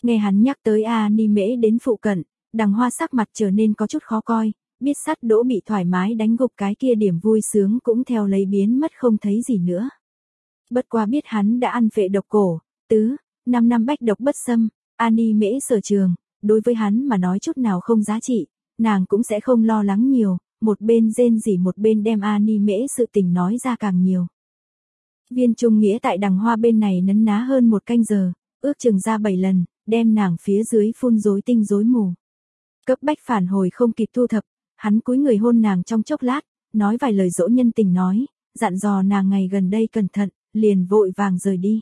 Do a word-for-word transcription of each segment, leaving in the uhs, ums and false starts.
Nghe hắn nhắc tới A Ni Mễ đến phụ cận, Đằng Hoa sắc mặt trở nên có chút khó coi, biết sắt đỗ bị thoải mái đánh gục cái kia điểm vui sướng cũng theo lấy biến mất không thấy gì nữa. Bất quá biết hắn đã ăn phệ độc cổ, tứ, năm năm bách độc bất xâm, A Ni Mễ sở trường, đối với hắn mà nói chút nào không giá trị, nàng cũng sẽ không lo lắng nhiều, một bên rên rỉ một bên đem A Ni Mễ sự tình nói ra càng nhiều. Viên Trung Nghĩa tại Đằng Hoa bên này nấn ná hơn một canh giờ, ước chừng ra bảy lần, đem nàng phía dưới phun rối tinh rối mù. Cấp bách phản hồi không kịp thu thập, hắn cúi người hôn nàng trong chốc lát, nói vài lời dỗ nhân tình nói, dặn dò nàng ngày gần đây cẩn thận, liền vội vàng rời đi.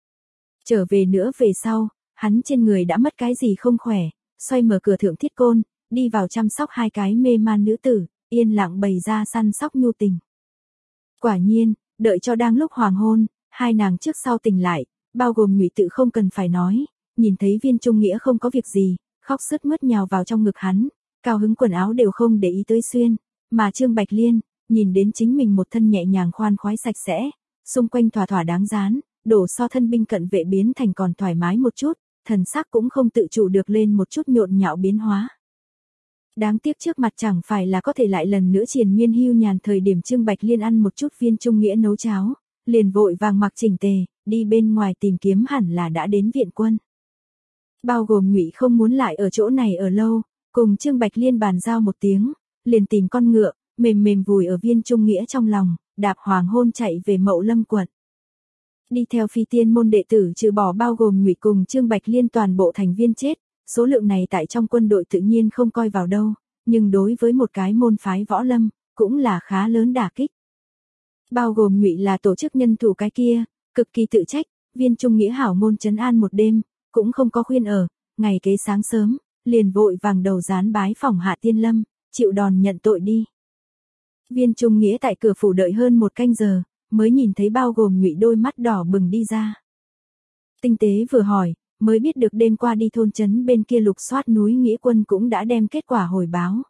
Trở về nữa về sau, hắn trên người đã mất cái gì không khỏe, xoay mở cửa thượng thiết côn, đi vào chăm sóc hai cái mê man nữ tử, yên lặng bày ra săn sóc nhu tình. Quả nhiên, đợi cho đang lúc hoàng hôn, hai nàng trước sau tỉnh lại, bao gồm Nhụy Tự không cần phải nói, nhìn thấy Viên Trung Nghĩa không có việc gì, khóc sướt mướt nhào vào trong ngực hắn, cao hứng quần áo đều không để ý tới xuyên, mà Trương Bạch Liên, nhìn đến chính mình một thân nhẹ nhàng khoan khoái sạch sẽ, xung quanh thỏa thỏa đáng dán, đổ so thân binh cận vệ biến thành còn thoải mái một chút, thần sắc cũng không tự chủ được lên một chút nhộn nhạo biến hóa. Đáng tiếc trước mặt chẳng phải là có thể lại lần nữa triền miên hưu nhàn thời điểm Trương Bạch Liên ăn một chút Viên Trung Nghĩa nấu cháo, liền vội vàng mặc chỉnh tề, đi bên ngoài tìm kiếm hẳn là đã đến viện quân. Bao gồm Nhụy không muốn lại ở chỗ này ở lâu, cùng Trương Bạch Liên bàn giao một tiếng, liền tìm con ngựa, mềm mềm vùi ở Viên Trung Nghĩa trong lòng, đạp hoàng hôn chạy về Mậu Lâm quận. Đi theo phi tiên môn đệ tử trừ bỏ bao gồm Nhụy cùng Trương Bạch Liên toàn bộ thành viên chết, số lượng này tại trong quân đội tự nhiên không coi vào đâu, nhưng đối với một cái môn phái võ lâm, cũng là khá lớn đả kích. Bao gồm Nhụy là tổ chức nhân thủ cái kia, cực kỳ tự trách, Viên Trung Nghĩa hảo môn trấn an một đêm, cũng không có khuyên ở, ngày kế sáng sớm, liền vội vàng đầu dán bái phòng Hạ Tiên Lâm, chịu đòn nhận tội đi. Viên Trung Nghĩa tại cửa phủ đợi hơn một canh giờ, mới nhìn thấy bao gồm Nhụy đôi mắt đỏ bừng đi ra. Tinh tế vừa hỏi, mới biết được đêm qua đi thôn trấn bên kia lục soát núi Nghĩa quân cũng đã đem kết quả hồi báo.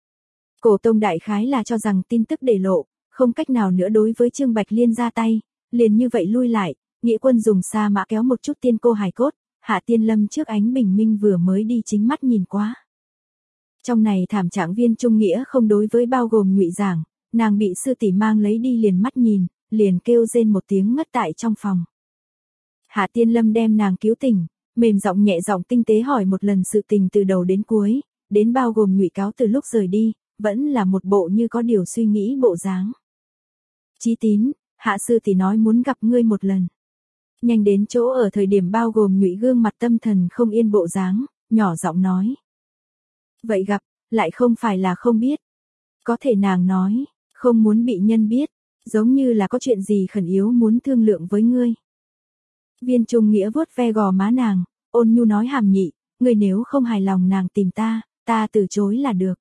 Cổ tông đại khái là cho rằng tin tức để lộ, không cách nào nữa đối với Trương Bạch Liên ra tay, liền như vậy lui lại, Nghĩa quân dùng sa mã kéo một chút tiên cô hài cốt, Hạ Tiên Lâm trước ánh bình minh vừa mới đi chính mắt nhìn qua. Trong này thảm trạng Viên Trung Nghĩa không đối với bao gồm Nhụy giảng, nàng bị sư tỷ mang lấy đi liền mắt nhìn, liền kêu rên một tiếng ngất tại trong phòng. Hạ Tiên Lâm đem nàng cứu tỉnh, mềm giọng nhẹ giọng tinh tế hỏi một lần sự tình từ đầu đến cuối, đến bao gồm Nhụy cáo từ lúc rời đi, vẫn là một bộ như có điều suy nghĩ bộ dáng. Chí Tín, Hạ sư tỷ nói muốn gặp ngươi một lần. Nhanh đến chỗ ở thời điểm bao gồm Nhụy gương mặt tâm thần không yên bộ dáng, nhỏ giọng nói. Vậy gặp, lại không phải là không biết. Có thể nàng nói, không muốn bị nhân biết, giống như là có chuyện gì khẩn yếu muốn thương lượng với ngươi. Viên Trung Nghĩa vuốt ve gò má nàng, ôn nhu nói hàm nhị, ngươi nếu không hài lòng nàng tìm ta, ta từ chối là được.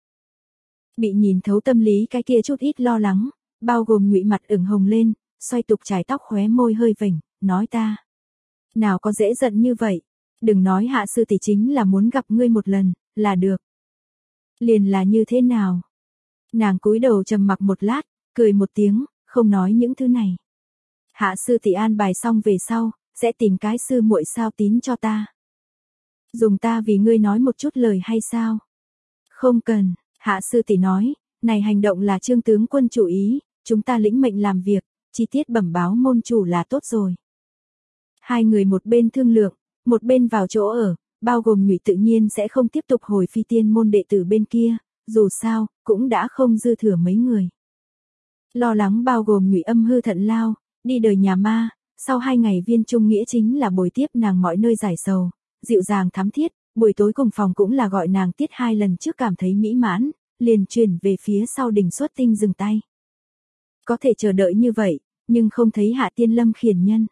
Bị nhìn thấu tâm lý cái kia chút ít lo lắng, bao gồm Nhụy mặt ửng hồng lên, xoay tục trải tóc khóe môi hơi vểnh, nói ta. Nào có dễ giận như vậy, đừng nói Hạ sư tỷ chính là muốn gặp ngươi một lần, là được. Liền là như thế nào? Nàng cúi đầu trầm mặc một lát, cười một tiếng, không nói những thứ này. Hạ sư tỷ an bài xong về sau, sẽ tìm cái sư muội sao tín cho ta. Dùng ta vì ngươi nói một chút lời hay sao? Không cần, Hạ sư tỷ nói, này hành động là Trương tướng quân chủ ý, chúng ta lĩnh mệnh làm việc, chi tiết bẩm báo môn chủ là tốt rồi. Hai người một bên thương lượng, một bên vào chỗ ở, bao gồm Nhụy tự nhiên sẽ không tiếp tục hồi phi tiên môn đệ tử bên kia, dù sao, cũng đã không dư thừa mấy người. Lo lắng bao gồm Nhụy âm hư thận lao, đi đời nhà ma, sau hai ngày Viên Trung Nghĩa chính là bồi tiếp nàng mọi nơi giải sầu, dịu dàng thắm thiết, buổi tối cùng phòng cũng là gọi nàng tiết hai lần trước cảm thấy mỹ mãn, liền chuyển về phía sau đỉnh xuất tinh dừng tay. Có thể chờ đợi như vậy, nhưng không thấy Hạ Tiên Lâm khiển nhân.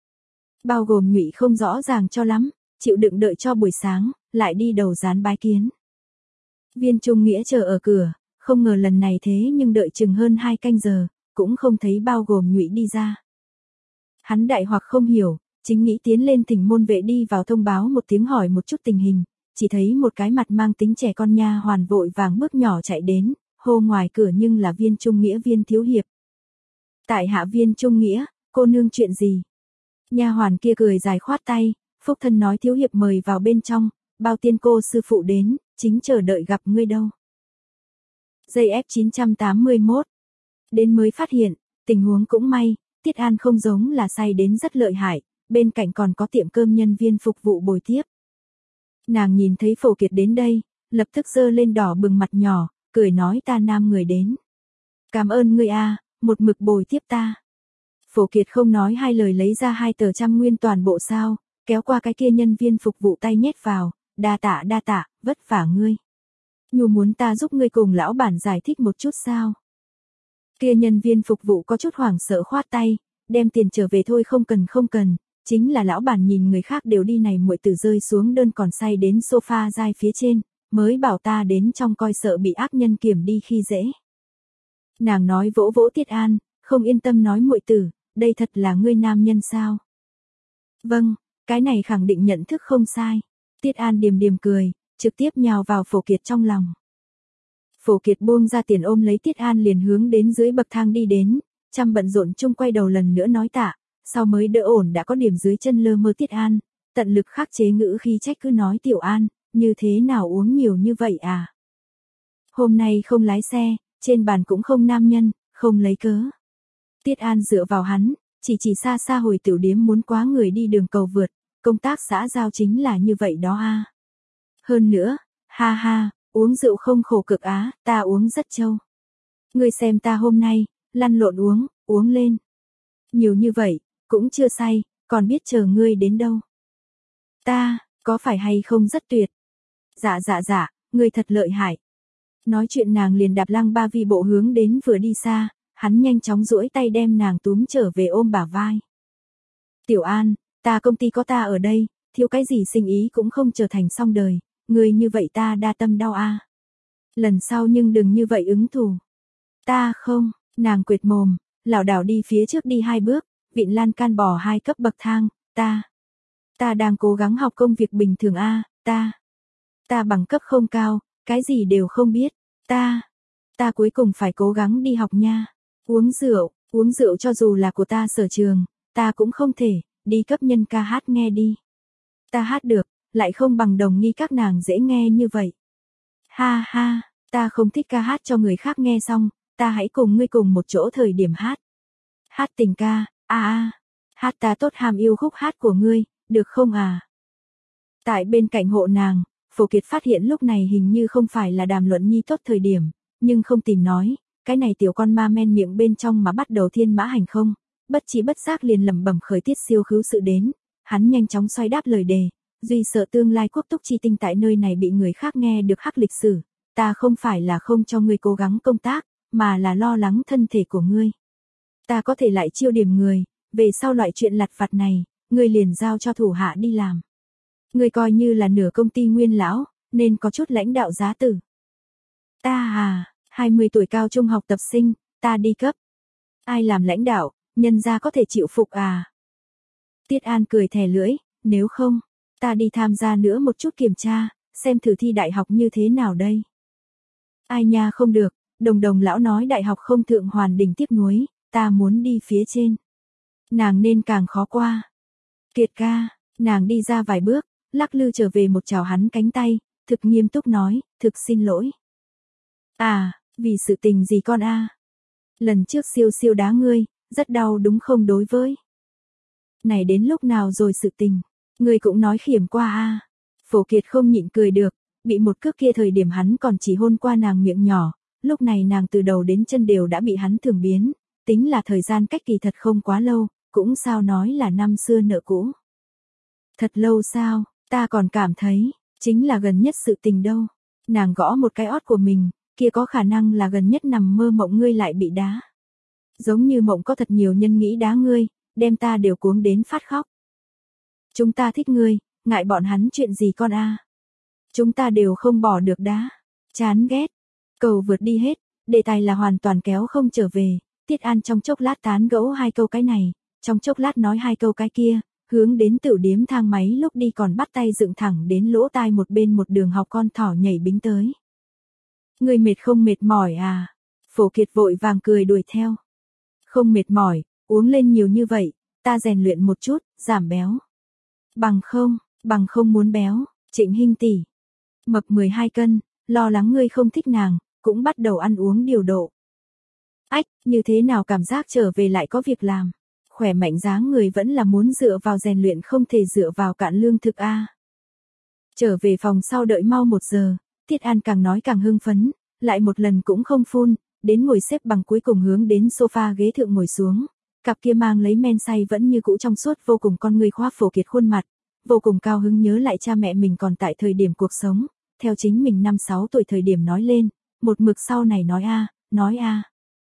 Bao gồm Nhụy không rõ ràng cho lắm, chịu đựng đợi cho buổi sáng, lại đi đầu dán bái kiến. Viên Trung Nghĩa chờ ở cửa, không ngờ lần này thế nhưng đợi chừng hơn hai canh giờ, cũng không thấy bao gồm Nhụy đi ra. Hắn đại hoặc không hiểu, chính nghĩ tiến lên thỉnh môn vệ đi vào thông báo một tiếng hỏi một chút tình hình, chỉ thấy một cái mặt mang tính trẻ con nha hoàn vội vàng bước nhỏ chạy đến, hô ngoài cửa nhưng là Viên Trung Nghĩa Viên thiếu hiệp. Tại hạ Viên Trung Nghĩa, cô nương chuyện gì? Nha hoàn kia cười dài khoát tay, Phúc thân nói thiếu hiệp mời vào bên trong, bao tiên cô sư phụ đến, chính chờ đợi gặp ngươi đâu. Giây ép chín trăm tám mươi mốt. Đến mới phát hiện, tình huống cũng may, Tiết An không giống là say đến rất lợi hại, bên cạnh còn có tiệm cơm nhân viên phục vụ bồi tiếp. Nàng nhìn thấy Phổ Kiệt đến đây, lập tức giơ lên đỏ bừng mặt nhỏ, cười nói ta nam người đến. Cảm ơn ngươi a, một mực bồi tiếp ta. Phổ Kiệt không nói hai lời lấy ra hai tờ trăm nguyên toàn bộ sao, kéo qua cái kia nhân viên phục vụ tay nhét vào, đa tạ đa tạ, vất vả ngươi. Nhu muốn ta giúp ngươi cùng lão bản giải thích một chút sao? Kia nhân viên phục vụ có chút hoảng sợ khoát tay, đem tiền trở về thôi không cần không cần, chính là lão bản nhìn người khác đều đi này muội tử rơi xuống đơn còn say đến sofa dai phía trên, mới bảo ta đến trong coi sợ bị ác nhân kiểm đi khi dễ. Nàng nói vỗ vỗ Tiết An, không yên tâm nói muội tử, đây thật là ngươi nam nhân sao? Vâng, cái này khẳng định nhận thức không sai. Tiết An điềm điềm cười, trực tiếp nhào vào Phổ Kiệt trong lòng. Phổ Kiệt buông ra tiền ôm lấy Tiết An liền hướng đến dưới bậc thang đi đến, chăm bận rộn chung quay đầu lần nữa nói tạ, sau mới đỡ ổn đã có điểm dưới chân lơ mơ Tiết An, tận lực khắc chế ngữ khi trách cứ nói Tiểu An, như thế nào uống nhiều như vậy à? Hôm nay không lái xe, trên bàn cũng không nam nhân, không lấy cớ. Tiết An dựa vào hắn, chỉ chỉ xa xa hồi tiểu điếm muốn quá người đi đường cầu vượt, công tác xã giao chính là như vậy đó a. Hơn nữa, ha ha, uống rượu không khổ cực á, ta uống rất trâu. Ngươi xem ta hôm nay, lăn lộn uống, uống lên. Nhiều như vậy, cũng chưa say, còn biết chờ ngươi đến đâu. Ta, có phải hay không rất tuyệt? Dạ dạ dạ, ngươi thật lợi hại. Nói chuyện nàng liền đạp lăng ba vi bộ hướng đến vừa đi xa, hắn nhanh chóng duỗi tay đem nàng túm trở về ôm bả vai. Tiểu An, ta công ty có ta ở đây, thiếu cái gì sinh ý cũng không trở thành xong đời, ngươi như vậy ta đa tâm đau a. Lần sau nhưng đừng như vậy ứng thù. Ta không, nàng quệt mồm, lảo đảo đi phía trước đi hai bước, vịn lan can bò hai cấp bậc thang, ta. Ta đang cố gắng học công việc bình thường a, ta. Ta bằng cấp không cao, cái gì đều không biết, ta. Ta cuối cùng phải cố gắng đi học nha. Uống rượu, uống rượu cho dù là của ta sở trường, ta cũng không thể, đi cấp nhân ca hát nghe đi. Ta hát được, lại không bằng đồng nghi các nàng dễ nghe như vậy. Ha ha, ta không thích ca hát cho người khác nghe xong, ta hãy cùng ngươi cùng một chỗ thời điểm hát. Hát tình ca, a a, hát ta tốt hàm yêu khúc hát của ngươi, được không à? Tại bên cạnh hộ nàng, Phổ Kiệt phát hiện lúc này hình như không phải là đàm luận nhi tốt thời điểm, nhưng không tìm nói, cái này tiểu con ma men miệng bên trong mà bắt đầu thiên mã hành không, bất trí bất giác liền lẩm bẩm khởi tiết siêu khứu sự đến, hắn nhanh chóng xoay đáp lời đề, duy sợ tương lai quốc túc chi tinh tại nơi này bị người khác nghe được hắc lịch sử, ta không phải là không cho ngươi cố gắng công tác, mà là lo lắng thân thể của ngươi. Ta có thể lại chiêu điểm người, về sau loại chuyện lặt vặt này, ngươi liền giao cho thủ hạ đi làm. Ngươi coi như là nửa công ty nguyên lão, nên có chút lãnh đạo giá tử. Ta à, hai mươi tuổi cao trung học tập sinh, ta đi cấp. Ai làm lãnh đạo, nhân gia có thể chịu phục à? Tiết An cười thè lưỡi, nếu không, ta đi tham gia nữa một chút kiểm tra, xem thử thi đại học như thế nào đây. Ai nha không được, đồng đồng lão nói đại học không thượng hoàn đỉnh tiếc nuối, ta muốn đi phía trên. Nàng nên càng khó qua. Kiệt ca, nàng đi ra vài bước, lắc lư trở về một chào hắn cánh tay, thực nghiêm túc nói, thực xin lỗi. À, vì sự tình gì con a? Lần trước siêu siêu đá ngươi, rất đau đúng không đối với? Này đến lúc nào rồi sự tình, ngươi cũng nói khiểm qua a. Phổ Kiệt không nhịn cười được, bị một cước kia thời điểm hắn còn chỉ hôn qua nàng miệng nhỏ, lúc này nàng từ đầu đến chân đều đã bị hắn thường biến, tính là thời gian cách kỳ thật không quá lâu, cũng sao nói là năm xưa nợ cũ. Thật lâu sao, ta còn cảm thấy, chính là gần nhất sự tình đâu. Nàng gõ một cái ót của mình, kia có khả năng là gần nhất nằm mơ mộng ngươi lại bị đá. Giống như mộng có thật nhiều nhân nghĩ đá ngươi, đem ta đều cuống đến phát khóc. Chúng ta thích ngươi, ngại bọn hắn chuyện gì con a? Chúng ta đều không bỏ được đá. Chán ghét. Cầu vượt đi hết, đề tài là hoàn toàn kéo không trở về. Tiết An trong chốc lát tán gẫu hai câu cái này, trong chốc lát nói hai câu cái kia, hướng đến tiểu điếm thang máy lúc đi còn bắt tay dựng thẳng đến lỗ tai một bên một đường học con thỏ nhảy bính tới. Ngươi mệt không mệt mỏi à? Phổ Kiệt vội vàng cười đuổi theo. Không mệt mỏi, uống lên nhiều như vậy, ta rèn luyện một chút, giảm béo. Bằng không, bằng không muốn béo, Trịnh Hinh tỷ. Mập mười hai cân, lo lắng ngươi không thích nàng, cũng bắt đầu ăn uống điều độ. Ách, như thế nào cảm giác trở về lại có việc làm. Khỏe mạnh dáng người vẫn là muốn dựa vào rèn luyện không thể dựa vào cạn lương thực a. Trở về phòng sau đợi mau một giờ, Tiết An càng nói càng hưng phấn, lại một lần cũng không phun, đến ngồi xếp bằng cuối cùng hướng đến sofa ghế thượng ngồi xuống. Cặp kia mang lấy men say vẫn như cũ trong suốt vô cùng con người khoa Phổ Kiệt khuôn mặt, vô cùng cao hứng nhớ lại cha mẹ mình còn tại thời điểm cuộc sống, theo chính mình năm sáu tuổi thời điểm nói lên, một mực sau này nói a, nói a.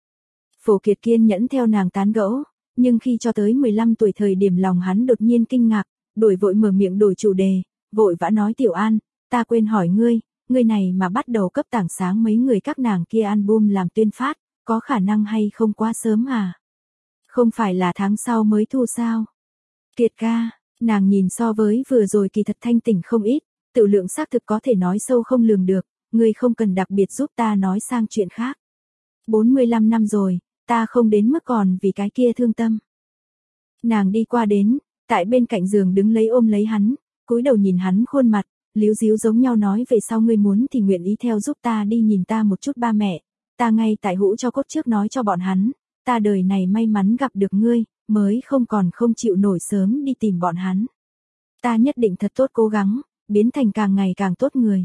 Phổ Kiệt kiên nhẫn theo nàng tán gẫu, nhưng khi cho tới mười lăm tuổi thời điểm lòng hắn đột nhiên kinh ngạc, đổi vội mở miệng đổi chủ đề, vội vã nói Tiểu An, ta quên hỏi ngươi, ngươi này mà bắt đầu cấp tảng sáng mấy người các nàng kia album làm tuyên phát, có khả năng hay không quá sớm à? Không phải là tháng sau mới thu sao? Kiệt ca, nàng nhìn so với vừa rồi kỳ thật thanh tỉnh không ít, tự lượng xác thực có thể nói sâu không lường được, ngươi không cần đặc biệt giúp ta nói sang chuyện khác. bốn mươi lăm năm rồi, ta không đến mức còn vì cái kia thương tâm. Nàng đi qua đến, tại bên cạnh giường đứng lấy ôm lấy hắn, cúi đầu nhìn hắn khuôn mặt, líu díu giống nhau nói về sau ngươi muốn thì nguyện ý theo giúp ta đi nhìn ta một chút ba mẹ, ta ngay tại hũ cho cốt trước nói cho bọn hắn, ta đời này may mắn gặp được ngươi, mới không còn không chịu nổi sớm đi tìm bọn hắn. Ta nhất định thật tốt cố gắng, biến thành càng ngày càng tốt người.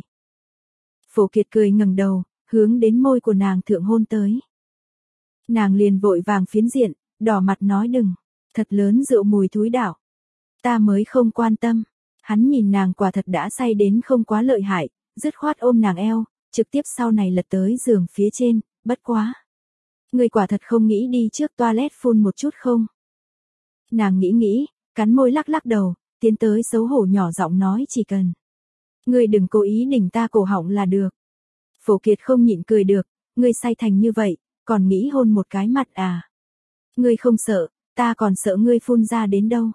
Phổ Kiệt cười ngẩng đầu, hướng đến môi của nàng thượng hôn tới. Nàng liền vội vàng phiến diện, đỏ mặt nói đừng, thật lớn rượu mùi thúi đảo. Ta mới không quan tâm. Hắn nhìn nàng quả thật đã say đến không quá lợi hại, dứt khoát ôm nàng eo, trực tiếp sau này lật tới giường phía trên, bất quá. Người quả thật không nghĩ đi trước toilet phun một chút không? Nàng nghĩ nghĩ, cắn môi lắc lắc đầu, tiến tới xấu hổ nhỏ giọng nói chỉ cần. Ngươi đừng cố ý đỉnh ta cổ họng là được. Phổ Kiệt không nhịn cười được, ngươi say thành như vậy, còn nghĩ hôn một cái mặt à? Ngươi không sợ, ta còn sợ ngươi phun ra đến đâu.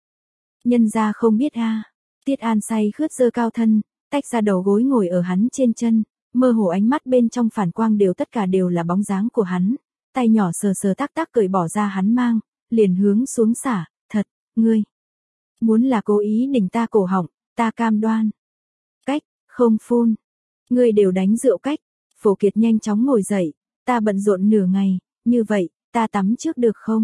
Nhân ra không biết a. À. Tiết An say khướt giơ cao thân, tách ra đầu gối ngồi ở hắn trên chân, mơ hồ ánh mắt bên trong phản quang đều tất cả đều là bóng dáng của hắn, tay nhỏ sờ sờ tác tác cởi bỏ ra hắn mang, liền hướng xuống xả, thật, ngươi. Muốn là cố ý đỉnh ta cổ họng, ta cam đoan. Cách, không phun. Ngươi đều đánh rượu cách. Phổ Kiệt nhanh chóng ngồi dậy, ta bận rộn nửa ngày, như vậy, ta tắm trước được không?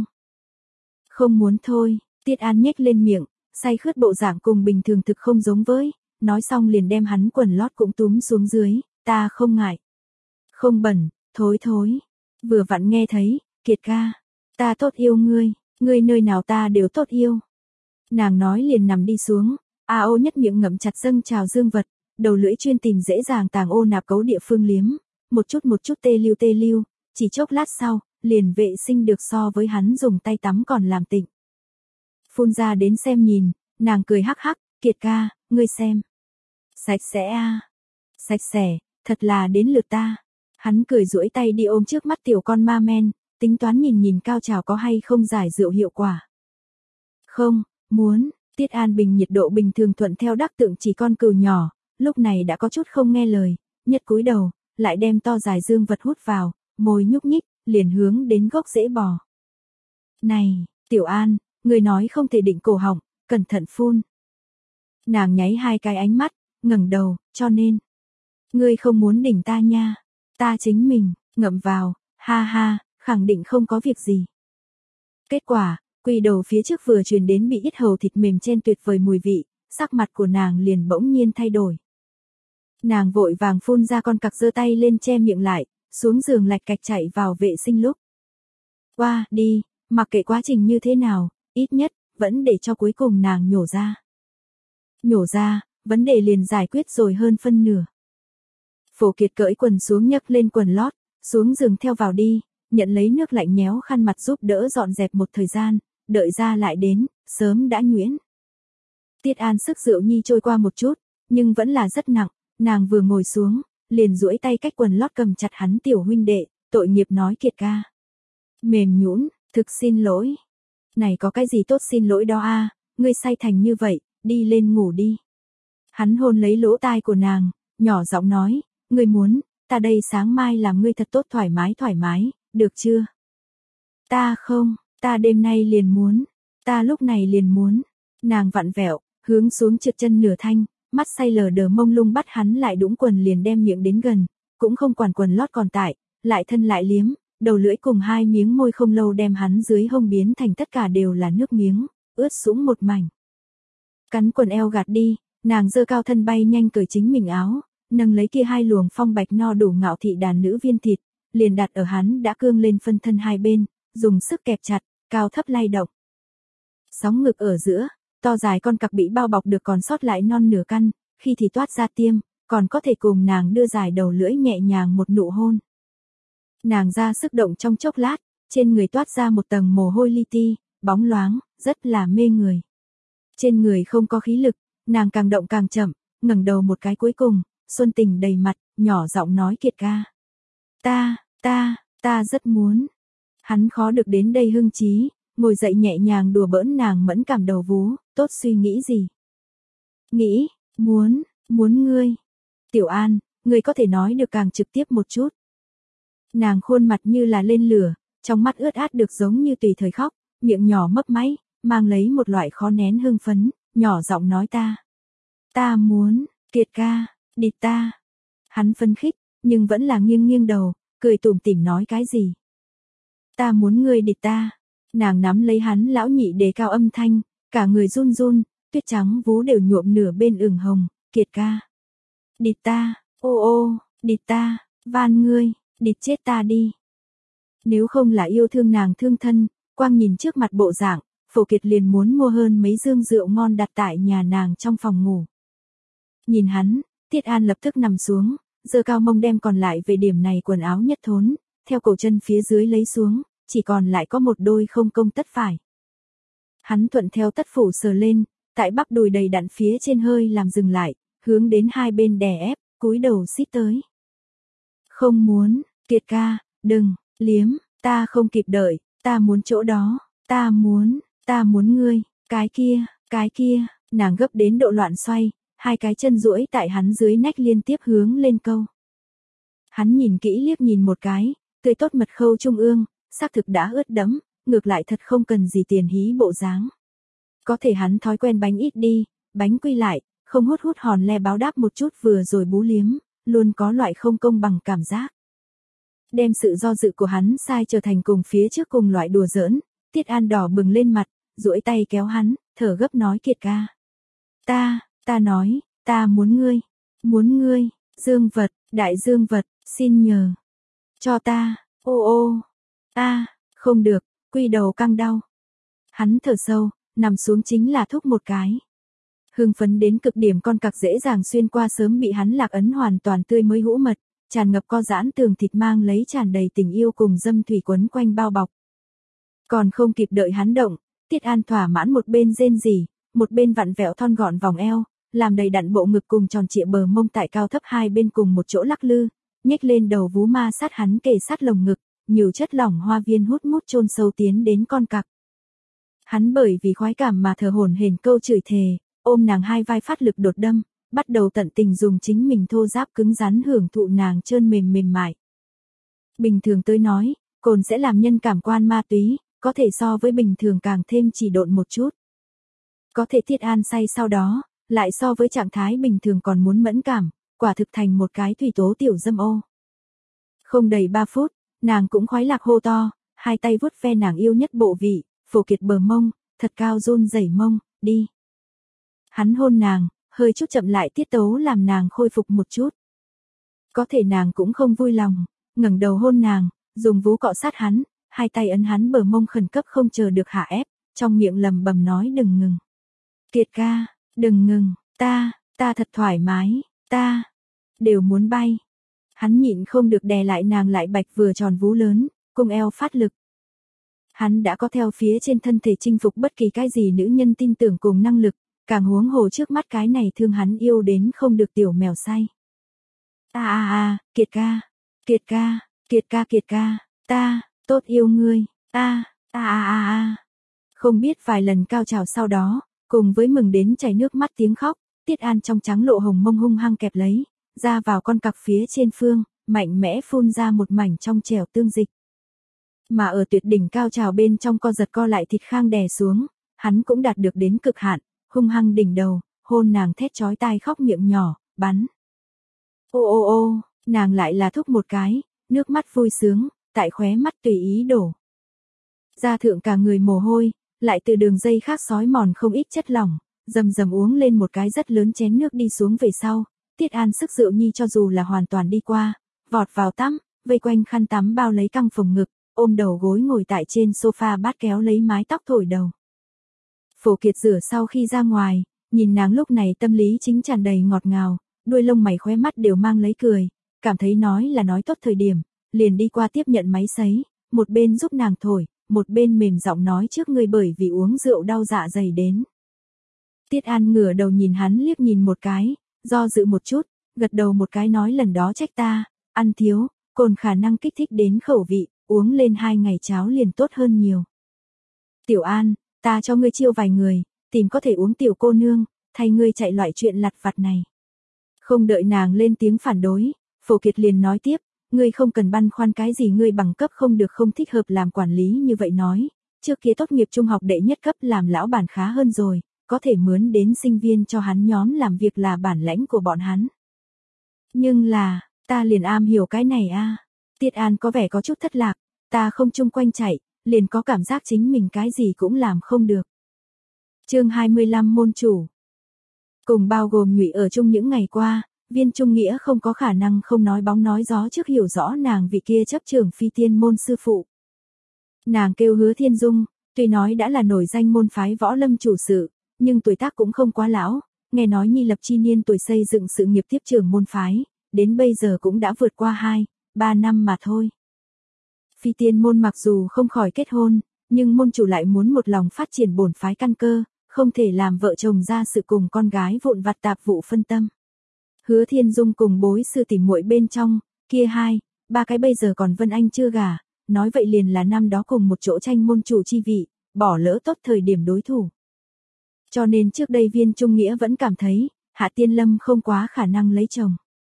Không muốn thôi, Tiết An nhếch lên miệng, say khướt bộ dạng cùng bình thường thực không giống với, nói xong liền đem hắn quần lót cũng túm xuống dưới, ta không ngại. Không bẩn, thối thối. Vừa vặn nghe thấy, Kiệt ca, ta tốt yêu ngươi, ngươi nơi nào ta đều tốt yêu. Nàng nói liền nằm đi xuống, a ô nhất miệng ngậm chặt dâng trào dương vật, đầu lưỡi chuyên tìm dễ dàng tàng ô nạp cấu địa phương liếm, một chút một chút tê lưu tê lưu, chỉ chốc lát sau, liền vệ sinh được so với hắn dùng tay tắm còn làm tịnh. Phun ra đến xem nhìn, nàng cười hắc hắc, Kiệt ca, ngươi xem. Sạch sẽ a, à. Sạch sẽ, thật là đến lượt ta. Hắn cười duỗi tay đi ôm trước mắt tiểu con ma men, tính toán nhìn nhìn cao trào có hay không giải rượu hiệu quả. Không, muốn, Tiết An Bình nhiệt độ bình thường thuận theo đắc tượng chỉ con cừu nhỏ, lúc này đã có chút không nghe lời, nhất cúi đầu, lại đem to dài dương vật hút vào, môi nhúc nhích, liền hướng đến gốc rễ bò. Này, Tiểu An, người nói không thể định cổ họng, cẩn thận phun. Nàng nháy hai cái ánh mắt, ngẩng đầu, cho nên. Ngươi không muốn đỉnh ta nha, ta chính mình, ngậm vào, ha ha, khẳng định không có việc gì. Kết quả, quỳ đầu phía trước vừa truyền đến bị ít hầu thịt mềm chen tuyệt vời mùi vị, sắc mặt của nàng liền bỗng nhiên thay đổi. Nàng vội vàng phun ra con cặc giơ tay lên che miệng lại, xuống giường lạch cạch chạy vào vệ sinh lúc. Qua, đi, mặc kệ quá trình như thế nào, ít nhất, vẫn để cho cuối cùng nàng nhổ ra. Nhổ ra, vấn đề liền giải quyết rồi hơn phân nửa. Phổ Kiệt cởi quần xuống nhấc lên quần lót, xuống giường theo vào đi, nhận lấy nước lạnh nhéo khăn mặt giúp đỡ dọn dẹp một thời gian, đợi ra lại đến, sớm đã nhuyễn. Tiết An sức rượu nhi trôi qua một chút, nhưng vẫn là rất nặng, nàng vừa ngồi xuống, liền duỗi tay cách quần lót cầm chặt hắn tiểu huynh đệ, tội nghiệp nói Kiệt ca. Mềm nhũn, thực xin lỗi. Này có cái gì tốt xin lỗi đó a, à, ngươi say thành như vậy, đi lên ngủ đi. Hắn hôn lấy lỗ tai của nàng, nhỏ giọng nói, ngươi muốn, ta đây sáng mai làm ngươi thật tốt thoải mái thoải mái, được chưa? Ta không, ta đêm nay liền muốn, ta lúc này liền muốn. Nàng vặn vẹo, hướng xuống trượt chân nửa thanh, mắt say lờ đờ mông lung bắt hắn lại đũng quần liền đem miệng đến gần, cũng không quản quần lót còn tại, lại thân lại liếm, đầu lưỡi cùng hai miếng môi không lâu đem hắn dưới hông biến thành tất cả đều là nước miếng, ướt sũng một mảnh. Cắn quần eo gạt đi, nàng giơ cao thân bay nhanh cởi chính mình áo, nâng lấy kia hai luồng phong bạch no đủ ngạo thị đàn nữ viên thịt, liền đặt ở hắn đã cương lên phân thân hai bên, dùng sức kẹp chặt, cao thấp lay động. Sóng ngực ở giữa, to dài con cặc bị bao bọc được còn sót lại non nửa căn, khi thì toát ra tiêm, còn có thể cùng nàng đưa dài đầu lưỡi nhẹ nhàng một nụ hôn. Nàng ra sức động trong chốc lát, trên người toát ra một tầng mồ hôi li ti, bóng loáng, rất là mê người. Trên người không có khí lực, nàng càng động càng chậm, ngẩng đầu một cái cuối cùng, xuân tình đầy mặt, nhỏ giọng nói Kiệt ca. Ta, ta, ta rất muốn. Hắn khó được đến đây hưng trí, ngồi dậy nhẹ nhàng đùa bỡn nàng mẫn cảm đầu vú, tốt suy nghĩ gì? Nghĩ, muốn, muốn ngươi. Tiểu An, ngươi có thể nói được càng trực tiếp một chút. Nàng khuôn mặt như là lên lửa, trong mắt ướt át được giống như tùy thời khóc, miệng nhỏ mấp máy, mang lấy một loại khó nén hưng phấn, nhỏ giọng nói ta. Ta muốn, Kiệt ca, địt ta. Hắn phấn khích, nhưng vẫn là nghiêng nghiêng đầu, cười tủm tỉm nói cái gì. Ta muốn ngươi địt ta. Nàng nắm lấy hắn lão nhị đề cao âm thanh, cả người run run, tuyết trắng vú đều nhuộm nửa bên ửng hồng, Kiệt ca. Địt ta, ô ô, địt ta, van ngươi, địt chết ta đi. Nếu không là yêu thương nàng thương thân, quang nhìn trước mặt bộ dạng, Phổ Kiệt liền muốn mua hơn mấy dương rượu ngon đặt tại nhà nàng trong phòng ngủ. Nhìn hắn, Tiết An lập tức nằm xuống, giơ cao mông đem còn lại về điểm này quần áo nhất thốn, theo cổ chân phía dưới lấy xuống, chỉ còn lại có một đôi không công tất phải. Hắn thuận theo tất phủ sờ lên, tại bắp đùi đầy đặn phía trên hơi làm dừng lại, hướng đến hai bên đè ép, cúi đầu xít tới. Không muốn, Kiệt ca, đừng, liếm, ta không kịp đợi, ta muốn chỗ đó, ta muốn, ta muốn ngươi, cái kia, cái kia, nàng gấp đến độ loạn xoay, hai cái chân duỗi tại hắn dưới nách liên tiếp hướng lên câu. Hắn nhìn kỹ liếc nhìn một cái, tươi tốt mật khâu trung ương, xác thực đã ướt đẫm, ngược lại thật không cần gì tiền hí bộ dáng. Có thể hắn thói quen bánh ít đi, bánh quy lại, không hút hút hòn le báo đáp một chút vừa rồi bú liếm, luôn có loại không công bằng cảm giác. Đem sự do dự của hắn sai trở thành cùng phía trước cùng loại đùa giỡn, Tiết An đỏ bừng lên mặt, duỗi tay kéo hắn, thở gấp nói Kiệt ca. Ta, ta nói, ta muốn ngươi, muốn ngươi, dương vật, đại dương vật, xin nhờ. Cho ta, ô ô, ta, không được, quy đầu căng đau. Hắn thở sâu, nằm xuống chính là thúc một cái. Hưng phấn đến cực điểm con cặc dễ dàng xuyên qua sớm bị hắn lạc ấn hoàn toàn tươi mới hũ mật, tràn ngập co giãn tường thịt mang lấy tràn đầy tình yêu cùng dâm thủy quấn quanh bao bọc. Còn không kịp đợi hắn động, Tiết An thỏa mãn một bên rên rỉ, một bên vặn vẹo thon gọn vòng eo, làm đầy đặn bộ ngực cùng tròn trịa bờ mông tại cao thấp hai bên cùng một chỗ lắc lư, nhếch lên đầu vú ma sát hắn kề sát lồng ngực, nhiều chất lỏng hoa viên hút mút chôn sâu tiến đến con cặc. Hắn bởi vì khoái cảm mà thở hổn hển câu chửi thề, ôm nàng hai vai phát lực đột đâm, bắt đầu tận tình dùng chính mình thô ráp cứng rắn hưởng thụ nàng trơn mềm mềm mại. Bình thường tôi nói, cồn sẽ làm nhân cảm quan ma túy, có thể so với bình thường càng thêm chỉ độn một chút. Có thể Tiết An say sau đó, lại so với trạng thái bình thường còn muốn mẫn cảm, quả thực thành một cái thủy tố tiểu dâm ô. Không đầy ba phút, nàng cũng khoái lạc hô to, hai tay vuốt ve nàng yêu nhất bộ vị, Phổ Kiệt bờ mông, thật cao run rẩy mông, đi. Hắn hôn nàng, hơi chút chậm lại tiết tấu làm nàng khôi phục một chút. Có thể nàng cũng không vui lòng, ngẩng đầu hôn nàng, dùng vú cọ sát hắn, hai tay ấn hắn bờ mông khẩn cấp không chờ được hạ ép, trong miệng lầm bầm nói đừng ngừng. Kiệt ca, đừng ngừng, ta, ta thật thoải mái, ta, đều muốn bay. Hắn nhịn không được đè lại nàng lại bạch vừa tròn vú lớn, cùng eo phát lực. Hắn đã có theo phía trên thân thể chinh phục bất kỳ cái gì nữ nhân tin tưởng cùng năng lực, càng huống hồ trước mắt cái này thương hắn yêu đến không được tiểu mèo say. A a a, Kiệt ca, Kiệt ca, Kiệt ca Kiệt ca, ta, tốt yêu ngươi, a a a a a. Không biết vài lần cao trào sau đó, cùng với mừng đến chảy nước mắt tiếng khóc, Tiết An trong trắng lộ hồng mông hung hăng kẹp lấy, ra vào con cặc phía trên phương, mạnh mẽ phun ra một mảnh trong trẻo tương dịch. Mà ở tuyệt đỉnh cao trào bên trong co giật co lại thịt khang đè xuống, hắn cũng đạt được đến cực hạn, hung hăng đỉnh đầu, hôn nàng thét chói tai khóc miệng nhỏ, bắn. Ô ô ô, nàng lại là thúc một cái, nước mắt vui sướng, tại khóe mắt tùy ý đổ. Da thượng cả người mồ hôi, lại từ đường dây khác xói mòn không ít chất lỏng, dầm dầm uống lên một cái rất lớn chén nước đi xuống về sau, Tiết An sức rượu nhi cho dù là hoàn toàn đi qua, vọt vào tắm, vây quanh khăn tắm bao lấy căng phồng ngực, ôm đầu gối ngồi tại trên sofa bát kéo lấy mái tóc thổi đầu. Phổ Kiệt rửa sau khi ra ngoài, nhìn nàng lúc này tâm lý chính tràn đầy ngọt ngào, đuôi lông mày khóe mắt đều mang lấy cười, cảm thấy nói là nói tốt thời điểm, liền đi qua tiếp nhận máy sấy, một bên giúp nàng thổi, một bên mềm giọng nói trước ngươi bởi vì uống rượu đau dạ dày đến. Tiết An ngửa đầu nhìn hắn liếc nhìn một cái, do dự một chút, gật đầu một cái nói lần đó trách ta, ăn thiếu, cồn khả năng kích thích đến khẩu vị, uống lên hai ngày cháo liền tốt hơn nhiều. Tiểu An, ta cho ngươi chiêu vài người, tìm có thể uống tiểu cô nương, thay ngươi chạy loại chuyện lặt vặt này. Không đợi nàng lên tiếng phản đối, Phổ Kiệt liền nói tiếp, ngươi không cần băn khoăn cái gì ngươi bằng cấp không được không thích hợp làm quản lý như vậy nói, trước kia tốt nghiệp trung học đệ nhất cấp làm lão bản khá hơn rồi, có thể mướn đến sinh viên cho hắn nhóm làm việc là bản lãnh của bọn hắn. Nhưng là, ta liền am hiểu cái này a. À. Tiết An có vẻ có chút thất lạc, ta không chung quanh chạy, liền có cảm giác chính mình cái gì cũng làm không được. Chương hai mươi lăm môn chủ. Cùng bao gồm Nhụy ở chung những ngày qua, Viên Trung Nghĩa không có khả năng không nói bóng nói gió trước hiểu rõ nàng vị kia chấp trưởng phi tiên môn sư phụ. Nàng kêu Hứa Thiên Dung, tuy nói đã là nổi danh môn phái võ lâm chủ sự, nhưng tuổi tác cũng không quá lão, nghe nói nhi lập chi niên tuổi xây dựng sự nghiệp tiếp trưởng môn phái, đến bây giờ cũng đã vượt qua hai, ba năm mà thôi. Phi tiên môn mặc dù không khỏi kết hôn, nhưng môn chủ lại muốn một lòng phát triển bổn phái căn cơ, không thể làm vợ chồng ra sự cùng con gái vụn vặt tạp vụ phân tâm. Hứa Thiên Dung cùng bối sư tỉ muội bên trong, kia hai, ba cái bây giờ còn Vân Anh chưa gả, nói vậy liền là năm đó cùng một chỗ tranh môn chủ chi vị, bỏ lỡ tốt thời điểm đối thủ. Cho nên trước đây Viên Trung Nghĩa vẫn cảm thấy, Hạ Tiên Lâm không quá khả năng lấy chồng.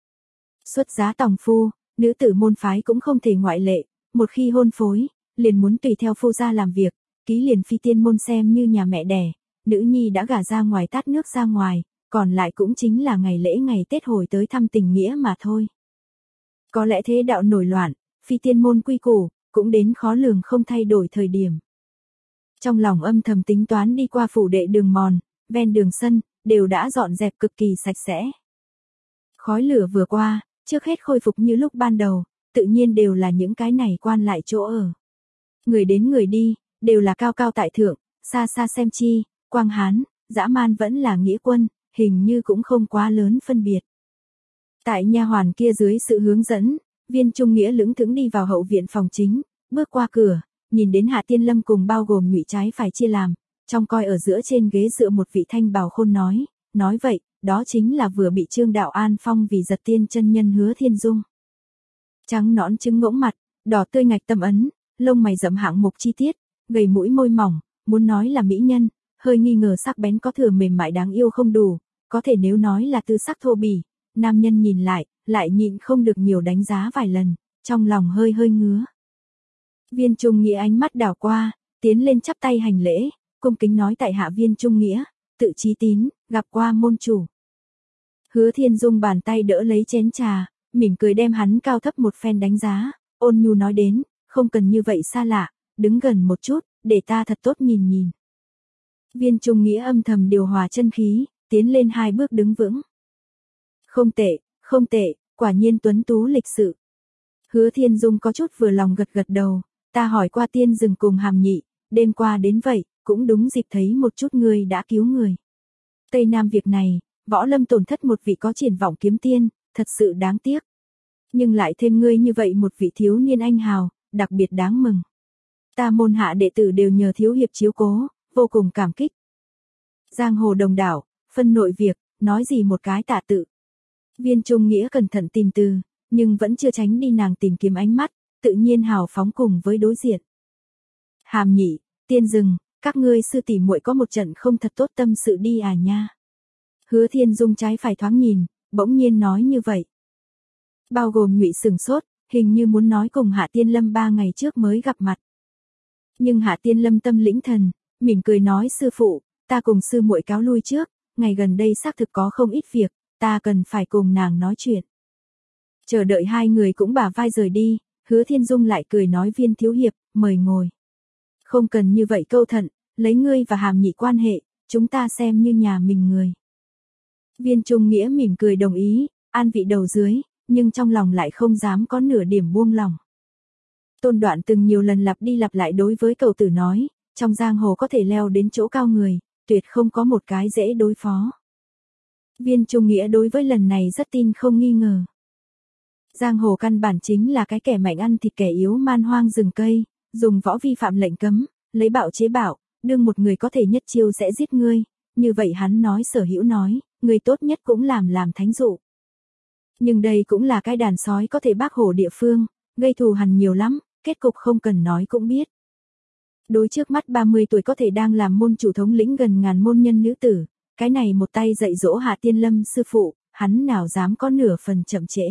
Xuất giá tòng phu, nữ tử môn phái cũng không thể ngoại lệ, một khi hôn phối, liền muốn tùy theo phu gia làm việc, ký liền phi tiên môn xem như nhà mẹ đẻ, nữ nhi đã gả ra ngoài tát nước ra ngoài, còn lại cũng chính là ngày lễ ngày Tết hồi tới thăm tình nghĩa mà thôi. Có lẽ thế đạo nổi loạn, phi tiên môn quy củ, cũng đến khó lường không thay đổi thời điểm. Trong lòng âm thầm tính toán đi qua phủ đệ đường mòn, ven đường sân, đều đã dọn dẹp cực kỳ sạch sẽ. Khói lửa vừa qua, trước hết khôi phục như lúc ban đầu, tự nhiên đều là những cái này quan lại chỗ ở. Người đến người đi, đều là cao cao tại thượng, xa xa xem chi, Quang Hán, dã man vẫn là nghĩa quân, hình như cũng không quá lớn phân biệt. Tại nha hoàn kia dưới sự hướng dẫn, Viên Trung Nghĩa lững thững đi vào hậu viện phòng chính, bước qua cửa, nhìn đến Hạ Tiên Lâm cùng bao gồm Nhụy trái phải chia làm, trong coi ở giữa trên ghế dựa một vị thanh bào khôn nói, nói vậy, đó chính là vừa bị Trương Đạo An phong vì giật tiên chân nhân Hứa Thiên Dung. Trắng nõn trứng ngỗng mặt, đỏ tươi ngạch tâm ấn, lông mày rậm hạng mục chi tiết, gầy mũi môi mỏng, muốn nói là mỹ nhân, hơi nghi ngờ sắc bén có thừa mềm mại đáng yêu không đủ, có thể nếu nói là tư sắc thô bỉ, nam nhân nhìn lại, lại nhịn không được nhiều đánh giá vài lần, trong lòng hơi hơi ngứa. Viên Trung Nghĩa ánh mắt đảo qua, tiến lên chắp tay hành lễ, cung kính nói tại hạ Viên Trung Nghĩa, tự chí tín, gặp qua môn chủ. Hứa Thiên Dung bàn tay đỡ lấy chén trà, mỉm cười đem hắn cao thấp một phen đánh giá, ôn nhu nói đến, không cần như vậy xa lạ, đứng gần một chút, để ta thật tốt nhìn nhìn. Viên Trung Nghĩa âm thầm điều hòa chân khí, tiến lên hai bước đứng vững. Không tệ, không tệ, quả nhiên tuấn tú lịch sự. Hứa Thiên Dung có chút vừa lòng gật gật đầu, ta hỏi qua tiên rừng cùng Hàm Nhị, đêm qua đến vậy, cũng đúng dịp thấy một chút người đã cứu người. Tây Nam việc này, võ lâm tổn thất một vị có triển vọng kiếm tiên, thật sự đáng tiếc. Nhưng lại thêm ngươi như vậy một vị thiếu niên anh hào, đặc biệt đáng mừng. Ta môn hạ đệ tử đều nhờ thiếu hiệp chiếu cố, vô cùng cảm kích. Giang hồ đồng đảo, phân nội việc, nói gì một cái tạ tự. Viên Trung Nghĩa cẩn thận tìm từ, nhưng vẫn chưa tránh đi nàng tìm kiếm ánh mắt, tự nhiên hào phóng cùng với đối diện. Hàm Nhị, Tiên Dừng, các ngươi sư tỷ muội có một trận không thật tốt tâm sự đi à nha. Hứa Thiên Dung trái phải thoáng nhìn, bỗng nhiên nói như vậy. Bao gồm Nhụy sừng sốt, hình như muốn nói cùng Hạ Tiên Lâm ba ngày trước mới gặp mặt. Nhưng Hạ Tiên Lâm tâm lĩnh thần, mỉm cười nói sư phụ, ta cùng sư muội cáo lui trước, ngày gần đây xác thực có không ít việc, ta cần phải cùng nàng nói chuyện. Chờ đợi hai người cũng bả vai rời đi, Hứa Thiên Dung lại cười nói Viên thiếu hiệp, mời ngồi. Không cần như vậy câu thận, lấy ngươi và Hàm Nhị quan hệ, chúng ta xem như nhà mình người. Viên Trung Nghĩa mỉm cười đồng ý, an vị đầu dưới, nhưng trong lòng lại không dám có nửa điểm buông lòng. Tôn Đoạn từng nhiều lần lặp đi lặp lại đối với cậu tử nói, trong giang hồ có thể leo đến chỗ cao người, tuyệt không có một cái dễ đối phó. Viên Trung Nghĩa đối với lần này rất tin không nghi ngờ. Giang hồ căn bản chính là cái kẻ mạnh ăn thịt kẻ yếu man hoang rừng cây, dùng võ vi phạm lệnh cấm, lấy bạo chế bạo, đương một người có thể nhất chiêu sẽ giết ngươi, như vậy hắn nói sở hữu nói, người tốt nhất cũng làm làm thánh dụ. Nhưng đây cũng là cái đàn sói có thể bác hổ địa phương, gây thù hằn nhiều lắm, kết cục không cần nói cũng biết. Đối trước mắt ba mươi tuổi có thể đang làm môn chủ thống lĩnh gần ngàn môn nhân nữ tử, cái này một tay dạy dỗ Hạ Tiên Lâm sư phụ, hắn nào dám có nửa phần chậm trễ.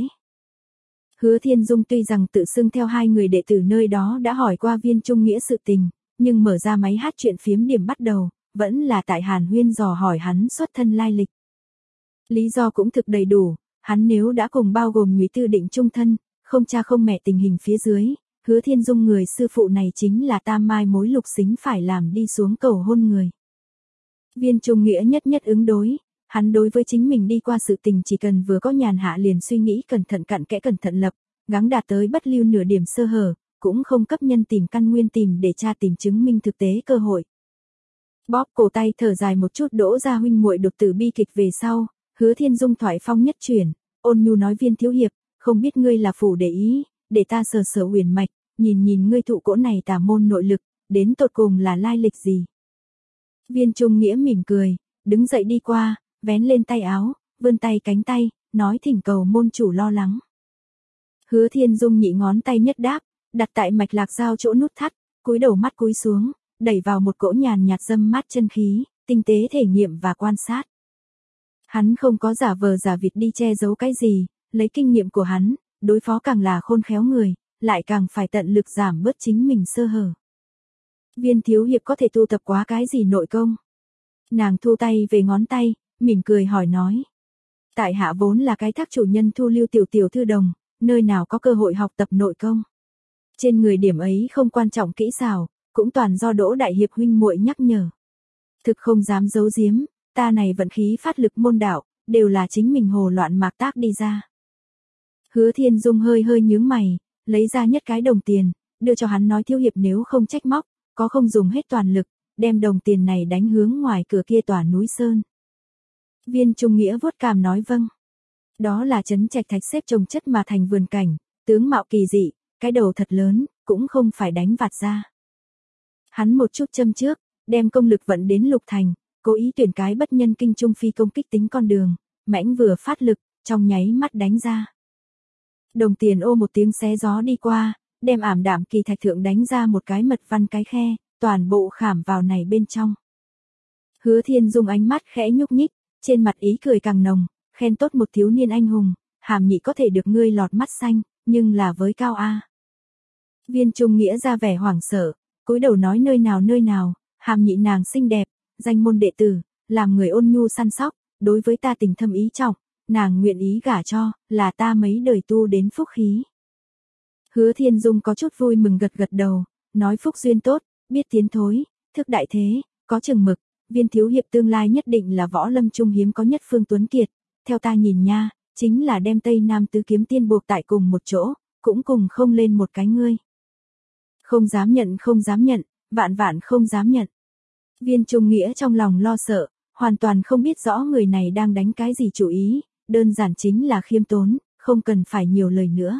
Hứa Thiên Dung tuy rằng tự xưng theo hai người đệ tử nơi đó đã hỏi qua Viên Trung Nghĩa sự tình, nhưng mở ra máy hát chuyện phiếm điểm bắt đầu, vẫn là tại Hàn Huyên dò hỏi hắn xuất thân lai lịch. Lý do cũng thực đầy đủ, hắn nếu đã cùng bao gồm Ngụy Tư định chung thân, không cha không mẹ tình hình phía dưới, Hứa Thiên Dung người sư phụ này chính là tam mai mối lục xính phải làm đi xuống cầu hôn người. Viên Trung Nghĩa nhất nhất ứng đối, hắn đối với chính mình đi qua sự tình chỉ cần vừa có nhàn hạ liền suy nghĩ cẩn thận cặn kẽ cẩn thận lập, gắng đạt tới bất lưu nửa điểm sơ hở, cũng không cấp nhân tìm căn nguyên tìm để tra tìm chứng minh thực tế cơ hội. Bóp cổ tay thở dài một chút đỗ ra huynh muội đột tử bi kịch về sau, Hứa Thiên Dung thoại phong nhất chuyển, ôn nhu nói Viên thiếu hiệp, không biết ngươi là phủ để ý, để ta sờ sờ huyền mạch, nhìn nhìn ngươi thụ cỗ này tà môn nội lực, đến tột cùng là lai lịch gì. Viên Trung Nghĩa mỉm cười, đứng dậy đi qua, vén lên tay áo, vươn tay cánh tay, nói thỉnh cầu môn chủ lo lắng. Hứa Thiên Dung nhị ngón tay nhất đáp, đặt tại mạch lạc giao chỗ nút thắt, cúi đầu mắt cúi xuống, đẩy vào một cỗ nhàn nhạt dâm mát chân khí, tinh tế thể nghiệm và quan sát. Hắn không có giả vờ giả vịt đi che giấu cái gì, lấy kinh nghiệm của hắn, đối phó càng là khôn khéo người, lại càng phải tận lực giảm bớt chính mình sơ hở. Viên thiếu hiệp có thể tu tập quá cái gì nội công? Nàng thu tay về ngón tay, mỉm cười hỏi nói. Tại hạ vốn là cái thác chủ nhân thu lưu tiểu tiểu thư đồng, nơi nào có cơ hội học tập nội công. Trên người điểm ấy không quan trọng kỹ xảo, cũng toàn do Đỗ đại hiệp huynh muội nhắc nhở. Thực không dám giấu giếm, ta này vận khí phát lực môn đạo, đều là chính mình hồ loạn mạc tác đi ra. Hứa Thiên Dung hơi hơi nhướng mày, lấy ra nhất cái đồng tiền, đưa cho hắn nói thiếu hiệp nếu không trách móc, có không dùng hết toàn lực, đem đồng tiền này đánh hướng ngoài cửa kia tòa núi sơn. Viên Trung Nghĩa vuốt cằm nói vâng. Đó là trấn trạch thạch xếp chồng chất mà thành vườn cảnh, tướng mạo kỳ dị, cái đầu thật lớn, cũng không phải đánh vạt ra. Hắn một chút châm trước, đem công lực vận đến lục thành, cố ý tuyển cái bất nhân kinh trung phi công kích tính con đường, mãnh vừa phát lực, trong nháy mắt đánh ra. Đồng tiền ô một tiếng xé gió đi qua, đem ảm đạm kỳ thạch thượng đánh ra một cái mật văn cái khe, toàn bộ khảm vào này bên trong. Hứa Thiên Dung ánh mắt khẽ nhúc nhích, trên mặt ý cười càng nồng, khen tốt một thiếu niên anh hùng, Hàm Nhị có thể được ngươi lọt mắt xanh, nhưng là với cao a. Viên Trung Nghĩa ra vẻ hoảng sợ, cúi đầu nói nơi nào nơi nào, Hàm Nhị nàng xinh đẹp, danh môn đệ tử, làm người ôn nhu săn sóc, đối với ta tình thâm ý trọng, nàng nguyện ý gả cho, là ta mấy đời tu đến phúc khí. Hứa Thiên Dung có chút vui mừng gật gật đầu, nói phúc duyên tốt, biết tiến thối, thức đại thế, có chừng mực, Viên thiếu hiệp tương lai nhất định là võ lâm trung hiếm có nhất phương tuấn kiệt, theo ta nhìn nha, chính là đem Tây Nam tứ kiếm tiên buộc tại cùng một chỗ, cũng cùng không lên một cái ngươi. Không dám nhận không dám nhận, vạn vạn không dám nhận. Viên Trung Nghĩa trong lòng lo sợ, hoàn toàn không biết rõ người này đang đánh cái gì chủ ý, đơn giản chính là khiêm tốn, không cần phải nhiều lời nữa.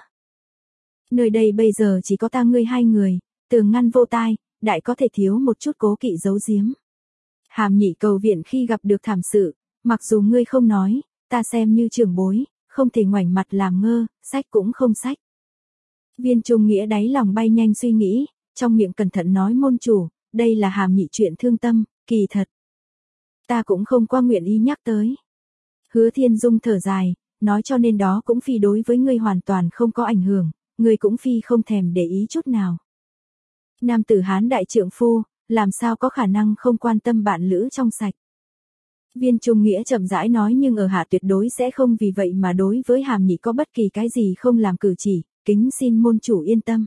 Nơi đây bây giờ chỉ có ta ngươi hai người, tường ngăn vô tai, đại có thể thiếu một chút cố kỵ giấu giếm. Hàm Nhị cầu viện khi gặp được thảm sự, mặc dù ngươi không nói, ta xem như trưởng bối, không thể ngoảnh mặt làm ngơ, sách cũng không sách. Viên Trung Nghĩa đáy lòng bay nhanh suy nghĩ, trong miệng cẩn thận nói môn chủ, đây là Hàm Nhị chuyện thương tâm, kỳ thật. Ta cũng không qua nguyện ý nhắc tới. Hứa Thiên Dung thở dài, nói cho nên đó cũng phi đối với ngươi hoàn toàn không có ảnh hưởng, ngươi cũng phi không thèm để ý chút nào. Nam tử Hán đại trượng phu, làm sao có khả năng không quan tâm bạn lữ trong sạch. Viên Trung Nghĩa chậm rãi nói, nhưng ở hạ tuyệt đối sẽ không vì vậy mà đối với Hàm Nhị có bất kỳ cái gì không làm cử chỉ, kính xin môn chủ yên tâm.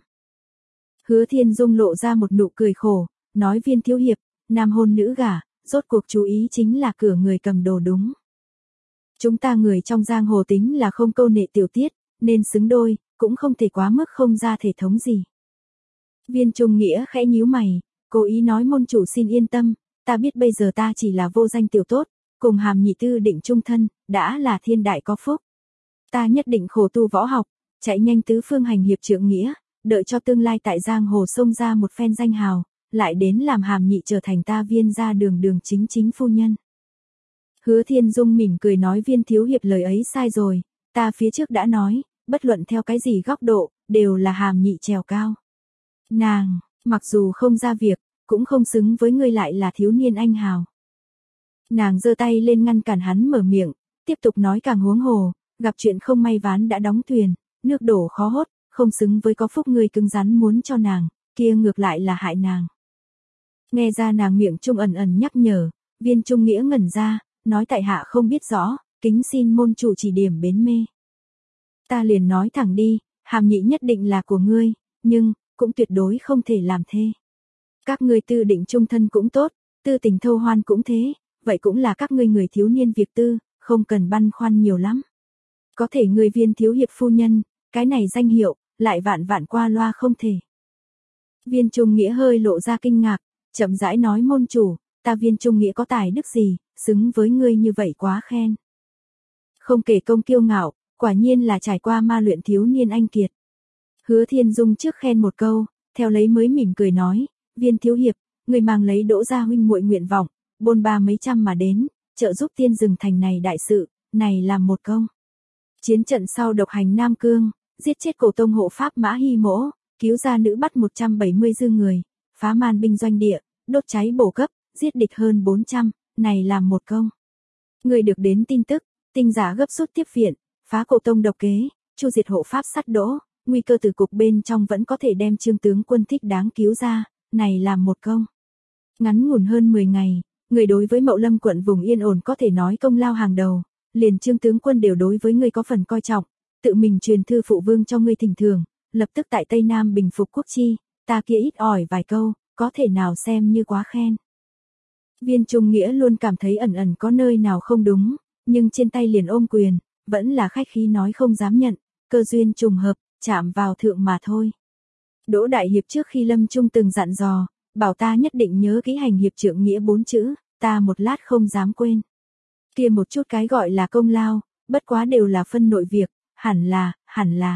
Hứa Thiên Dung lộ ra một nụ cười khổ, nói Viên thiếu hiệp, nam hôn nữ gả, rốt cuộc chú ý chính là cửa người cầm đồ đúng. Chúng ta người trong giang hồ tính là không câu nệ tiểu tiết, nên xứng đôi, cũng không thể quá mức không ra thể thống gì. Viên Trung Nghĩa khẽ nhíu mày, cố ý nói môn chủ xin yên tâm, ta biết bây giờ ta chỉ là vô danh tiểu tốt, cùng Hàm Nhị tư định chung thân, đã là thiên đại có phúc. Ta nhất định khổ tu võ học, chạy nhanh tứ phương hành hiệp trượng nghĩa, đợi cho tương lai tại giang hồ xông ra một phen danh hào, lại đến làm Hàm Nhị trở thành ta Viên gia đường đường chính chính phu nhân. Hứa Thiên Dung mỉm cười nói, Viên thiếu hiệp lời ấy sai rồi, ta phía trước đã nói, bất luận theo cái gì góc độ, đều là Hàm Nhị trèo cao. Nàng, mặc dù không ra việc, cũng không xứng với ngươi, lại là thiếu niên anh hào. Nàng giơ tay lên ngăn cản hắn mở miệng, tiếp tục nói, càng huống hồ, gặp chuyện không may ván đã đóng thuyền, nước đổ khó hốt, không xứng với có phúc ngươi cứng rắn muốn cho nàng, kia ngược lại là hại nàng. Nghe ra nàng miệng trung ẩn ẩn nhắc nhở, Viên Trung Nghĩa ngẩn ra, nói tại hạ không biết rõ, kính xin môn chủ chỉ điểm bến mê. Ta liền nói thẳng đi, Hàm Nhị nhất định là của ngươi, nhưng, cũng tuyệt đối không thể làm thê. Các ngươi tư định chung thân cũng tốt, tư tình thâu hoan cũng thế, vậy cũng là các ngươi người thiếu niên việc tư, không cần băn khoăn nhiều lắm. Có thể người Viên thiếu hiệp phu nhân, cái này danh hiệu, lại vạn vạn qua loa không thể. Viên Trung Nghĩa hơi lộ ra kinh ngạc, chậm rãi nói, môn chủ, ta Viên Trung Nghĩa có tài đức gì, xứng với ngươi như vậy quá khen. Không kể công kiêu ngạo, quả nhiên là trải qua ma luyện thiếu niên anh kiệt. Hứa Thiên Dung trước khen một câu, theo lấy mới mỉm cười nói, Viên thiếu hiệp, người mang lấy Đỗ gia huynh muội nguyện vọng, bôn ba mấy trăm mà đến, trợ giúp tiên rừng thành này đại sự, này làm một công. Chiến trận sau độc hành Nam Cương, giết chết cổ tông hộ pháp Mã Hy Mỗ, cứu ra nữ bắt một trăm bảy mươi dư người, phá man binh doanh địa, đốt cháy bổ cấp, giết địch hơn bốn trăm, này làm một công. Người được đến tin tức, tinh giả gấp rút tiếp viện, phá cổ tông độc kế, chu diệt hộ pháp sát Đỗ, nguy cơ từ cục bên trong vẫn có thể đem Trương tướng quân thích đáng cứu ra, này làm một công. Ngắn ngủn hơn mười ngày, người đối với Mậu Lâm quận vùng yên ổn có thể nói công lao hàng đầu, liền Trương tướng quân đều đối với ngươi có phần coi trọng, tự mình truyền thư phụ vương cho ngươi thỉnh thưởng, lập tức tại Tây Nam bình phục quốc chi, ta kia ít ỏi vài câu, có thể nào xem như quá khen. Viên Trung Nghĩa luôn cảm thấy ẩn ẩn có nơi nào không đúng, nhưng trên tay liền ôm quyền, vẫn là khách khí nói không dám nhận, cơ duyên trùng hợp, chạm vào thượng mà thôi. Đỗ đại hiệp trước khi lâm trung từng dặn dò, bảo ta nhất định nhớ kỹ hành hiệp trượng nghĩa bốn chữ, ta một lát không dám quên. Kia một chút cái gọi là công lao, bất quá đều là phân nội việc, hẳn là, hẳn là.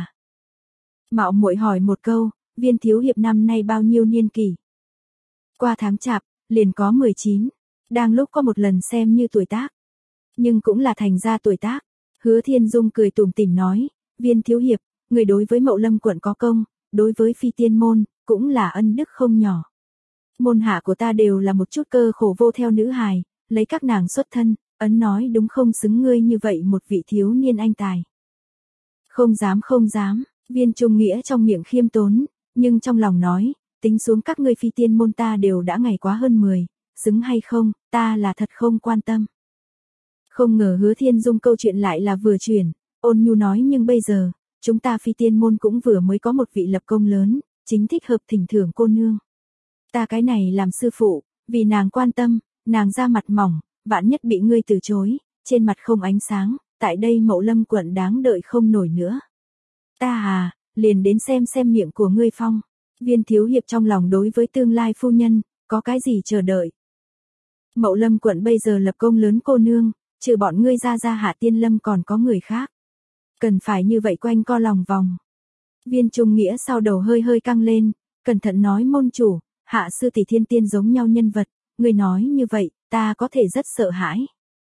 Mạo muội hỏi một câu, Viên thiếu hiệp năm nay bao nhiêu niên kỷ? Qua tháng chạp, liền có mười chín, đang lúc có một lần xem như tuổi tác, nhưng cũng là thành ra tuổi tác. Hứa Thiên Dung cười tủm tỉm nói, Viên thiếu hiệp, người đối với Mậu Lâm quận có công, đối với phi tiên môn, cũng là ân đức không nhỏ. Môn hạ của ta đều là một chút cơ khổ vô theo nữ hài, lấy các nàng xuất thân, ấn nói đúng không xứng ngươi như vậy một vị thiếu niên anh tài. Không dám không dám, Viên Trung Nghĩa trong miệng khiêm tốn, nhưng trong lòng nói, tính xuống các ngươi phi tiên môn ta đều đã ngày quá hơn mười, xứng hay không, ta là thật không quan tâm. Không ngờ Hứa Thiên Dung câu chuyện lại là vừa chuyển, ôn nhu nói, nhưng bây giờ, chúng ta phi tiên môn cũng vừa mới có một vị lập công lớn, chính thích hợp thỉnh thưởng cô nương. Ta cái này làm sư phụ, vì nàng quan tâm, nàng ra mặt mỏng, vạn nhất bị ngươi từ chối, trên mặt không ánh sáng, tại đây Mậu Lâm quận đáng đợi không nổi nữa. Ta à, liền đến xem xem miệng của ngươi phong. Viên thiếu hiệp trong lòng đối với tương lai phu nhân, có cái gì chờ đợi. Mậu Lâm quận bây giờ lập công lớn cô nương, trừ bọn ngươi ra ra Hạ Tiên Lâm còn có người khác. Cần phải như vậy quanh co lòng vòng. Viên Trung Nghĩa sau đầu hơi hơi căng lên, cẩn thận nói, môn chủ, Hạ sư tỷ thiên tiên giống nhau nhân vật, ngươi nói như vậy, ta có thể rất sợ hãi.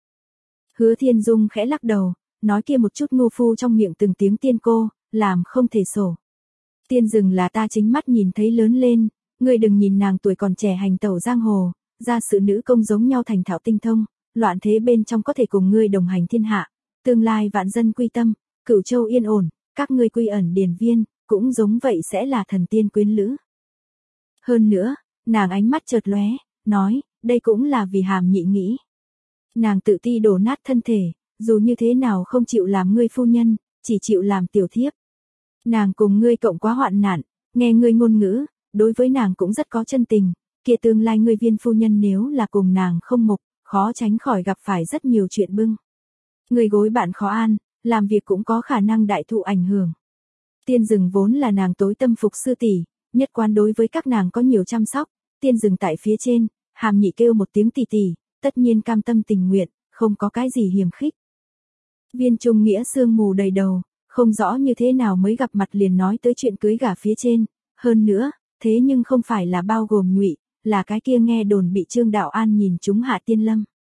Hứa Thiên Dung khẽ lắc đầu, nói kia một chút ngu phu trong miệng từng tiếng tiên cô, làm không thể sổ. Tiên rừng là ta chính mắt nhìn thấy lớn lên, ngươi đừng nhìn nàng tuổi còn trẻ hành tẩu giang hồ, ra sự nữ công giống nhau thành thạo tinh thông, loạn thế bên trong có thể cùng ngươi đồng hành thiên hạ, tương lai vạn dân quy tâm, cửu châu yên ổn, các ngươi quy ẩn điền viên, cũng giống vậy sẽ là thần tiên quyến lữ. Hơn nữa, Nàng ánh mắt chợt lóe, nói, đây cũng là vì Hàm Nhị nghĩ. Nàng tự ti đổ nát thân thể, dù như thế nào không chịu làm ngươi phu nhân, chỉ chịu làm tiểu thiếp. Nàng cùng ngươi cộng quá hoạn nạn, nghe ngươi ngôn ngữ, đối với nàng cũng rất có chân tình, kia tương lai ngươi viên phu nhân nếu là cùng nàng không mục, khó tránh khỏi gặp phải rất nhiều chuyện bưng. Ngươi gối bạn khó an, làm việc cũng có khả năng đại thụ ảnh hưởng. Tiên Dừng vốn là nàng tối tâm phục sư tỷ, nhất quán đối với các nàng có nhiều chăm sóc, Tiên Dừng tại phía trên, Hàm Nhị kêu một tiếng tỷ tỷ, tất nhiên cam tâm tình nguyện, không có cái gì hiềm khích. Viên Trung Nghĩa sương mù đầy đầu, không rõ như thế nào mới gặp mặt liền nói tới chuyện cưới gả phía trên, hơn nữa, thế nhưng không phải là bao gồm Ngụy, là cái kia nghe đồn bị Trương Đạo An nhìn trúng Hạ Tiên Lâm.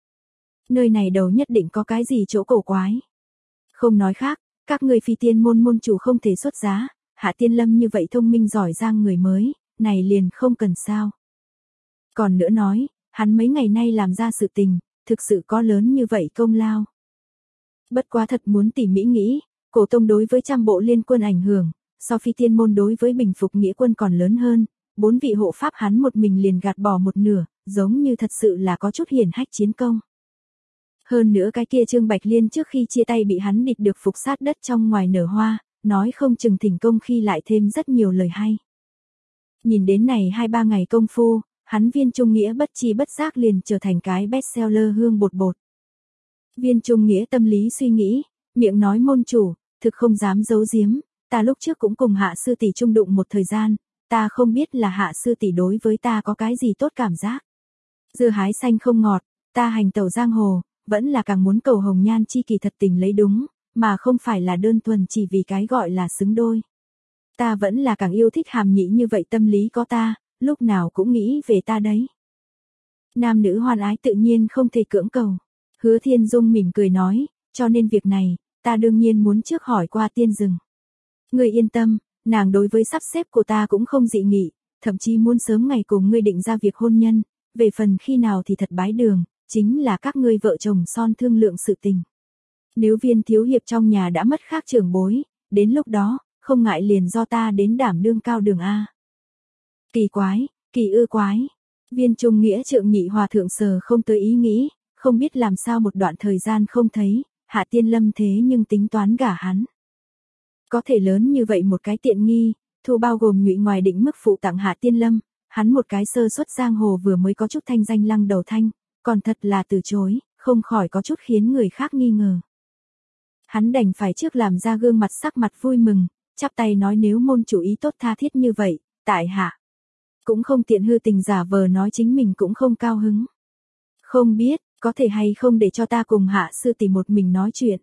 Nơi này đầu nhất định có cái gì chỗ cổ quái. Không nói khác, các người phi tiên môn môn chủ không thể xuất giá, Hạ Tiên Lâm như vậy thông minh giỏi giang người mới, này liền không cần sao. Còn nữa nói, hắn mấy ngày nay làm ra sự tình, thực sự có lớn như vậy công lao. Bất quá thật muốn tỉ mỉ nghĩ, cổ tông đối với trăm bộ liên quân ảnh hưởng, so phi tiên môn đối với bình phục nghĩa quân còn lớn hơn, bốn vị hộ pháp hắn một mình liền gạt bỏ một nửa, giống như thật sự là có chút hiển hách chiến công. Hơn nữa cái kia Trương Bạch Liên trước khi chia tay bị hắn địch được phục sát đất trong ngoài nở hoa, nói không chừng thỉnh công khi lại thêm rất nhiều lời hay. Nhìn đến này hai ba ngày công phu, hắn Viên Trung Nghĩa bất chi bất giác liền trở thành cái bestseller hương bột bột. Viên Trung Nghĩa tâm lý suy nghĩ, miệng nói môn chủ, thực không dám giấu giếm, ta lúc trước cũng cùng Hạ sư tỷ chung đụng một thời gian, ta không biết là Hạ sư tỷ đối với ta có cái gì tốt cảm giác. Dưa hái xanh không ngọt, ta hành tẩu giang hồ, vẫn là càng muốn cầu hồng nhan chi kỳ thật tình lấy đúng, mà không phải là đơn thuần chỉ vì cái gọi là xứng đôi. Ta vẫn là càng yêu thích Hàm Nhị như vậy tâm lý có ta, lúc nào cũng nghĩ về ta đấy. Nam nữ hoan ái tự nhiên không thể cưỡng cầu. Hứa Thiên Dung mỉm cười nói, cho nên việc này, ta đương nhiên muốn trước hỏi qua Tiên Dừng. Ngươi yên tâm, nàng đối với sắp xếp của ta cũng không dị nghị, thậm chí muốn sớm ngày cùng ngươi định ra việc hôn nhân, về phần khi nào thì thật bái đường, chính là các ngươi vợ chồng son thương lượng sự tình. Nếu Viên thiếu hiệp trong nhà đã mất khác trưởng bối, đến lúc đó, không ngại liền do ta đến đảm đương cao đường A. Kỳ quái, kỳ ư quái. Viên Trung Nghĩa trượng nhị hòa thượng sờ không tới ý nghĩ, không biết làm sao một đoạn thời gian không thấy, Hạ Tiên Lâm thế nhưng tính toán gả hắn. Có thể lớn như vậy một cái tiện nghi, thu bao gồm Ngụy ngoài định mức phụ tặng Hạ Tiên Lâm, hắn một cái sơ xuất giang hồ vừa mới có chút thanh danh lăng đầu thanh, còn thật là từ chối, không khỏi có chút khiến người khác nghi ngờ. Hắn đành phải trước làm ra gương mặt sắc mặt vui mừng, chắp tay nói nếu môn chủ ý tốt tha thiết như vậy, tại hạ cũng không tiện hư tình giả vờ nói chính mình cũng không cao hứng. Không biết, có thể hay không để cho ta cùng Hạ sư tỷ một mình nói chuyện.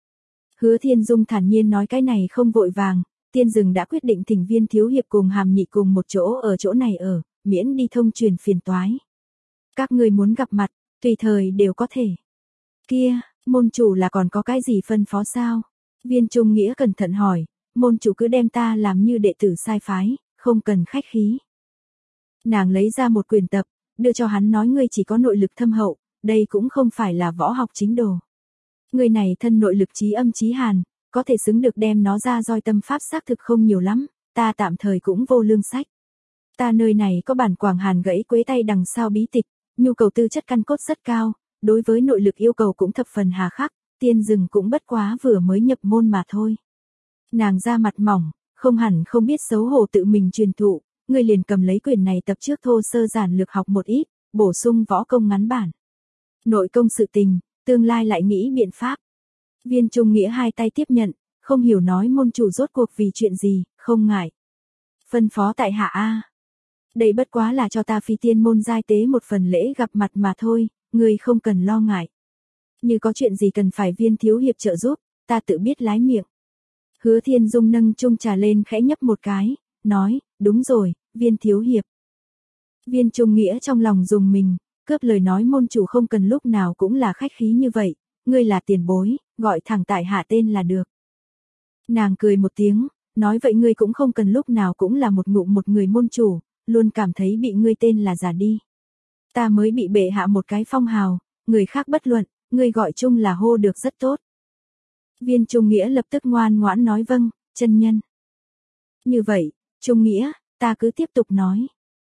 Hứa Thiên Dung thản nhiên nói cái này không vội vàng, Tiên Dừng đã quyết định thỉnh Viên thiếu hiệp cùng Hàm Nhị cùng một chỗ ở chỗ này ở, miễn đi thông truyền phiền toái. Các người muốn gặp mặt, tùy thời đều có thể. Kia, môn chủ là còn có cái gì phân phó sao? Viên Trung Nghĩa cẩn thận hỏi, môn chủ cứ đem ta làm như đệ tử sai phái, không cần khách khí. Nàng lấy ra một quyển tập, đưa cho hắn nói ngươi chỉ có nội lực thâm hậu, đây cũng không phải là võ học chính đồ. Người này thân nội lực trí âm trí hàn, có thể xứng được đem nó ra roi tâm pháp xác thực không nhiều lắm, ta tạm thời cũng vô lương sách. Ta nơi này có bản Quảng Hàn gãy quế tay đằng sau bí tịch, nhu cầu tư chất căn cốt rất cao, đối với nội lực yêu cầu cũng thập phần hà khắc, Tiên Dừng cũng bất quá vừa mới nhập môn mà thôi. Nàng ra mặt mỏng, không hẳn không biết xấu hổ tự mình truyền thụ, người liền cầm lấy quyển này tập trước thô sơ giản lược học một ít, bổ sung võ công ngắn bản. Nội công sự tình, tương lai lại nghĩ biện pháp. Viên Trung Nghĩa hai tay tiếp nhận, không hiểu nói môn chủ rốt cuộc vì chuyện gì, không ngại. Phân phó tại hạ A. Đây bất quá là cho ta phi tiên môn giai tế một phần lễ gặp mặt mà thôi, ngươi không cần lo ngại. Như có chuyện gì cần phải Viên thiếu hiệp trợ giúp, ta tự biết lái miệng. Hứa Thiên Dung nâng chung trà lên khẽ nhấp một cái, nói, đúng rồi, Viên thiếu hiệp. Viên Trung Nghĩa trong lòng dùng mình, cướp lời nói môn chủ không cần lúc nào cũng là khách khí như vậy, ngươi là tiền bối, gọi thẳng tại hạ tên là được. Nàng cười một tiếng, nói vậy ngươi cũng không cần lúc nào cũng là một ngụm một người môn chủ, luôn cảm thấy bị ngươi tên là giả đi. Ta mới bị bệ hạ một cái phong hào, người khác bất luận, ngươi gọi chung là hô được rất tốt. Viên Trung Nghĩa lập tức ngoan ngoãn nói vâng, chân nhân. Như vậy, Trung Nghĩa, ta cứ tiếp tục nói.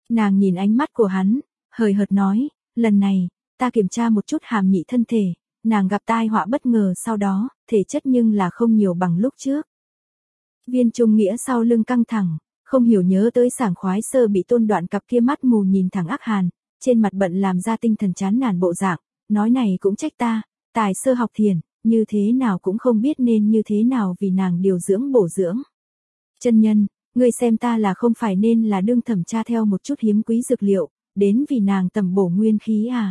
Nàng nhìn ánh mắt của hắn, hời hợt nói, lần này, ta kiểm tra một chút Hàm Nhị thân thể, nàng gặp tai họa bất ngờ sau đó, thể chất nhưng là không nhiều bằng lúc trước. Viên Trung Nghĩa sau lưng căng thẳng, không hiểu nhớ tới sảng khoái sơ bị Tôn Đoạn cặp kia mắt mù nhìn thẳng ác hàn, trên mặt bận làm ra tinh thần chán nản bộ dạng, nói này cũng trách ta, tài sơ học thiền, như thế nào cũng không biết nên như thế nào vì nàng điều dưỡng bổ dưỡng. Chân nhân, ngươi xem ta là không phải nên là đương thẩm tra theo một chút hiếm quý dược liệu, đến vì nàng tầm bổ nguyên khí à.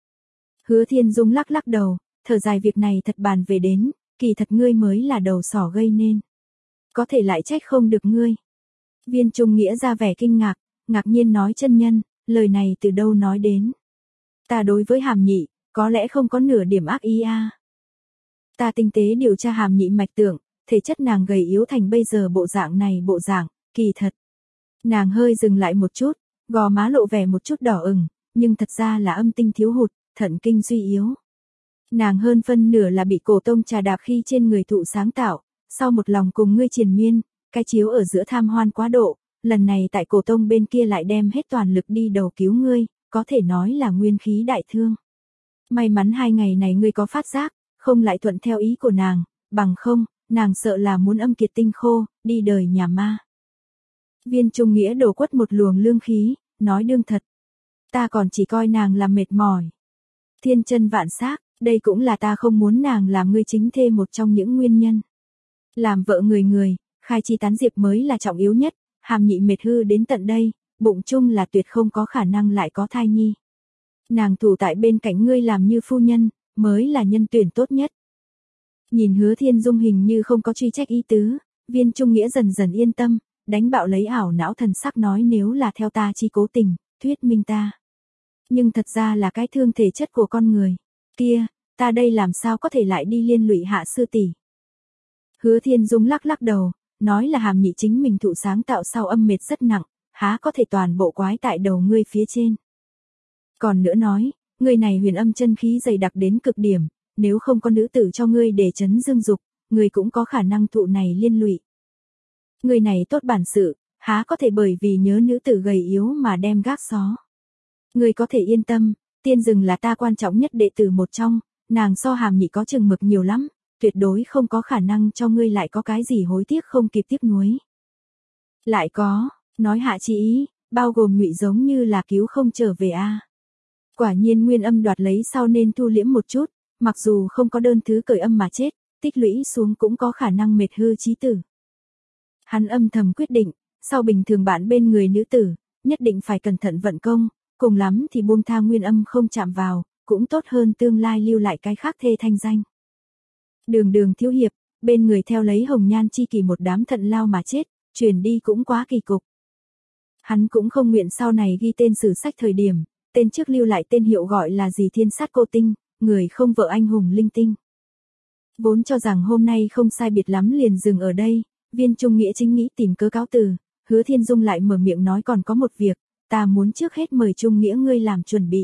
Hứa Thiên Dung lắc lắc đầu, thở dài việc này thật bàn về đến, kỳ thật ngươi mới là đầu sỏ gây nên. Có thể lại trách không được ngươi. Viên Trung Nghĩa ra vẻ kinh ngạc, ngạc nhiên nói chân nhân, lời này từ đâu nói đến. Ta đối với Hàm Nhị, có lẽ không có nửa điểm ác ý a. À. Ta tinh tế điều tra Hàm Nhị mạch tượng, thể chất nàng gầy yếu thành bây giờ bộ dạng này bộ dạng, kỳ thật. Nàng hơi dừng lại một chút, gò má lộ vẻ một chút đỏ ửng, nhưng thật ra là âm tinh thiếu hụt, thận kinh suy yếu. Nàng hơn phân nửa là bị cổ tông trà đạp khi trên người thụ sáng tạo, sau một lòng cùng ngươi triền miên, cái chiếu ở giữa tham hoan quá độ, lần này tại cổ tông bên kia lại đem hết toàn lực đi đầu cứu ngươi, có thể nói là nguyên khí đại thương. May mắn hai ngày này ngươi có phát giác, không lại thuận theo ý của nàng, bằng không, nàng sợ là muốn âm kiệt tinh khô, đi đời nhà ma. Viên Trung Nghĩa đổ quất một luồng lương khí, nói đương thật. Ta còn chỉ coi nàng là mệt mỏi. Thiên chân vạn xác, đây cũng là ta không muốn nàng làm ngươi chính thê một trong những nguyên nhân. Làm vợ người người, khai chi tán diệp mới là trọng yếu nhất, Hàm Nhị mệt hư đến tận đây, bụng chung là tuyệt không có khả năng lại có thai nhi. Nàng thủ tại bên cạnh ngươi làm như phu nhân, mới là nhân tuyển tốt nhất. Nhìn Hứa Thiên Dung hình như không có truy trách ý tứ, Viên Trung Nghĩa dần dần yên tâm, đánh bạo lấy ảo não thần sắc nói nếu là theo ta chi cố tình, thuyết minh ta. Nhưng thật ra là cái thương thể chất của con người. Kia, ta đây làm sao có thể lại đi liên lụy hạ sư tỷ. Hứa Thiên Dung lắc lắc đầu, nói là Hàm Nhị chính mình thụ sáng tạo sau âm mệt rất nặng, há có thể toàn bộ quái tại đầu ngươi phía trên. Còn nữa nói, ngươi này huyền âm chân khí dày đặc đến cực điểm, nếu không có nữ tử cho ngươi để chấn dương dục, ngươi cũng có khả năng thụ này liên lụy. Ngươi này tốt bản sự, há có thể bởi vì nhớ nữ tử gầy yếu mà đem gác xó. Ngươi có thể yên tâm, tiên rừng là ta quan trọng nhất đệ tử một trong, nàng so Hàm Nhị có chừng mực nhiều lắm, tuyệt đối không có khả năng cho ngươi lại có cái gì hối tiếc không kịp tiếc nuối. Lại có, nói hạ chi ý, bao gồm Ngụy giống như là cứu không trở về a. À. Quả nhiên nguyên âm đoạt lấy sau nên thu liễm một chút, mặc dù không có đơn thứ cởi âm mà chết, tích lũy xuống cũng có khả năng mệt hư chí tử. Hắn âm thầm quyết định, sau bình thường bạn bên người nữ tử, nhất định phải cẩn thận vận công, cùng lắm thì buông tha nguyên âm không chạm vào, cũng tốt hơn tương lai lưu lại cái khác thê thanh danh. Đường Đường thiếu hiệp, bên người theo lấy hồng nhan chi kỳ một đám thận lao mà chết, truyền đi cũng quá kỳ cục. Hắn cũng không nguyện sau này ghi tên sử sách thời điểm, tên trước lưu lại tên hiệu gọi là gì thiên sát cô tinh, người không vợ anh hùng linh tinh. Vốn cho rằng hôm nay không sai biệt lắm liền dừng ở đây, Viên Trung Nghĩa chính nghĩ tìm cớ cáo từ, Hứa Thiên Dung lại mở miệng nói còn có một việc, ta muốn trước hết mời Trung Nghĩa ngươi làm chuẩn bị.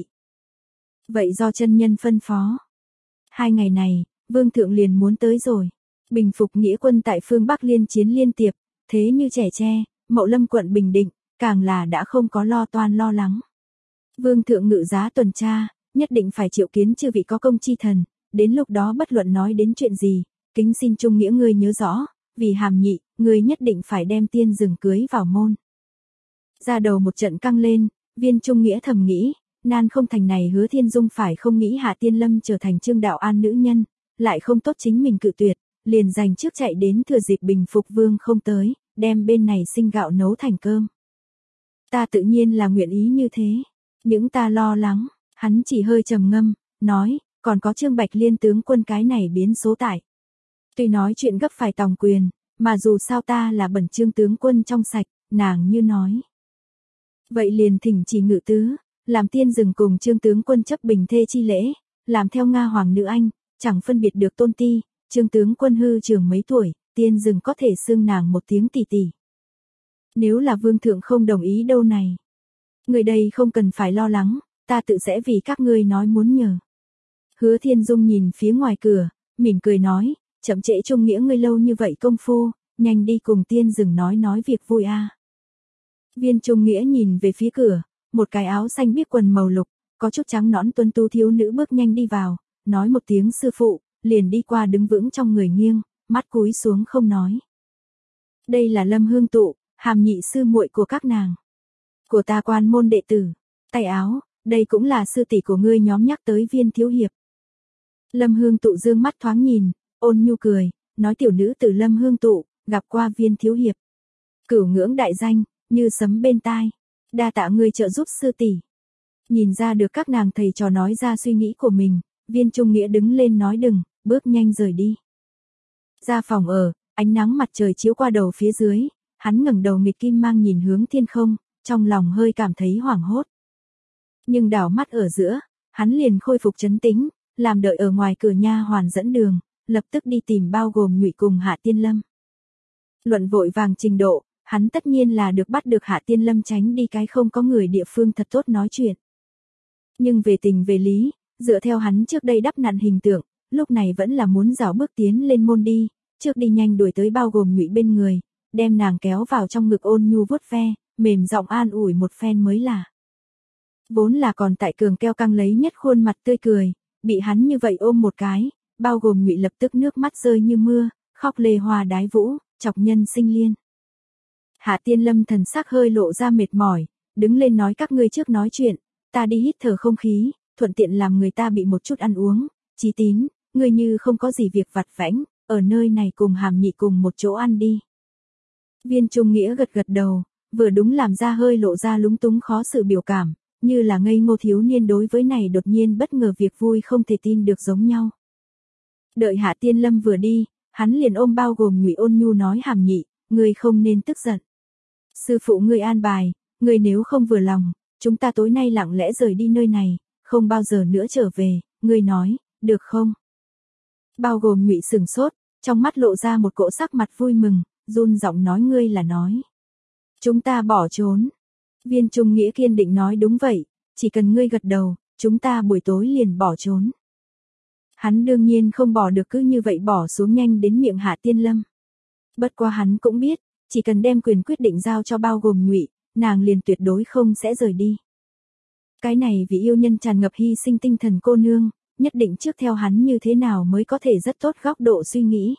Vậy do chân nhân phân phó. Hai ngày này, Vương Thượng liền muốn tới rồi. Bình phục nghĩa quân tại phương Bắc liên chiến liên tiệp, thế như trẻ tre, Mậu Lâm quận Bình Định, càng là đã không có lo toan lo lắng. Vương Thượng ngự giá tuần tra, nhất định phải triệu kiến chư vị có công chi thần, đến lúc đó bất luận nói đến chuyện gì, kính xin Trung Nghĩa ngươi nhớ rõ, vì Hàm Nhị, ngươi nhất định phải đem tiên rừng cưới vào môn. Ra đầu một trận căng lên, Viên Trung Nghĩa thầm nghĩ, nan không thành này Hứa Thiên Dung phải không nghĩ Hạ Tiên Lâm trở thành Trương Đạo An nữ nhân, lại không tốt chính mình cự tuyệt, liền dành trước chạy đến thừa dịp bình phục vương không tới, đem bên này sinh gạo nấu thành cơm. Ta tự nhiên là nguyện ý như thế, những ta lo lắng, hắn chỉ hơi trầm ngâm, nói, còn có Trương Bạch Liên tướng quân cái này biến số tại. Tuy nói chuyện gấp phải tòng quyền, mà dù sao ta là bẩn Trương tướng quân trong sạch, nàng như nói. Vậy liền thỉnh chỉ ngự tứ, làm tiên dừng cùng Trương tướng quân chấp bình thê chi lễ, làm theo Nga hoàng nữ anh, chẳng phân biệt được tôn ti, Trương tướng quân hư trường mấy tuổi, tiên dừng có thể xưng nàng một tiếng tỷ tỷ. Nếu là vương thượng không đồng ý đâu này. Người đây không cần phải lo lắng, ta tự sẽ vì các ngươi nói muốn nhờ. Hứa Thiên Dung nhìn phía ngoài cửa, mỉm cười nói, chậm trễ Trung Nghĩa ngươi lâu như vậy công phu, nhanh đi cùng tiên dừng nói nói việc vui a. Viên Trung Nghĩa nhìn về phía cửa, một cái áo xanh biếc quần màu lục, có chút trắng nõn tuấn tú thiếu nữ bước nhanh đi vào, nói một tiếng sư phụ, liền đi qua đứng vững trong người nghiêng, mắt cúi xuống không nói. Đây là Lâm Hương Tụ, Hàm Nhị sư muội của các nàng. Của ta quan môn đệ tử. Tay áo, đây cũng là sư tỷ của ngươi nhóm nhắc tới Viên thiếu hiệp. Lâm Hương Tụ dương mắt thoáng nhìn, ôn nhu cười, nói tiểu nữ từ Lâm Hương Tụ, gặp qua Viên thiếu hiệp. Cửu ngưỡng đại danh, như sấm bên tai. Đa tạ ngươi trợ giúp sư tỷ. Nhìn ra được các nàng thầy trò nói ra suy nghĩ của mình, Viên Trung Nghĩa đứng lên nói đừng, bước nhanh rời đi. Ra phòng ở, ánh nắng mặt trời chiếu qua đầu phía dưới, hắn ngẩng đầu nghịch kim mang nhìn hướng thiên không, trong lòng hơi cảm thấy hoảng hốt. Nhưng đảo mắt ở giữa, hắn liền khôi phục trấn tĩnh, làm đợi ở ngoài cửa nha hoàn dẫn đường, lập tức đi tìm bao gồm Nhụy cùng Hạ Tiên Lâm. Luận vội vàng trình độ, hắn tất nhiên là được bắt được Hạ Tiên Lâm tránh đi cái không có người địa phương thật tốt nói chuyện. Nhưng về tình về lý, dựa theo hắn trước đây đắp nặn hình tượng, lúc này vẫn là muốn rảo bước tiến lên môn đi, trước đi nhanh đuổi tới bao gồm Nhụy bên người, đem nàng kéo vào trong ngực ôn nhu vuốt ve, mềm giọng an ủi một phen mới là. Vốn là còn tại cường keo căng lấy nhất khuôn mặt tươi cười, bị hắn như vậy ôm một cái, bao gồm Nhụy lập tức nước mắt rơi như mưa, khóc lê hoa đái vũ, chọc nhân sinh liên. Hạ Tiên Lâm thần sắc hơi lộ ra mệt mỏi, đứng lên nói các ngươi trước nói chuyện, ta đi hít thở không khí, thuận tiện làm người ta bị một chút ăn uống, Chí Tín, ngươi như không có gì việc vặt vãnh, ở nơi này cùng Hàm Nhị cùng một chỗ ăn đi. Viên Trung Nghĩa gật gật đầu, vừa đúng làm ra hơi lộ ra lúng túng khó xử biểu cảm, như là ngây ngô thiếu niên đối với này đột nhiên bất ngờ việc vui không thể tin được giống nhau. Đợi Hạ Tiên Lâm vừa đi, hắn liền ôm bao gồm Nhụy ôn nhu nói Hàm Nhị, ngươi không nên tức giận. Sư phụ ngươi an bài, ngươi nếu không vừa lòng, chúng ta tối nay lặng lẽ rời đi nơi này, không bao giờ nữa trở về, ngươi nói, được không? Bao gồm Nhụy sửng sốt, trong mắt lộ ra một cỗ sắc mặt vui mừng, run giọng nói ngươi là nói. Chúng ta bỏ trốn. Viên Trung Nghĩa kiên định nói đúng vậy, chỉ cần ngươi gật đầu, chúng ta buổi tối liền bỏ trốn. Hắn đương nhiên không bỏ được cứ như vậy bỏ xuống nhanh đến miệng Hạ Tiên Lâm. Bất quá hắn cũng biết, chỉ cần đem quyền quyết định giao cho bao gồm Nhụy, nàng liền tuyệt đối không sẽ rời đi. Cái này vì yêu nhân tràn ngập hy sinh tinh thần cô nương, nhất định trước theo hắn như thế nào mới có thể rất tốt góc độ suy nghĩ.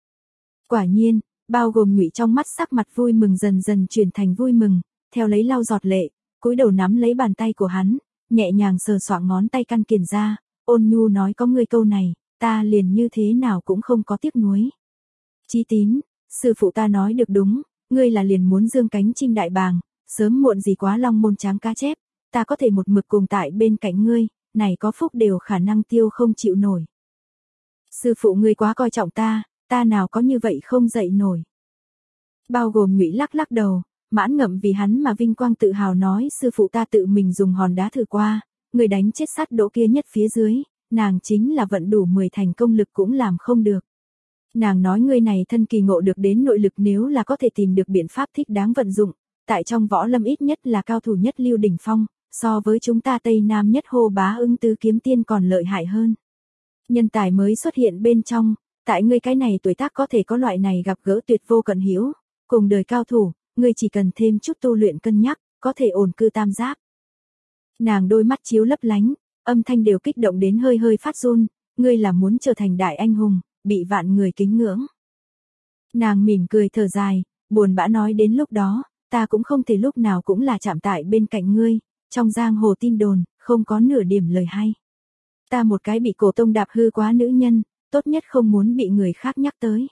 Quả nhiên, bao gồm Nhụy trong mắt sắc mặt vui mừng dần dần chuyển thành vui mừng, theo lấy lau giọt lệ, cúi đầu nắm lấy bàn tay của hắn, nhẹ nhàng sờ soạng ngón tay căn kiền ra, ôn nhu nói có ngươi câu này, ta liền như thế nào cũng không có tiếc nuối. Chí Tín, sư phụ ta nói được đúng, ngươi là liền muốn dương cánh chim đại bàng, sớm muộn gì quá long môn tráng cá chép, ta có thể một mực cùng tại bên cạnh ngươi, này có phúc đều khả năng tiêu không chịu nổi. Sư phụ ngươi quá coi trọng ta, ta nào có như vậy không dậy nổi. Bao gồm Nhụy lắc lắc đầu, mãn ngậm vì hắn mà vinh quang tự hào nói sư phụ ta tự mình dùng hòn đá thử qua, người đánh chết sát đỗ kia nhất phía dưới, nàng chính là vận đủ mười thành công lực cũng làm không được. Nàng nói ngươi này thân kỳ ngộ được đến nội lực nếu là có thể tìm được biện pháp thích đáng vận dụng, tại trong võ lâm ít nhất là cao thủ nhất lưu đỉnh phong, so với chúng ta Tây Nam nhất hô bá ưng tứ kiếm tiên còn lợi hại hơn. Nhân tài mới xuất hiện bên trong, tại ngươi cái này tuổi tác có thể có loại này gặp gỡ tuyệt vô cận hữu, cùng đời cao thủ, ngươi chỉ cần thêm chút tu luyện cân nhắc, có thể ổn cư tam giáp. Nàng đôi mắt chiếu lấp lánh, âm thanh đều kích động đến hơi hơi phát run, ngươi là muốn trở thành đại anh hùng, bị vạn người kính ngưỡng. Nàng mỉm cười thở dài, buồn bã nói đến lúc đó, ta cũng không thể lúc nào cũng là chạm tại bên cạnh ngươi, trong giang hồ tin đồn, không có nửa điểm lời hay. Ta một cái bị cổ tông đạp hư quá nữ nhân, tốt nhất không muốn bị người khác nhắc tới.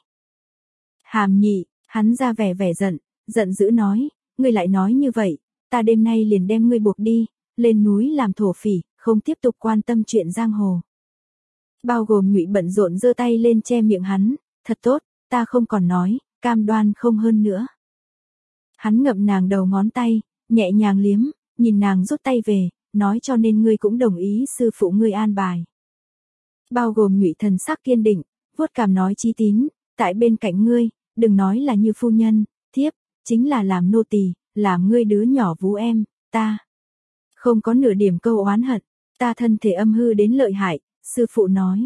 Hàm Nhị, hắn ra vẻ vẻ giận, giận dữ nói, ngươi lại nói như vậy, ta đêm nay liền đem ngươi buộc đi, lên núi làm thổ phỉ, không tiếp tục quan tâm chuyện giang hồ. Bao gồm Nhụy bận rộn giơ tay lên che miệng hắn, thật tốt, ta không còn nói, cam đoan không hơn nữa. Hắn ngậm nàng đầu ngón tay, nhẹ nhàng liếm, nhìn nàng rút tay về, nói cho nên ngươi cũng đồng ý sư phụ ngươi an bài. Bao gồm Nhụy thần sắc kiên định, vuốt cằm nói Chí Tín, tại bên cạnh ngươi, đừng nói là như phu nhân, thiếp, chính là làm nô tỳ, làm ngươi đứa nhỏ vú em, ta. Không có nửa điểm câu oán hận, ta thân thể âm hư đến lợi hại, sư phụ nói.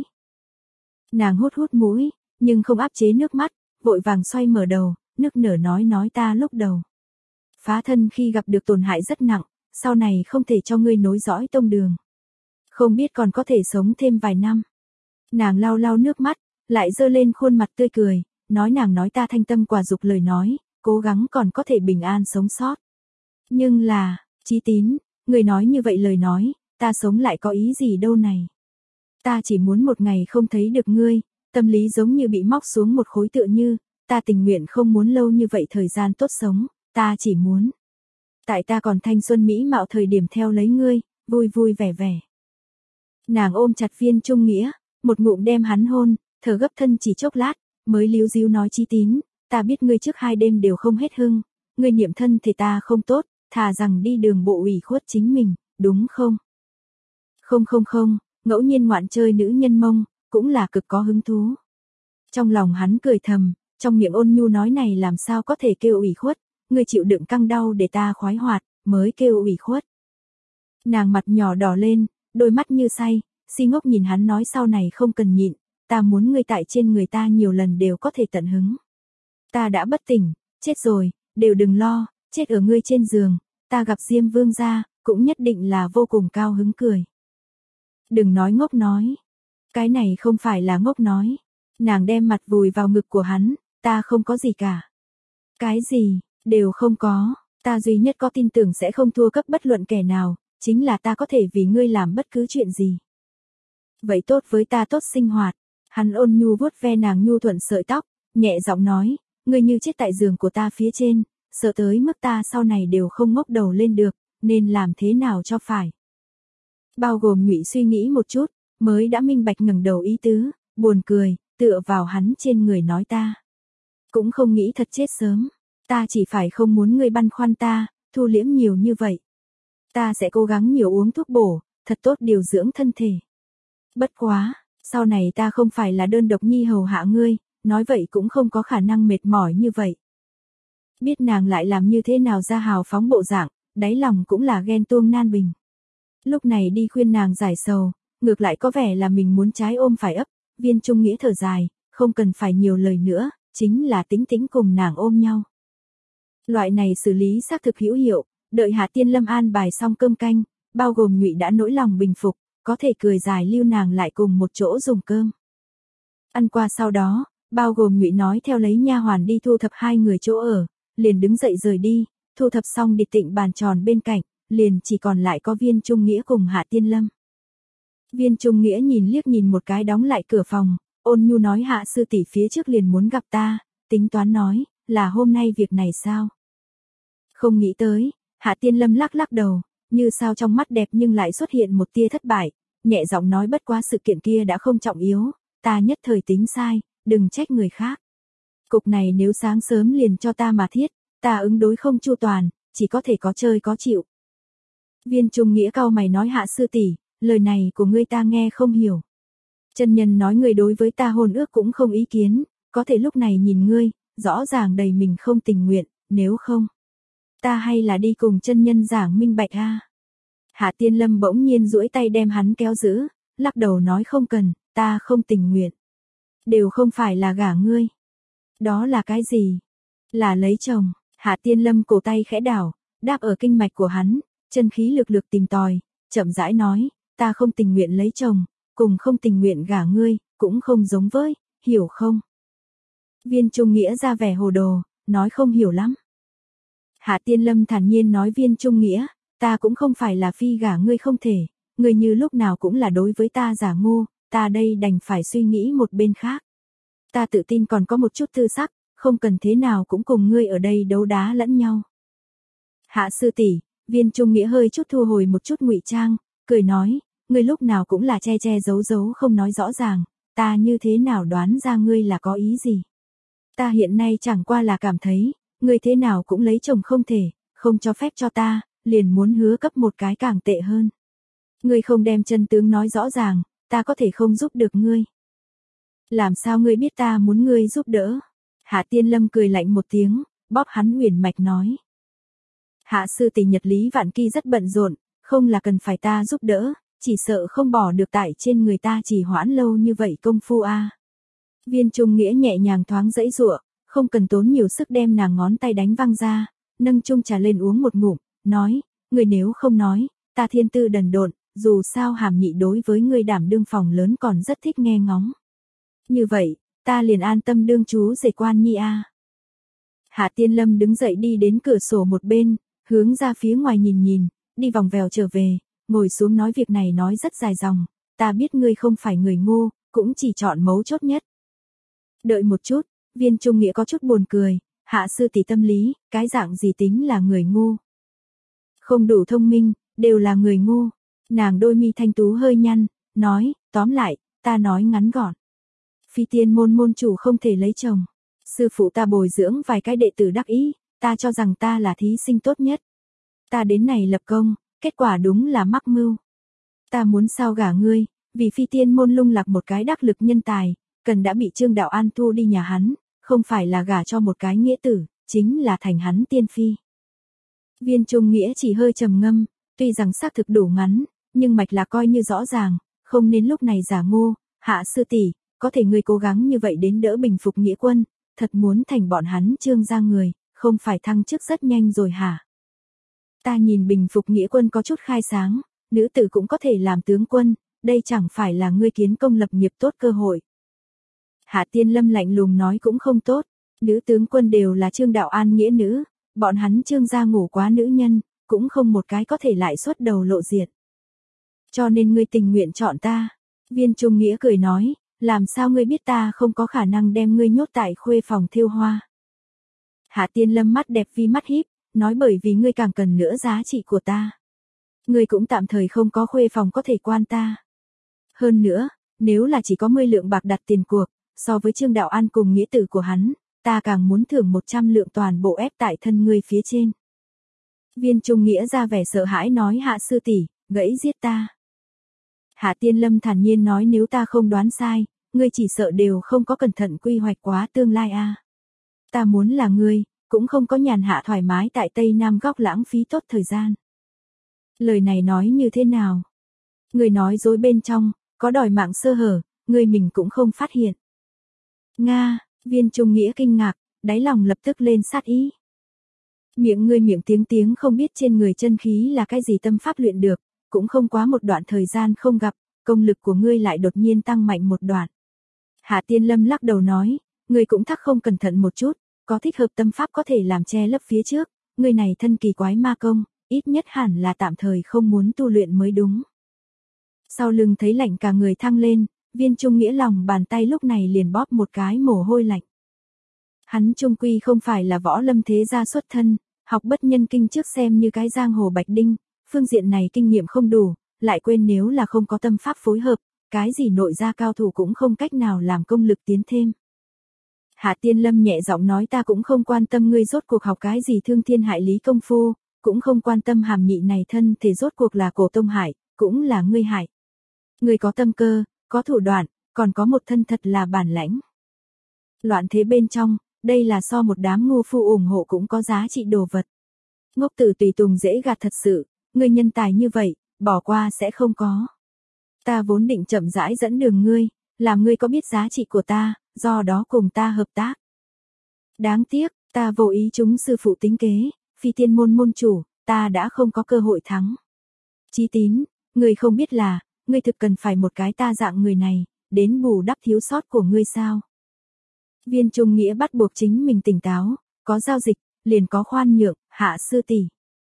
Nàng hút hút mũi, nhưng không áp chế nước mắt, vội vàng xoay mở đầu, nức nở nói nói ta lúc đầu. phá thân khi gặp được tổn hại rất nặng, sau này không thể cho ngươi nối dõi tông đường. Không biết còn có thể sống thêm vài năm. Nàng lau lau nước mắt, lại giơ lên khuôn mặt tươi cười, nói nàng nói ta thanh tâm quả dục lời nói, cố gắng còn có thể bình an sống sót. Nhưng là, Chí Tín, người nói như vậy lời nói, ta sống lại có ý gì đâu này. Ta chỉ muốn một ngày không thấy được ngươi, tâm lý giống như bị móc xuống một khối tựa như, ta tình nguyện không muốn lâu như vậy thời gian tốt sống, ta chỉ muốn. Tại ta còn thanh xuân mỹ mạo thời điểm theo lấy ngươi, vui vui vẻ vẻ. Nàng ôm chặt Viên Trung Nghĩa, một ngụm đem hắn hôn, thở gấp thân chỉ chốc lát, mới líu díu nói Chí Tín, ta biết ngươi trước hai đêm đều không hết hưng, ngươi niệm thân thể ta không tốt, thà rằng đi đường bộ ủy khuất chính mình, đúng không? Không không không, ngẫu nhiên ngoạn chơi nữ nhân mông, cũng là cực có hứng thú. Trong lòng hắn cười thầm, trong miệng ôn nhu nói này làm sao có thể kêu ủy khuất, ngươi chịu đựng căng đau để ta khoái hoạt, mới kêu ủy khuất. Nàng mặt nhỏ đỏ lên, đôi mắt như say, si ngốc nhìn hắn nói sau này không cần nhịn, ta muốn ngươi tại trên người ta nhiều lần đều có thể tận hứng. Ta đã bất tỉnh, chết rồi, đều đừng lo, chết ở ngươi trên giường, ta gặp Diêm Vương gia, cũng nhất định là vô cùng cao hứng cười. Đừng nói ngốc nói. Cái này không phải là ngốc nói. Nàng đem mặt vùi vào ngực của hắn, ta không có gì cả. Cái gì, đều không có, ta duy nhất có tin tưởng sẽ không thua cấp bất luận kẻ nào, chính là ta có thể vì ngươi làm bất cứ chuyện gì. Vậy tốt với ta tốt sinh hoạt. Hắn ôn nhu vuốt ve nàng nhu thuận sợi tóc, nhẹ giọng nói, ngươi như chết tại giường của ta phía trên, sợ tới mức ta sau này đều không ngóc đầu lên được, nên làm thế nào cho phải. Bao gồm Nhụy suy nghĩ một chút, mới đã minh bạch ngẩng đầu ý tứ, buồn cười, tựa vào hắn trên người nói ta. Cũng không nghĩ thật chết sớm, ta chỉ phải không muốn ngươi băn khoăn ta, thu liễm nhiều như vậy. Ta sẽ cố gắng nhiều uống thuốc bổ, thật tốt điều dưỡng thân thể. Bất quá, sau này ta không phải là đơn độc nhi hầu hạ ngươi, nói vậy cũng không có khả năng mệt mỏi như vậy. Biết nàng lại làm như thế nào ra hào phóng bộ dạng, đáy lòng cũng là ghen tuông nan bình. Lúc này đi khuyên nàng giải sầu, ngược lại có vẻ là mình muốn trái ôm phải ấp, Viên Trung Nghĩa thở dài, không cần phải nhiều lời nữa, chính là tính tính cùng nàng ôm nhau. Loại này xử lý xác thực hữu hiệu, đợi Hạ Tiên Lâm an bài xong cơm canh, bao gồm Nhụy đã nỗi lòng bình phục, có thể cười dài lưu nàng lại cùng một chỗ dùng cơm. Ăn qua sau đó, bao gồm Nhụy nói theo lấy nha hoàn đi thu thập hai người chỗ ở, liền đứng dậy rời đi, thu thập xong địch tịnh bàn tròn bên cạnh, liền chỉ còn lại có Viên Trung Nghĩa cùng Hạ Tiên Lâm. Viên Trung Nghĩa nhìn liếc nhìn một cái đóng lại cửa phòng, ôn nhu nói Hạ sư tỷ phía trước liền muốn gặp ta, tính toán nói, là hôm nay việc này sao? Không nghĩ tới, Hạ Tiên Lâm lắc lắc đầu, như sao trong mắt đẹp nhưng lại xuất hiện một tia thất bại, nhẹ giọng nói bất quá sự kiện kia đã không trọng yếu, ta nhất thời tính sai, đừng trách người khác. Cục này nếu sáng sớm liền cho ta mà thiết, ta ứng đối không chu toàn, chỉ có thể có chơi có chịu. Viên Trung Nghĩa cau mày nói Hạ sư tỷ, lời này của ngươi ta nghe không hiểu. Chân nhân nói ngươi đối với ta hôn ước cũng không ý kiến, có thể lúc này nhìn ngươi, rõ ràng đầy mình không tình nguyện, nếu không, ta hay là đi cùng chân nhân giảng minh bạch a. Hạ Tiên Lâm bỗng nhiên duỗi tay đem hắn kéo giữ, lắc đầu nói không cần, ta không tình nguyện. Đều không phải là gả ngươi. Đó là cái gì? Là lấy chồng. Hạ Tiên Lâm cổ tay khẽ đảo, đáp ở kinh mạch của hắn, chân khí lực lực tìm tòi, chậm rãi nói, ta không tình nguyện lấy chồng, cùng không tình nguyện gả ngươi, cũng không giống với, hiểu không? Viên Trung Nghĩa ra vẻ hồ đồ, nói không hiểu lắm. Hạ Tiên Lâm thản nhiên nói Viên Trung Nghĩa, ta cũng không phải là phi gả ngươi không thể, ngươi như lúc nào cũng là đối với ta giả ngu, ta đây đành phải suy nghĩ một bên khác. Ta tự tin còn có một chút tư sắc, không cần thế nào cũng cùng ngươi ở đây đấu đá lẫn nhau. Hạ sư tỷ, Viên Trung Nghĩa hơi chút thu hồi một chút ngụy trang, cười nói, ngươi lúc nào cũng là che che giấu giấu không nói rõ ràng, ta như thế nào đoán ra ngươi là có ý gì. Ta hiện nay chẳng qua là cảm thấy, ngươi thế nào cũng lấy chồng không thể, không cho phép cho ta, liền muốn hứa cấp một cái càng tệ hơn. Ngươi không đem chân tướng nói rõ ràng, ta có thể không giúp được ngươi. Làm sao ngươi biết ta muốn ngươi giúp đỡ? Hạ Tiên Lâm cười lạnh một tiếng, bóp hắn huyền mạch nói. Hạ sư tỷ nhật lý vạn kỳ rất bận rộn, không là cần phải ta giúp đỡ, chỉ sợ không bỏ được tại trên người ta chỉ hoãn lâu như vậy công phu a. À. Viên Trung Nghĩa nhẹ nhàng thoáng dãy giụa, không cần tốn nhiều sức đem nàng ngón tay đánh văng ra, nâng chung trà lên uống một ngụm, nói, ngươi nếu không nói, ta thiên tư đần độn, dù sao Hàm Nhị đối với ngươi đảm đương phòng lớn còn rất thích nghe ngóng. Như vậy, ta liền an tâm đương chú rể quan nhi a. Hạ Tiên Lâm đứng dậy đi đến cửa sổ một bên, hướng ra phía ngoài nhìn nhìn, đi vòng vèo trở về, ngồi xuống nói việc này nói rất dài dòng, ta biết ngươi không phải người ngu, cũng chỉ chọn mấu chốt nhất. Đợi một chút, Viên Trung Nghĩa có chút buồn cười, Hạ sư tỷ tâm lý, cái dạng gì tính là người ngu? Không đủ thông minh, đều là người ngu. Nàng đôi mi thanh tú hơi nhăn, nói, tóm lại, ta nói ngắn gọn. Phi tiên môn môn chủ không thể lấy chồng. Sư phụ ta bồi dưỡng vài cái đệ tử đắc ý, ta cho rằng ta là thí sinh tốt nhất. Ta đến này lập công, kết quả đúng là mắc mưu. Ta muốn sao gả ngươi, vì phi tiên môn lung lạc một cái đắc lực nhân tài, cần đã bị Trương Đạo An thu đi nhà hắn, không phải là gả cho một cái nghĩa tử, chính là thành hắn tiên phi. Viên Trung Nghĩa chỉ hơi trầm ngâm, tuy rằng xác thực đủ ngắn, nhưng mạch là coi như rõ ràng, không nên lúc này giả ngu, Hạ sư tỷ, có thể ngươi cố gắng như vậy đến đỡ bình phục nghĩa quân, thật muốn thành bọn hắn Trương gia người, không phải thăng chức rất nhanh rồi hả? Ta nhìn bình phục nghĩa quân có chút khai sáng, nữ tử cũng có thể làm tướng quân, đây chẳng phải là ngươi kiến công lập nghiệp tốt cơ hội. Hạ Tiên Lâm lạnh lùng nói cũng không tốt, nữ tướng quân đều là Trương Đạo An nghĩa nữ, bọn hắn Trương gia ngủ quá nữ nhân, cũng không một cái có thể lại xuất đầu lộ diện. Cho nên ngươi tình nguyện chọn ta. Viên Trung Nghĩa cười nói, làm sao ngươi biết ta không có khả năng đem ngươi nhốt tại khuê phòng thêu hoa. Hạ Tiên Lâm mắt đẹp vi mắt híp, nói bởi vì ngươi càng cần nữa giá trị của ta. Ngươi cũng tạm thời không có khuê phòng có thể quan ta. Hơn nữa, nếu là chỉ có mươi lượng bạc đặt tiền cuộc, so với Trương Đạo An cùng nghĩa tử của hắn, ta càng muốn thưởng một trăm lượng toàn bộ ép tại thân ngươi phía trên. Viên Trung Nghĩa ra vẻ sợ hãi nói Hạ sư tỷ, gãy giết ta. Hạ Tiên Lâm thản nhiên nói nếu ta không đoán sai, ngươi chỉ sợ đều không có cẩn thận quy hoạch quá tương lai a. À. Ta muốn là ngươi, cũng không có nhàn hạ thoải mái tại Tây Nam góc lãng phí tốt thời gian. Lời này nói như thế nào? Ngươi nói dối bên trong, có đòi mạng sơ hở, ngươi mình cũng không phát hiện. Nga, Viên Trung Nghĩa kinh ngạc, đáy lòng lập tức lên sát ý. Miệng ngươi miệng tiếng tiếng không biết trên người chân khí là cái gì tâm pháp luyện được, cũng không quá một đoạn thời gian không gặp, công lực của ngươi lại đột nhiên tăng mạnh một đoạn. Hạ Tiên Lâm lắc đầu nói, ngươi cũng thắc không cẩn thận một chút, có thích hợp tâm pháp có thể làm che lấp phía trước, ngươi này thân kỳ quái ma công, ít nhất hẳn là tạm thời không muốn tu luyện mới đúng. Sau lưng thấy lạnh cả người thăng lên, Viên Trung Nghĩa lòng bàn tay lúc này liền bóp một cái mồ hôi lạnh. Hắn trung quy không phải là võ lâm thế gia xuất thân, học bất nhân kinh trước xem như cái giang hồ bạch đinh, phương diện này kinh nghiệm không đủ, lại quên nếu là không có tâm pháp phối hợp, cái gì nội gia cao thủ cũng không cách nào làm công lực tiến thêm. Hạ Tiên Lâm nhẹ giọng nói ta cũng không quan tâm ngươi rốt cuộc học cái gì thương thiên hại lý công phu, cũng không quan tâm Hàm Nhị này thân thể rốt cuộc là cổ tông hại, cũng là ngươi hại. Ngươi có tâm cơ, có thủ đoạn, còn có một thân thật là bản lãnh. Loạn thế bên trong, đây là so một đám ngu phu ủng hộ cũng có giá trị đồ vật. Ngốc tử tùy tùng dễ gạt thật sự, ngươi nhân tài như vậy, bỏ qua sẽ không có. Ta vốn định chậm rãi dẫn đường ngươi, làm ngươi có biết giá trị của ta, do đó cùng ta hợp tác. Đáng tiếc, ta vô ý chúng sư phụ tính kế, phi tiên môn môn chủ, ta đã không có cơ hội thắng. Chí Tín, ngươi không biết là, ngươi thực cần phải một cái ta dạng người này, đến bù đắp thiếu sót của ngươi sao. Viên Trung Nghĩa bắt buộc chính mình tỉnh táo, có giao dịch, liền có khoan nhượng, Hạ sư tỷ.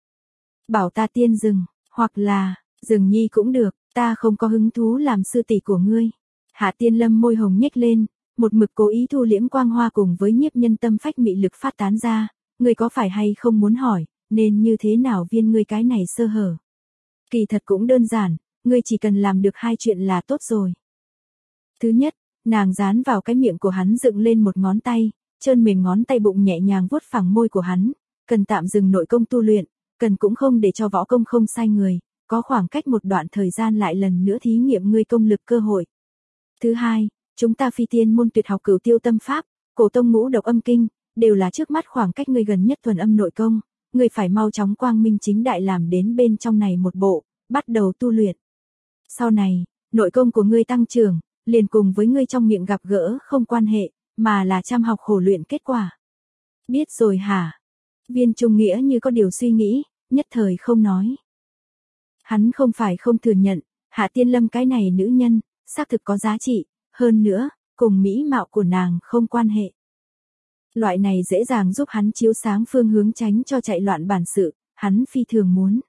Bảo ta tiên dừng, hoặc là, dừng nhi cũng được, ta không có hứng thú làm sư tỷ của ngươi. Hạ Tiên Lâm môi hồng nhếch lên, một mực cố ý thu liễm quang hoa cùng với nhiếp nhân tâm phách mị lực phát tán ra, ngươi có phải hay không muốn hỏi, nên như thế nào viên ngươi cái này sơ hở. Kỳ thật cũng đơn giản, ngươi chỉ cần làm được hai chuyện là tốt rồi. Thứ nhất, nàng dán vào cái miệng của hắn dựng lên một ngón tay, trơn mềm ngón tay bụng nhẹ nhàng vuốt phẳng môi của hắn, cần tạm dừng nội công tu luyện, cần cũng không để cho võ công không sai người, có khoảng cách một đoạn thời gian lại lần nữa thí nghiệm ngươi công lực cơ hội. Thứ hai, chúng ta phi tiên môn tuyệt học cửu tiêu tâm pháp, cổ tông ngũ độc âm kinh, đều là trước mắt khoảng cách ngươi gần nhất thuần âm nội công, ngươi phải mau chóng quang minh chính đại làm đến bên trong này một bộ, bắt đầu tu luyện. Sau này, nội công của ngươi tăng trưởng, liền cùng với ngươi trong miệng gặp gỡ không quan hệ, mà là chăm học khổ luyện kết quả. Biết rồi hả? Viên Trung Nghĩa như có điều suy nghĩ, nhất thời không nói. Hắn không phải không thừa nhận, Hạ Tiên Lâm cái này nữ nhân, xác thực có giá trị, hơn nữa, cùng mỹ mạo của nàng không quan hệ. Loại này dễ dàng giúp hắn chiếu sáng phương hướng tránh cho chạy loạn bản sự, hắn phi thường muốn.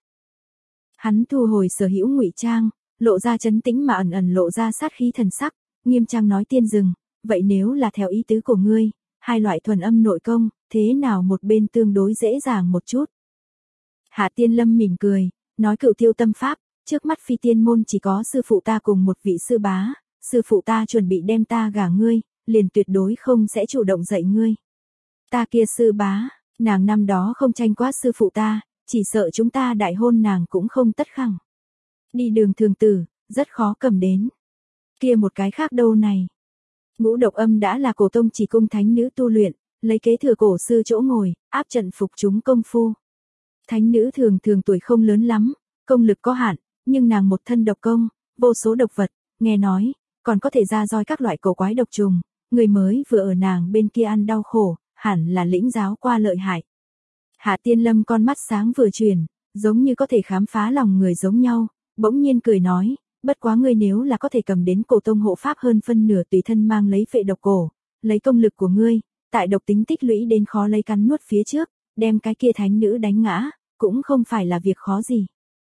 Hắn thu hồi sở hữu ngụy trang, lộ ra trấn tĩnh mà ẩn ẩn lộ ra sát khí thần sắc, nghiêm trang nói Tiên Dừng, vậy nếu là theo ý tứ của ngươi, hai loại thuần âm nội công, thế nào một bên tương đối dễ dàng một chút. Hạ Tiên Lâm mỉm cười, nói Cửu Tiêu Tâm Pháp, trước mắt phi tiên môn chỉ có sư phụ ta cùng một vị sư bá, sư phụ ta chuẩn bị đem ta gả ngươi, liền tuyệt đối không sẽ chủ động dạy ngươi. Ta kia sư bá, nàng năm đó không tranh quá sư phụ ta, chỉ sợ chúng ta đại hôn nàng cũng không tất khẳng. Đi đường thường tử, rất khó cầm đến. Kia một cái khác đâu này. Ngũ độc âm đã là cổ tông chỉ cung thánh nữ tu luyện, lấy kế thừa cổ sư chỗ ngồi, áp trận phục chúng công phu. Thánh nữ thường thường tuổi không lớn lắm, công lực có hạn, nhưng nàng một thân độc công, vô số độc vật, nghe nói, còn có thể ra roi các loại cổ quái độc trùng, người mới vừa ở nàng bên kia ăn đau khổ, hẳn là lĩnh giáo qua lợi hại. Hạ Tiên Lâm con mắt sáng vừa chuyển, giống như có thể khám phá lòng người giống nhau, bỗng nhiên cười nói, bất quá ngươi nếu là có thể cầm đến cổ tông hộ pháp hơn phân nửa tùy thân mang lấy phệ độc cổ, lấy công lực của ngươi, tại độc tính tích lũy đến khó lấy cắn nuốt phía trước, đem cái kia thánh nữ đánh ngã, cũng không phải là việc khó gì.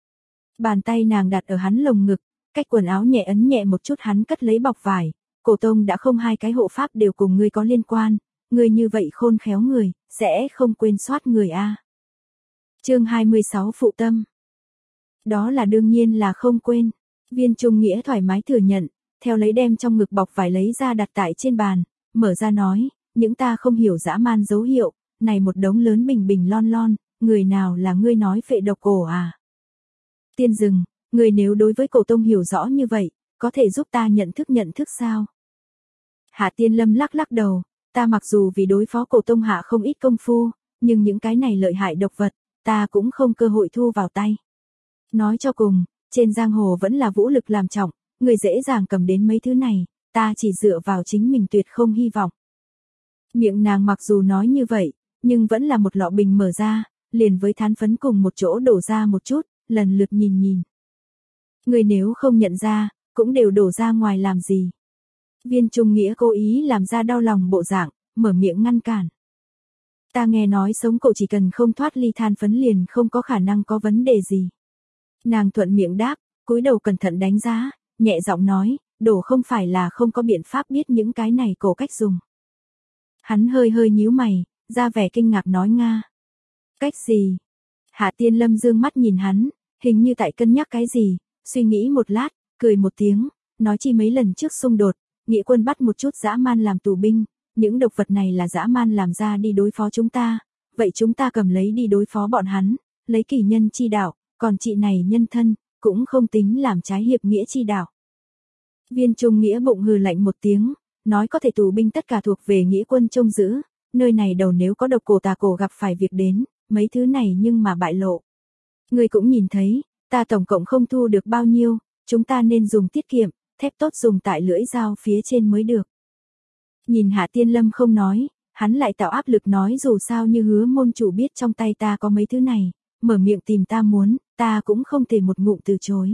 Bàn tay nàng đặt ở hắn lồng ngực, cách quần áo nhẹ ấn nhẹ một chút hắn cất lấy bọc vải, cổ tông đã không hai cái hộ pháp đều cùng ngươi có liên quan, ngươi như vậy khôn khéo người, sẽ không quên soát người a. Chương hai mươi sáu Phụ Tâm. Đó là đương nhiên là không quên. Viên Trung Nghĩa thoải mái thừa nhận, theo lấy đem trong ngực bọc vải lấy ra đặt tại trên bàn, mở ra nói, những ta không hiểu dã man dấu hiệu, này một đống lớn bình bình lon lon, người nào là ngươi nói phệ độc cổ à? Tiên Dừng, người nếu đối với cổ tông hiểu rõ như vậy, có thể giúp ta nhận thức nhận thức sao? Hạ Tiên Lâm lắc lắc đầu, ta mặc dù vì đối phó cổ tông hạ không ít công phu, nhưng những cái này lợi hại độc vật, ta cũng không cơ hội thu vào tay. Nói cho cùng, trên giang hồ vẫn là vũ lực làm trọng, người dễ dàng cầm đến mấy thứ này, ta chỉ dựa vào chính mình tuyệt không hy vọng. Miệng nàng mặc dù nói như vậy, nhưng vẫn là một lọ bình mở ra, liền với than phấn cùng một chỗ đổ ra một chút, lần lượt nhìn nhìn. Người nếu không nhận ra, cũng đều đổ ra ngoài làm gì. Viên Trung Nghĩa cố ý làm ra đau lòng bộ dạng, mở miệng ngăn cản. Ta nghe nói sống cổ chỉ cần không thoát ly than phấn liền không có khả năng có vấn đề gì. Nàng thuận miệng đáp, cúi đầu cẩn thận đánh giá, nhẹ giọng nói, đổ không phải là không có biện pháp biết những cái này cổ cách dùng. Hắn hơi hơi nhíu mày, ra vẻ kinh ngạc nói Nga. Cách gì? Hạ Tiên Lâm dương mắt nhìn hắn, hình như tại cân nhắc cái gì, suy nghĩ một lát, cười một tiếng, nói chi mấy lần trước xung đột, nghĩa quân bắt một chút dã man làm tù binh, những độc vật này là dã man làm ra đi đối phó chúng ta, vậy chúng ta cầm lấy đi đối phó bọn hắn, lấy kỷ nhân chi đạo, còn chị này nhân thân, cũng không tính làm trái hiệp nghĩa chi đạo. Viên Trung Nghĩa bụng hừ lạnh một tiếng, nói có thể tù binh tất cả thuộc về nghĩa quân trông giữ, nơi này đầu nếu có độc cổ tà cổ gặp phải việc đến, mấy thứ này nhưng mà bại lộ. Người cũng nhìn thấy, ta tổng cộng không thu được bao nhiêu, chúng ta nên dùng tiết kiệm, thép tốt dùng tại lưỡi dao phía trên mới được. Nhìn Hạ Tiên Lâm không nói, hắn lại tạo áp lực nói dù sao như hứa môn chủ biết trong tay ta có mấy thứ này, mở miệng tìm ta muốn, ta cũng không thể một ngụm từ chối.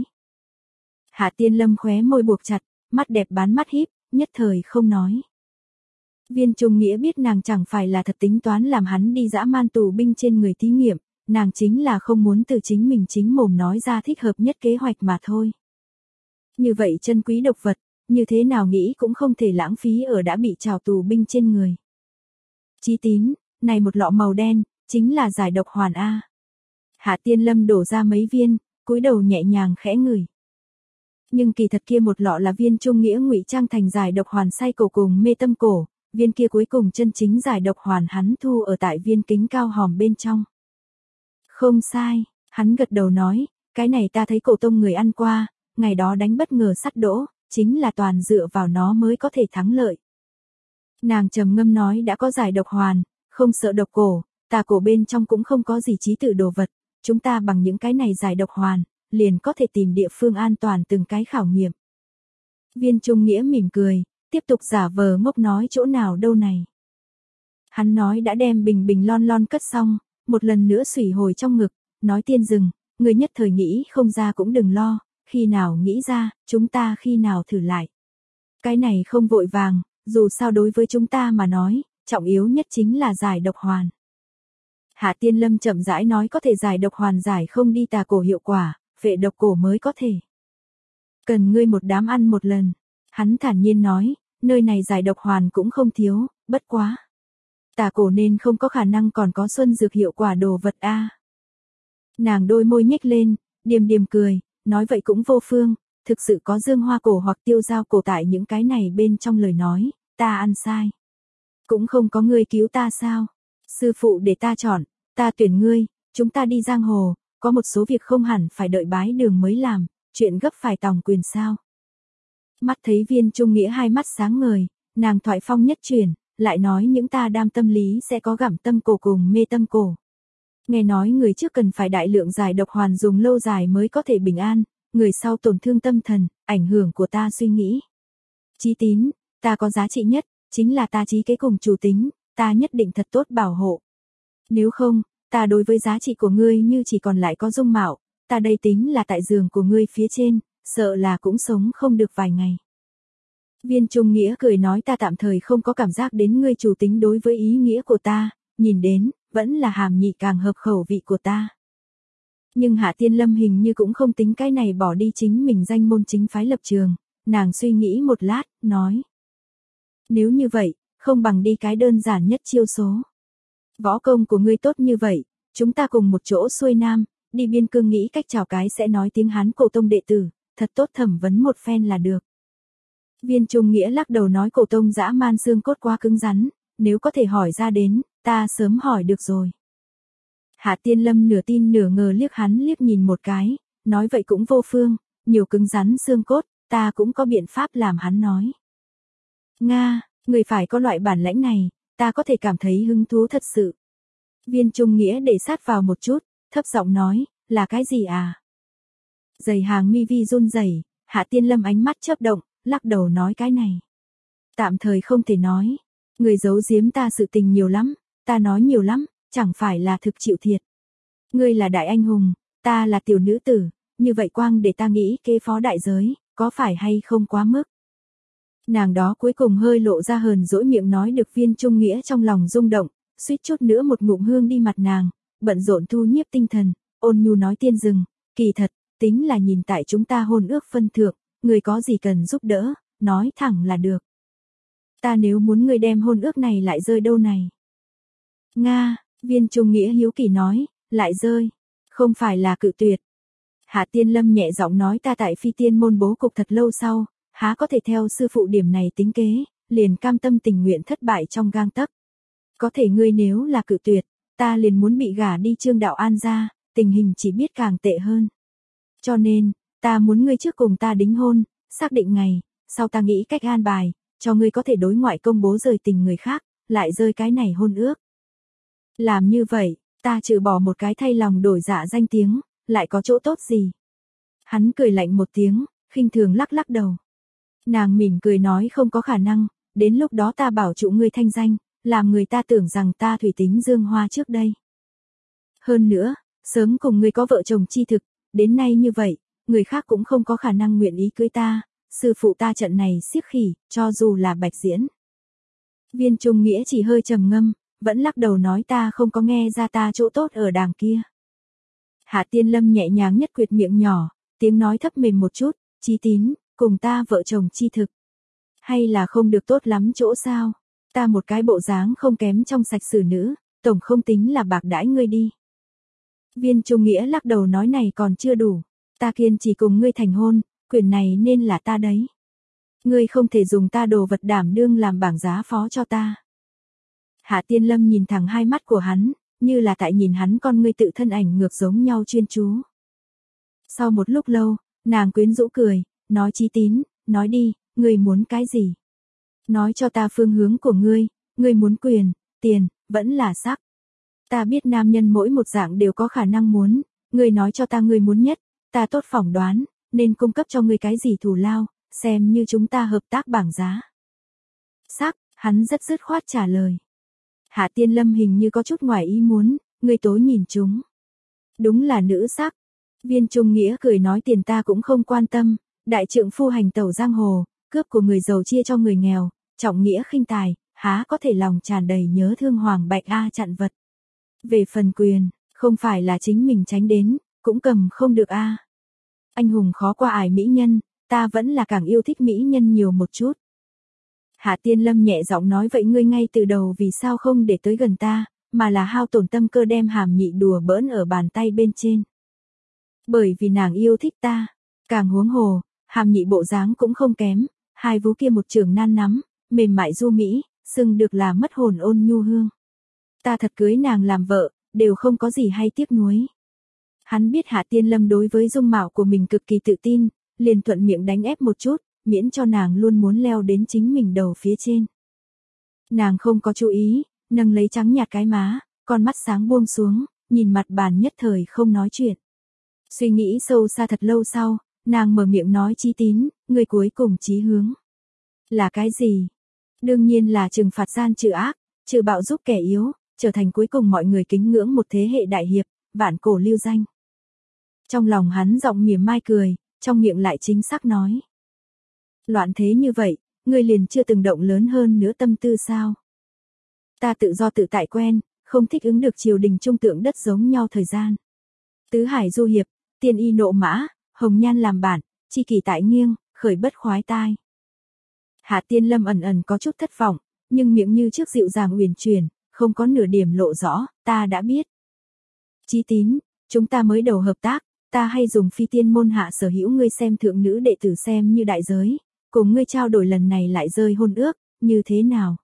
Hạ Tiên Lâm khóe môi buộc chặt, mắt đẹp bán mắt híp, nhất thời không nói. Viên Trung Nghĩa biết nàng chẳng phải là thật tính toán làm hắn đi dã man tù binh trên người thí nghiệm, nàng chính là không muốn từ chính mình chính mồm nói ra thích hợp nhất kế hoạch mà thôi. Như vậy chân quý độc vật, như thế nào nghĩ cũng không thể lãng phí ở đã bị trào tù binh trên người. Chí tín, này một lọ màu đen, chính là giải độc hoàn A. Hạ Tiên Lâm đổ ra mấy viên, cúi đầu nhẹ nhàng khẽ ngửi. Nhưng kỳ thật kia một lọ là Viên Trung Nghĩa ngụy trang thành giải độc hoàn say cổ cùng mê tâm cổ, viên kia cuối cùng chân chính giải độc hoàn hắn thu ở tại viên kính cao hòm bên trong. Không sai, hắn gật đầu nói, cái này ta thấy cổ tông người ăn qua, ngày đó đánh bất ngờ sắt đỗ, chính là toàn dựa vào nó mới có thể thắng lợi. Nàng trầm ngâm nói đã có giải độc hoàn, không sợ độc cổ, tà cổ bên trong cũng không có gì chí tử đồ vật, chúng ta bằng những cái này giải độc hoàn, liền có thể tìm địa phương an toàn từng cái khảo nghiệm. Viên Trung Nghĩa mỉm cười, tiếp tục giả vờ ngốc nói chỗ nào đâu này. Hắn nói đã đem bình bình lon lon cất xong, một lần nữa xủy hồi trong ngực, nói Tiên Dừng, người nhất thời nghĩ không ra cũng đừng lo, khi nào nghĩ ra, chúng ta khi nào thử lại. Cái này không vội vàng, dù sao đối với chúng ta mà nói, trọng yếu nhất chính là giải độc hoàn. Hạ Tiên Lâm chậm rãi nói có thể giải độc hoàn giải không đi tà cổ hiệu quả, phệ độc cổ mới có thể. Cần ngươi một đám ăn một lần. Hắn thản nhiên nói, nơi này giải độc hoàn cũng không thiếu, bất quá. Tà cổ nên không có khả năng còn có xuân dược hiệu quả đồ vật a. À. Nàng đôi môi nhếch lên, điềm điềm cười, nói vậy cũng vô phương, thực sự có dương hoa cổ hoặc tiêu dao cổ tại những cái này bên trong lời nói, ta ăn sai. Cũng không có ngươi cứu ta sao? Sư phụ để ta chọn, ta tuyển ngươi, chúng ta đi giang hồ, có một số việc không hẳn phải đợi bái đường mới làm, chuyện gấp phải tòng quyền sao. Mắt thấy Viên Trung Nghĩa hai mắt sáng ngời, nàng thoại phong nhất chuyển, lại nói những ta đam tâm lý sẽ có gặm tâm cổ cùng mê tâm cổ. Nghe nói người trước cần phải đại lượng giải độc hoàn dùng lâu dài mới có thể bình an, người sau tổn thương tâm thần, ảnh hưởng của ta suy nghĩ. Chí tín, ta có giá trị nhất, chính là ta trí kế cùng chủ tính, ta nhất định thật tốt bảo hộ. Nếu không, ta đối với giá trị của ngươi như chỉ còn lại có dung mạo, ta đây tính là tại giường của ngươi phía trên, sợ là cũng sống không được vài ngày. Viên Trung Nghĩa cười nói ta tạm thời không có cảm giác đến ngươi chủ tính đối với ý nghĩa của ta, nhìn đến, vẫn là hàm nhị càng hợp khẩu vị của ta. Nhưng Hạ Tiên Lâm hình như cũng không tính cái này bỏ đi chính mình danh môn chính phái lập trường, nàng suy nghĩ một lát, nói. Nếu như vậy, không bằng đi cái đơn giản nhất chiêu số. Võ công của ngươi tốt như vậy, chúng ta cùng một chỗ xuôi nam, đi biên cương nghĩ cách chào cái sẽ nói tiếng Hán cổ tông đệ tử, thật tốt thẩm vấn một phen là được. Viên Trung Nghĩa lắc đầu nói cổ tông dã man xương cốt quá cứng rắn, nếu có thể hỏi ra đến, ta sớm hỏi được rồi. Hạ Tiên Lâm nửa tin nửa ngờ liếc hắn liếc nhìn một cái, nói vậy cũng vô phương, nhiều cứng rắn xương cốt, ta cũng có biện pháp làm hắn nói. Nga, người phải có loại bản lãnh này, ta có thể cảm thấy hứng thú thật sự. Viên Trung Nghĩa để sát vào một chút, thấp giọng nói, là cái gì à? Giày hàng mi vi run rẩy, Hạ Tiên Lâm ánh mắt chớp động, lắc đầu nói cái này. Tạm thời không thể nói, người giấu giếm ta sự tình nhiều lắm, ta nói nhiều lắm, chẳng phải là thực chịu thiệt. Ngươi là đại anh hùng, ta là tiểu nữ tử, như vậy quang để ta nghĩ kế phó đại giới, có phải hay không quá mức. Nàng đó cuối cùng hơi lộ ra hờn dỗi miệng nói được Viên Trung Nghĩa trong lòng rung động, suýt chút nữa một ngụm hương đi mặt nàng, bận rộn thu nhiếp tinh thần, ôn nhu nói Tiên Dừng, kỳ thật, tính là nhìn tại chúng ta hôn ước phân thượng, người có gì cần giúp đỡ, nói thẳng là được. Ta nếu muốn người đem hôn ước này lại rơi đâu này. Nga, Viên Trung Nghĩa hiếu kỳ nói, lại rơi, không phải là cự tuyệt. Hạ Tiên Lâm nhẹ giọng nói ta tại phi tiên môn bố cục thật lâu sau, há có thể theo sư phụ điểm này tính kế, liền cam tâm tình nguyện thất bại trong gang tấc. Có thể ngươi nếu là cự tuyệt, ta liền muốn bị gả đi Trương Đạo An ra, tình hình chỉ biết càng tệ hơn. Cho nên, ta muốn ngươi trước cùng ta đính hôn, xác định ngày, sau ta nghĩ cách an bài, cho ngươi có thể đối ngoại công bố rời tình người khác, lại rơi cái này hôn ước. Làm như vậy, ta trừ bỏ một cái thay lòng đổi dạ danh tiếng, lại có chỗ tốt gì? Hắn cười lạnh một tiếng, khinh thường lắc lắc đầu. Nàng mỉm cười nói không có khả năng, đến lúc đó ta bảo trụ ngươi thanh danh, làm người ta tưởng rằng ta thủy tính dương hoa trước đây. Hơn nữa, sớm cùng ngươi có vợ chồng chi thực, đến nay như vậy, người khác cũng không có khả năng nguyện ý cưới ta, sư phụ ta trận này siếc khỉ, cho dù là bạch diễn. Viên Trung Nghĩa chỉ hơi trầm ngâm, vẫn lắc đầu nói ta không có nghe ra ta chỗ tốt ở đàng kia. Hạ Tiên Lâm nhẹ nhàng nhất quyệt miệng nhỏ, tiếng nói thấp mềm một chút, Chí Tín, cùng ta vợ chồng chi thực. Hay là không được tốt lắm chỗ sao? Ta một cái bộ dáng không kém trong sạch xử nữ, tổng không tính là bạc đãi ngươi đi. Viên Trung Nghĩa lắc đầu nói này còn chưa đủ, ta kiên chỉ cùng ngươi thành hôn, quyền này nên là ta đấy. Ngươi không thể dùng ta đồ vật đảm đương làm bảng giá phó cho ta. Hạ Tiên Lâm nhìn thẳng hai mắt của hắn, như là tại nhìn hắn con ngươi tự thân ảnh ngược giống nhau chuyên chú. Sau một lúc lâu, nàng quyến rũ cười, nói Chí Tín, nói đi, ngươi muốn cái gì? Nói cho ta phương hướng của ngươi, ngươi muốn quyền, tiền, vẫn là sắc. Ta biết nam nhân mỗi một dạng đều có khả năng muốn, ngươi nói cho ta ngươi muốn nhất, ta tốt phỏng đoán, nên cung cấp cho ngươi cái gì thù lao, xem như chúng ta hợp tác bảng giá. Sắc, hắn rất dứt khoát trả lời. Hạ Tiên Lâm hình như có chút ngoài ý muốn, ngươi tối nhìn chúng. Đúng là nữ sắc. Viên Trung Nghĩa cười nói tiền ta cũng không quan tâm, đại trượng phu hành tẩu giang hồ, cướp của người giàu chia cho người nghèo, trọng nghĩa khinh tài, há có thể lòng tràn đầy nhớ thương Hoàng Bạch A chặn vật. Về phần quyền, không phải là chính mình tránh đến, cũng cầm không được a. Anh hùng khó qua ải mỹ nhân, ta vẫn là càng yêu thích mỹ nhân nhiều một chút. Hạ Tiên Lâm nhẹ giọng nói vậy ngươi ngay từ đầu vì sao không để tới gần ta, mà là hao tổn tâm cơ đem Hàm Nhị đùa bỡn ở bàn tay bên trên. Bởi vì nàng yêu thích ta, càng huống hồ, Hàm Nhị bộ dáng cũng không kém, hai vú kia một trường nan nắm, mềm mại du mỹ, xưng được là mất hồn ôn nhu hương. Ta thật cưới nàng làm vợ, đều không có gì hay tiếc nuối. Hắn biết Hạ Tiên Lâm đối với dung mạo của mình cực kỳ tự tin, liền thuận miệng đánh ép một chút, miễn cho nàng luôn muốn leo đến chính mình đầu phía trên. Nàng không có chú ý, nâng lấy trắng nhạt cái má, con mắt sáng buông xuống, nhìn mặt bàn nhất thời không nói chuyện. Suy nghĩ sâu xa thật lâu sau, nàng mở miệng nói Chí Tín, người cuối cùng chí hướng. Là cái gì? Đương nhiên là trừng phạt gian trừ ác, trừ bạo giúp kẻ yếu, trở thành cuối cùng mọi người kính ngưỡng một thế hệ đại hiệp, vạn cổ lưu danh. Trong lòng hắn giọng mỉa mai cười, trong miệng lại chính xác nói. Loạn thế như vậy, ngươi liền chưa từng động lớn hơn nữa tâm tư sao? Ta tự do tự tại quen, không thích ứng được triều đình trung tượng đất giống nhau thời gian. Tứ hải du hiệp, tiên y nộ mã, hồng nhan làm bản, chi kỳ tại nghiêng, khởi bất khoái tai. Hạ Tiên Lâm ẩn ẩn có chút thất vọng, nhưng miệng như trước dịu dàng uyển chuyển, không có nửa điểm lộ rõ, ta đã biết. Chí Tín, chúng ta mới đầu hợp tác, ta hay dùng phi tiên môn hạ sở hữu ngươi xem thượng nữ đệ tử xem như đại giới, cùng ngươi trao đổi lần này lại rơi hôn ước, như thế nào?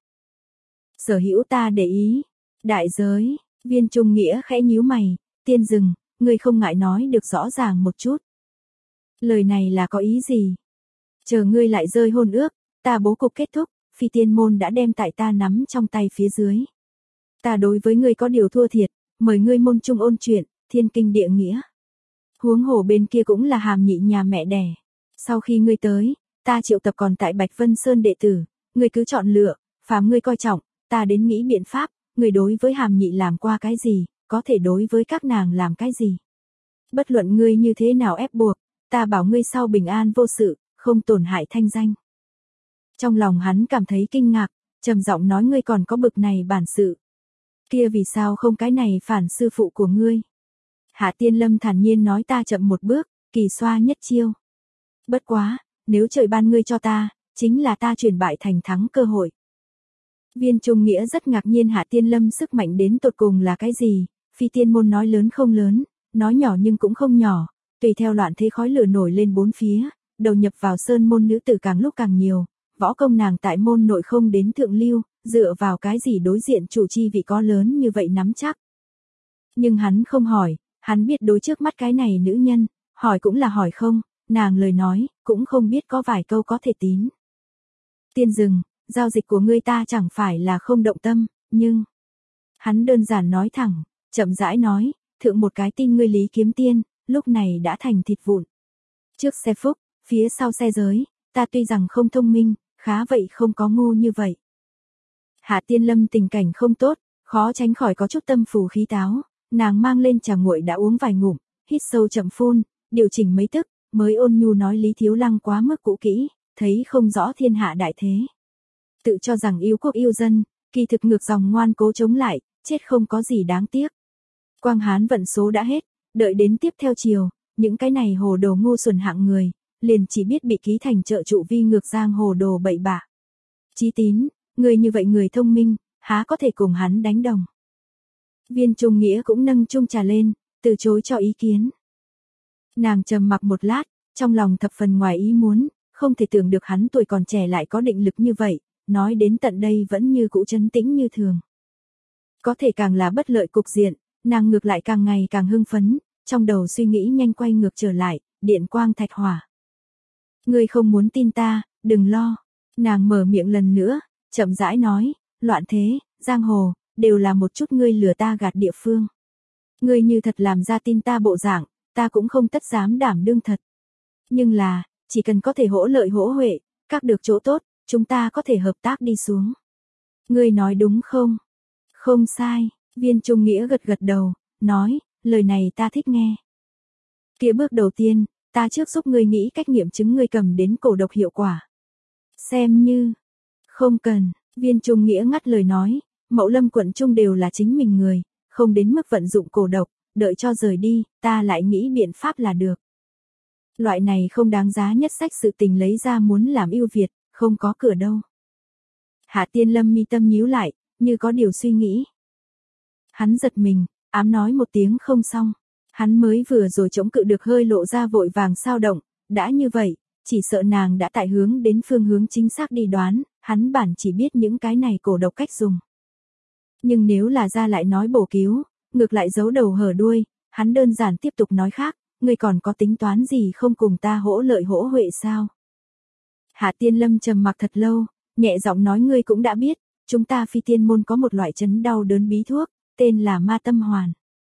Sở hữu ta để ý, đại giới, Viên Trung Nghĩa khẽ nhíu mày, tiên dừng, ngươi không ngại nói được rõ ràng một chút. Lời này là có ý gì? Chờ ngươi lại rơi hôn ước, ta bố cục kết thúc, phi tiên môn đã đem tại ta nắm trong tay phía dưới. Ta đối với ngươi có điều thua thiệt, mời ngươi môn trung ôn chuyện, thiên kinh địa nghĩa. Huống hồ bên kia cũng là Hàm Nhị nhà mẹ đẻ. Sau khi ngươi tới, ta triệu tập còn tại Bạch Vân Sơn đệ tử, ngươi cứ chọn lựa, phàm ngươi coi trọng, ta đến nghĩ biện pháp, ngươi đối với Hàm Nhị làm qua cái gì, có thể đối với các nàng làm cái gì. Bất luận ngươi như thế nào ép buộc, ta bảo ngươi sau bình an vô sự, không tổn hại thanh danh. Trong lòng hắn cảm thấy kinh ngạc, trầm giọng nói ngươi còn có bực này bản sự. Kia vì sao không cái này phản sư phụ của ngươi? Hạ Tiên Lâm thản nhiên nói ta chậm một bước, kỳ xoa nhất chiêu. Bất quá, nếu trời ban ngươi cho ta, chính là ta chuyển bại thành thắng cơ hội. Viên Trung Nghĩa rất ngạc nhiên Hạ Tiên Lâm sức mạnh đến tột cùng là cái gì, phi tiên môn nói lớn không lớn, nói nhỏ nhưng cũng không nhỏ, tùy theo loạn thế khói lửa nổi lên bốn phía, đầu nhập vào sơn môn nữ tử càng lúc càng nhiều, võ công nàng tại môn nội không đến thượng lưu, dựa vào cái gì đối diện chủ chi vị có lớn như vậy nắm chắc. Nhưng hắn không hỏi, hắn biết đối trước mắt cái này nữ nhân, hỏi cũng là hỏi không, nàng lời nói, cũng không biết có vài câu có thể tín. Tiên dừng, giao dịch của ngươi ta chẳng phải là không động tâm, nhưng... Hắn đơn giản nói thẳng, chậm rãi nói, thượng một cái tin ngươi Lý Kiếm Tiên, lúc này đã thành thịt vụn. Trước xe phúc, phía sau xe giới, ta tuy rằng không thông minh, khá vậy không có ngu như vậy. Hạ Tiên Lâm tình cảnh không tốt, khó tránh khỏi có chút tâm phù khí táo, nàng mang lên trà nguội đã uống vài ngụm, hít sâu chậm phun, điều chỉnh mấy tức, mới ôn nhu nói Lý Thiếu Lăng quá mức cũ kỹ, thấy không rõ thiên hạ đại thế. Tự cho rằng yêu quốc yêu dân, kỳ thực ngược dòng ngoan cố chống lại, chết không có gì đáng tiếc. Quang Hán vận số đã hết, đợi đến tiếp theo chiều, những cái này hồ đồ ngu xuẩn hạng người, liền chỉ biết bị ký thành trợ trụ vi ngược giang hồ đồ bậy bạ. Chí Tín, người như vậy người thông minh, há có thể cùng hắn đánh đồng. Viên Trung Nghĩa cũng nâng chung trà lên, từ chối cho ý kiến. Nàng trầm mặc một lát, trong lòng thập phần ngoài ý muốn, không thể tưởng được hắn tuổi còn trẻ lại có định lực như vậy, nói đến tận đây vẫn như cũ trấn tĩnh như thường. Có thể càng là bất lợi cục diện, nàng ngược lại càng ngày càng hưng phấn, trong đầu suy nghĩ nhanh quay ngược trở lại, điện quang thạch hỏa. Ngươi không muốn tin ta, đừng lo. Nàng mở miệng lần nữa, chậm rãi nói, loạn thế, giang hồ, đều là một chút ngươi lừa ta gạt địa phương. Ngươi như thật làm ra tin ta bộ dạng, ta cũng không tất dám đảm đương thật. Nhưng là, chỉ cần có thể hỗ lợi hỗ huệ, các được chỗ tốt, chúng ta có thể hợp tác đi xuống. Ngươi nói đúng không? Không sai. Viên Trung Nghĩa gật gật đầu, nói, lời này ta thích nghe. Kia bước đầu tiên, ta trước giúp ngươi nghĩ cách nghiệm chứng ngươi cầm đến cổ độc hiệu quả. Xem như, không cần, Viên Trung Nghĩa ngắt lời nói, Mậu Lâm quận trung đều là chính mình người, không đến mức vận dụng cổ độc, đợi cho rời đi, ta lại nghĩ biện pháp là được. Loại này không đáng giá nhất sách sự tình lấy ra muốn làm ưu việt, không có cửa đâu. Hạ Tiên Lâm mi tâm nhíu lại, như có điều suy nghĩ. Hắn giật mình, ám nói một tiếng không xong. Hắn mới vừa rồi chống cự được hơi lộ ra vội vàng sao động, đã như vậy, chỉ sợ nàng đã tại hướng đến phương hướng chính xác đi đoán, hắn bản chỉ biết những cái này cổ độc cách dùng. Nhưng nếu là ra lại nói bổ cứu, ngược lại giấu đầu hở đuôi, hắn đơn giản tiếp tục nói khác, ngươi còn có tính toán gì không cùng ta hỗ lợi hỗ huệ sao? Hạ Tiên Lâm trầm mặc thật lâu, nhẹ giọng nói ngươi cũng đã biết, chúng ta Phi Tiên môn có một loại chấn đau đớn bí thuốc, tên là Ma Tâm Hoàn.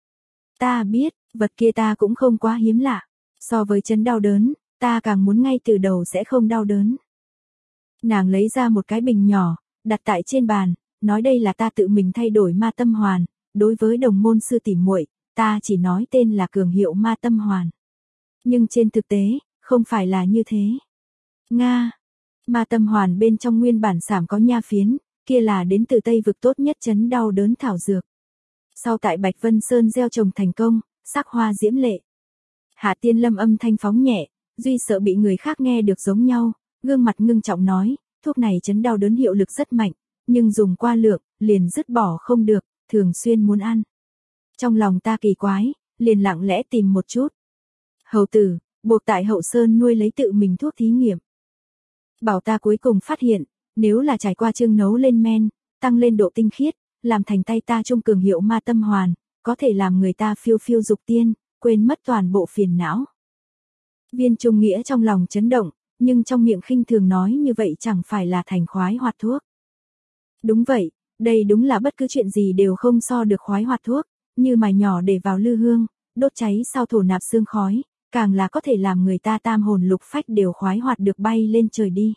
Ta biết, vật kia ta cũng không quá hiếm lạ, so với chấn đau đớn, ta càng muốn ngay từ đầu sẽ không đau đớn. Nàng lấy ra một cái bình nhỏ, đặt tại trên bàn, nói đây là ta tự mình thay đổi Ma Tâm Hoàn, đối với đồng môn sư tỷ muội, ta chỉ nói tên là cường hiệu Ma Tâm Hoàn. Nhưng trên thực tế, không phải là như thế. Nga, Ma Tâm Hoàn bên trong nguyên bản sảm có nha phiến, kia là đến từ Tây vực tốt nhất chấn đau đớn thảo dược. Sau tại Bạch Vân Sơn gieo trồng thành công, sắc hoa diễm lệ. Hạ Tiên Lâm âm thanh phóng nhẹ, duy sợ bị người khác nghe được giống nhau, gương mặt ngưng trọng nói, thuốc này chấn đau đớn hiệu lực rất mạnh, nhưng dùng qua lượng, liền dứt bỏ không được, thường xuyên muốn ăn. Trong lòng ta kỳ quái, liền lặng lẽ tìm một chút. Hầu tử, buộc tại Hậu Sơn nuôi lấy tự mình thuốc thí nghiệm. Bảo ta cuối cùng phát hiện, nếu là trải qua chương nấu lên men, tăng lên độ tinh khiết, làm thành tay ta trung cường hiệu Ma Tâm Hoàn, có thể làm người ta phiêu phiêu dục tiên, quên mất toàn bộ phiền não. Viên Trung Nghĩa trong lòng chấn động, nhưng trong miệng khinh thường nói như vậy chẳng phải là thành khoái hoạt thuốc. Đúng vậy, đây đúng là bất cứ chuyện gì đều không so được khoái hoạt thuốc, như mài nhỏ để vào lư hương, đốt cháy sau thổ nạp sương khói, càng là có thể làm người ta tam hồn lục phách đều khoái hoạt được bay lên trời đi.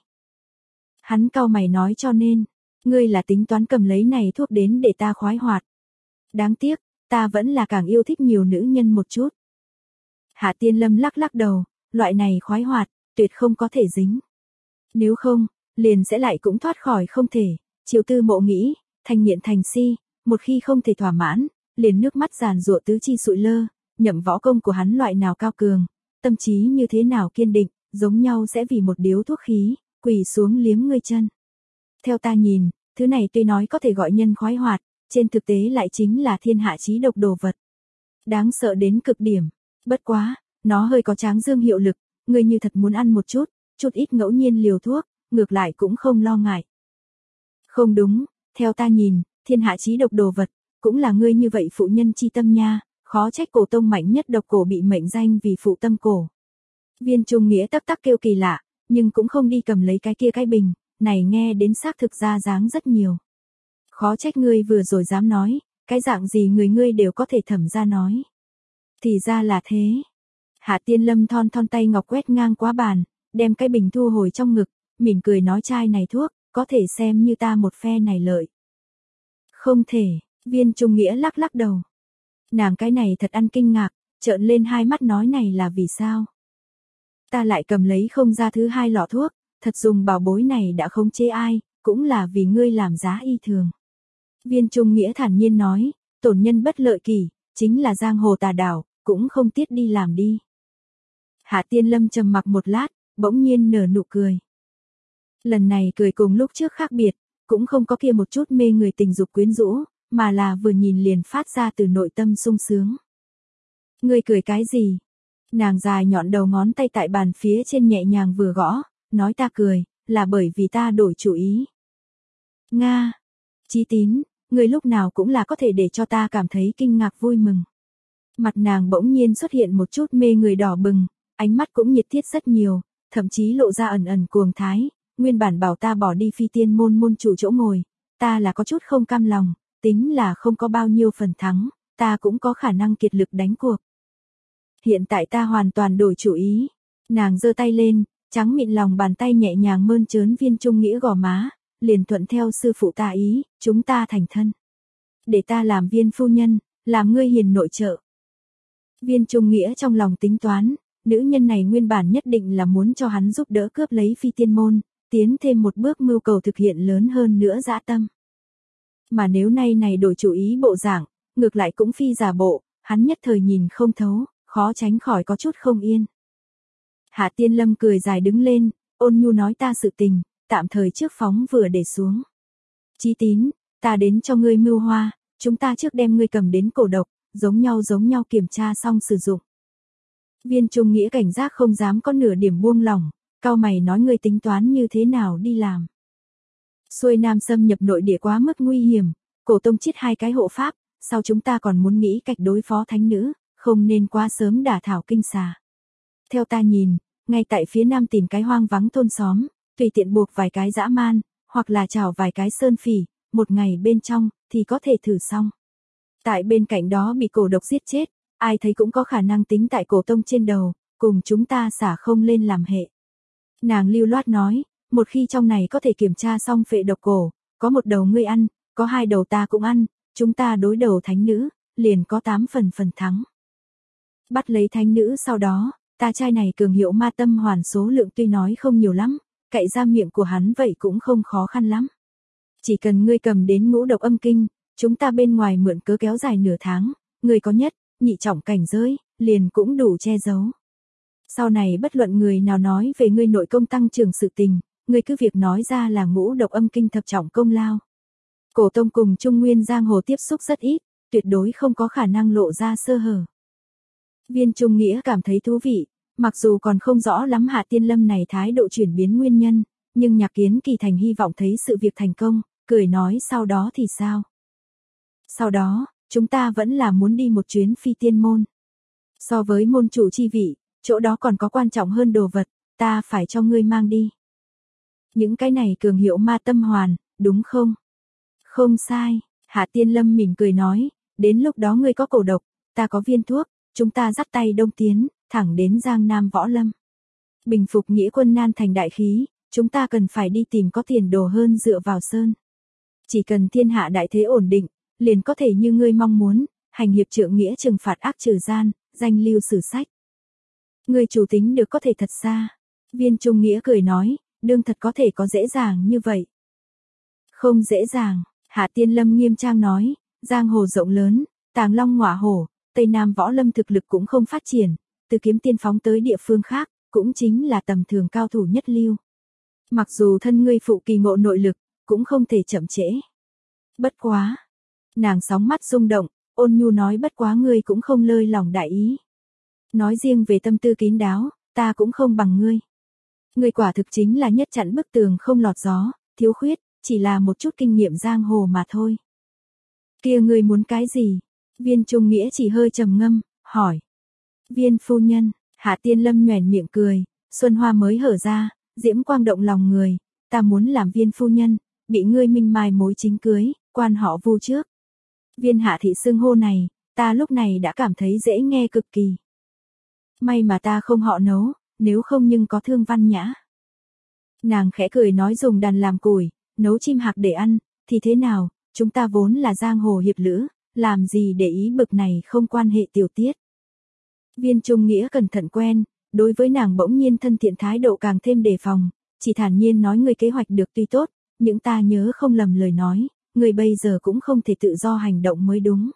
Hắn cau mày nói cho nên, ngươi là tính toán cầm lấy này thuốc đến để ta khoái hoạt. Đáng tiếc, ta vẫn là càng yêu thích nhiều nữ nhân một chút. Hạ Tiên Lâm lắc lắc đầu, loại này khoái hoạt, tuyệt không có thể dính. Nếu không, liền sẽ lại cũng thoát khỏi không thể, chiều tư mộ nghĩ, thành nghiện thành si, một khi không thể thỏa mãn, liền nước mắt giàn giụa tứ chi sụi lơ, nhậm võ công của hắn loại nào cao cường, tâm trí như thế nào kiên định, giống nhau sẽ vì một điếu thuốc khí, quỳ xuống liếm ngươi chân. Theo ta nhìn, thứ này tuy nói có thể gọi nhân khoái hoạt, trên thực tế lại chính là thiên hạ chí độc đồ vật. Đáng sợ đến cực điểm, bất quá, nó hơi có tráng dương hiệu lực, ngươi như thật muốn ăn một chút, chút ít ngẫu nhiên liều thuốc, ngược lại cũng không lo ngại. Không đúng, theo ta nhìn, thiên hạ chí độc đồ vật, cũng là ngươi như vậy phụ nhân chi tâm nha, khó trách cổ tông mạnh nhất độc cổ bị mệnh danh vì phụ tâm cổ. Viên Trung Nghĩa tắc tắc kêu kỳ lạ, nhưng cũng không đi cầm lấy cái kia cái bình, này nghe đến xác thực ra dáng rất nhiều. Khó trách ngươi vừa rồi dám nói, cái dạng gì người ngươi đều có thể thẩm ra nói. Thì ra là thế. Hạ Tiên Lâm thon thon tay ngọc quét ngang qua bàn, đem cái bình thu hồi trong ngực, mỉm cười nói chai này thuốc, có thể xem như ta một phe này lợi. Không thể, Viên Trung Nghĩa lắc lắc đầu. Nàng cái này thật ăn kinh ngạc, trợn lên hai mắt nói này là vì sao? Ta lại cầm lấy không ra thứ hai lọ thuốc, thật dùng bảo bối này đã không chê ai, cũng là vì ngươi làm giá y thường. Viên Trung Nghĩa thản nhiên nói, tổn nhân bất lợi kỳ, chính là giang hồ tà đảo, cũng không tiết đi làm đi. Hạ Tiên Lâm trầm mặc một lát, bỗng nhiên nở nụ cười. Lần này cười cùng lúc trước khác biệt, cũng không có kia một chút mê người tình dục quyến rũ, mà là vừa nhìn liền phát ra từ nội tâm sung sướng. Ngươi cười cái gì? Nàng dài nhọn đầu ngón tay tại bàn phía trên nhẹ nhàng vừa gõ, nói ta cười, là bởi vì ta đổi chủ ý. Nga, Chí Tín, ngươi lúc nào cũng là có thể để cho ta cảm thấy kinh ngạc vui mừng. Mặt nàng bỗng nhiên xuất hiện một chút mê người đỏ bừng, ánh mắt cũng nhiệt thiết rất nhiều, thậm chí lộ ra ẩn ẩn cuồng thái, nguyên bản bảo ta bỏ đi Phi Tiên môn môn chủ chỗ ngồi, ta là có chút không cam lòng, tính là không có bao nhiêu phần thắng, ta cũng có khả năng kiệt lực đánh cuộc. Hiện tại ta hoàn toàn đổi chủ ý. Nàng giơ tay lên, trắng mịn lòng bàn tay nhẹ nhàng mơn trớn Viên Trung Nghĩa gò má, liền thuận theo sư phụ ta ý, chúng ta thành thân. để ta làm viên phu nhân, làm ngươi hiền nội trợ. Viên Trung Nghĩa trong lòng tính toán, nữ nhân này nguyên bản nhất định là muốn cho hắn giúp đỡ cướp lấy phi tiên môn, tiến thêm một bước mưu cầu thực hiện lớn hơn nữa dã tâm. Mà nếu nay này đổi chủ ý bộ dạng, ngược lại cũng phi giả bộ, hắn nhất thời nhìn không thấu, khó tránh khỏi có chút không yên. Hạ Tiên Lâm cười dài đứng lên, ôn nhu nói ta sự tình, tạm thời trước phóng vừa để xuống. Chí Tín, ta đến cho ngươi mưu hoa, chúng ta trước đem ngươi cầm đến cổ độc, giống nhau giống nhau kiểm tra xong sử dụng. Viên Trung Nghĩa cảnh giác không dám có nửa điểm buông lỏng, cau mày nói ngươi tính toán như thế nào đi làm. Xuôi Nam xâm nhập nội địa quá mức nguy hiểm, cổ tông chết hai cái hộ pháp, sau chúng ta còn muốn nghĩ cách đối phó thánh nữ, không nên quá sớm đả thảo kinh xà. Theo ta nhìn, ngay tại phía nam tìm cái hoang vắng thôn xóm, tùy tiện buộc vài cái dã man, hoặc là chảo vài cái sơn phỉ, một ngày bên trong, thì có thể thử xong. Tại bên cạnh đó bị cổ độc giết chết, ai thấy cũng có khả năng tính tại cổ tông trên đầu, cùng chúng ta xả không lên làm hệ. Nàng lưu loát nói, một khi trong này có thể kiểm tra xong phệ độc cổ, có một đầu ngươi ăn, có hai đầu ta cũng ăn, chúng ta đối đầu thánh nữ, liền có tám phần phần thắng. Bắt lấy thánh nữ sau đó, ta trai này cường hiệu ma tâm hoàn số lượng tuy nói không nhiều lắm, cậy ra miệng của hắn vậy cũng không khó khăn lắm. Chỉ cần ngươi cầm đến ngũ độc âm kinh, chúng ta bên ngoài mượn cớ kéo dài nửa tháng, ngươi có nhất, nhị trọng cảnh giới, liền cũng đủ che giấu. Sau này bất luận người nào nói về ngươi nội công tăng trưởng sự tình, ngươi cứ việc nói ra là ngũ độc âm kinh thập trọng công lao. Cổ tông cùng Trung Nguyên giang hồ tiếp xúc rất ít, tuyệt đối không có khả năng lộ ra sơ hở. Viên Trung Nghĩa cảm thấy thú vị, mặc dù còn không rõ lắm Hạ Tiên Lâm này thái độ chuyển biến nguyên nhân, nhưng Nhạc Kiến Kỳ Thành hy vọng thấy sự việc thành công, cười nói sau đó thì sao? Sau đó, chúng ta vẫn là muốn đi một chuyến phi tiên môn. So với môn chủ chi vị, chỗ đó còn có quan trọng hơn đồ vật, ta phải cho ngươi mang đi. Những cái này cường hiệu ma tâm hoàn, đúng không? Không sai, Hạ Tiên Lâm mỉm cười nói, đến lúc đó ngươi có cổ độc, ta có viên thuốc, chúng ta dắt tay đông tiến, thẳng đến Giang Nam Võ Lâm. Bình phục nghĩa quân nan thành đại khí, chúng ta cần phải đi tìm có tiền đồ hơn dựa vào sơn. Chỉ cần thiên hạ đại thế ổn định, liền có thể như ngươi mong muốn, hành hiệp trượng nghĩa trừng phạt ác trừ gian, danh lưu sử sách. Ngươi chủ tính được có thể thật xa. Viên Trung Nghĩa cười nói, đương thật có thể có dễ dàng như vậy. Không dễ dàng, Hạ Tiên Lâm nghiêm trang nói, giang hồ rộng lớn, tàng long ngọa hổ, Tây Nam Võ Lâm thực lực cũng không phát triển, từ kiếm tiên phóng tới địa phương khác, cũng chính là tầm thường cao thủ nhất lưu. Mặc dù thân ngươi phụ kỳ ngộ nội lực, cũng không thể chậm trễ. Bất quá. Nàng sóng mắt rung động, ôn nhu nói bất quá ngươi cũng không lơi lòng đại ý. Nói riêng về tâm tư kín đáo, ta cũng không bằng ngươi. Ngươi quả thực chính là nhất chặn bức tường không lọt gió, thiếu khuyết, chỉ là một chút kinh nghiệm giang hồ mà thôi. Kia ngươi muốn cái gì? Viên Trung Nghĩa chỉ hơi trầm ngâm, hỏi. Viên phu nhân, Hạ Tiên Lâm nhoẻn miệng cười, xuân hoa mới hở ra, diễm quang động lòng người, ta muốn làm viên phu nhân, bị ngươi minh mai mối chính cưới, quan họ Vu trước. Viên Hạ thị xưng hô này, ta lúc này đã cảm thấy dễ nghe cực kỳ. May mà ta không họ Nấu, nếu không nhưng có thương văn nhã. Nàng khẽ cười nói dùng đàn làm củi, nấu chim hạc để ăn, thì thế nào, chúng ta vốn là giang hồ hiệp lữ, làm gì để ý bực này không quan hệ tiểu tiết. Viên Trung Nghĩa cẩn thận quen, đối với nàng bỗng nhiên thân thiện thái độ càng thêm đề phòng, chỉ thản nhiên nói người kế hoạch được tuy tốt, nhưng ta nhớ không lầm lời nói, người bây giờ cũng không thể tự do hành động mới đúng.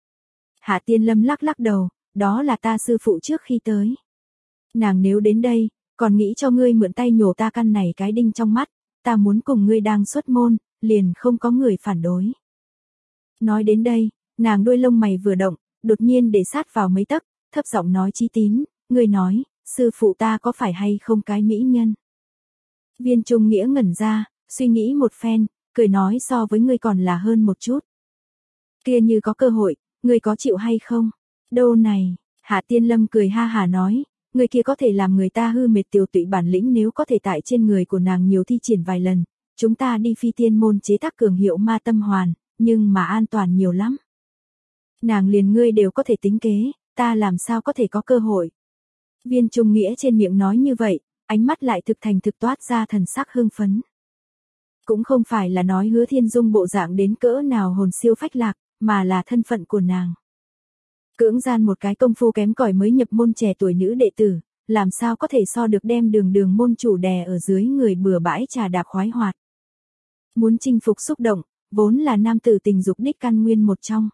Hạ Tiên Lâm lắc lắc đầu, đó là ta sư phụ trước khi tới. Nàng nếu đến đây, còn nghĩ cho ngươi mượn tay nhổ ta căn này cái đinh trong mắt, ta muốn cùng ngươi đang xuất môn, liền không có người phản đối. Nói đến đây, nàng đuôi lông mày vừa động, đột nhiên để sát vào mấy tấc, thấp giọng nói Chí Tín, ngươi nói, sư phụ ta có phải hay không cái mỹ nhân? Viên Trung Nghĩa ngẩn ra, suy nghĩ một phen, cười nói so với ngươi còn là hơn một chút. Kia như có cơ hội, ngươi có chịu hay không? Đâu này, Hạ Tiên Lâm cười ha hà nói, người kia có thể làm người ta hư mệt tiểu tụy bản lĩnh nếu có thể tại trên người của nàng nhiều thi triển vài lần, chúng ta đi phi tiên môn chế tác cường hiệu ma tâm hoàn, nhưng mà an toàn nhiều lắm. Nàng liền ngươi đều có thể tính kế, ta làm sao có thể có cơ hội. Viên Trung Nghĩa trên miệng nói như vậy, ánh mắt lại thực thành thực toát ra thần sắc hưng phấn. Cũng không phải là nói Hứa Thiên Dung bộ dạng đến cỡ nào hồn siêu phách lạc, mà là thân phận của nàng. Cưỡng gian một cái công phu kém cỏi mới nhập môn trẻ tuổi nữ đệ tử, làm sao có thể so được đem Đường Đường môn chủ đè ở dưới người bừa bãi trà đạp khoái hoạt. Muốn chinh phục xúc động, vốn là nam tử tình dục đích căn nguyên một trong.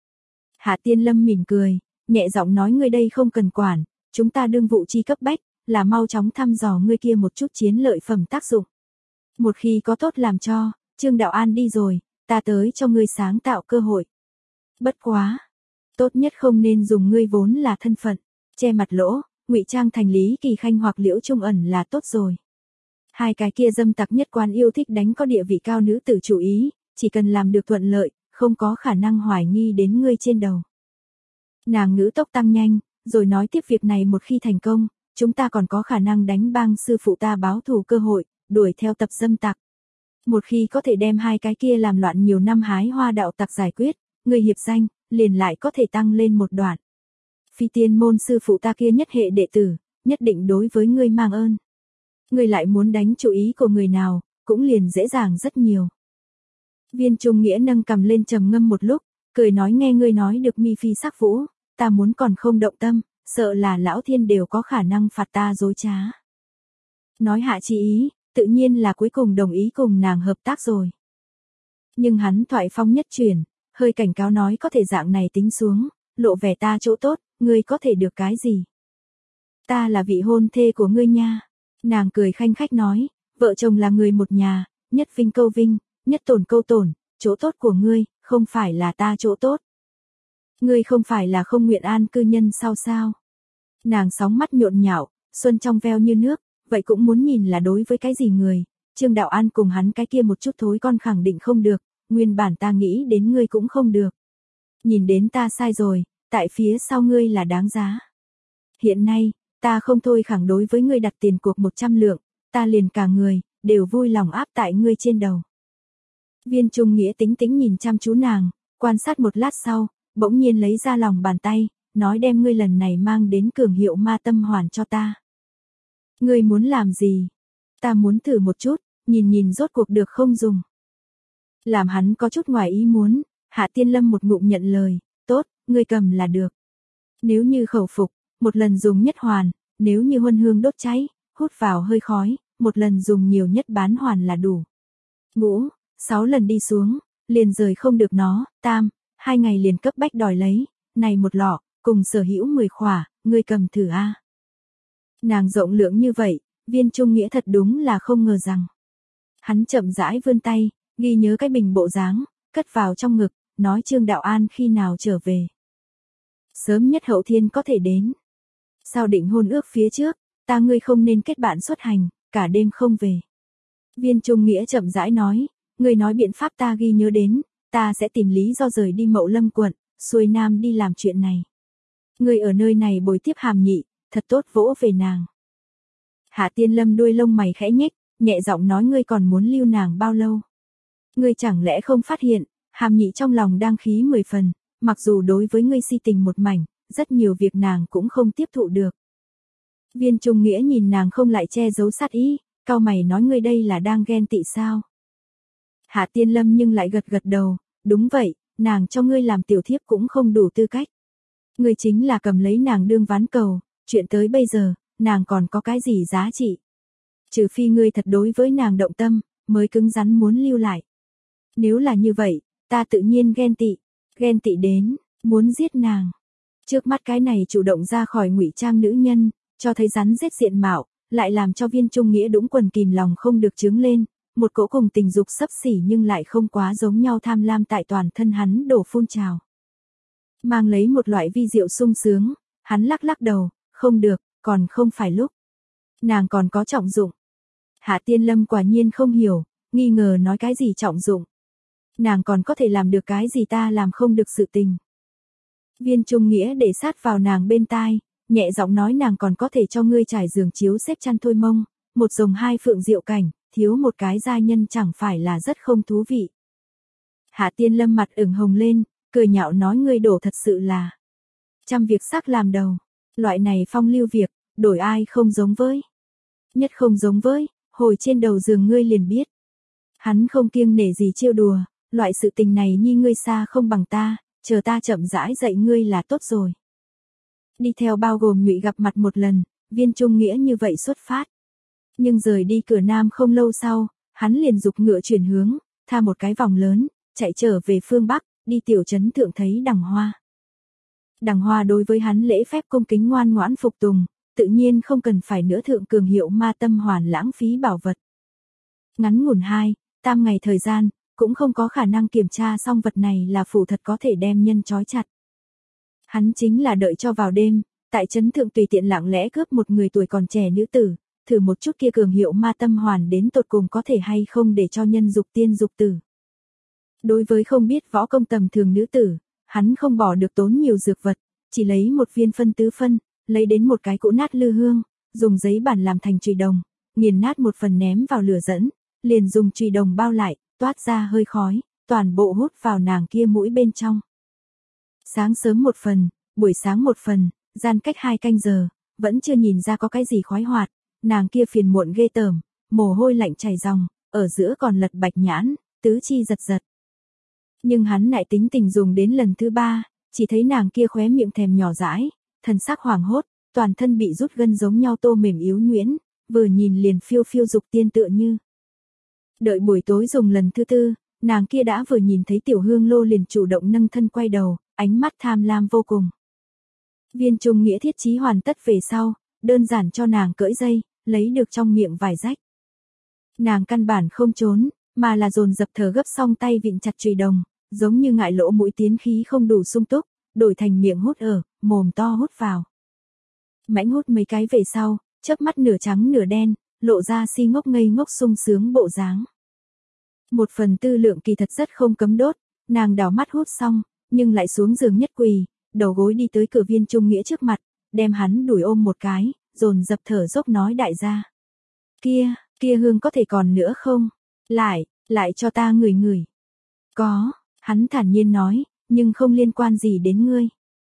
Hạ Tiên Lâm mỉm cười, nhẹ giọng nói ngươi đây không cần quản, chúng ta đương vụ chi cấp bách, là mau chóng thăm dò ngươi kia một chút chiến lợi phẩm tác dụng. Một khi có tốt làm cho, Trương Đạo An đi rồi, ta tới cho ngươi sáng tạo cơ hội. Bất quá, tốt nhất không nên dùng ngươi vốn là thân phận, che mặt lỗ, ngụy trang thành Lý Kỳ Khanh hoặc Liễu Trung Ẩn là tốt rồi. Hai cái kia dâm tặc nhất quan yêu thích đánh có địa vị cao nữ tử chủ ý, chỉ cần làm được thuận lợi, không có khả năng hoài nghi đến ngươi trên đầu. Nàng ngữ tốc tăng nhanh, rồi nói tiếp việc này một khi thành công, chúng ta còn có khả năng đánh bang sư phụ ta báo thù cơ hội, đuổi theo tập dâm tặc. Một khi có thể đem hai cái kia làm loạn nhiều năm hái hoa đạo tặc giải quyết, người hiệp danh, liền lại có thể tăng lên một đoạn. Phi tiên môn sư phụ ta kia nhất hệ đệ tử, nhất định đối với ngươi mang ơn. Ngươi lại muốn đánh chủ ý của người nào, cũng liền dễ dàng rất nhiều. Viên Trung Nghĩa nâng cầm lên trầm ngâm một lúc, cười nói nghe ngươi nói được mi phi sắc vũ, ta muốn còn không động tâm, sợ là lão thiên đều có khả năng phạt ta dối trá. Nói hạ chi ý, tự nhiên là cuối cùng đồng ý cùng nàng hợp tác rồi. Nhưng hắn thoại phong nhất chuyển, hơi cảnh cáo nói có thể dạng này tính xuống, lộ vẻ ta chỗ tốt, ngươi có thể được cái gì? Ta là vị hôn thê của ngươi nha. Nàng cười khanh khách nói, vợ chồng là người một nhà, nhất vinh câu vinh, nhất tổn câu tổn, chỗ tốt của ngươi, không phải là ta chỗ tốt. Ngươi không phải là không nguyện an cư nhân sao sao? Nàng sóng mắt nhộn nhạo, xuân trong veo như nước, vậy cũng muốn nhìn là đối với cái gì người, Trương Đạo An cùng hắn cái kia một chút thối con khẳng định không được, nguyên bản ta nghĩ đến ngươi cũng không được. Nhìn đến ta sai rồi, tại phía sau ngươi là đáng giá. Hiện nay, ta không thôi khẳng đối với ngươi đặt tiền cuộc một trăm lượng, ta liền cả người, đều vui lòng áp tại ngươi trên đầu. Viên Trung Nghĩa tính tính nhìn chăm chú nàng, quan sát một lát sau, bỗng nhiên lấy ra lòng bàn tay, nói đem ngươi lần này mang đến cường hiệu ma tâm hoàn cho ta. Ngươi muốn làm gì? Ta muốn thử một chút, nhìn nhìn rốt cuộc được không dùng. Làm hắn có chút ngoài ý muốn, Hạ Tiên Lâm một ngụm nhận lời, tốt, ngươi cầm là được. Nếu như khẩu phục, một lần dùng nhất hoàn, nếu như huân hương đốt cháy, hút vào hơi khói, một lần dùng nhiều nhất bán hoàn là đủ. Ngũ, sáu lần đi xuống, liền rời không được nó, tam, hai ngày liền cấp bách đòi lấy, này một lọ, cùng sở hữu mười khỏa, ngươi cầm thử a. Nàng rộng lượng như vậy, Viên Trung Nghĩa thật đúng là không ngờ rằng. Hắn chậm rãi vươn tay, ghi nhớ cái bình bộ dáng, cất vào trong ngực, nói Trương Đạo An khi nào trở về. Sớm nhất hậu thiên có thể đến. Sao định hôn ước phía trước, ta ngươi không nên kết bạn xuất hành, cả đêm không về. Viên Trung Nghĩa chậm rãi nói, ngươi nói biện pháp ta ghi nhớ đến, ta sẽ tìm lý do rời đi Mậu Lâm quận, xuôi nam đi làm chuyện này. Ngươi ở nơi này bồi tiếp Hàm Nhị, thật tốt vỗ về nàng. Hạ Tiên Lâm đuôi lông mày khẽ nhếch, nhẹ giọng nói ngươi còn muốn lưu nàng bao lâu? Ngươi chẳng lẽ không phát hiện, Hàm Nhị trong lòng đang khí mười phần, mặc dù đối với ngươi si tình một mảnh, rất nhiều việc nàng cũng không tiếp thụ được. Viên Trung Nghĩa nhìn nàng không lại che giấu sát ý, cau mày nói ngươi đây là đang ghen tị sao? Hạ Tiên Lâm nhưng lại gật gật đầu, đúng vậy, nàng cho ngươi làm tiểu thiếp cũng không đủ tư cách. Ngươi chính là cầm lấy nàng đương ván cầu, chuyện tới bây giờ, nàng còn có cái gì giá trị? Trừ phi ngươi thật đối với nàng động tâm, mới cứng rắn muốn lưu lại. Nếu là như vậy, ta tự nhiên ghen tị, ghen tị đến, muốn giết nàng. Trước mắt cái này chủ động ra khỏi ngụy trang nữ nhân, cho thấy rắn rết diện mạo, lại làm cho Viên Trung Nghĩa đũng quần kìm lòng không được trướng lên, một cỗ cùng tình dục xấp xỉ nhưng lại không quá giống nhau tham lam tại toàn thân hắn đổ phun trào. Mang lấy một loại vi diệu sung sướng, hắn lắc lắc đầu, không được, còn không phải lúc. Nàng còn có trọng dụng. Hạ Tiên Lâm quả nhiên không hiểu, nghi ngờ nói cái gì trọng dụng. Nàng còn có thể làm được cái gì ta làm không được sự tình. Viên Trung Nghĩa để sát vào nàng bên tai, nhẹ giọng nói nàng còn có thể cho ngươi trải giường chiếu xếp chăn thôi mông, một rồng hai phượng diệu cảnh, thiếu một cái gia nhân chẳng phải là rất không thú vị. Hạ Tiên Lâm mặt ửng hồng lên, cười nhạo nói ngươi đổ thật sự là trăm việc sắc làm đầu, loại này phong lưu việc, đổi ai không giống với. Nhất không giống với, hồi trên đầu giường ngươi liền biết. Hắn không kiêng nể gì trêu đùa, loại sự tình này nhi ngươi xa không bằng ta, chờ ta chậm rãi dạy ngươi là tốt rồi. Đi theo bao gồm Nhụy gặp mặt một lần, Viên Trung Nghĩa như vậy xuất phát. Nhưng rời đi cửa Nam không lâu sau, hắn liền dục ngựa chuyển hướng, tha một cái vòng lớn, chạy trở về phương Bắc, đi tiểu trấn thượng thấy Đằng Hoa. Đằng Hoa đối với hắn lễ phép cung kính ngoan ngoãn phục tùng, tự nhiên không cần phải nữa thượng cường hiệu ma tâm hoàn lãng phí bảo vật. Ngắn ngủn hai, tam ngày thời gian, cũng không có khả năng kiểm tra xong vật này là phù thật có thể đem nhân trói chặt. Hắn chính là đợi cho vào đêm, tại trấn thượng tùy tiện lặng lẽ cướp một người tuổi còn trẻ nữ tử, thử một chút kia cường hiệu ma tâm hoàn đến tột cùng có thể hay không để cho nhân dục tiên dục tử. Đối với không biết võ công tầm thường nữ tử, hắn không bỏ được tốn nhiều dược vật, chỉ lấy một viên phân tứ phân, lấy đến một cái cũ nát lư hương, dùng giấy bản làm thành chùy đồng, nghiền nát một phần ném vào lửa dẫn, liền dùng chùy đồng bao lại, toát ra hơi khói, toàn bộ hút vào nàng kia mũi bên trong. Sáng sớm một phần, buổi sáng một phần, gian cách hai canh giờ, vẫn chưa nhìn ra có cái gì khoái hoạt, nàng kia phiền muộn ghê tởm, mồ hôi lạnh chảy ròng, ở giữa còn lật bạch nhãn, tứ chi giật giật. Nhưng hắn lại tính tình dùng đến lần thứ ba, chỉ thấy nàng kia khóe miệng thèm nhỏ dãi, thần sắc hoảng hốt, toàn thân bị rút gân giống nhau tô mềm yếu nhuyễn, vừa nhìn liền phiêu phiêu dục tiên tựa như. Đợi buổi tối dùng lần thứ tư, nàng kia đã vừa nhìn thấy tiểu hương lô liền chủ động nâng thân quay đầu, ánh mắt tham lam vô cùng. Viên Trung Nghĩa thiết trí hoàn tất về sau, đơn giản cho nàng cởi dây, lấy được trong miệng vải rách. Nàng căn bản không trốn, mà là dồn dập thở gấp xong tay vịn chặt chùy đồng, giống như ngại lỗ mũi tiến khí không đủ sung túc, đổi thành miệng hút ở, mồm to hút vào. Mãnh hút mấy cái về sau, chớp mắt nửa trắng nửa đen, lộ ra si ngốc ngây ngốc sung sướng bộ dáng. Một phần tư lượng kỳ thật rất không cấm đốt, nàng đảo mắt hút xong, nhưng lại xuống giường nhất quỳ, đầu gối đi tới cửa Viên Trung Nghĩa trước mặt, đem hắn đuổi ôm một cái, dồn dập thở dốc nói đại gia. Kia, kia hương có thể còn nữa không? Lại, lại cho ta ngửi ngửi. Có, hắn thản nhiên nói, nhưng không liên quan gì đến ngươi.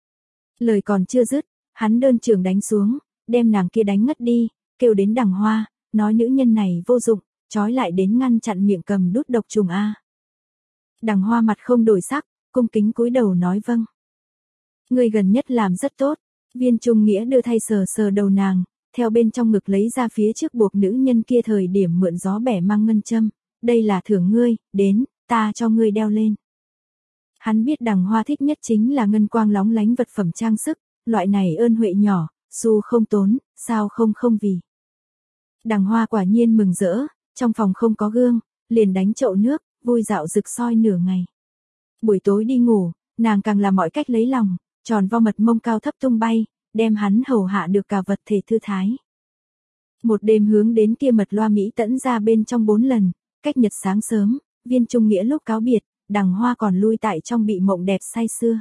Lời còn chưa dứt, hắn đơn trường đánh xuống, đem nàng kia đánh ngất đi, kêu đến Đằng Hoa, nói nữ nhân này vô dụng, trói lại đến ngăn chặn miệng cầm đút độc trùng a. Đằng Hoa mặt không đổi sắc, cung kính cúi đầu nói vâng. Ngươi gần nhất làm rất tốt. Viên Trung Nghĩa đưa thay sờ sờ đầu nàng, theo bên trong ngực lấy ra phía trước buộc nữ nhân kia thời điểm mượn gió bẻ mang ngân châm, đây là thưởng ngươi, đến, ta cho ngươi đeo lên. Hắn biết Đằng Hoa thích nhất chính là ngân quang lóng lánh vật phẩm trang sức, loại này ơn huệ nhỏ, xu không tốn, sao không không vì. Đằng Hoa quả nhiên mừng rỡ, trong phòng không có gương, liền đánh chậu nước, vui dạo rực soi nửa ngày. Buổi tối đi ngủ, nàng càng làm mọi cách lấy lòng, tròn vo mật mông cao thấp tung bay, đem hắn hầu hạ được cả vật thể thư thái. Một đêm hướng đến kia mật loa Mỹ tẫn ra bên trong bốn lần, cách nhật sáng sớm, Viên Trung Nghĩa lúc cáo biệt, Đằng Hoa còn lui tại trong bị mộng đẹp say sưa.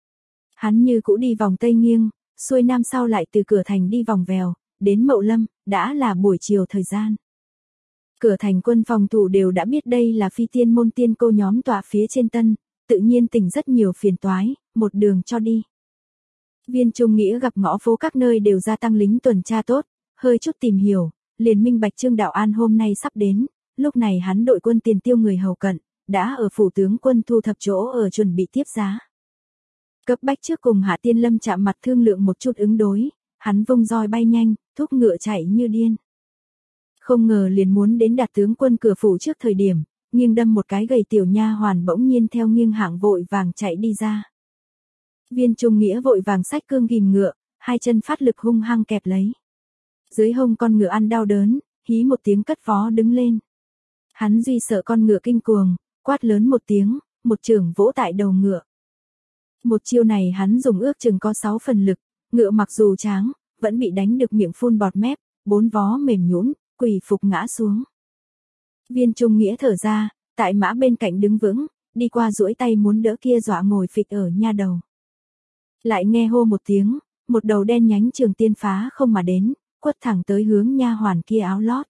Hắn như cũ đi vòng tây nghiêng, xuôi nam sau lại từ cửa thành đi vòng vèo, đến Mậu Lâm, đã là buổi chiều thời gian. Cửa thành quân phòng thủ đều đã biết đây là phi tiên môn tiên cô nhóm tọa phía trên tân, tự nhiên tỉnh rất nhiều phiền toái, một đường cho đi. Viên Trung Nghĩa gặp ngõ phố các nơi đều gia tăng lính tuần tra tốt, hơi chút tìm hiểu, liền minh bạch Trương Đạo An hôm nay sắp đến, lúc này hắn đội quân tiền tiêu người hầu cận, đã ở phủ tướng quân thu thập chỗ ở chuẩn bị tiếp giá. Cấp bách trước cùng Hạ Tiên Lâm chạm mặt thương lượng một chút ứng đối, hắn vung roi bay nhanh, thúc ngựa chạy như điên. Không ngờ liền muốn đến đạt tướng quân cửa phủ trước thời điểm, nghiêng đâm một cái gầy tiểu nha hoàn bỗng nhiên theo nghiêng hạng vội vàng chạy đi ra. Viên Trung Nghĩa vội vàng xách cương ghìm ngựa, hai chân phát lực hung hăng kẹp lấy. Dưới hông con ngựa ăn đau đớn, hí một tiếng cất vó đứng lên. Hắn duy sợ con ngựa kinh cuồng, quát lớn một tiếng, một chưởng vỗ tại đầu ngựa. Một chiêu này hắn dùng ước chừng có sáu phần lực, ngựa mặc dù tráng, vẫn bị đánh được miệng phun bọt mép, bốn vó mềm nhũn, quỳ phục ngã xuống. Viên Trung Nghĩa thở ra, tại mã bên cạnh đứng vững, đi qua duỗi tay muốn đỡ kia dọa ngồi phịch ở nha đầu. Lại nghe hô một tiếng, một đầu đen nhánh trường tiên phá không mà đến, quất thẳng tới hướng nha hoàn kia áo lót.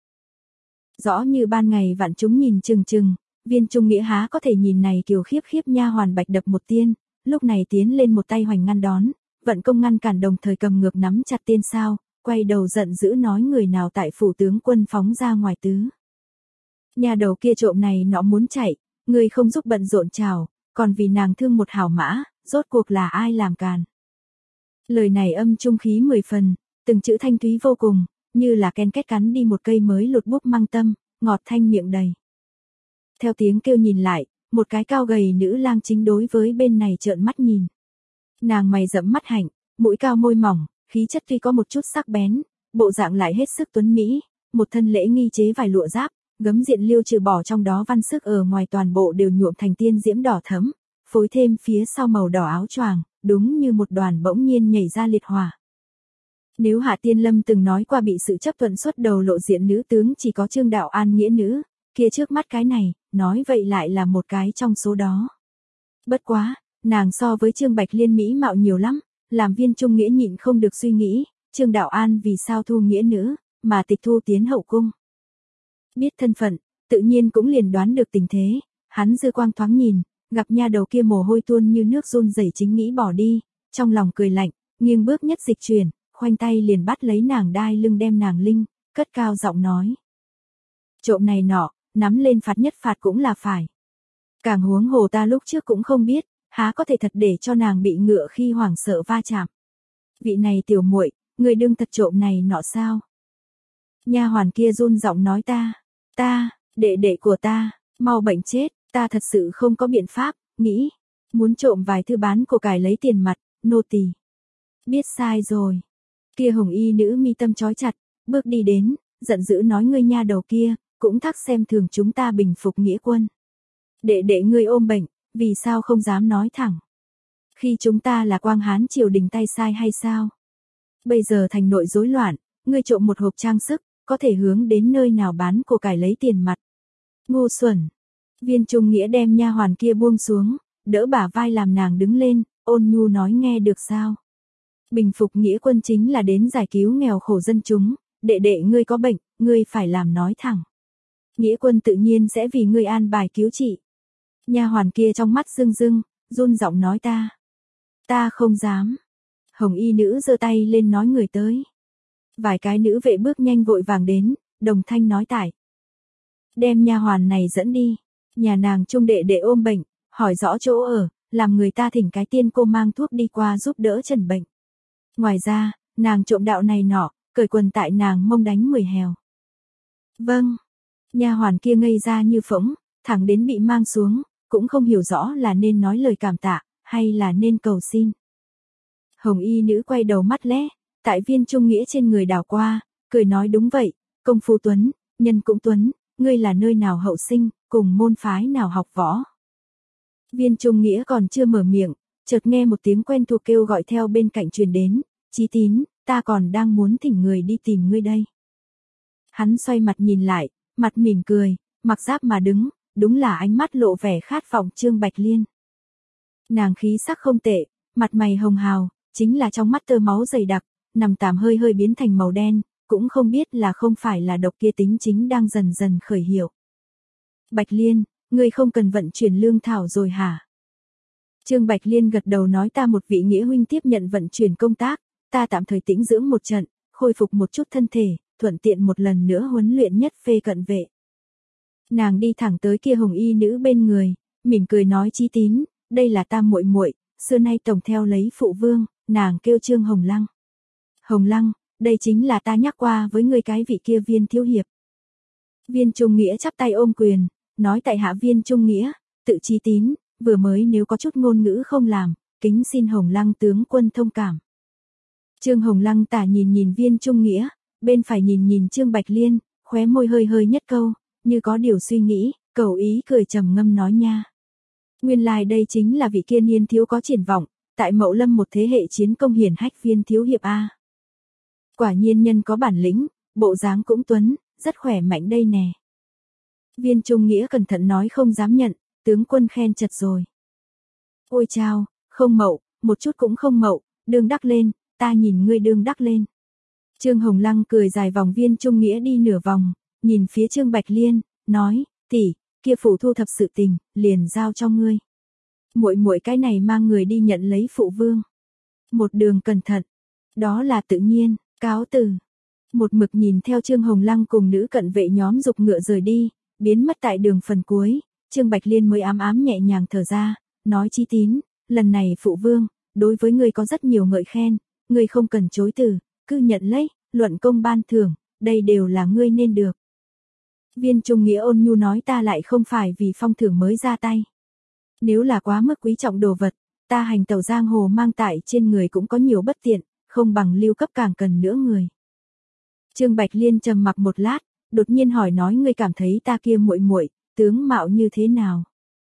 Rõ như ban ngày vạn chúng nhìn chừng chừng, Viên Trung Nghĩa há có thể nhìn này kiều khiếp khiếp nha hoàn bạch đập một tiên, lúc này tiến lên một tay hoành ngăn đón, vận công ngăn cản đồng thời cầm ngược nắm chặt tiên sao, quay đầu giận dữ nói người nào tại phủ tướng quân phóng ra ngoài tứ. Nhà đầu kia trộm này nó muốn chạy, Ngươi không giúp bận rộn chào, còn vì nàng thương một hảo mã, rốt cuộc là ai làm càn. Lời này âm trung khí mười phần, từng chữ thanh thúy vô cùng, như là ken két cắn đi một cây mới lột búp măng tâm, ngọt thanh miệng đầy. Theo tiếng kêu nhìn lại, một cái cao gầy nữ lang chính đối với bên này trợn mắt nhìn. Nàng mày rậm mắt hạnh, mũi cao môi mỏng, khí chất tuy có một chút sắc bén, bộ dạng lại hết sức tuấn mỹ, một thân lễ nghi chế vài lụa giáp, gấm diện liêu trừ bỏ trong đó văn sức ở ngoài toàn bộ đều nhuộm thành tiên diễm đỏ thẫm, phối thêm phía sau màu đỏ áo choàng, đúng như một đoàn bỗng nhiên nhảy ra liệt hỏa. Nếu Hạ Tiên Lâm từng nói qua bị sự chấp thuận xuất đầu lộ diện nữ tướng chỉ có Trương Đạo An nghĩa nữ, kia trước mắt cái này, nói vậy lại là một cái trong số đó. Bất quá, nàng so với Trương Bạch Liên mỹ mạo nhiều lắm, làm Viên Trung Nghĩa nhịn không được suy nghĩ, Trương Đạo An vì sao thu nghĩa nữ, mà tịch thu tiến hậu cung. Biết thân phận, tự nhiên cũng liền đoán được tình thế, hắn dư quang thoáng nhìn, gặp nha đầu kia mồ hôi tuôn như nước run rẩy chính nghĩ bỏ đi, trong lòng cười lạnh, nghiêng bước nhất dịch chuyển, khoanh tay liền bắt lấy nàng đai lưng đem nàng linh, cất cao giọng nói. Trộm này nọ, nắm lên phạt nhất phạt cũng là phải. Càng huống hồ ta lúc trước cũng không biết, há có thể thật để cho nàng bị ngựa khi hoảng sợ va chạm. Vị này tiểu muội, người đương thật trộm này nọ sao? Nha hoàn kia run giọng nói ta, ta, đệ đệ của ta, mau bệnh chết, ta thật sự không có biện pháp, nghĩ, muốn trộm vài thư bán của cải lấy tiền mặt, nô tỳ. Biết sai rồi. Kia hồng y nữ mi tâm trói chặt, bước đi đến, giận dữ nói ngươi nha đầu kia, cũng thắc xem thường chúng ta bình phục nghĩa quân. Đệ đệ ngươi ôm bệnh, vì sao không dám nói thẳng? Khi chúng ta là quang hán triều đình tay sai hay sao? Bây giờ thành nội rối loạn, ngươi trộm một hộp trang sức, có thể hướng đến nơi nào bán của cải lấy tiền mặt. Ngu xuẩn. Viên Trung Nghĩa đem nha hoàn kia buông xuống, đỡ bả vai làm nàng đứng lên, ôn nhu nói nghe được sao? Bình phục nghĩa quân chính là đến giải cứu nghèo khổ dân chúng, đệ đệ ngươi có bệnh, ngươi phải làm nói thẳng. Nghĩa quân tự nhiên sẽ vì ngươi an bài cứu trị. Nha hoàn kia trong mắt rưng rưng, run giọng nói ta. Ta không dám. Hồng y nữ giơ tay lên nói người tới. Vài cái nữ vệ bước nhanh vội vàng đến, đồng thanh nói tải. Đem nha hoàn này dẫn đi, nhà nàng trung đệ đệ ôm bệnh, hỏi rõ chỗ ở, làm người ta thỉnh cái tiên cô mang thuốc đi qua giúp đỡ trần bệnh. Ngoài ra, nàng trộm đạo này nọ, cởi quần tại nàng mông đánh mười hèo. Vâng. Nha hoàn kia ngây ra như phỗng, thẳng đến bị mang xuống, cũng không hiểu rõ là nên nói lời cảm tạ, hay là nên cầu xin. Hồng y nữ quay đầu mắt lé, tại Viên Trung Nghĩa trên người đảo qua, cười nói đúng vậy, công phu tuấn, nhân cũng tuấn, ngươi là nơi nào hậu sinh, cùng môn phái nào học võ. Viên Trung Nghĩa còn chưa mở miệng, chợt nghe một tiếng quen thuộc kêu gọi theo bên cạnh truyền đến, Chí Tín, ta còn đang muốn thỉnh người đi tìm ngươi đây. Hắn xoay mặt nhìn lại, mặt mỉm cười, mặc giáp mà đứng, đúng là ánh mắt lộ vẻ khát vọng Trương Bạch Liên. Nàng khí sắc không tệ, mặt mày hồng hào, chính là trong mắt tơ máu dày đặc, nằm tàm hơi hơi biến thành màu đen, cũng không biết là không phải là độc kia tính chính đang dần dần khởi hiệu. Bạch Liên, ngươi không cần vận chuyển lương thảo rồi hả? Trương Bạch Liên gật đầu nói ta một vị nghĩa huynh tiếp nhận vận chuyển công tác, ta tạm thời tĩnh dưỡng một trận, khôi phục một chút thân thể, thuận tiện một lần nữa huấn luyện nhất phê cận vệ. Nàng đi thẳng tới kia hồng y nữ bên người, mỉm cười nói Chí Tín, đây là tam muội muội, xưa nay tổng theo lấy phụ vương, nàng kêu Trương Hồng Lăng. Hồng Lăng, đây chính là ta nhắc qua với ngươi cái vị kia Viên thiếu hiệp. Viên Trung Nghĩa chắp tay ôm quyền, nói tại hạ Viên Trung Nghĩa, tự Chí Tín, vừa mới nếu có chút ngôn ngữ không làm, kính xin Hồng Lăng tướng quân thông cảm. Trương Hồng Lăng tả nhìn nhìn Viên Trung Nghĩa, bên phải nhìn nhìn Trương Bạch Liên, khóe môi hơi hơi nhất câu, như có điều suy nghĩ, cầu ý cười trầm ngâm nói nha. Nguyên lai like đây chính là vị kia niên thiếu có triển vọng, tại Mậu Lâm một thế hệ chiến công hiển hách Viên thiếu hiệp a. Quả nhiên nhân có bản lĩnh, bộ dáng cũng tuấn, rất khỏe mạnh đây nè. Viên Trung Nghĩa cẩn thận nói không dám nhận, tướng quân khen chật rồi. Ôi chao, không mậu, một chút cũng không mậu, đương đắc lên, ta nhìn ngươi đương đắc lên. Trương Hồng Lăng cười dài vòng Viên Trung Nghĩa đi nửa vòng, nhìn phía Trương Bạch Liên, nói, tỷ, kia phụ thu thập sự tình, liền giao cho ngươi. Muội muội cái này mang người đi nhận lấy phụ vương. Một đường cẩn thận, đó là tự nhiên, cáo từ. Một mực nhìn theo Trương Hồng Lăng cùng nữ cận vệ nhóm dục ngựa rời đi, biến mất tại đường phần cuối, Trương Bạch Liên mới ám ám nhẹ nhàng thở ra, nói Chí Tín, lần này phụ vương, đối với ngươi có rất nhiều ngợi khen, ngươi không cần chối từ, cứ nhận lấy, luận công ban thưởng, đây đều là ngươi nên được. Viên Trung Nghĩa ôn nhu nói ta lại không phải vì phong thưởng mới ra tay. Nếu là quá mức quý trọng đồ vật, ta hành tẩu giang hồ mang tại trên người cũng có nhiều bất tiện, không bằng lưu cấp càng cần nữa người. Trương Bạch Liên trầm mặc một lát, đột nhiên hỏi nói ngươi cảm thấy ta kia muội muội, tướng mạo như thế nào?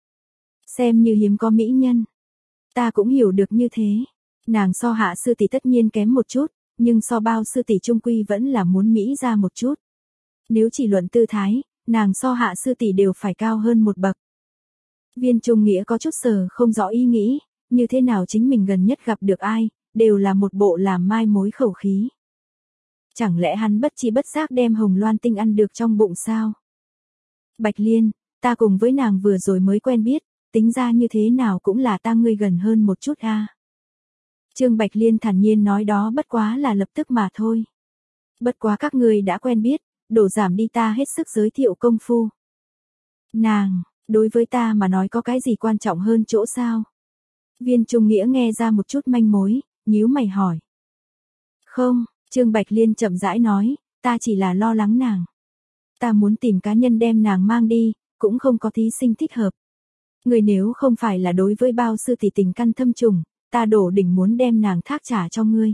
Xem như hiếm có mỹ nhân. Ta cũng hiểu được như thế. Nàng so hạ sư tỷ tất nhiên kém một chút, nhưng so bao sư tỷ trung quy vẫn là muốn mỹ ra một chút. Nếu chỉ luận tư thái, nàng so hạ sư tỷ đều phải cao hơn một bậc. Viên Trung Nghĩa có chút sờ không rõ ý nghĩ, như thế nào chính mình gần nhất gặp được ai, đều là một bộ làm mai mối khẩu khí. Chẳng lẽ hắn bất chi bất giác đem Hồng Loan Tinh ăn được trong bụng sao? Bạch Liên, ta cùng với nàng vừa rồi mới quen biết, tính ra như thế nào cũng là ta ngươi gần hơn một chút a. À. Trương Bạch Liên thản nhiên nói đó bất quá là lập tức mà thôi. Bất quá các ngươi đã quen biết, đổ giảm đi ta hết sức giới thiệu công phu. Nàng, đối với ta mà nói có cái gì quan trọng hơn chỗ sao? Viên Trung Nghĩa nghe ra một chút manh mối, nhíu mày hỏi. Không, Trương Bạch Liên chậm rãi nói, ta chỉ là lo lắng nàng. Ta muốn tìm cá nhân đem nàng mang đi, cũng không có thí sinh thích hợp. Người nếu không phải là đối với bao sư tỷ tình căn thâm trùng, ta đổ đỉnh muốn đem nàng thác trả cho ngươi.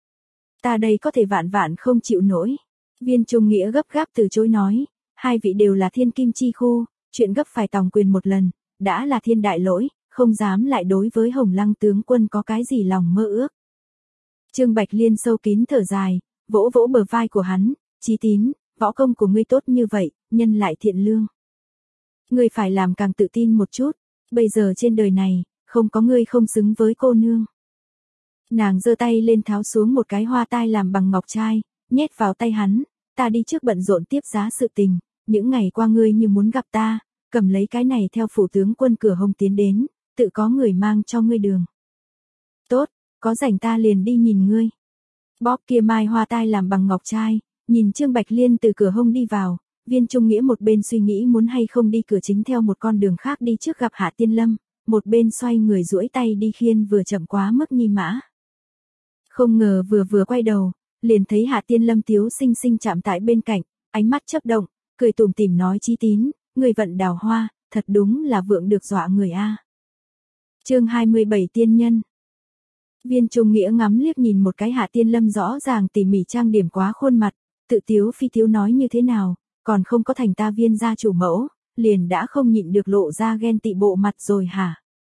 Ta đây có thể vạn vạn không chịu nổi. Viên Trung Nghĩa gấp gáp từ chối nói, hai vị đều là thiên kim chi khu, chuyện gấp phải tòng quyền một lần, đã là thiên đại lỗi, không dám lại đối với Hồng Lăng tướng quân có cái gì lòng mơ ước. Trương Bạch Liên sâu kín thở dài, vỗ vỗ bờ vai của hắn, Chí Tín, võ công của ngươi tốt như vậy, nhân lại thiện lương. Ngươi phải làm càng tự tin một chút, bây giờ trên đời này, không có ngươi không xứng với cô nương. Nàng giơ tay lên tháo xuống một cái hoa tai làm bằng ngọc trai, nhét vào tay hắn, ta đi trước bận rộn tiếp giá sự tình, những ngày qua ngươi như muốn gặp ta, cầm lấy cái này theo phủ tướng quân cửa hông tiến đến, tự có người mang cho ngươi đường. Tốt, có rảnh ta liền đi nhìn ngươi. Bóp kia mai hoa tai làm bằng ngọc trai, nhìn Trương Bạch Liên từ cửa hông đi vào, Viên Trung Nghĩa một bên suy nghĩ muốn hay không đi cửa chính theo một con đường khác đi trước gặp Hạ Tiên Lâm, một bên xoay người duỗi tay đi khiên vừa chậm quá mức nhi mã. Không ngờ vừa vừa quay đầu, liền thấy Hạ Tiên Lâm tiếu xinh xinh chạm tại bên cạnh, ánh mắt chớp động, cười tủm tỉm nói Chí Tín, người vận đào hoa, thật đúng là vượng được dọa người a. Chương hai mươi bảy Tiên nhân. Viên Trung Nghĩa ngắm liếc nhìn một cái Hạ Tiên Lâm rõ ràng tỉ mỉ trang điểm quá khuôn mặt, tự tiếu phi tiếu nói như thế nào, còn không có thành ta Viên gia chủ mẫu, liền đã không nhịn được lộ ra ghen tị bộ mặt rồi hả?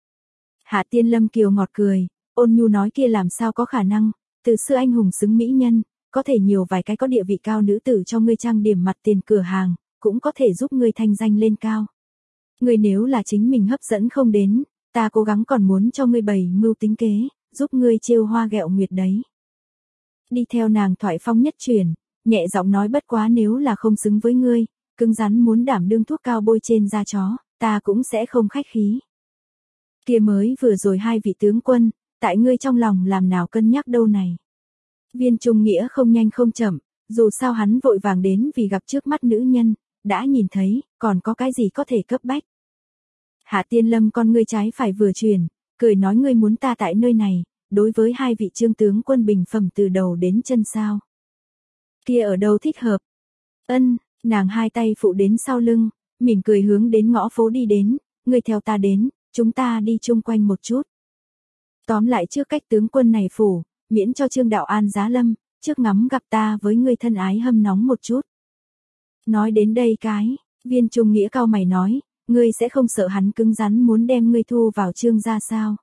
Hạ Tiên Lâm kiều ngọt cười, ôn nhu nói kia làm sao có khả năng, từ xưa anh hùng xứng mỹ nhân, có thể nhiều vài cái có địa vị cao nữ tử cho ngươi trang điểm mặt tiền cửa hàng, cũng có thể giúp ngươi thanh danh lên cao. Ngươi nếu là chính mình hấp dẫn không đến, ta cố gắng còn muốn cho ngươi bày mưu tính kế, giúp ngươi trêu hoa ghẹo nguyệt đấy. Đi theo nàng thoại phong nhất truyền, nhẹ giọng nói bất quá nếu là không xứng với ngươi, cứng rắn muốn đảm đương thuốc cao bôi trên da chó, ta cũng sẽ không khách khí. Kia mới vừa rồi hai vị tướng quân, tại ngươi trong lòng làm nào cân nhắc đâu này. Viên Trung Nghĩa không nhanh không chậm, dù sao hắn vội vàng đến vì gặp trước mắt nữ nhân, đã nhìn thấy, còn có cái gì có thể cấp bách. Hạ Tiên Lâm con ngươi trái phải vừa chuyển, cười nói ngươi muốn ta tại nơi này, đối với hai vị trương tướng quân bình phẩm từ đầu đến chân sao. Kia ở đâu thích hợp. Ân, nàng hai tay phụ đến sau lưng, mỉm cười hướng đến ngõ phố đi đến, ngươi theo ta đến, chúng ta đi chung quanh một chút. Tóm lại trước cách tướng quân này phủ, miễn cho Trương Đạo An giá lâm, trước ngắm gặp ta với ngươi thân ái hâm nóng một chút. Nói đến đây cái, Viên Trung Nghĩa cao mày nói, ngươi sẽ không sợ hắn cứng rắn muốn đem ngươi thu vào Trương gia sao?